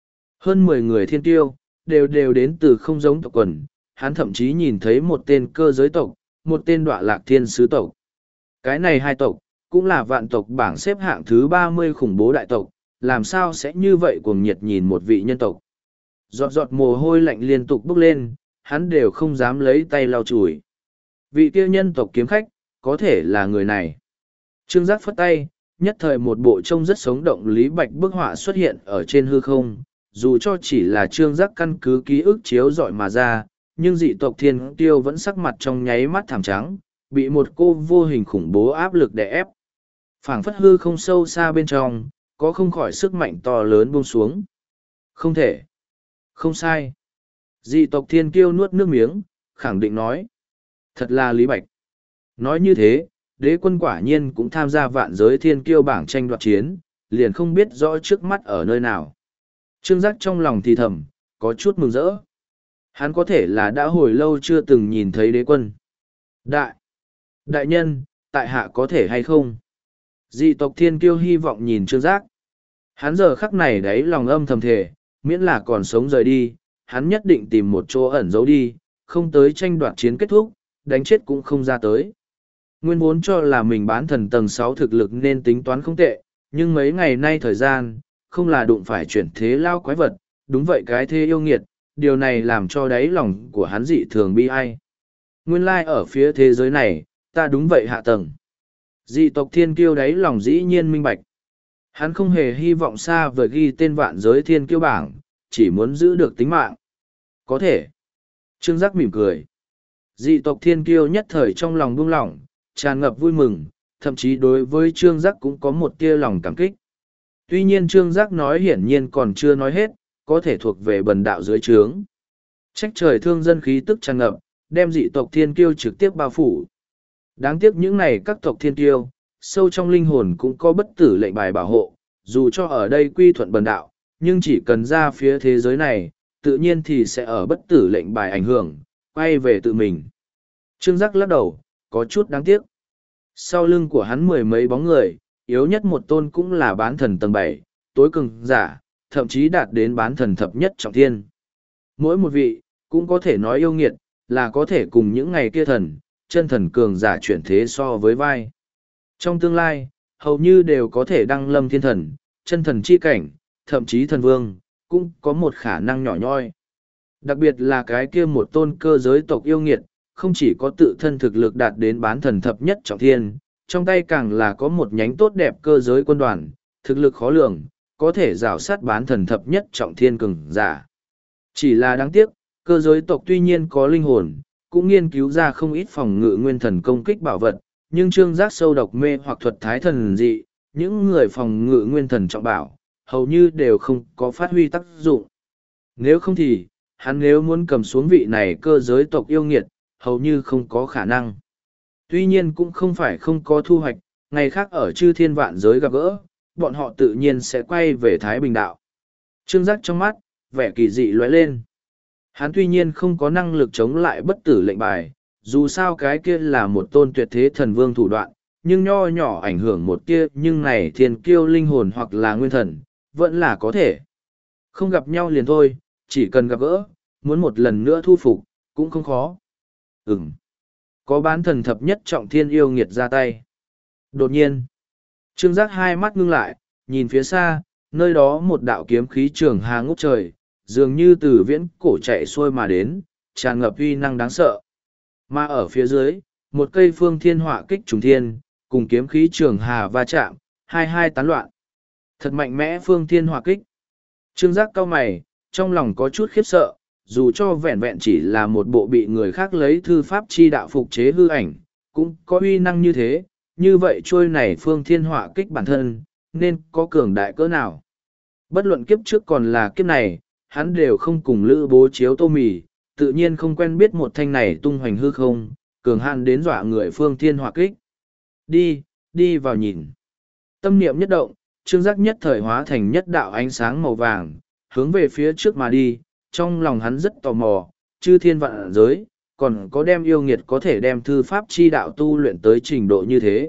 Hơn mười người thiên tiêu, đều đều đến từ không giống tộc quần, hắn thậm chí nhìn thấy một tên cơ giới tộc, một tên đọa lạc thiên sứ tộc. Cái này hai tộc, cũng là vạn tộc bảng xếp hạng thứ ba mươi khủng bố đại tộc, làm sao sẽ như vậy cuồng nhiệt nhìn một vị nhân tộc. Giọt giọt mồ hôi lạnh liên tục bốc lên, hắn đều không dám lấy tay lau chùi. Vị kia nhân tộc kiếm khách, có thể là người này. Trương Giác phất tay, nhất thời một bộ trông rất sống động lý bạch bức họa xuất hiện ở trên hư không, dù cho chỉ là Trương Giác căn cứ ký ức chiếu dọi mà ra, nhưng dị tộc thiên tiêu vẫn sắc mặt trong nháy mắt thảm trắng, bị một cô vô hình khủng bố áp lực đè ép. Phảng phất hư không sâu xa bên trong, có không khỏi sức mạnh to lớn buông xuống. Không thể. Không sai. Dị tộc thiên kiêu nuốt nước miếng, khẳng định nói. Thật là Lý Bạch. Nói như thế, đế quân quả nhiên cũng tham gia vạn giới thiên kiêu bảng tranh đoạt chiến, liền không biết rõ trước mắt ở nơi nào. Trương Giác trong lòng thì thầm, có chút mừng rỡ. Hắn có thể là đã hồi lâu chưa từng nhìn thấy đế quân. Đại! Đại nhân, tại hạ có thể hay không? Dị tộc thiên kiêu hy vọng nhìn Trương Giác. Hắn giờ khắc này đấy lòng âm thầm thề, miễn là còn sống rời đi, hắn nhất định tìm một chỗ ẩn giấu đi, không tới tranh đoạt chiến kết thúc, đánh chết cũng không ra tới. Nguyên vốn cho là mình bán thần tầng sáu thực lực nên tính toán không tệ, nhưng mấy ngày nay thời gian, không là đụng phải chuyển thế lao quái vật, đúng vậy cái thế yêu nghiệt, điều này làm cho đáy lòng của hắn dị thường bi ai. Nguyên lai ở phía thế giới này, ta đúng vậy hạ tầng. Dị tộc thiên kiêu đáy lòng dĩ nhiên minh bạch. Hắn không hề hy vọng xa vời ghi tên vạn giới thiên kiêu bảng, chỉ muốn giữ được tính mạng. Có thể. Trương Giác mỉm cười. Dị tộc thiên kiêu nhất thời trong lòng buông lỏng, tràn ngập vui mừng, thậm chí đối với Trương Giác cũng có một tia lòng cảm kích. Tuy nhiên Trương Giác nói hiển nhiên còn chưa nói hết, có thể thuộc về bần đạo dưới trướng. Trách trời thương dân khí tức tràn ngập, đem dị tộc thiên kiêu trực tiếp bao phủ. Đáng tiếc những này các tộc thiên kiêu, sâu trong linh hồn cũng có bất tử lệnh bài bảo hộ, dù cho ở đây quy thuận bần đạo, nhưng chỉ cần ra phía thế giới này, tự nhiên thì sẽ ở bất tử lệnh bài ảnh hưởng, quay về tự mình. Trương Giác lắc đầu, có chút đáng tiếc. Sau lưng của hắn mười mấy bóng người, yếu nhất một tôn cũng là bán thần tầng bảy, tối cường giả, thậm chí đạt đến bán thần thập nhất trọng thiên. Mỗi một vị, cũng có thể nói yêu nghiệt, là có thể cùng những ngày kia thần, chân thần cường giả chuyển thế so với vai. Trong tương lai, hầu như đều có thể đăng lâm thiên thần, chân thần chi cảnh, thậm chí thần vương, cũng có một khả năng nhỏ nhoi. Đặc biệt là cái kia một tôn cơ giới tộc yêu nghiệt, không chỉ có tự thân thực lực đạt đến bán thần thập nhất trọng thiên, trong tay càng là có một nhánh tốt đẹp cơ giới quân đoàn, thực lực khó lường, có thể rào sát bán thần thập nhất trọng thiên cường giả. Chỉ là đáng tiếc, cơ giới tộc tuy nhiên có linh hồn, cũng nghiên cứu ra không ít phòng ngự nguyên thần công kích bảo vật, nhưng Trương Giác sâu độc mê hoặc thuật thái thần dị, những người phòng ngự nguyên thần trọng bảo, hầu như đều không có phát huy tác dụng. Nếu không thì, hắn nếu muốn cầm xuống vị này cơ giới tộc yêu nghiệt, hầu như không có khả năng. Tuy nhiên cũng không phải không có thu hoạch, ngày khác ở chư thiên vạn giới gặp gỡ, bọn họ tự nhiên sẽ quay về Thái Bình Đạo. Trương Giác trong mắt, vẻ kỳ dị lóe lên. Hắn tuy nhiên không có năng lực chống lại bất tử lệnh bài, dù sao cái kia là một tôn tuyệt thế thần vương thủ đoạn, nhưng nho nhỏ ảnh hưởng một kia nhưng này thiên kiêu linh hồn hoặc là nguyên thần, vẫn là có thể. Không gặp nhau liền thôi, chỉ cần gặp gỡ, muốn một lần nữa thu phục, cũng không khó. Ừm. Có bán thần thập nhất trọng thiên yêu nghiệt ra tay. Đột nhiên, Trương Giác hai mắt ngưng lại, nhìn phía xa, nơi đó một đạo kiếm khí trường hà ngút trời, dường như từ viễn cổ chạy xuôi mà đến, tràn ngập uy năng đáng sợ. Mà ở phía dưới, một cây phương thiên họa kích trùng thiên, cùng kiếm khí trường hà va chạm, hai hai tán loạn. Thật mạnh mẽ phương thiên họa kích. Trương Giác cau mày, trong lòng có chút khiếp sợ, dù cho vẹn vẹn chỉ là một bộ bị người khác lấy thư pháp chi đạo phục chế hư ảnh, cũng có uy năng như thế, như vậy trôi này phương thiên họa kích bản thân, nên có cường đại cỡ nào. Bất luận kiếp trước còn là kiếp này, hắn đều không cùng lữ bố chiếu tô mì, tự nhiên không quen biết một thanh này tung hoành hư không, cường hạn đến dọa người phương thiên họa kích. Đi, đi vào nhìn. Tâm niệm nhất động, Trương Giác nhất thời hóa thành nhất đạo ánh sáng màu vàng, hướng về phía trước mà đi, trong lòng hắn rất tò mò, chư thiên vạn giới, còn có đem yêu nghiệt có thể đem thư pháp chi đạo tu luyện tới trình độ như thế.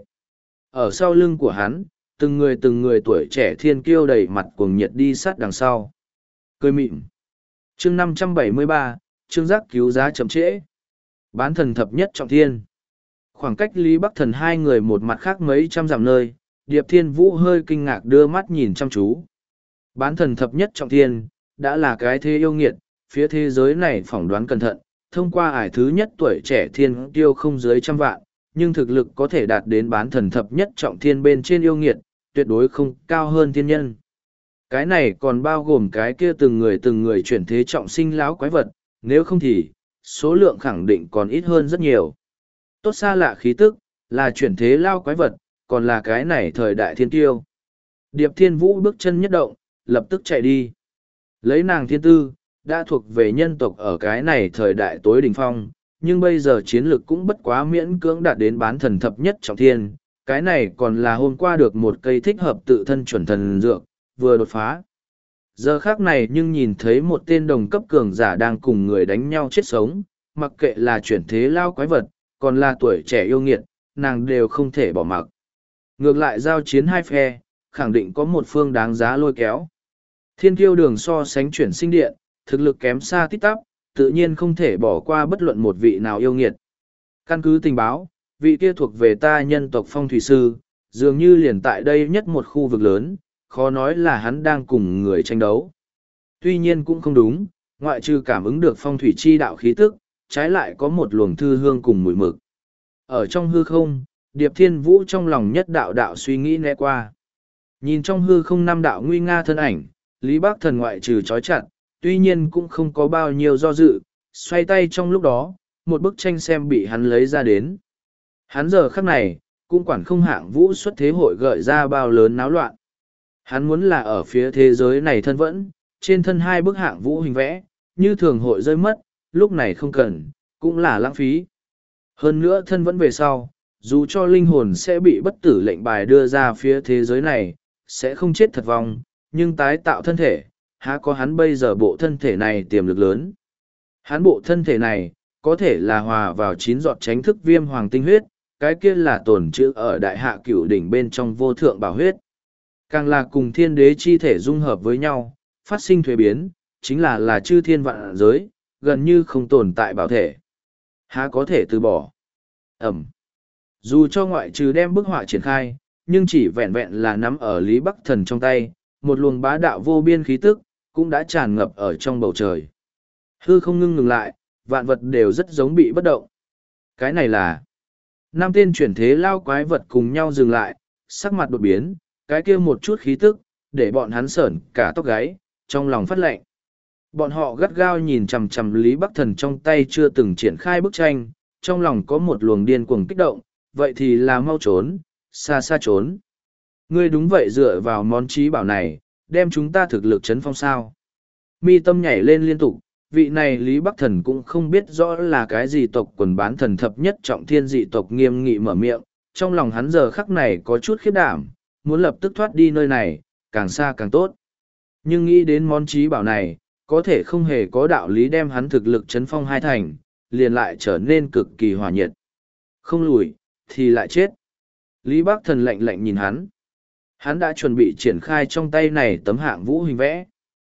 Ở sau lưng của hắn, từng người từng người tuổi trẻ thiên kiêu đầy mặt cuồng nhiệt đi sát đằng sau. Cười mịn. Chương năm trăm bảy mươi ba, chương giác cứu giá chậm trễ. Bán thần thập nhất trọng thiên. Khoảng cách Lý Bắc Thần hai người một mặt khác mấy trăm dặm nơi, Điệp Thiên Vũ hơi kinh ngạc đưa mắt nhìn chăm chú. Bán thần thập nhất trọng thiên, đã là cái thế yêu nghiệt, phía thế giới này phỏng đoán cẩn thận, thông qua ải thứ nhất tuổi trẻ thiên tiêu không dưới trăm vạn, nhưng thực lực có thể đạt đến bán thần thập nhất trọng thiên bên trên yêu nghiệt, tuyệt đối không cao hơn thiên nhân. Cái này còn bao gồm cái kia từng người từng người chuyển thế trọng sinh lão quái vật, nếu không thì, số lượng khẳng định còn ít hơn rất nhiều. Tốt xa lạ khí tức, là chuyển thế lao quái vật, còn là cái này thời đại thiên tiêu. Điệp Thiên Vũ bước chân nhất động, lập tức chạy đi. Lấy nàng thiên tư, đã thuộc về nhân tộc ở cái này thời đại tối đỉnh phong, nhưng bây giờ chiến lực cũng bất quá miễn cưỡng đạt đến bán thần thập nhất trọng thiên. Cái này còn là hôm qua được một cây thích hợp tự thân chuẩn thần dược, vừa đột phá. Giờ khác này nhưng nhìn thấy một tên đồng cấp cường giả đang cùng người đánh nhau chết sống, mặc kệ là chuyển thế lao quái vật, còn là tuổi trẻ yêu nghiệt, nàng đều không thể bỏ mặc. Ngược lại giao chiến hai phe, khẳng định có một phương đáng giá lôi kéo. Thiên kiêu đường so sánh chuyển sinh điện, thực lực kém xa tít tắp, tự nhiên không thể bỏ qua bất luận một vị nào yêu nghiệt. Căn cứ tình báo, vị kia thuộc về ta nhân tộc phong thủy sư, dường như liền tại đây nhất một khu vực lớn, khó nói là hắn đang cùng người tranh đấu. Tuy nhiên cũng không đúng, ngoại trừ cảm ứng được phong thủy chi đạo khí tức, trái lại có một luồng thư hương cùng mùi mực. Ở trong hư không, Điệp Thiên Vũ trong lòng nhất đạo đạo suy nghĩ né qua. Nhìn trong hư không năm đạo nguy nga thân ảnh, Lý Bắc Thần ngoại trừ trói chặt, tuy nhiên cũng không có bao nhiêu do dự, xoay tay trong lúc đó, một bức tranh xem bị hắn lấy ra đến. Hắn giờ khắc này, cũng quản không hạng vũ xuất thế hội gợi ra bao lớn náo loạn. Hắn muốn là ở phía thế giới này thân vẫn, trên thân hai bức hạng vũ hình vẽ, như thường hội rơi mất, lúc này không cần, cũng là lãng phí. Hơn nữa thân vẫn về sau, dù cho linh hồn sẽ bị bất tử lệnh bài đưa ra phía thế giới này, sẽ không chết thật vong, nhưng tái tạo thân thể, há có hắn bây giờ bộ thân thể này tiềm lực lớn. Hắn bộ thân thể này, có thể là hòa vào chín giọt tránh thức viêm hoàng tinh huyết, cái kia là tồn trữ ở đại hạ cửu đỉnh bên trong vô thượng bảo huyết. Càng là cùng thiên đế chi thể dung hợp với nhau, phát sinh thuế biến, chính là là chư thiên vạn giới, gần như không tồn tại bảo thể. Há có thể từ bỏ. Ẩm. Dù cho ngoại trừ đem bức họa triển khai, nhưng chỉ vẹn vẹn là nắm ở Lý Bắc Thần trong tay, một luồng bá đạo vô biên khí tức, cũng đã tràn ngập ở trong bầu trời. Hư không ngưng ngừng lại, vạn vật đều rất giống bị bất động. Cái này là năm tên chuyển thế lao quái vật cùng nhau dừng lại, sắc mặt đột biến, cái kia một chút khí tức, để bọn hắn sởn cả tóc gáy, trong lòng phát lệnh. Bọn họ gắt gao nhìn chằm chằm Lý Bắc Thần trong tay chưa từng triển khai bức tranh, trong lòng có một luồng điên cuồng kích động, vậy thì là mau trốn, xa xa trốn. Ngươi đúng vậy dựa vào món trí bảo này, đem chúng ta thực lực chấn phong sao. Mi tâm nhảy lên liên tục, vị này Lý Bắc Thần cũng không biết rõ là cái gì tộc quần bán thần thập nhất trọng thiên dị tộc nghiêm nghị mở miệng, trong lòng hắn giờ khắc này có chút khiếp đảm, muốn lập tức thoát đi nơi này, càng xa càng tốt. Nhưng nghĩ đến món trí bảo này, có thể không hề có đạo lý đem hắn thực lực chấn phong hai thành, liền lại trở nên cực kỳ hòa nhiệt. Không lùi, thì lại chết. Lý Bắc Thần lạnh lạnh nhìn hắn. Hắn đã chuẩn bị triển khai trong tay này tấm hạng vũ hình vẽ.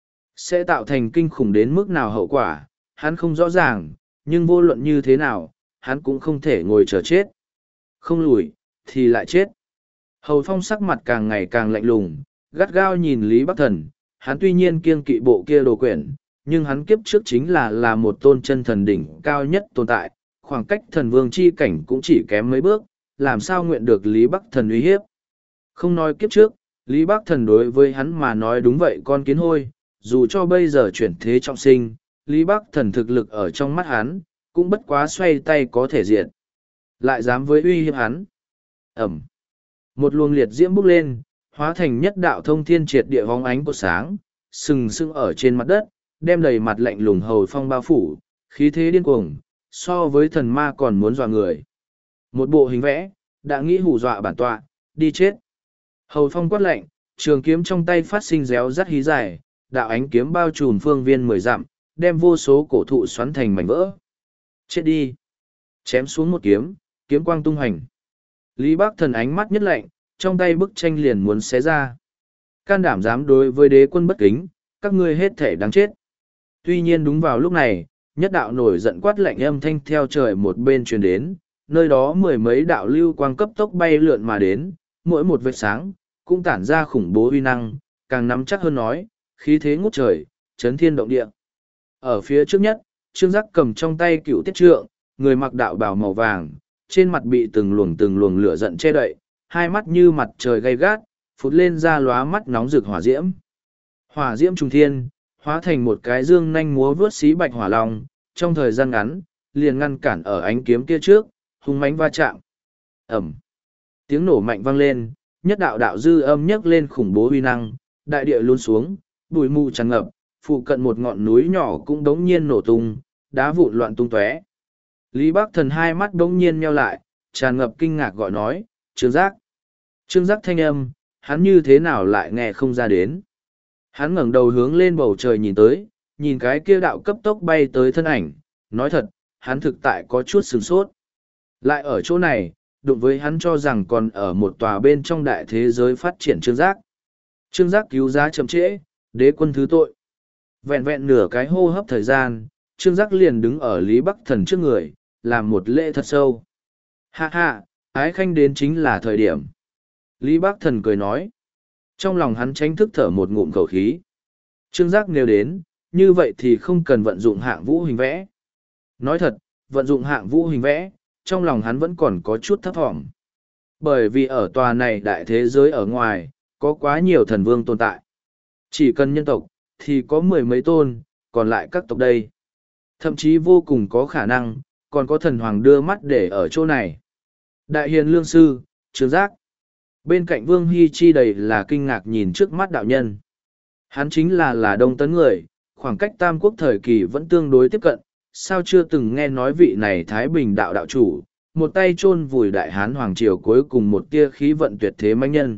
Sẽ tạo thành kinh khủng đến mức nào hậu quả, hắn không rõ ràng, nhưng vô luận như thế nào, hắn cũng không thể ngồi chờ chết. Không lùi, thì lại chết. Hầu Phong sắc mặt càng ngày càng lạnh lùng, gắt gao nhìn Lý Bắc Thần, hắn tuy nhiên kiêng kỵ bộ kia đồ quyển, nhưng hắn kiếp trước chính là là một tôn chân thần đỉnh cao nhất tồn tại, khoảng cách thần vương chi cảnh cũng chỉ kém mấy bước, làm sao nguyện được Lý Bắc Thần uy hiếp. Không nói kiếp trước, Lý Bắc Thần đối với hắn mà nói đúng vậy con kiến hôi, dù cho bây giờ chuyển thế trọng sinh, Lý Bắc Thần thực lực ở trong mắt hắn, cũng bất quá xoay tay có thể diệt. Lại dám với uy hiếp hắn. Ẩm. Một luồng liệt diễm bốc lên, hóa thành nhất đạo thông thiên triệt địa vóng ánh của sáng, sừng sững ở trên mặt đất, đem đầy mặt lạnh lùng Hầu Phong bao phủ, khí thế điên cuồng, so với thần ma còn muốn dọa người. Một bộ hình vẽ, đã nghĩ hù dọa bản tọa, đi chết. Hầu Phong quát lạnh, trường kiếm trong tay phát sinh réo rắt hí dài, đạo ánh kiếm bao trùm phương viên mười dặm, đem vô số cổ thụ xoắn thành mảnh vỡ. Chết đi! Chém xuống một kiếm, kiếm quang tung hành. Lý Bắc Thần ánh mắt nhất lạnh, trong tay bức tranh liền muốn xé ra. Can đảm dám đối với đế quân bất kính, các ngươi hết thể đáng chết. Tuy nhiên đúng vào lúc này, nhất đạo nổi giận quát lạnh âm thanh theo trời một bên truyền đến, nơi đó mười mấy đạo lưu quang cấp tốc bay lượn mà đến, mỗi một vệt sáng, cũng tản ra khủng bố uy năng, càng nắm chắc hơn nói, khí thế ngút trời, chấn thiên động địa. Ở phía trước nhất, Trương Giác cầm trong tay cựu tiết trượng, người mặc đạo bào màu vàng, trên mặt bị từng luồng từng luồng lửa giận che đậy, hai mắt như mặt trời gay gắt, phụt lên ra lóa mắt nóng rực hỏa diễm. Hỏa diễm trùng thiên, hóa thành một cái dương nanh múa vướt xí bạch hỏa long, trong thời gian ngắn, liền ngăn cản ở ánh kiếm kia trước, hung mãnh va chạm. Ẩm. Tiếng nổ mạnh vang lên, nhất đạo đạo dư âm nhấc lên khủng bố uy năng, đại địa lún xuống, bụi mù tràn ngập, phụ cận một ngọn núi nhỏ cũng đống nhiên nổ tung, đá vụn loạn tung tóe. Lý Bắc Thần hai mắt đống nhiên nheo lại, tràn ngập kinh ngạc gọi nói, Trương Giác. Trương Giác thanh âm, hắn như thế nào lại nghe không ra đến. Hắn ngẩng đầu hướng lên bầu trời nhìn tới, nhìn cái kia đạo cấp tốc bay tới thân ảnh, nói thật, hắn thực tại có chút sửng sốt. Lại ở chỗ này, đụng với hắn cho rằng còn ở một tòa bên trong đại thế giới phát triển Trương Giác. Trương Giác cứu giá chậm trễ, đế quân thứ tội. Vẹn vẹn nửa cái hô hấp thời gian, Trương Giác liền đứng ở Lý Bắc Thần trước người, làm một lễ thật sâu. Ha ha, ái khanh đến chính là thời điểm. Lý Bắc Thần cười nói. Trong lòng hắn tránh thức thở một ngụm khẩu khí. Trương Giác nêu đến, như vậy thì không cần vận dụng hạng vũ hình vẽ. Nói thật, vận dụng hạng vũ hình vẽ, trong lòng hắn vẫn còn có chút thấp thỏm. Bởi vì ở tòa này đại thế giới ở ngoài, có quá nhiều thần vương tồn tại. Chỉ cần nhân tộc, thì có mười mấy tôn, còn lại các tộc đây. Thậm chí vô cùng có khả năng, còn có thần hoàng đưa mắt để ở chỗ này. Đại hiền lương sư, Trương Giác. Bên cạnh Vương Hy Chi đầy là kinh ngạc nhìn trước mắt đạo nhân. Hắn chính là là Đông Tấn người, khoảng cách Tam Quốc thời kỳ vẫn tương đối tiếp cận, sao chưa từng nghe nói vị này Thái Bình đạo đạo chủ, một tay chôn vùi đại hán hoàng triều cuối cùng một tia khí vận tuyệt thế mãnh nhân.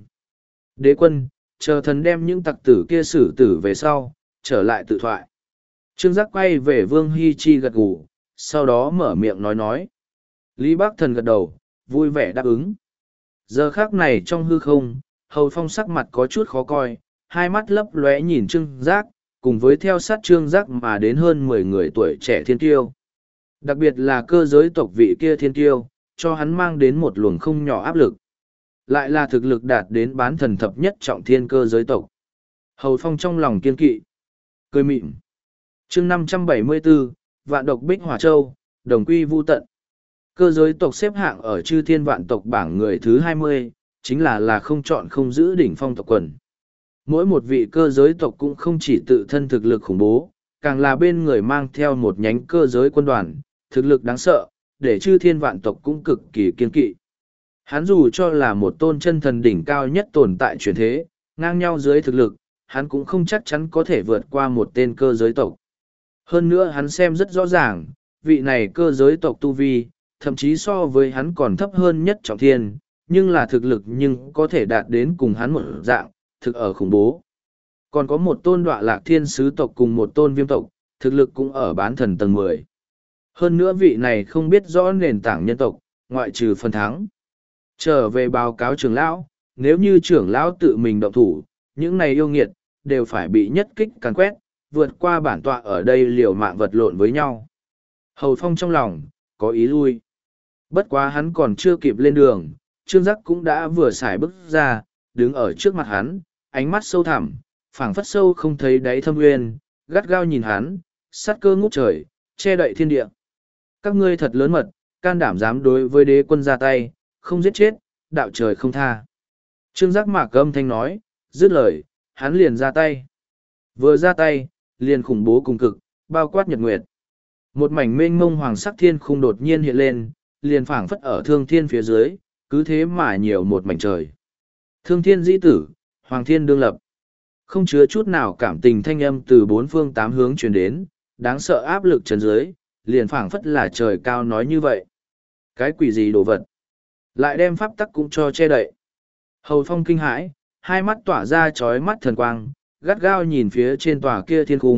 Đế quân, chờ thần đem những tặc tử kia xử tử về sau, trở lại tự thoại. Trương Giác quay về Vương Hy Chi gật gù, sau đó mở miệng nói nói. Lý Bắc Thần gật đầu, vui vẻ đáp ứng. Giờ khác này trong hư không, Hầu Phong sắc mặt có chút khó coi, hai mắt lấp lóe nhìn Trương Giác, cùng với theo sát Trương Giác mà đến hơn mười người tuổi trẻ thiên tiêu. Đặc biệt là cơ giới tộc vị kia thiên tiêu, cho hắn mang đến một luồng không nhỏ áp lực. Lại là thực lực đạt đến bán thần thập nhất trọng thiên cơ giới tộc. Hầu Phong trong lòng kiên kỵ. Cười mịn. Chương năm trăm bảy mươi bốn, Vạn độc Bích Hỏa Châu, Đồng Quy Vu Tận. Cơ giới tộc xếp hạng ở chư thiên vạn tộc bảng người thứ hai mươi, chính là là không chọn không giữ đỉnh phong tộc quần. Mỗi một vị cơ giới tộc cũng không chỉ tự thân thực lực khủng bố, càng là bên người mang theo một nhánh cơ giới quân đoàn, thực lực đáng sợ, để chư thiên vạn tộc cũng cực kỳ kiên kỵ. Hắn dù cho là một tôn chân thần đỉnh cao nhất tồn tại truyền thế, ngang nhau dưới thực lực, hắn cũng không chắc chắn có thể vượt qua một tên cơ giới tộc. Hơn nữa hắn xem rất rõ ràng, vị này cơ giới tộc tu vi, thậm chí so với hắn còn thấp hơn nhất trọng thiên, nhưng là thực lực nhưng có thể đạt đến cùng hắn một dạng, thực ở khủng bố. Còn có một tôn đọa lạc thiên sứ tộc cùng một tôn viêm tộc, thực lực cũng ở bán thần tầng mười. Hơn nữa vị này không biết rõ nền tảng nhân tộc, ngoại trừ phần thắng. Trở về báo cáo trưởng lão, nếu như trưởng lão tự mình động thủ, những này yêu nghiệt, đều phải bị nhất kích càn quét, vượt qua bản tọa ở đây liều mạng vật lộn với nhau. Hầu Phong trong lòng, có ý lui. Bất quá hắn còn chưa kịp lên đường, Trương Giác cũng đã vừa xài bước ra, đứng ở trước mặt hắn, ánh mắt sâu thẳm, phảng phất sâu không thấy đáy thâm nguyên, gắt gao nhìn hắn, sát cơ ngút trời, che đậy thiên địa. Các ngươi thật lớn mật, can đảm dám đối với đế quân ra tay, không giết chết, đạo trời không tha. Trương Giác mạc âm thanh nói, dứt lời, hắn liền ra tay. Vừa ra tay, liền khủng bố cùng cực, bao quát nhật nguyệt. Một mảnh mênh mông hoàng sắc thiên khung đột nhiên hiện lên, liền phảng phất ở thương thiên phía dưới, cứ thế mà nhiều một mảnh trời. Thương thiên dĩ tử, hoàng thiên đương lập. Không chứa chút nào cảm tình thanh âm từ bốn phương tám hướng truyền đến, đáng sợ áp lực trần dưới, liền phảng phất là trời cao nói như vậy. Cái quỷ gì đồ vật? Lại đem pháp tắc cũng cho che đậy. Hầu Phong kinh hãi, hai mắt tỏa ra chói mắt thần quang, gắt gao nhìn phía trên tòa kia thiên cung,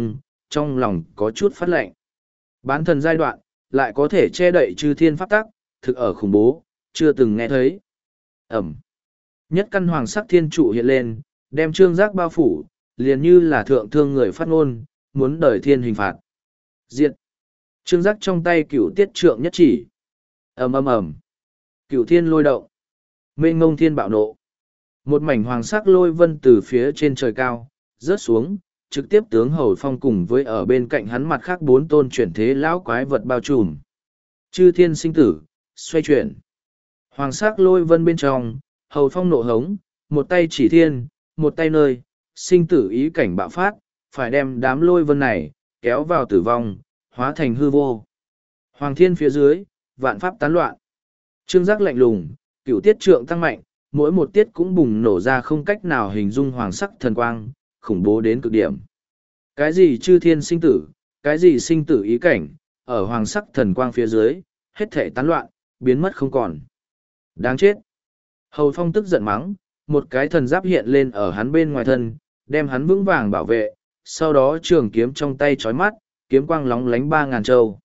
trong lòng có chút phát lệnh. Bán thần giai đoạn, lại có thể che đậy chư thiên pháp tắc, thực ở khủng bố, chưa từng nghe thấy. Ẩm. Nhất căn hoàng sắc thiên trụ hiện lên, đem trương giác bao phủ, liền như là thượng thương người phát ngôn, muốn đời thiên hình phạt. Diệt. Trương giác trong tay cửu tiết trượng nhất chỉ. Ầm ầm ầm. Cửu thiên lôi động. Mênh ngông thiên bạo nộ. Một mảnh hoàng sắc lôi vân từ phía trên trời cao, rớt xuống, trực tiếp tướng Hầu Phong cùng với ở bên cạnh hắn mặt khác bốn tôn chuyển thế lão quái vật bao trùm. Chư thiên sinh tử, xoay chuyển. Hoàng sắc lôi vân bên trong, Hầu Phong nộ hống, một tay chỉ thiên, một tay nơi, sinh tử ý cảnh bạo phát, phải đem đám lôi vân này, kéo vào tử vong, hóa thành hư vô. Hoàng thiên phía dưới, vạn pháp tán loạn. Trương giác lạnh lùng, cửu tiết trượng tăng mạnh, mỗi một tiết cũng bùng nổ ra không cách nào hình dung hoàng sắc thần quang, khủng bố đến cực điểm. Cái gì chư thiên sinh tử, cái gì sinh tử ý cảnh, ở hoàng sắc thần quang phía dưới, hết thể tán loạn, biến mất không còn. Đáng chết. Hầu Phong tức giận mắng, một cái thần giáp hiện lên ở hắn bên ngoài thân, đem hắn vững vàng bảo vệ, sau đó trường kiếm trong tay chói mắt, kiếm quang lóng lánh ba ngàn châu.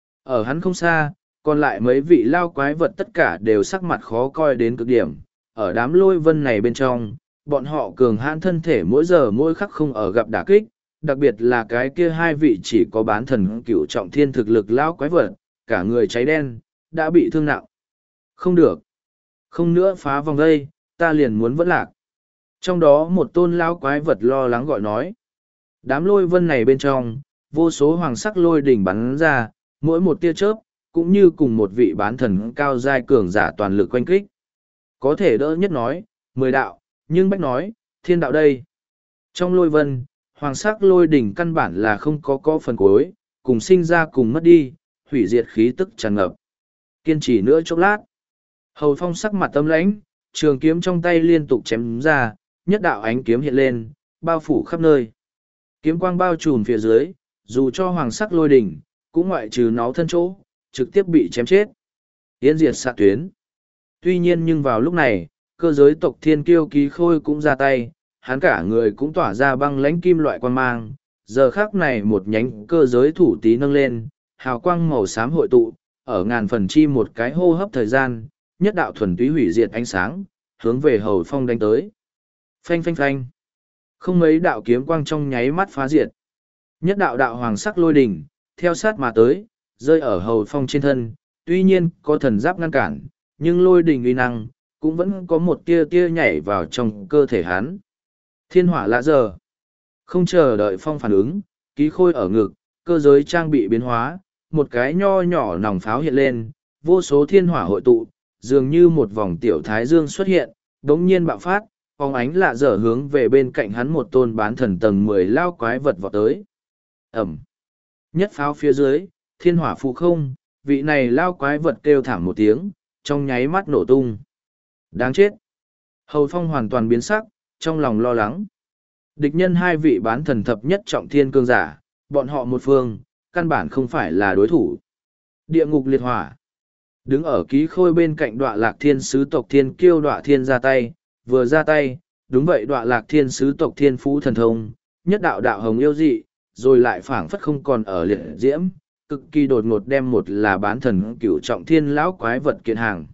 Ở hắn không xa, còn lại mấy vị lao quái vật tất cả đều sắc mặt khó coi đến cực điểm. Ở đám lôi vân này bên trong, bọn họ cường hãn thân thể mỗi giờ mỗi khắc không ở gặp đả kích, đặc biệt là cái kia hai vị chỉ có bán thần cửu trọng thiên thực lực lao quái vật, cả người cháy đen, đã bị thương nặng. Không được. Không nữa phá vòng đây, ta liền muốn vẫn lạc. Trong đó một tôn lao quái vật lo lắng gọi nói. Đám lôi vân này bên trong, vô số hoàng sắc lôi đỉnh bắn ra, mỗi một tia chớp, cũng như cùng một vị bán thần cao giai cường giả toàn lực quanh kích. Có thể đỡ nhất nói, mười đạo, nhưng bách nói, thiên đạo đây. Trong lôi vân, hoàng sắc lôi đỉnh căn bản là không có có phần cuối, cùng sinh ra cùng mất đi, hủy diệt khí tức tràn ngập. Kiên trì nữa chốc lát. Hầu Phong sắc mặt tâm lãnh, trường kiếm trong tay liên tục chém ra, nhất đạo ánh kiếm hiện lên, bao phủ khắp nơi. Kiếm quang bao trùm phía dưới, dù cho hoàng sắc lôi đỉnh, cũng ngoại trừ nó thân chỗ, trực tiếp bị chém chết. Yên diệt xạ tuyến. Tuy nhiên nhưng vào lúc này, cơ giới tộc thiên kiêu ký khôi cũng ra tay, hắn cả người cũng tỏa ra băng lãnh kim loại quang mang. Giờ khác này một nhánh cơ giới thủ tí nâng lên, hào quang màu xám hội tụ, ở ngàn phần chi một cái hô hấp thời gian, nhất đạo thuần túy hủy diệt ánh sáng, hướng về Hầu Phong đánh tới. Phanh phanh phanh. Không mấy đạo kiếm quang trong nháy mắt phá diệt. Nhất đạo đạo hoàng sắc lôi đỉnh, theo sát mà tới, rơi ở Hầu Phong trên thân, tuy nhiên có thần giáp ngăn cản, nhưng lôi đỉnh uy năng, cũng vẫn có một tia tia nhảy vào trong cơ thể hắn. Thiên hỏa lạ giờ. Không chờ đợi Phong phản ứng, ký khôi ở ngực, cơ giới trang bị biến hóa, một cái nho nhỏ nòng pháo hiện lên, vô số thiên hỏa hội tụ, dường như một vòng tiểu thái dương xuất hiện, đống nhiên bạo phát, phóng ánh lạ dở hướng về bên cạnh hắn một tôn bán thần tầng mười lao quái vật vọt tới. Ẩm. Nhất pháo phía dưới, thiên hỏa phụ không, vị này lao quái vật kêu thảm một tiếng, trong nháy mắt nổ tung. Đáng chết. Hầu Phong hoàn toàn biến sắc, trong lòng lo lắng. Địch nhân hai vị bán thần thập nhất trọng thiên cương giả, bọn họ một phương, căn bản không phải là đối thủ. Địa ngục liệt hỏa. Đứng ở ký khôi bên cạnh đọa lạc thiên sứ tộc thiên kiêu đọa thiên ra tay, vừa ra tay, đúng vậy đọa lạc thiên sứ tộc thiên phú thần thông, nhất đạo đạo hồng yêu dị, rồi lại phảng phất không còn ở liệt diễm, cực kỳ đột ngột đem một là bán thần cửu trọng thiên lão quái vật kiện hàng.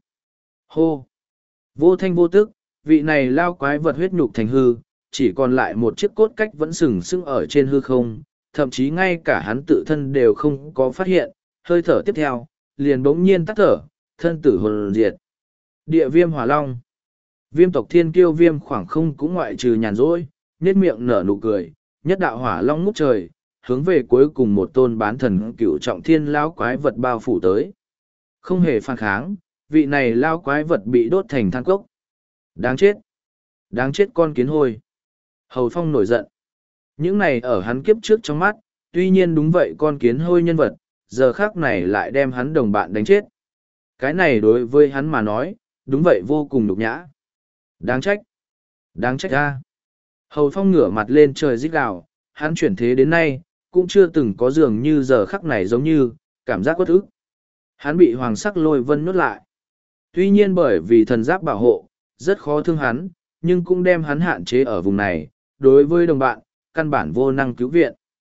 Hô! Vô thanh vô tức, vị này lao quái vật huyết nhục thành hư, chỉ còn lại một chiếc cốt cách vẫn sừng sững ở trên hư không, thậm chí ngay cả hắn tự thân đều không có phát hiện, hơi thở tiếp theo, liền bỗng nhiên tắt thở, thân tử hồn diệt. Địa viêm hỏa long. Viêm tộc thiên kiêu viêm khoảng không cũng ngoại trừ nhàn rỗi, nhếch miệng nở nụ cười, nhất đạo hỏa long ngút trời, hướng về cuối cùng một tôn bán thần cửu trọng thiên lão quái vật bao phủ tới. Không hề phản kháng, vị này lão quái vật bị đốt thành than cốc. Đáng chết! Đáng chết con kiến hôi! Hầu Phong nổi giận. Những này ở hắn kiếp trước trong mắt, tuy nhiên đúng vậy con kiến hôi nhân vật, giờ khác này lại đem hắn đồng bạn đánh chết. Cái này đối với hắn mà nói, đúng vậy vô cùng nhục nhã. Đáng trách. Đáng trách ra. Hầu Phong ngửa mặt lên trời rít gào, hắn chuyển thế đến nay, cũng chưa từng có dường như giờ khắc này giống như, cảm giác quất ức. Hắn bị hoàng sắc lôi vân nhốt lại. Tuy nhiên bởi vì thần giáp bảo hộ, rất khó thương hắn, nhưng cũng đem hắn hạn chế ở vùng này, đối với đồng bạn, căn bản vô năng cứu viện.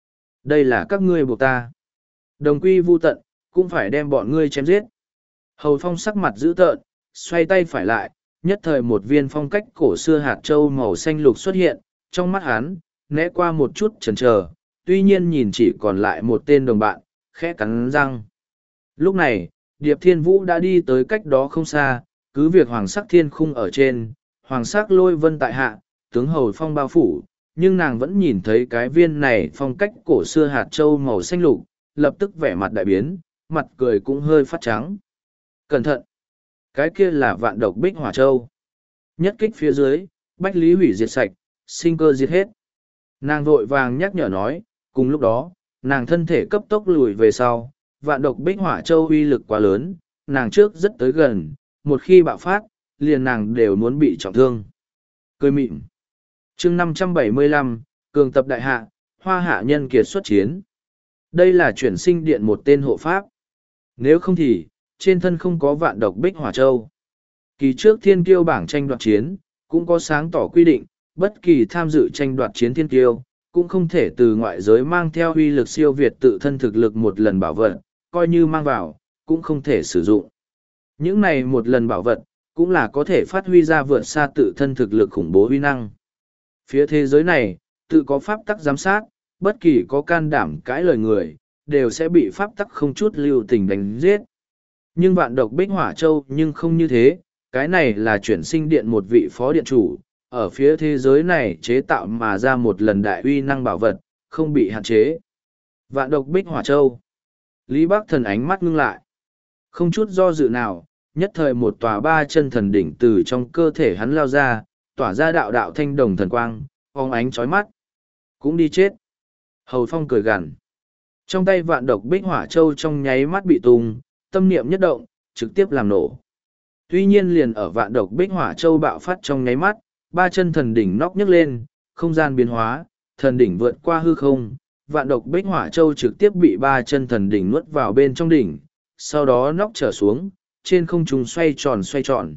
Đây là các ngươi buộc ta. Đồng quy vu tận, cũng phải đem bọn ngươi chém giết. Hầu Phong sắc mặt dữ tợn, xoay tay phải lại, nhất thời một viên phong cách cổ xưa hạt châu màu xanh lục xuất hiện, trong mắt hắn, né qua một chút chần chờ, tuy nhiên nhìn chỉ còn lại một tên đồng bạn, khẽ cắn răng. Lúc này, Điệp Thiên Vũ đã đi tới cách đó không xa, cứ việc hoàng sắc thiên khung ở trên, hoàng sắc lôi vân tại hạ, tướng Hầu Phong bao phủ, nhưng nàng vẫn nhìn thấy cái viên này phong cách cổ xưa hạt châu màu xanh lục, lập tức vẻ mặt đại biến, mặt cười cũng hơi phát trắng. Cẩn thận! Cái kia là vạn độc bích hỏa châu. Nhất kích phía dưới, bách lý hủy diệt sạch, sinh cơ diệt hết. Nàng vội vàng nhắc nhở nói, cùng lúc đó, nàng thân thể cấp tốc lùi về sau, vạn độc bích hỏa châu uy lực quá lớn, nàng trước rất tới gần, một khi bạo phát, liền nàng đều muốn bị trọng thương. Cười mịn. chương năm trăm bảy mươi lăm, cường tập đại hạ, hoa hạ nhân kiệt xuất chiến. Đây là chuyển sinh điện một tên hộ pháp. Nếu không thì, trên thân không có vạn độc bích hỏa châu. Kỳ trước thiên kiêu bảng tranh đoạt chiến, cũng có sáng tỏ quy định, bất kỳ tham dự tranh đoạt chiến thiên kiêu, cũng không thể từ ngoại giới mang theo uy lực siêu việt tự thân thực lực một lần bảo vật, coi như mang vào, cũng không thể sử dụng. Những này một lần bảo vật, cũng là có thể phát huy ra vượt xa tự thân thực lực khủng bố uy năng. Phía thế giới này, tự có pháp tắc giám sát, bất kỳ có can đảm cãi lời người, đều sẽ bị pháp tắc không chút lưu tình đánh giết. Nhưng vạn độc bích hỏa châu nhưng không như thế, cái này là chuyển sinh điện một vị phó điện chủ, ở phía thế giới này chế tạo mà ra một lần đại uy năng bảo vật, không bị hạn chế. Vạn độc bích hỏa châu. Lý Bắc Thần ánh mắt ngưng lại. Không chút do dự nào, nhất thời một tòa ba chân thần đỉnh từ trong cơ thể hắn lao ra, tỏa ra đạo đạo thanh đồng thần quang, phóng ánh chói mắt. Cũng đi chết. Hầu Phong cười gằn. Trong tay vạn độc bích hỏa châu trong nháy mắt bị tung, tâm niệm nhất động, trực tiếp làm nổ. Tuy nhiên liền ở vạn độc bích hỏa châu bạo phát trong nháy mắt, ba chân thần đỉnh nóc nhấc lên, không gian biến hóa, thần đỉnh vượt qua hư không, vạn độc bích hỏa châu trực tiếp bị ba chân thần đỉnh nuốt vào bên trong đỉnh, sau đó nóc trở xuống, trên không trung xoay tròn xoay tròn.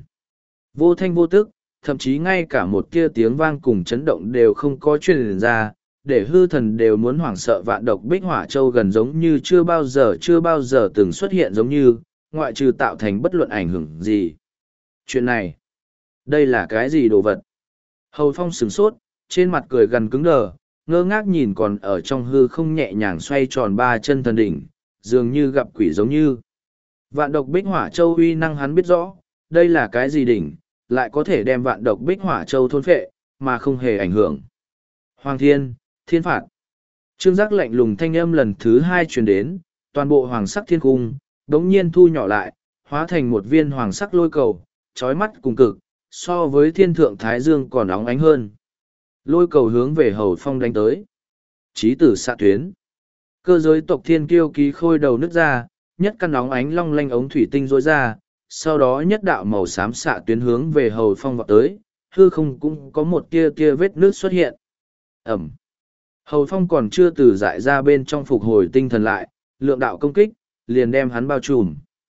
Vô thanh vô tức, thậm chí ngay cả một tia tiếng vang cùng chấn động đều không có truyền ra, để hư thần đều muốn hoảng sợ vạn độc bích hỏa châu gần giống như chưa bao giờ chưa bao giờ từng xuất hiện giống như, ngoại trừ tạo thành bất luận ảnh hưởng gì. Chuyện này, đây là cái gì đồ vật? Hầu Phong sửng sốt, trên mặt cười gần cứng đờ, ngơ ngác nhìn còn ở trong hư không nhẹ nhàng xoay tròn ba chân thần đỉnh, dường như gặp quỷ giống như. Vạn độc bích hỏa châu uy năng hắn biết rõ, đây là cái gì đỉnh, lại có thể đem vạn độc bích hỏa châu thôn phệ, mà không hề ảnh hưởng. Hoàng thiên, thiên phạt. Trương giác lạnh lùng thanh âm lần thứ hai truyền đến, toàn bộ hoàng sắc thiên cung, đống nhiên thu nhỏ lại, hóa thành một viên hoàng sắc lôi cầu, trói mắt cùng cực, so với thiên thượng thái dương còn óng ánh hơn. Lôi cầu hướng về Hầu Phong đánh tới. Chí tử xạ tuyến. Cơ giới tộc thiên kiêu ký khôi đầu nứt ra, nhất căn óng ánh long lanh ống thủy tinh rối ra, sau đó nhất đạo màu xám xạ tuyến hướng về Hầu Phong vọt tới, hư không cũng có một tia tia vết nước xuất hiện. Ẩm. Hầu Phong còn chưa từ dại ra bên trong phục hồi tinh thần lại, lượng đạo công kích, liền đem hắn bao trùm.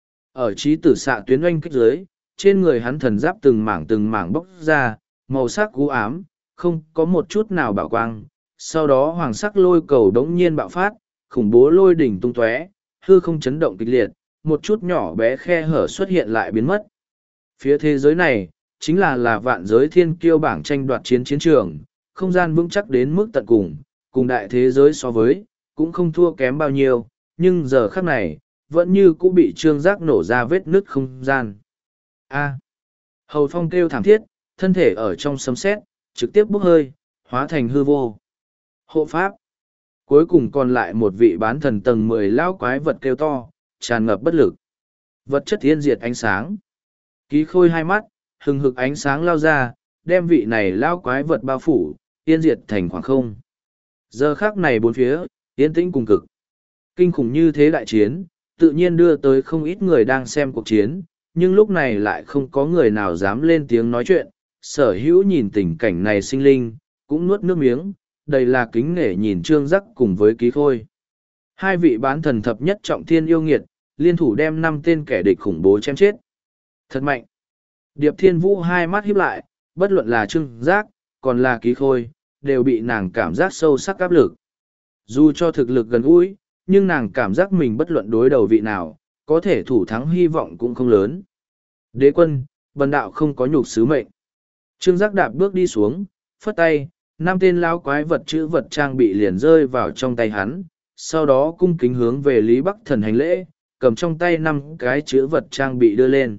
Ở chí tử xạ tuyến oanh kích dưới, trên người hắn thần giáp từng mảng từng mảng bốc ra, màu sắc u ám, không có một chút nào bảo quang. Sau đó hoàng sắc lôi cầu đống nhiên bạo phát, khủng bố lôi đỉnh tung tóe, hư không chấn động kịch liệt, một chút nhỏ bé khe hở xuất hiện lại biến mất. Phía thế giới này, chính là là vạn giới thiên kiêu bảng tranh đoạt chiến chiến trường, không gian vững chắc đến mức tận cùng, cùng đại thế giới so với, cũng không thua kém bao nhiêu, nhưng giờ khắc này, vẫn như cũng bị trương giác nổ ra vết nứt không gian. A. Hầu Phong kêu thảm thiết, thân thể ở trong sấm sét, trực tiếp bốc hơi, hóa thành hư vô. Hộ pháp. Cuối cùng còn lại một vị bán thần tầng mười lão quái vật kêu to, tràn ngập bất lực. Vật chất thiên diệt ánh sáng. Ký khôi hai mắt, hừng hực ánh sáng lao ra, đem vị này lão quái vật bao phủ, yên diệt thành khoảng không. Giờ khắc này bốn phía, yên tĩnh cùng cực. Kinh khủng như thế đại chiến, tự nhiên đưa tới không ít người đang xem cuộc chiến, nhưng lúc này lại không có người nào dám lên tiếng nói chuyện. Sở hữu nhìn tình cảnh này sinh linh, cũng nuốt nước miếng, đầy là kính nể nhìn trương giác cùng với ký khôi. Hai vị bán thần thập nhất trọng thiên yêu nghiệt, liên thủ đem năm tên kẻ địch khủng bố chém chết. Thật mạnh. Điệp Thiên Vũ hai mắt híp lại, bất luận là trương giác, còn là ký khôi, đều bị nàng cảm giác sâu sắc áp lực. Dù cho thực lực gần gũi, nhưng nàng cảm giác mình bất luận đối đầu vị nào, có thể thủ thắng hy vọng cũng không lớn. Đế quân, bần đạo không có nhục sứ mệnh. Trương Giác đạp bước đi xuống, phất tay, năm tên lao quái vật chữ vật trang bị liền rơi vào trong tay hắn, sau đó cung kính hướng về Lý Bắc Thần hành lễ, cầm trong tay năm cái chữ vật trang bị đưa lên.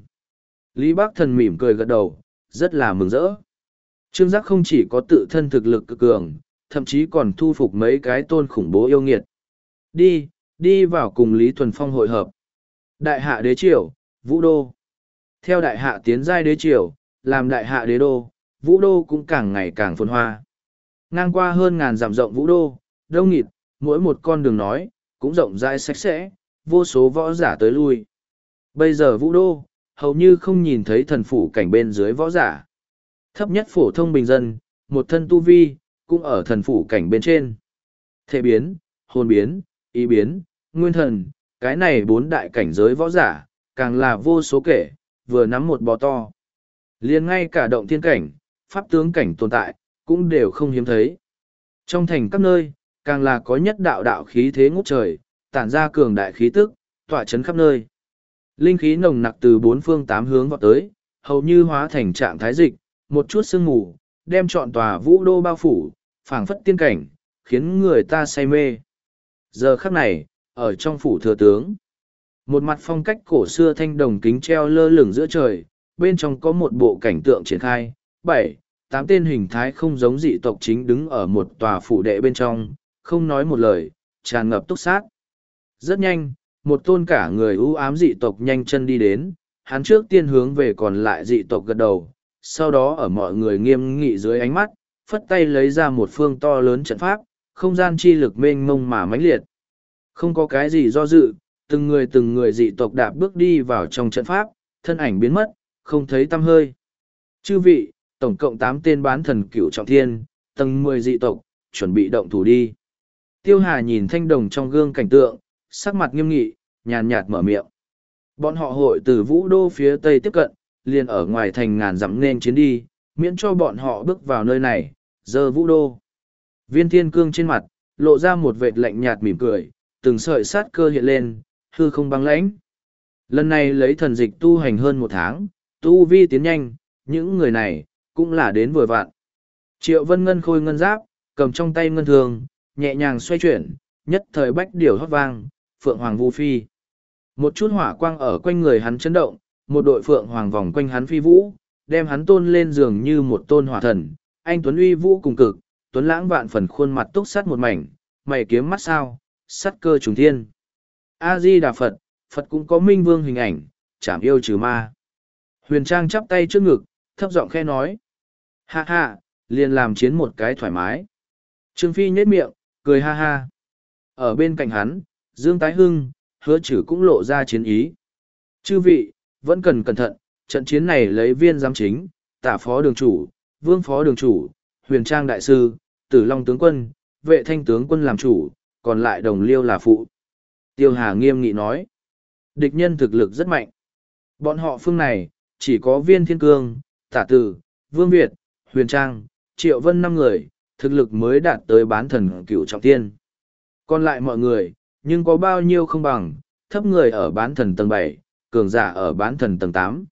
Lý Bắc Thần mỉm cười gật đầu, rất là mừng rỡ. Trương Giác không chỉ có tự thân thực lực cực cường, thậm chí còn thu phục mấy cái tôn khủng bố yêu nghiệt. Đi, đi vào cùng Lý Thuần Phong hội hợp. Đại hạ đế triều, Vũ Đô. Theo đại hạ tiến giai đế triều, làm đại hạ đế đô, Vũ Đô cũng càng ngày càng phồn hoa. Ngang qua hơn ngàn dặm rộng Vũ Đô, đông nghịt, mỗi một con đường nói, cũng rộng rãi sạch sẽ, vô số võ giả tới lui. Bây giờ Vũ Đô, hầu như không nhìn thấy thần phủ cảnh bên dưới võ giả. Thấp nhất phổ thông bình dân, một thân tu vi, cũng ở thần phủ cảnh bên trên. Thể biến, hồn biến, ý biến, nguyên thần, cái này bốn đại cảnh giới võ giả, càng là vô số kể, vừa nắm một bò to. Liền ngay cả động thiên cảnh, pháp tướng cảnh tồn tại, cũng đều không hiếm thấy. Trong thành các nơi, càng là có nhất đạo đạo khí thế ngút trời, tản ra cường đại khí tức, tỏa chấn khắp nơi. Linh khí nồng nặc từ bốn phương tám hướng vọt tới, hầu như hóa thành trạng thái dịch, một chút sương mù, đem trọn tòa Vũ Đô bao phủ, phảng phất tiên cảnh, khiến người ta say mê. Giờ khắc này, ở trong phủ thừa tướng, một mặt phong cách cổ xưa thanh đồng kính treo lơ lửng giữa trời, bên trong có một bộ cảnh tượng triển khai, bảy, tám tên hình thái không giống dị tộc chính đứng ở một tòa phủ đệ bên trong, không nói một lời, tràn ngập túc sát. Rất nhanh, một tôn cả người ưu ám dị tộc nhanh chân đi đến, hắn trước tiên hướng về còn lại dị tộc gật đầu, sau đó ở mọi người nghiêm nghị dưới ánh mắt, phất tay lấy ra một phương to lớn trận pháp, không gian chi lực mênh mông mà mãnh liệt. Không có cái gì do dự, từng người từng người dị tộc đạp bước đi vào trong trận pháp, thân ảnh biến mất, không thấy tăm hơi. Chư vị, tổng cộng tám tên bán thần cửu trọng thiên, tầng mười dị tộc, chuẩn bị động thủ đi. Tiêu Hà nhìn thanh đồng trong gương cảnh tượng, sắc mặt nghiêm nghị, nhàn nhạt mở miệng. Bọn họ hội từ Vũ Đô phía tây tiếp cận, liền ở ngoài thành ngàn dặm nên chiến đi, miễn cho bọn họ bước vào nơi này, giờ Vũ Đô. Viên Thiên Cương trên mặt, lộ ra một vệt lạnh nhạt mỉm cười, từng sợi sát cơ hiện lên, hư không băng lãnh. Lần này lấy thần dịch tu hành hơn một tháng, tu vi tiến nhanh, những người này, cũng là đến vừa vạn. Triệu Vân Ngân khôi ngân giáp, cầm trong tay ngân thường, nhẹ nhàng xoay chuyển, nhất thời bách điểu hót vang, phượng hoàng vu phi. Một chút hỏa quang ở quanh người hắn chấn động, một đội phượng hoàng vòng quanh hắn phi vũ, đem hắn tôn lên giường như một tôn hỏa thần. Anh Tuấn uy vũ cùng cực, Tuấn lãng vạn phần khuôn mặt túc sắt một mảnh, mày kiếm mắt sao, sắt cơ trùng thiên. A-di-đà Phật, Phật cũng có minh vương hình ảnh, chảm yêu trừ ma. Huyền Trang chắp tay trước ngực, thấp giọng khe nói. Ha ha, liền làm chiến một cái thoải mái. Trương Phi nhếch miệng, cười ha ha. Ở bên cạnh hắn, Dương Tái Hưng, Hứa Chử cũng lộ ra chiến ý. Chư vị, vẫn cần cẩn thận, trận chiến này lấy viên giám chính, tả phó đường chủ, vương phó đường chủ, huyền trang đại sư, tử long tướng quân, vệ thanh tướng quân làm chủ, còn lại đồng liêu là phụ. Tiêu Hà nghiêm nghị nói. Địch nhân thực lực rất mạnh. Bọn họ phương này, chỉ có viên thiên cương, tả tử, vương Việt, huyền trang, triệu vân năm người, thực lực mới đạt tới bán thần cửu trọng tiên. Còn lại mọi người, nhưng có bao nhiêu không bằng, thấp người ở bán thần tầng bảy, cường giả ở bán thần tầng tám.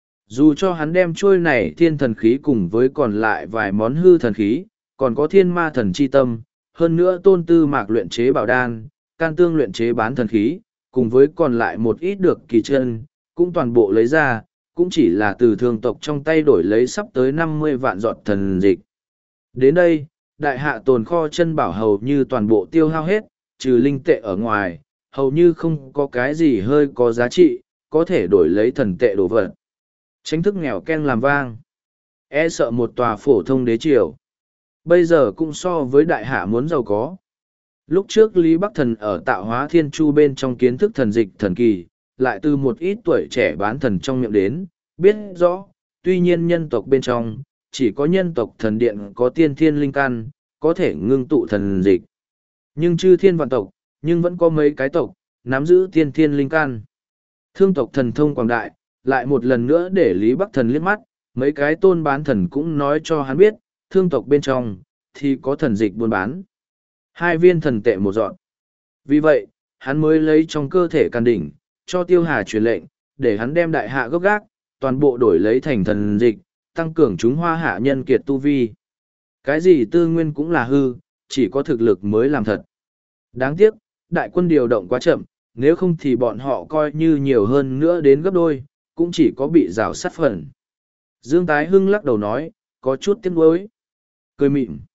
Dù cho hắn đem trôi này thiên thần khí cùng với còn lại vài món hư thần khí, còn có thiên ma thần chi tâm, hơn nữa tôn tư mạc luyện chế bảo đan, can tương luyện chế bán thần khí, cùng với còn lại một ít được kỳ chân, cũng toàn bộ lấy ra, cũng chỉ là từ thương tộc trong tay đổi lấy sắp tới năm mươi vạn giọt thần dịch. Đến đây, đại hạ tồn kho chân bảo hầu như toàn bộ tiêu hao hết, trừ linh tệ ở ngoài, hầu như không có cái gì hơi có giá trị, có thể đổi lấy thần tệ đồ vật. Tránh thức nghèo ken làm vang. E sợ một tòa phổ thông đế triều. Bây giờ cũng so với đại hạ muốn giàu có. Lúc trước Lý Bắc Thần ở tạo hóa thiên chu bên trong kiến thức thần dịch thần kỳ, lại từ một ít tuổi trẻ bán thần trong miệng đến, biết rõ, tuy nhiên nhân tộc bên trong, chỉ có nhân tộc thần điện có tiên thiên linh căn, có thể ngưng tụ thần dịch. Nhưng chư thiên vạn tộc, nhưng vẫn có mấy cái tộc, nắm giữ tiên thiên linh căn. Thương tộc thần thông quảng đại, lại một lần nữa để Lý Bắc Thần liếc mắt, mấy cái tôn bán thần cũng nói cho hắn biết, thương tộc bên trong, thì có thần dịch buôn bán. Hai viên thần tệ một dọn. Vì vậy, hắn mới lấy trong cơ thể can đỉnh, cho Tiêu Hà truyền lệnh, để hắn đem đại hạ gốc gác, toàn bộ đổi lấy thành thần dịch, tăng cường chúng hoa hạ nhân kiệt tu vi. Cái gì tư nguyên cũng là hư, chỉ có thực lực mới làm thật. Đáng tiếc, đại quân điều động quá chậm, nếu không thì bọn họ coi như nhiều hơn nữa đến gấp đôi, cũng chỉ có bị rào sát phần. Dương Tái Hưng lắc đầu nói, có chút tiếc nuối. Cười mịn.